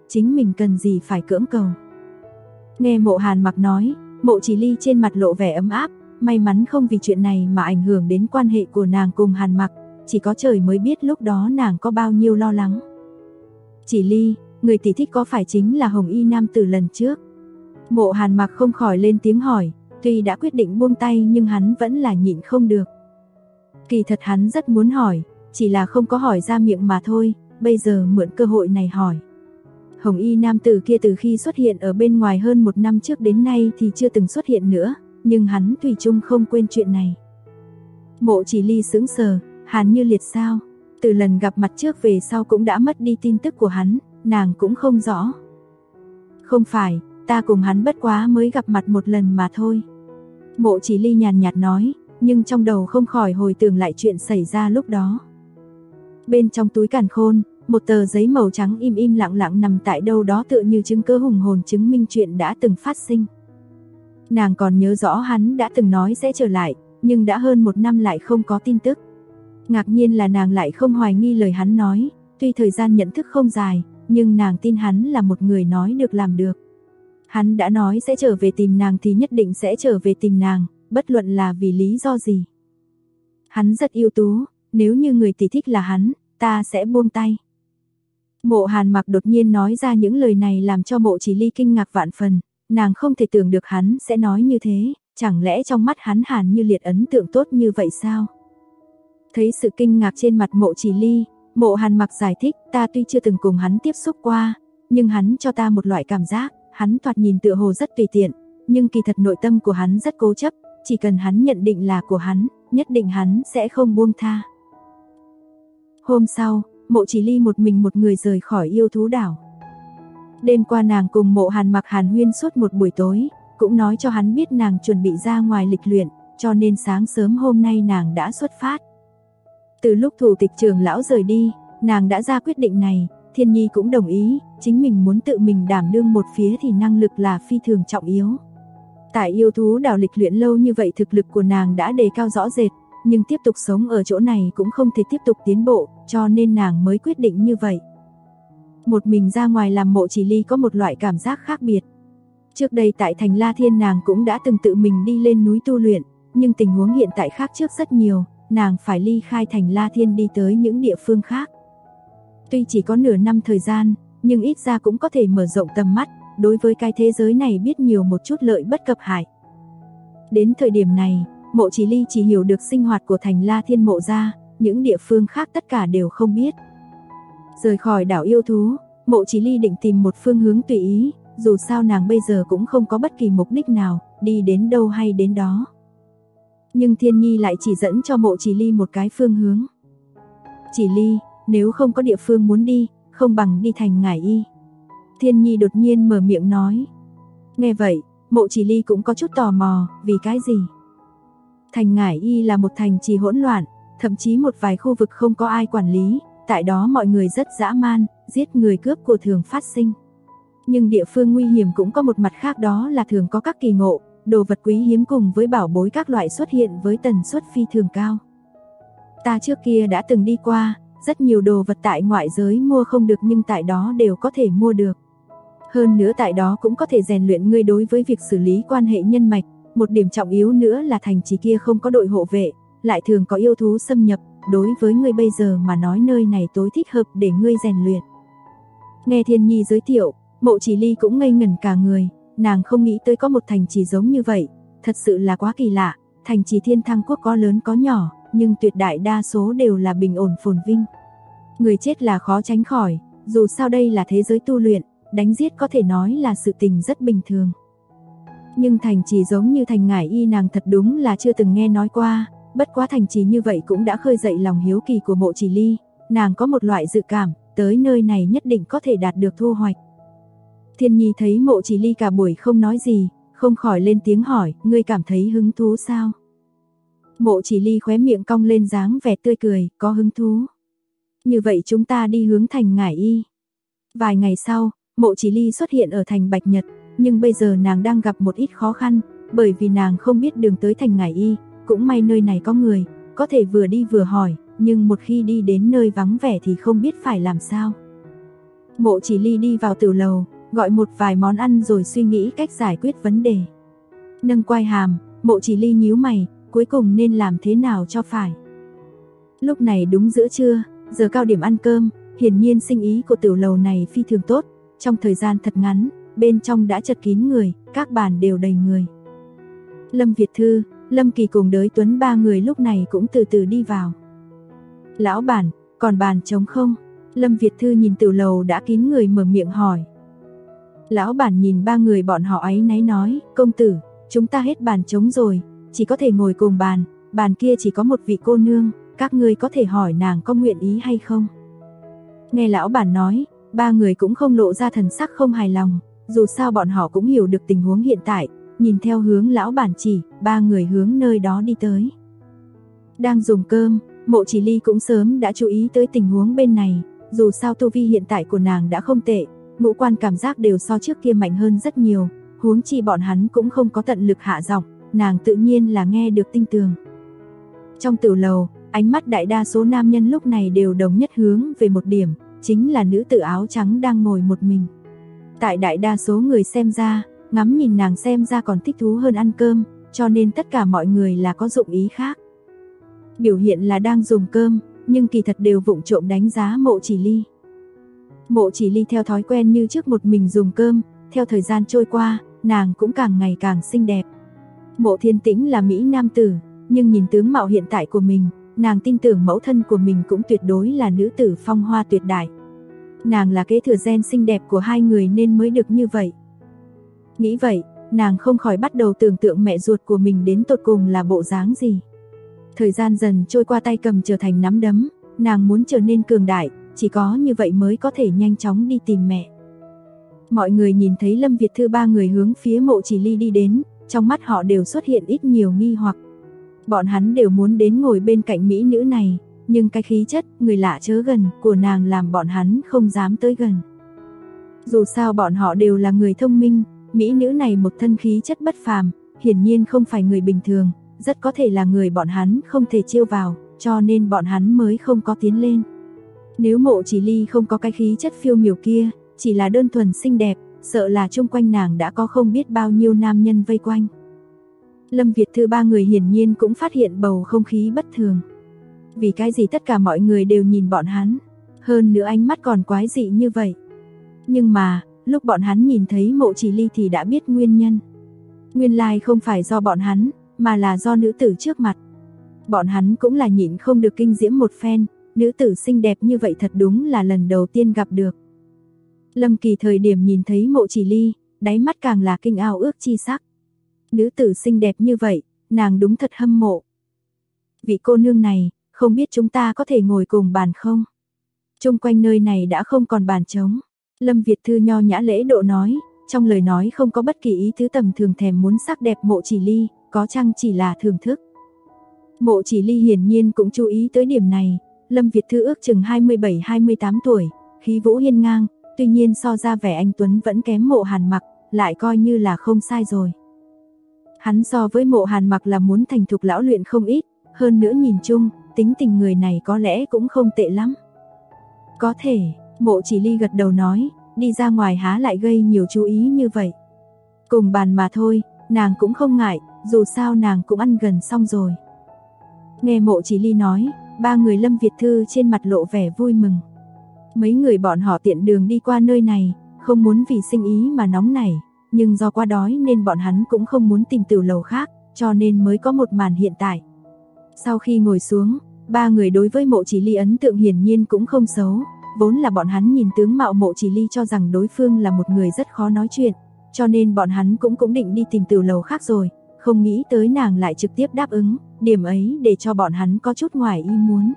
chính mình cần gì phải cưỡng cầu. Nghe Mộ Hàn Mặc nói, Mộ Chỉ Ly trên mặt lộ vẻ ấm áp, may mắn không vì chuyện này mà ảnh hưởng đến quan hệ của nàng cùng Hàn Mặc, chỉ có trời mới biết lúc đó nàng có bao nhiêu lo lắng. Chỉ Ly, người tỷ thích có phải chính là Hồng Y nam tử lần trước? Mộ Hàn Mặc không khỏi lên tiếng hỏi, tuy đã quyết định buông tay nhưng hắn vẫn là nhịn không được. Kỳ thật hắn rất muốn hỏi, chỉ là không có hỏi ra miệng mà thôi, bây giờ mượn cơ hội này hỏi. Hồng Y nam tử kia từ khi xuất hiện ở bên ngoài hơn 1 năm trước đến nay thì chưa từng xuất hiện nữa, nhưng hắn thủy chung không quên chuyện này. Mộ Chỉ Ly sững sờ, Hàn Như Liệt sao? Từ lần gặp mặt trước về sau cũng đã mất đi tin tức của hắn, nàng cũng không rõ. Không phải, ta cùng hắn bất quá mới gặp mặt một lần mà thôi. Mộ Chỉ Ly nhàn nhạt nói, nhưng trong đầu không khỏi hồi tưởng lại chuyện xảy ra lúc đó. Bên trong túi càn khôn, một tờ giấy màu trắng im im lặng lặng nằm tại đâu đó tựa như chứng cứ hùng hồn chứng minh chuyện đã từng phát sinh. Nàng còn nhớ rõ hắn đã từng nói sẽ trở lại, nhưng đã hơn 1 năm lại không có tin tức. Ngạc nhiên là nàng lại không hoài nghi lời hắn nói, tuy thời gian nhận thức không dài, nhưng nàng tin hắn là một người nói được làm được. Hắn đã nói sẽ trở về tìm nàng thì nhất định sẽ trở về tìm nàng, bất luận là vì lý do gì. Hắn rất ưu tú, nếu như người tỷ thích là hắn, ta sẽ buông tay. Mộ Hàn Mặc đột nhiên nói ra những lời này làm cho Mộ Chỉ Ly kinh ngạc vạn phần, nàng không thể tưởng được hắn sẽ nói như thế, chẳng lẽ trong mắt hắn Hàn Như Liệt ấn tượng tốt như vậy sao? Thấy sự kinh ngạc trên mặt Mộ Chỉ Ly, Mộ Hàn Mặc giải thích, ta tuy chưa từng cùng hắn tiếp xúc qua, nhưng hắn cho ta một loại cảm giác, hắn thoạt nhìn tựa hồ rất tùy tiện, nhưng kỳ thật nội tâm của hắn rất cố chấp, chỉ cần hắn nhận định là của hắn, nhất định hắn sẽ không buông tha. Hôm sau, Mộ Chỉ Ly một mình một người rời khỏi yêu thú đảo. Đêm qua nàng cùng Mộ Hàn Mặc hàn huyên suốt một buổi tối, cũng nói cho hắn biết nàng chuẩn bị ra ngoài lịch luyện, cho nên sáng sớm hôm nay nàng đã xuất phát. Từ lúc thủ tịch trưởng lão rời đi, nàng đã ra quyết định này, Thiên Nhi cũng đồng ý, chính mình muốn tự mình đảm đương một phía thì năng lực là phi thường trọng yếu. Tại yêu thú đảo lịch luyện lâu như vậy thực lực của nàng đã đề cao rõ rệt, nhưng tiếp tục sống ở chỗ này cũng không thể tiếp tục tiến bộ, cho nên nàng mới quyết định như vậy. Một mình ra ngoài làm Mộ Chỉ Ly có một loại cảm giác khác biệt. Trước đây tại thành La Thiên nàng cũng đã từng tự mình đi lên núi tu luyện, nhưng tình huống hiện tại khác trước rất nhiều, nàng phải ly khai thành La Thiên đi tới những địa phương khác. Tuy chỉ có nửa năm thời gian, nhưng ít ra cũng có thể mở rộng tầm mắt, đối với cái thế giới này biết nhiều một chút lợi bất cập hại. Đến thời điểm này, Mộ Chỉ Ly chỉ hiểu được sinh hoạt của thành La Thiên Mộ gia, những địa phương khác tất cả đều không biết. Rời khỏi đảo yêu thú, Mộ Chỉ Ly định tìm một phương hướng tùy ý, dù sao nàng bây giờ cũng không có bất kỳ mục đích nào, đi đến đâu hay đến đó. Nhưng Thiên Nhi lại chỉ dẫn cho Mộ Chỉ Ly một cái phương hướng. Chỉ Ly, nếu không có địa phương muốn đi, không bằng đi thành Ngải Y. Thiên Nhi đột nhiên mở miệng nói. Nghe vậy, Mộ Chỉ Ly cũng có chút tò mò, vì cái gì? Thành Ngải Y là một thành trì hỗn loạn, thậm chí một vài khu vực không có ai quản lý, tại đó mọi người rất dã man, giết người cướp của thường phát sinh. Nhưng địa phương nguy hiểm cũng có một mặt khác, đó là thường có các kỳ ngộ, đồ vật quý hiếm cùng với bảo bối các loại xuất hiện với tần suất phi thường cao. Ta trước kia đã từng đi qua, rất nhiều đồ vật tại ngoại giới mua không được nhưng tại đó đều có thể mua được. Hơn nữa tại đó cũng có thể rèn luyện ngươi đối với việc xử lý quan hệ nhân mạch, một điểm trọng yếu nữa là thành trì kia không có đội hộ vệ, lại thường có yêu thú xâm nhập, đối với ngươi bây giờ mà nói nơi này tối thích hợp để ngươi rèn luyện. Nghe Thiên Nhi giới thiệu, Mộ Chỉ Ly cũng ngây ngẩn cả người, nàng không nghĩ tới có một thành trì giống như vậy, thật sự là quá kỳ lạ, thành trì Thiên Thăng Quốc có lớn có nhỏ, nhưng tuyệt đại đa số đều là bình ổn phồn vinh. Người chết là khó tránh khỏi, dù sao đây là thế giới tu luyện, đánh giết có thể nói là sự tình rất bình thường. Nhưng thành trì giống như thành Ngải Y nàng thật đúng là chưa từng nghe nói qua, bất quá thành trì như vậy cũng đã khơi dậy lòng hiếu kỳ của Mộ Chỉ Ly, nàng có một loại dự cảm, tới nơi này nhất định có thể đạt được thu hoạch. Thiên Nhi thấy Mộ Chỉ Ly cả buổi không nói gì, không khỏi lên tiếng hỏi, ngươi cảm thấy hứng thú sao? Mộ Chỉ Ly khóe miệng cong lên dáng vẻ tươi cười, có hứng thú. Như vậy chúng ta đi hướng thành Ngải Y. Vài ngày sau, Mộ Chỉ Ly xuất hiện ở thành Bạch Nhật, nhưng bây giờ nàng đang gặp một ít khó khăn, bởi vì nàng không biết đường tới thành Ngải Y, cũng may nơi này có người, có thể vừa đi vừa hỏi, nhưng một khi đi đến nơi vắng vẻ thì không biết phải làm sao. Mộ Chỉ Ly đi vào tiểu lầu, gọi một vài món ăn rồi suy nghĩ cách giải quyết vấn đề. Nâng quai hàm, Mộ Chỉ Ly nhíu mày, cuối cùng nên làm thế nào cho phải. Lúc này đúng giữa trưa, giờ cao điểm ăn cơm, hiển nhiên sinh ý của tiểu lầu này phi thường tốt, trong thời gian thật ngắn, bên trong đã chật kín người, các bàn đều đầy người. Lâm Việt Thư, Lâm Kỳ cùng Đới Tuấn ba người lúc này cũng từ từ đi vào. Lão bản, còn bàn trống không? Lâm Việt Thư nhìn tiểu lầu đã kín người mở miệng hỏi. Lão bản nhìn ba người bọn họ áy náy nói, công tử, chúng ta hết bàn trống rồi, chỉ có thể ngồi cùng bàn, bàn kia chỉ có một vị cô nương, các ngươi có thể hỏi nàng có nguyện ý hay không. Nghe lão bản nói, ba người cũng không lộ ra thần sắc không hài lòng, dù sao bọn họ cũng hiểu được tình huống hiện tại, nhìn theo hướng lão bản chỉ, ba người hướng nơi đó đi tới. Đang dùng cơm, Mộ Chỉ Ly cũng sớm đã chú ý tới tình huống bên này, dù sao tu vi hiện tại của nàng đã không tệ, ngũ quan cảm giác đều so trước kia mạnh hơn rất nhiều, huống chi bọn hắn cũng không có tận lực hạ giọng, nàng tự nhiên là nghe được tinh tường. Trong tiểu lầu, ánh mắt đại đa số nam nhân lúc này đều đồng nhất hướng về một điểm, chính là nữ tử áo trắng đang ngồi một mình. Tại đại đa số người xem ra, ngắm nhìn nàng xem ra còn thích thú hơn ăn cơm, cho nên tất cả mọi người là có dụng ý khác. Biểu hiện là đang dùng cơm, nhưng kỳ thật đều vụng trộm đánh giá Mộ Chỉ Ly. Mộ Chỉ Ly theo thói quen như trước một mình dùng cơm, theo thời gian trôi qua, nàng cũng càng ngày càng xinh đẹp. Mộ Thiên Tĩnh là mỹ nam tử, nhưng nhìn tướng mạo hiện tại của mình, nàng tin tưởng mẫu thân của mình cũng tuyệt đối là nữ tử phong hoa tuyệt đại. Nàng là kế thừa gen xinh đẹp của hai người nên mới được như vậy. Nghĩ vậy, nàng không khỏi bắt đầu tưởng tượng mẹ ruột của mình đến tột cùng là bộ dáng gì. Thời gian dần trôi qua, tay cầm trở thành nắm đấm, nàng muốn trở nên cường đại, chỉ có như vậy mới có thể nhanh chóng đi tìm mẹ. Mọi người nhìn thấy Lâm Việt Thư ba người hướng phía Mộ Chỉ Ly đi đến, trong mắt họ đều xuất hiện ít nhiều nghi hoặc. Bọn hắn đều muốn đến ngồi bên cạnh mỹ nữ này, nhưng cái khí chất, người lạ chớ gần của nàng làm bọn hắn không dám tới gần. Dù sao bọn họ đều là người thông minh, mỹ nữ này một thân khí chất bất phàm, hiển nhiên không phải người bình thường, rất có thể là người bọn hắn không thể chiêu vào, cho nên bọn hắn mới không có tiến lên. Nếu Mộ Chỉ Ly không có cái khí chất phiêu miểu kia, chỉ là đơn thuần xinh đẹp, sợ là chung quanh nàng đã có không biết bao nhiêu nam nhân vây quanh. Lâm Việt Thư ba người hiển nhiên cũng phát hiện bầu không khí bất thường. Vì cái gì tất cả mọi người đều nhìn bọn hắn, hơn nữa ánh mắt còn quái dị như vậy. Nhưng mà, lúc bọn hắn nhìn thấy Mộ Chỉ Ly thì đã biết nguyên nhân. Nguyên lai không phải do bọn hắn, mà là do nữ tử trước mặt. Bọn hắn cũng là nhịn không được kinh diễm một phen, nữ tử xinh đẹp như vậy thật đúng là lần đầu tiên gặp được. Lâm Kỳ thời điểm nhìn thấy Mộ Chỉ Ly, đáy mắt càng là kinh ao ước chi sắc. Nữ tử xinh đẹp như vậy, nàng đúng thật hâm mộ. Vị cô nương này, không biết chúng ta có thể ngồi cùng bàn không? Chung quanh nơi này đã không còn bàn trống. Lâm Việt Thư nho nhã lễ độ nói, trong lời nói không có bất kỳ ý tứ tầm thường thèm muốn sắc đẹp Mộ Chỉ Ly, có chăng chỉ là thưởng thức. Mộ Chỉ Ly hiển nhiên cũng chú ý tới điểm này, Lâm Việt Thư ước chừng 27-28 tuổi, khí vũ hiên ngang, tuy nhiên so ra vẻ anh tuấn vẫn kém Mộ Hàn Mặc, lại coi như là không sai rồi. Hắn so với Mộ Hàn Mặc là muốn thành thục lão luyện không ít, hơn nữa nhìn chung, tính tình người này có lẽ cũng không tệ lắm. Có thể, Mộ Chỉ Ly gật đầu nói, đi ra ngoài há lại gây nhiều chú ý như vậy. Cùng bàn mà thôi, nàng cũng không ngại, dù sao nàng cũng ăn gần xong rồi. Nghe Mộ Chỉ Ly nói, ba người Lâm Việt Thư trên mặt lộ vẻ vui mừng. Mấy người bọn họ tiện đường đi qua nơi này, không muốn vì sinh ý mà nóng nảy, nhưng do quá đói nên bọn hắn cũng không muốn tìm tiểu lầu khác, cho nên mới có một màn hiện tại. Sau khi ngồi xuống, ba người đối với Mộ Chỉ Ly ấn tượng hiển nhiên cũng không xấu, vốn là bọn hắn nhìn tướng mạo Mộ Chỉ Ly cho rằng đối phương là một người rất khó nói chuyện, cho nên bọn hắn cũng định đi tìm tiểu lầu khác rồi, không nghĩ tới nàng lại trực tiếp đáp ứng, điểm ấy để cho bọn hắn có chút ngoài ý muốn.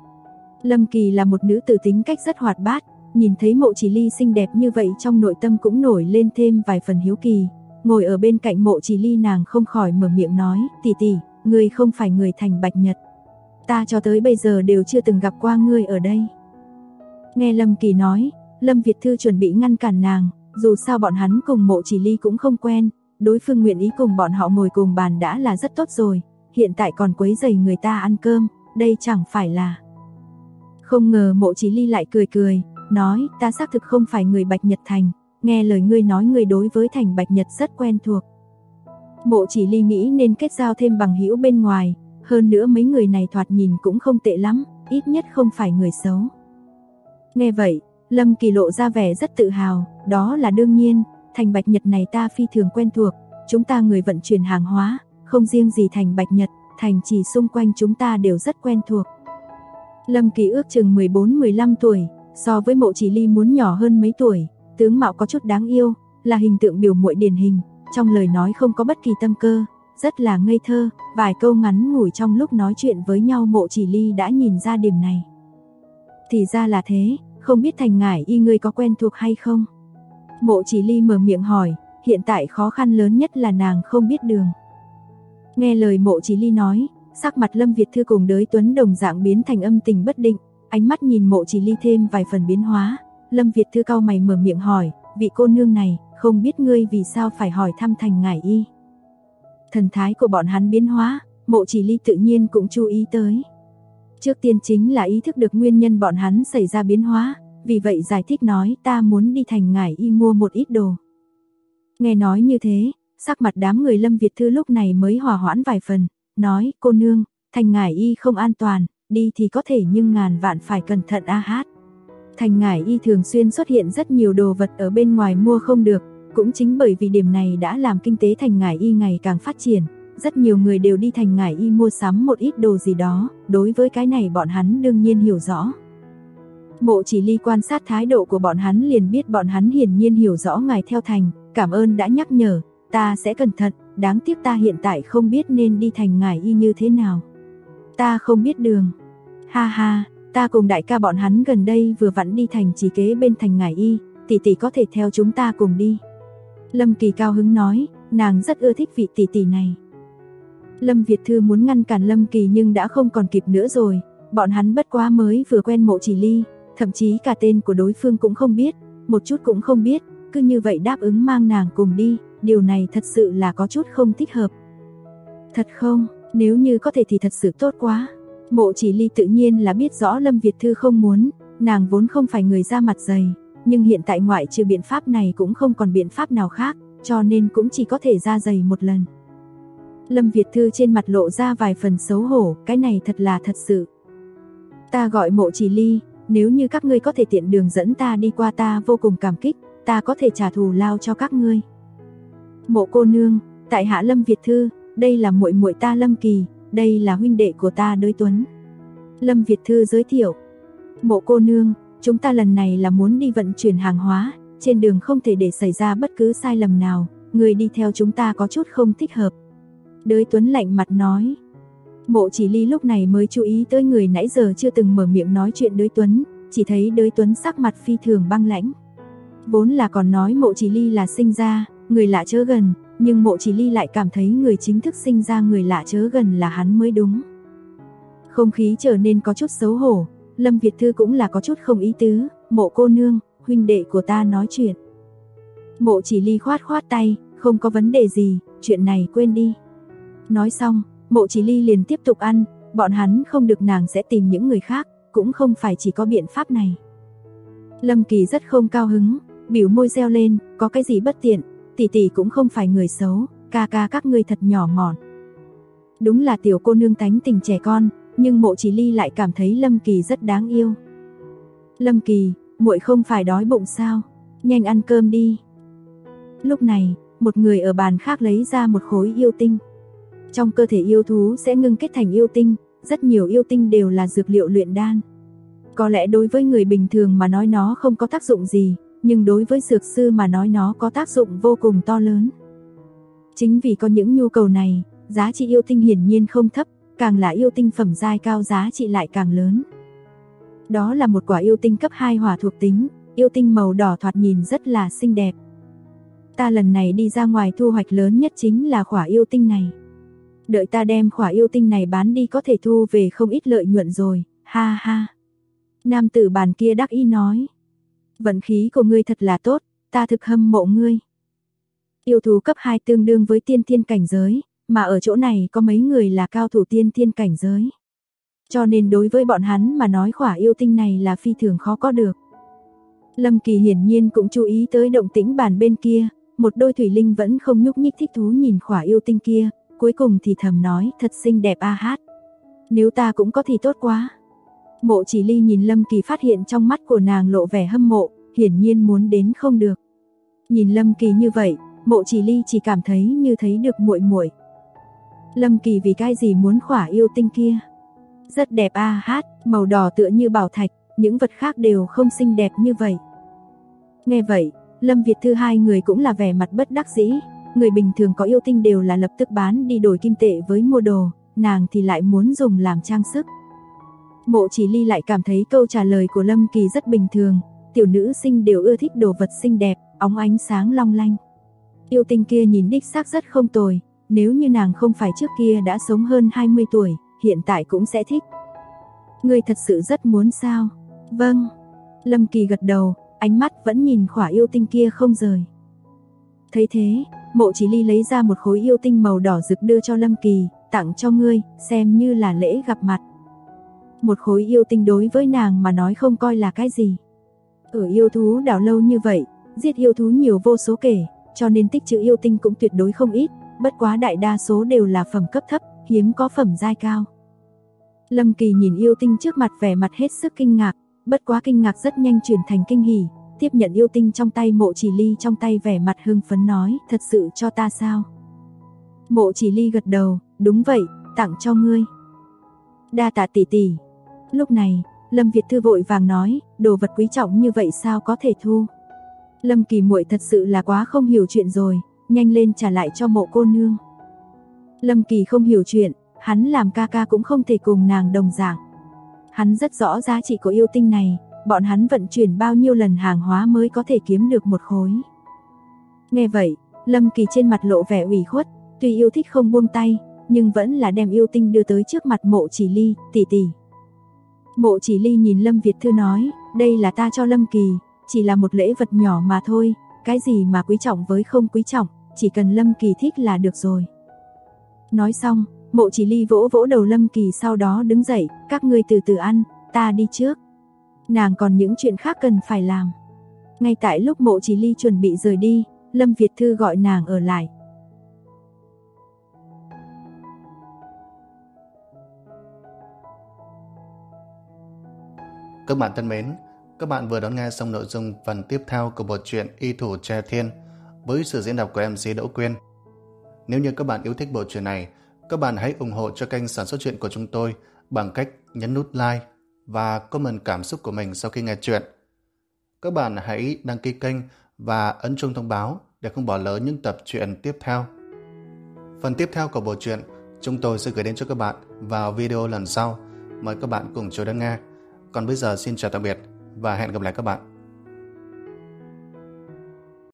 Lâm Kỳ là một nữ tử tính cách rất hoạt bát, nhìn thấy Mộ Chỉ Ly xinh đẹp như vậy trong nội tâm cũng nổi lên thêm vài phần hiếu kỳ, ngồi ở bên cạnh Mộ Chỉ Ly nàng không khỏi mở miệng nói, tỷ tỷ, ngươi không phải người thành Bạch Nhật. Ta cho tới bây giờ đều chưa từng gặp qua ngươi ở đây. Nghe Lâm Kỳ nói, Lâm Việt Thư chuẩn bị ngăn cản nàng, dù sao bọn hắn cùng Mộ Chỉ Ly cũng không quen, đối phương nguyện ý cùng bọn họ ngồi cùng bàn đã là rất tốt rồi, hiện tại còn quấy rầy người ta ăn cơm, đây chẳng phải là... Không ngờ Mộ Chỉ Ly lại cười cười, nói, ta xác thực không phải người Bạch Nhật Thành, nghe lời ngươi nói ngươi đối với thành Bạch Nhật rất quen thuộc. Mộ Chỉ Ly nghĩ nên kết giao thêm bằng hữu bên ngoài, hơn nữa mấy người này thoạt nhìn cũng không tệ lắm, ít nhất không phải người xấu. Nghe vậy, Lâm Kỳ lộ ra vẻ rất tự hào, đó là đương nhiên, thành Bạch Nhật này ta phi thường quen thuộc, chúng ta người vận chuyển hàng hóa, không riêng gì thành Bạch Nhật, thành trì xung quanh chúng ta đều rất quen thuộc. Lâm Kỳ ước chừng 14-15 tuổi, so với Mộ Chỉ Ly muốn nhỏ hơn mấy tuổi, tướng mạo có chút đáng yêu, là hình tượng biểu muội điển hình, trong lời nói không có bất kỳ tâm cơ, rất là ngây thơ, vài câu ngắn ngủi trong lúc nói chuyện với nhau Mộ Chỉ Ly đã nhìn ra điểm này. Thì ra là thế, không biết Thành Ngải Y ngươi có quen thuộc hay không? Mộ Chỉ Ly mở miệng hỏi, hiện tại khó khăn lớn nhất là nàng không biết đường. Nghe lời Mộ Chỉ Ly nói, sắc mặt Lâm Việt Thư cùng Đới Tuấn đồng dạng biến thành âm tình bất định, ánh mắt nhìn Mộ Chỉ Ly thêm vài phần biến hóa. Lâm Việt Thư cau mày mở miệng hỏi, vị cô nương này, không biết ngươi vì sao phải hỏi thăm Thành Ngải Y. Thần thái của bọn hắn biến hóa, Mộ Chỉ Ly tự nhiên cũng chú ý tới. Trước tiên chính là ý thức được nguyên nhân bọn hắn xảy ra biến hóa, vì vậy giải thích nói ta muốn đi Thành Ngải Y mua một ít đồ. Nghe nói như thế, sắc mặt đám người Lâm Việt Thư lúc này mới hòa hoãn vài phần, nói cô nương, Thành Ngải Y không an toàn, đi thì có thể nhưng ngàn vạn phải cẩn thận a hát. Thành Ngải Y thường xuyên xuất hiện rất nhiều đồ vật ở bên ngoài mua không được, cũng chính bởi vì điểm này đã làm kinh tế Thành Ngải Y ngày càng phát triển. Rất nhiều người đều đi Thành Ngải Y mua sắm một ít đồ gì đó, đối với cái này bọn hắn đương nhiên hiểu rõ. Mộ Chỉ Ly quan sát thái độ của bọn hắn liền biết bọn hắn hiển nhiên hiểu rõ ngài theo thành, cảm ơn đã nhắc nhở, ta sẽ cẩn thận, đáng tiếc ta hiện tại không biết nên đi Thành Ngải Y như thế nào. Ta không biết đường. Ha ha, ta cùng đại ca bọn hắn gần đây vừa vặn đi thành trì kế bên Thành Ngải Y, tỷ tỷ có thể theo chúng ta cùng đi. Lâm Kỳ cao hứng nói, nàng rất ưa thích vị tỷ tỷ này. Lâm Việt Thư muốn ngăn cản Lâm Kỳ nhưng đã không còn kịp nữa rồi, bọn hắn bất quá mới vừa quen Mộ Chỉ Ly, thậm chí cả tên của đối phương cũng không biết, một chút cũng không biết, cứ như vậy đáp ứng mang nàng cùng đi, điều này thật sự là có chút không thích hợp. Thật không, nếu như có thể thì thật sự tốt quá. Mộ Chỉ Ly tự nhiên là biết rõ Lâm Việt Thư không muốn, nàng vốn không phải người da mặt dày, nhưng hiện tại ngoại trừ biện pháp này cũng không còn biện pháp nào khác, cho nên cũng chỉ có thể ra dày một lần. Lâm Việt Thư trên mặt lộ ra vài phần xấu hổ, cái này thật là thật sự. Ta gọi Mộ Chỉ Ly, nếu như các ngươi có thể tiện đường dẫn ta đi qua ta vô cùng cảm kích, ta có thể trả thù lao cho các ngươi. Mộ cô nương, tại hạ Lâm Việt Thư, đây là muội muội ta Lâm Kỳ, đây là huynh đệ của ta Đới Tuấn. Lâm Việt Thư giới thiệu. Mộ cô nương, chúng ta lần này là muốn đi vận chuyển hàng hóa, trên đường không thể để xảy ra bất cứ sai lầm nào, người đi theo chúng ta có chút không thích hợp. Đới Tuấn lạnh mặt nói. Mộ Chỉ Ly lúc này mới chú ý tới người nãy giờ chưa từng mở miệng nói chuyện Đới Tuấn, chỉ thấy Đới Tuấn sắc mặt phi thường băng lãnh. Vốn là còn nói Mộ Chỉ Ly là sinh ra, người lạ chớ gần, nhưng Mộ Chỉ Ly lại cảm thấy người chính thức sinh ra người lạ chớ gần là hắn mới đúng. Không khí trở nên có chút xấu hổ, Lâm Việt Thư cũng là có chút không ý tứ, Mộ cô nương, huynh đệ của ta nói chuyện. Mộ Chỉ Ly khoát khoát tay, không có vấn đề gì, chuyện này quên đi. Nói xong, Mộ Chỉ Ly liền tiếp tục ăn, bọn hắn không được nàng sẽ tìm những người khác, cũng không phải chỉ có biện pháp này. Lâm Kỳ rất không cao hứng, bĩu môi reo lên, có cái gì bất tiện, tỷ tỷ cũng không phải người xấu, ca ca các ngươi thật nhỏ mọn. Đúng là tiểu cô nương tánh tình trẻ con, nhưng Mộ Chỉ Ly lại cảm thấy Lâm Kỳ rất đáng yêu. Lâm Kỳ, muội không phải đói bụng sao? Nhanh ăn cơm đi. Lúc này, một người ở bàn khác lấy ra một khối yêu tinh. Trong cơ thể yêu thú sẽ ngưng kết thành yêu tinh, rất nhiều yêu tinh đều là dược liệu luyện đan. Có lẽ đối với người bình thường mà nói nó không có tác dụng gì, nhưng đối với dược sư mà nói nó có tác dụng vô cùng to lớn. Chính vì có những nhu cầu này, giá trị yêu tinh hiển nhiên không thấp, càng là yêu tinh phẩm giai cao giá trị lại càng lớn. Đó là một quả yêu tinh cấp 2 hỏa thuộc tính, yêu tinh màu đỏ thoạt nhìn rất là xinh đẹp. Ta lần này đi ra ngoài thu hoạch lớn nhất chính là quả yêu tinh này. Đợi ta đem quả yêu tinh này bán đi có thể thu về không ít lợi nhuận rồi, ha ha. Nam tử bàn kia đắc ý nói. Vận khí của ngươi thật là tốt, ta thực hâm mộ ngươi. Yêu thú cấp 2 tương đương với tiên thiên cảnh giới, mà ở chỗ này có mấy người là cao thủ tiên thiên cảnh giới. Cho nên đối với bọn hắn mà nói quả yêu tinh này là phi thường khó có được. Lâm Kỳ hiển nhiên cũng chú ý tới động tĩnh bàn bên kia, một đôi thủy linh vẫn không nhúc nhích thích thú nhìn khỏa yêu tinh kia, cuối cùng thì thầm nói thật xinh đẹp a hát. Nếu ta cũng có thì tốt quá. Mộ Chỉ Ly nhìn Lâm Kỳ phát hiện trong mắt của nàng lộ vẻ hâm mộ, hiển nhiên muốn đến không được. Nhìn Lâm Kỳ như vậy, Mộ Chỉ Ly chỉ cảm thấy như thấy được muội muội. Lâm Kỳ vì cái gì muốn khỏa yêu tinh kia? Rất đẹp a hát, màu đỏ tựa như bảo thạch, những vật khác đều không xinh đẹp như vậy. Nghe vậy, Lâm Việt Thư hai người cũng là vẻ mặt bất đắc dĩ, người bình thường có yêu tinh đều là lập tức bán đi đổi kim tệ với mua đồ, nàng thì lại muốn dùng làm trang sức. Mộ Chỉ Ly lại cảm thấy câu trả lời của Lâm Kỳ rất bình thường, tiểu nữ sinh đều ưa thích đồ vật xinh đẹp, óng ánh sáng long lanh. Yêu tinh kia nhìn đích xác rất không tồi, nếu như nàng không phải trước kia đã sống hơn 20 tuổi, hiện tại cũng sẽ thích. Ngươi thật sự rất muốn sao? Vâng. Lâm Kỳ gật đầu, ánh mắt vẫn nhìn khỏa yêu tinh kia không rời. Thấy thế, Mộ Chỉ Ly lấy ra một khối yêu tinh màu đỏ rực đưa cho Lâm Kỳ, tặng cho ngươi, xem như là lễ gặp mặt. Một khối yêu tinh đối với nàng mà nói không coi là cái gì. Ở yêu thú đảo lâu như vậy, giết yêu thú nhiều vô số kể, cho nên tích trữ yêu tinh cũng tuyệt đối không ít, bất quá đại đa số đều là phẩm cấp thấp, hiếm có phẩm giai cao. Lâm Kỳ nhìn yêu tinh trước mặt vẻ mặt hết sức kinh ngạc, bất quá kinh ngạc rất nhanh chuyển thành kinh hỉ, tiếp nhận yêu tinh trong tay Mộ Chỉ Ly trong tay vẻ mặt hưng phấn nói, thật sự cho ta sao? Mộ Chỉ Ly gật đầu, đúng vậy, tặng cho ngươi. Đa tạ tỷ tỷ. Lúc này, Lâm Việt Thư vội vàng nói, đồ vật quý trọng như vậy sao có thể thu? Lâm Kỳ muội thật sự là quá không hiểu chuyện rồi, nhanh lên trả lại cho Mộ cô nương. Lâm Kỳ không hiểu chuyện, hắn làm ca ca cũng không thể cùng nàng đồng dạng. Hắn rất rõ giá trị của yêu tinh này, bọn hắn vận chuyển bao nhiêu lần hàng hóa mới có thể kiếm được một khối. Nghe vậy, Lâm Kỳ trên mặt lộ vẻ ủy khuất, tuy yêu thích không buông tay, nhưng vẫn là đem yêu tinh đưa tới trước mặt Mộ Chỉ Ly, tỷ tỷ. Mộ Chỉ Ly nhìn Lâm Việt Thư nói, đây là ta cho Lâm Kỳ, chỉ là một lễ vật nhỏ mà thôi, cái gì mà quý trọng với không quý trọng, chỉ cần Lâm Kỳ thích là được rồi. Nói xong, Mộ Chỉ Ly vỗ vỗ đầu Lâm Kỳ sau đó đứng dậy, các ngươi từ từ ăn, ta đi trước. Nàng còn những chuyện khác cần phải làm. Ngay tại lúc Mộ Chỉ Ly chuẩn bị rời đi, Lâm Việt Thư gọi nàng ở lại. Các bạn thân mến, các bạn vừa đón nghe xong nội dung phần tiếp theo của bộ truyện Y Thủ Tre Thiên với sự diễn đọc của MC Đỗ Quyên. Nếu như các bạn yêu thích bộ truyện này, các bạn hãy ủng hộ cho kênh sản xuất truyện của chúng tôi bằng cách nhấn nút like và comment cảm xúc của mình sau khi nghe truyện. Các bạn hãy đăng ký kênh và ấn chuông thông báo để không bỏ lỡ những tập truyện tiếp theo. Phần tiếp theo của bộ truyện chúng tôi sẽ gửi đến cho các bạn vào video lần sau. Mời các bạn cùng chờ đón nghe. Còn bây giờ xin chào tạm biệt và hẹn gặp lại các bạn.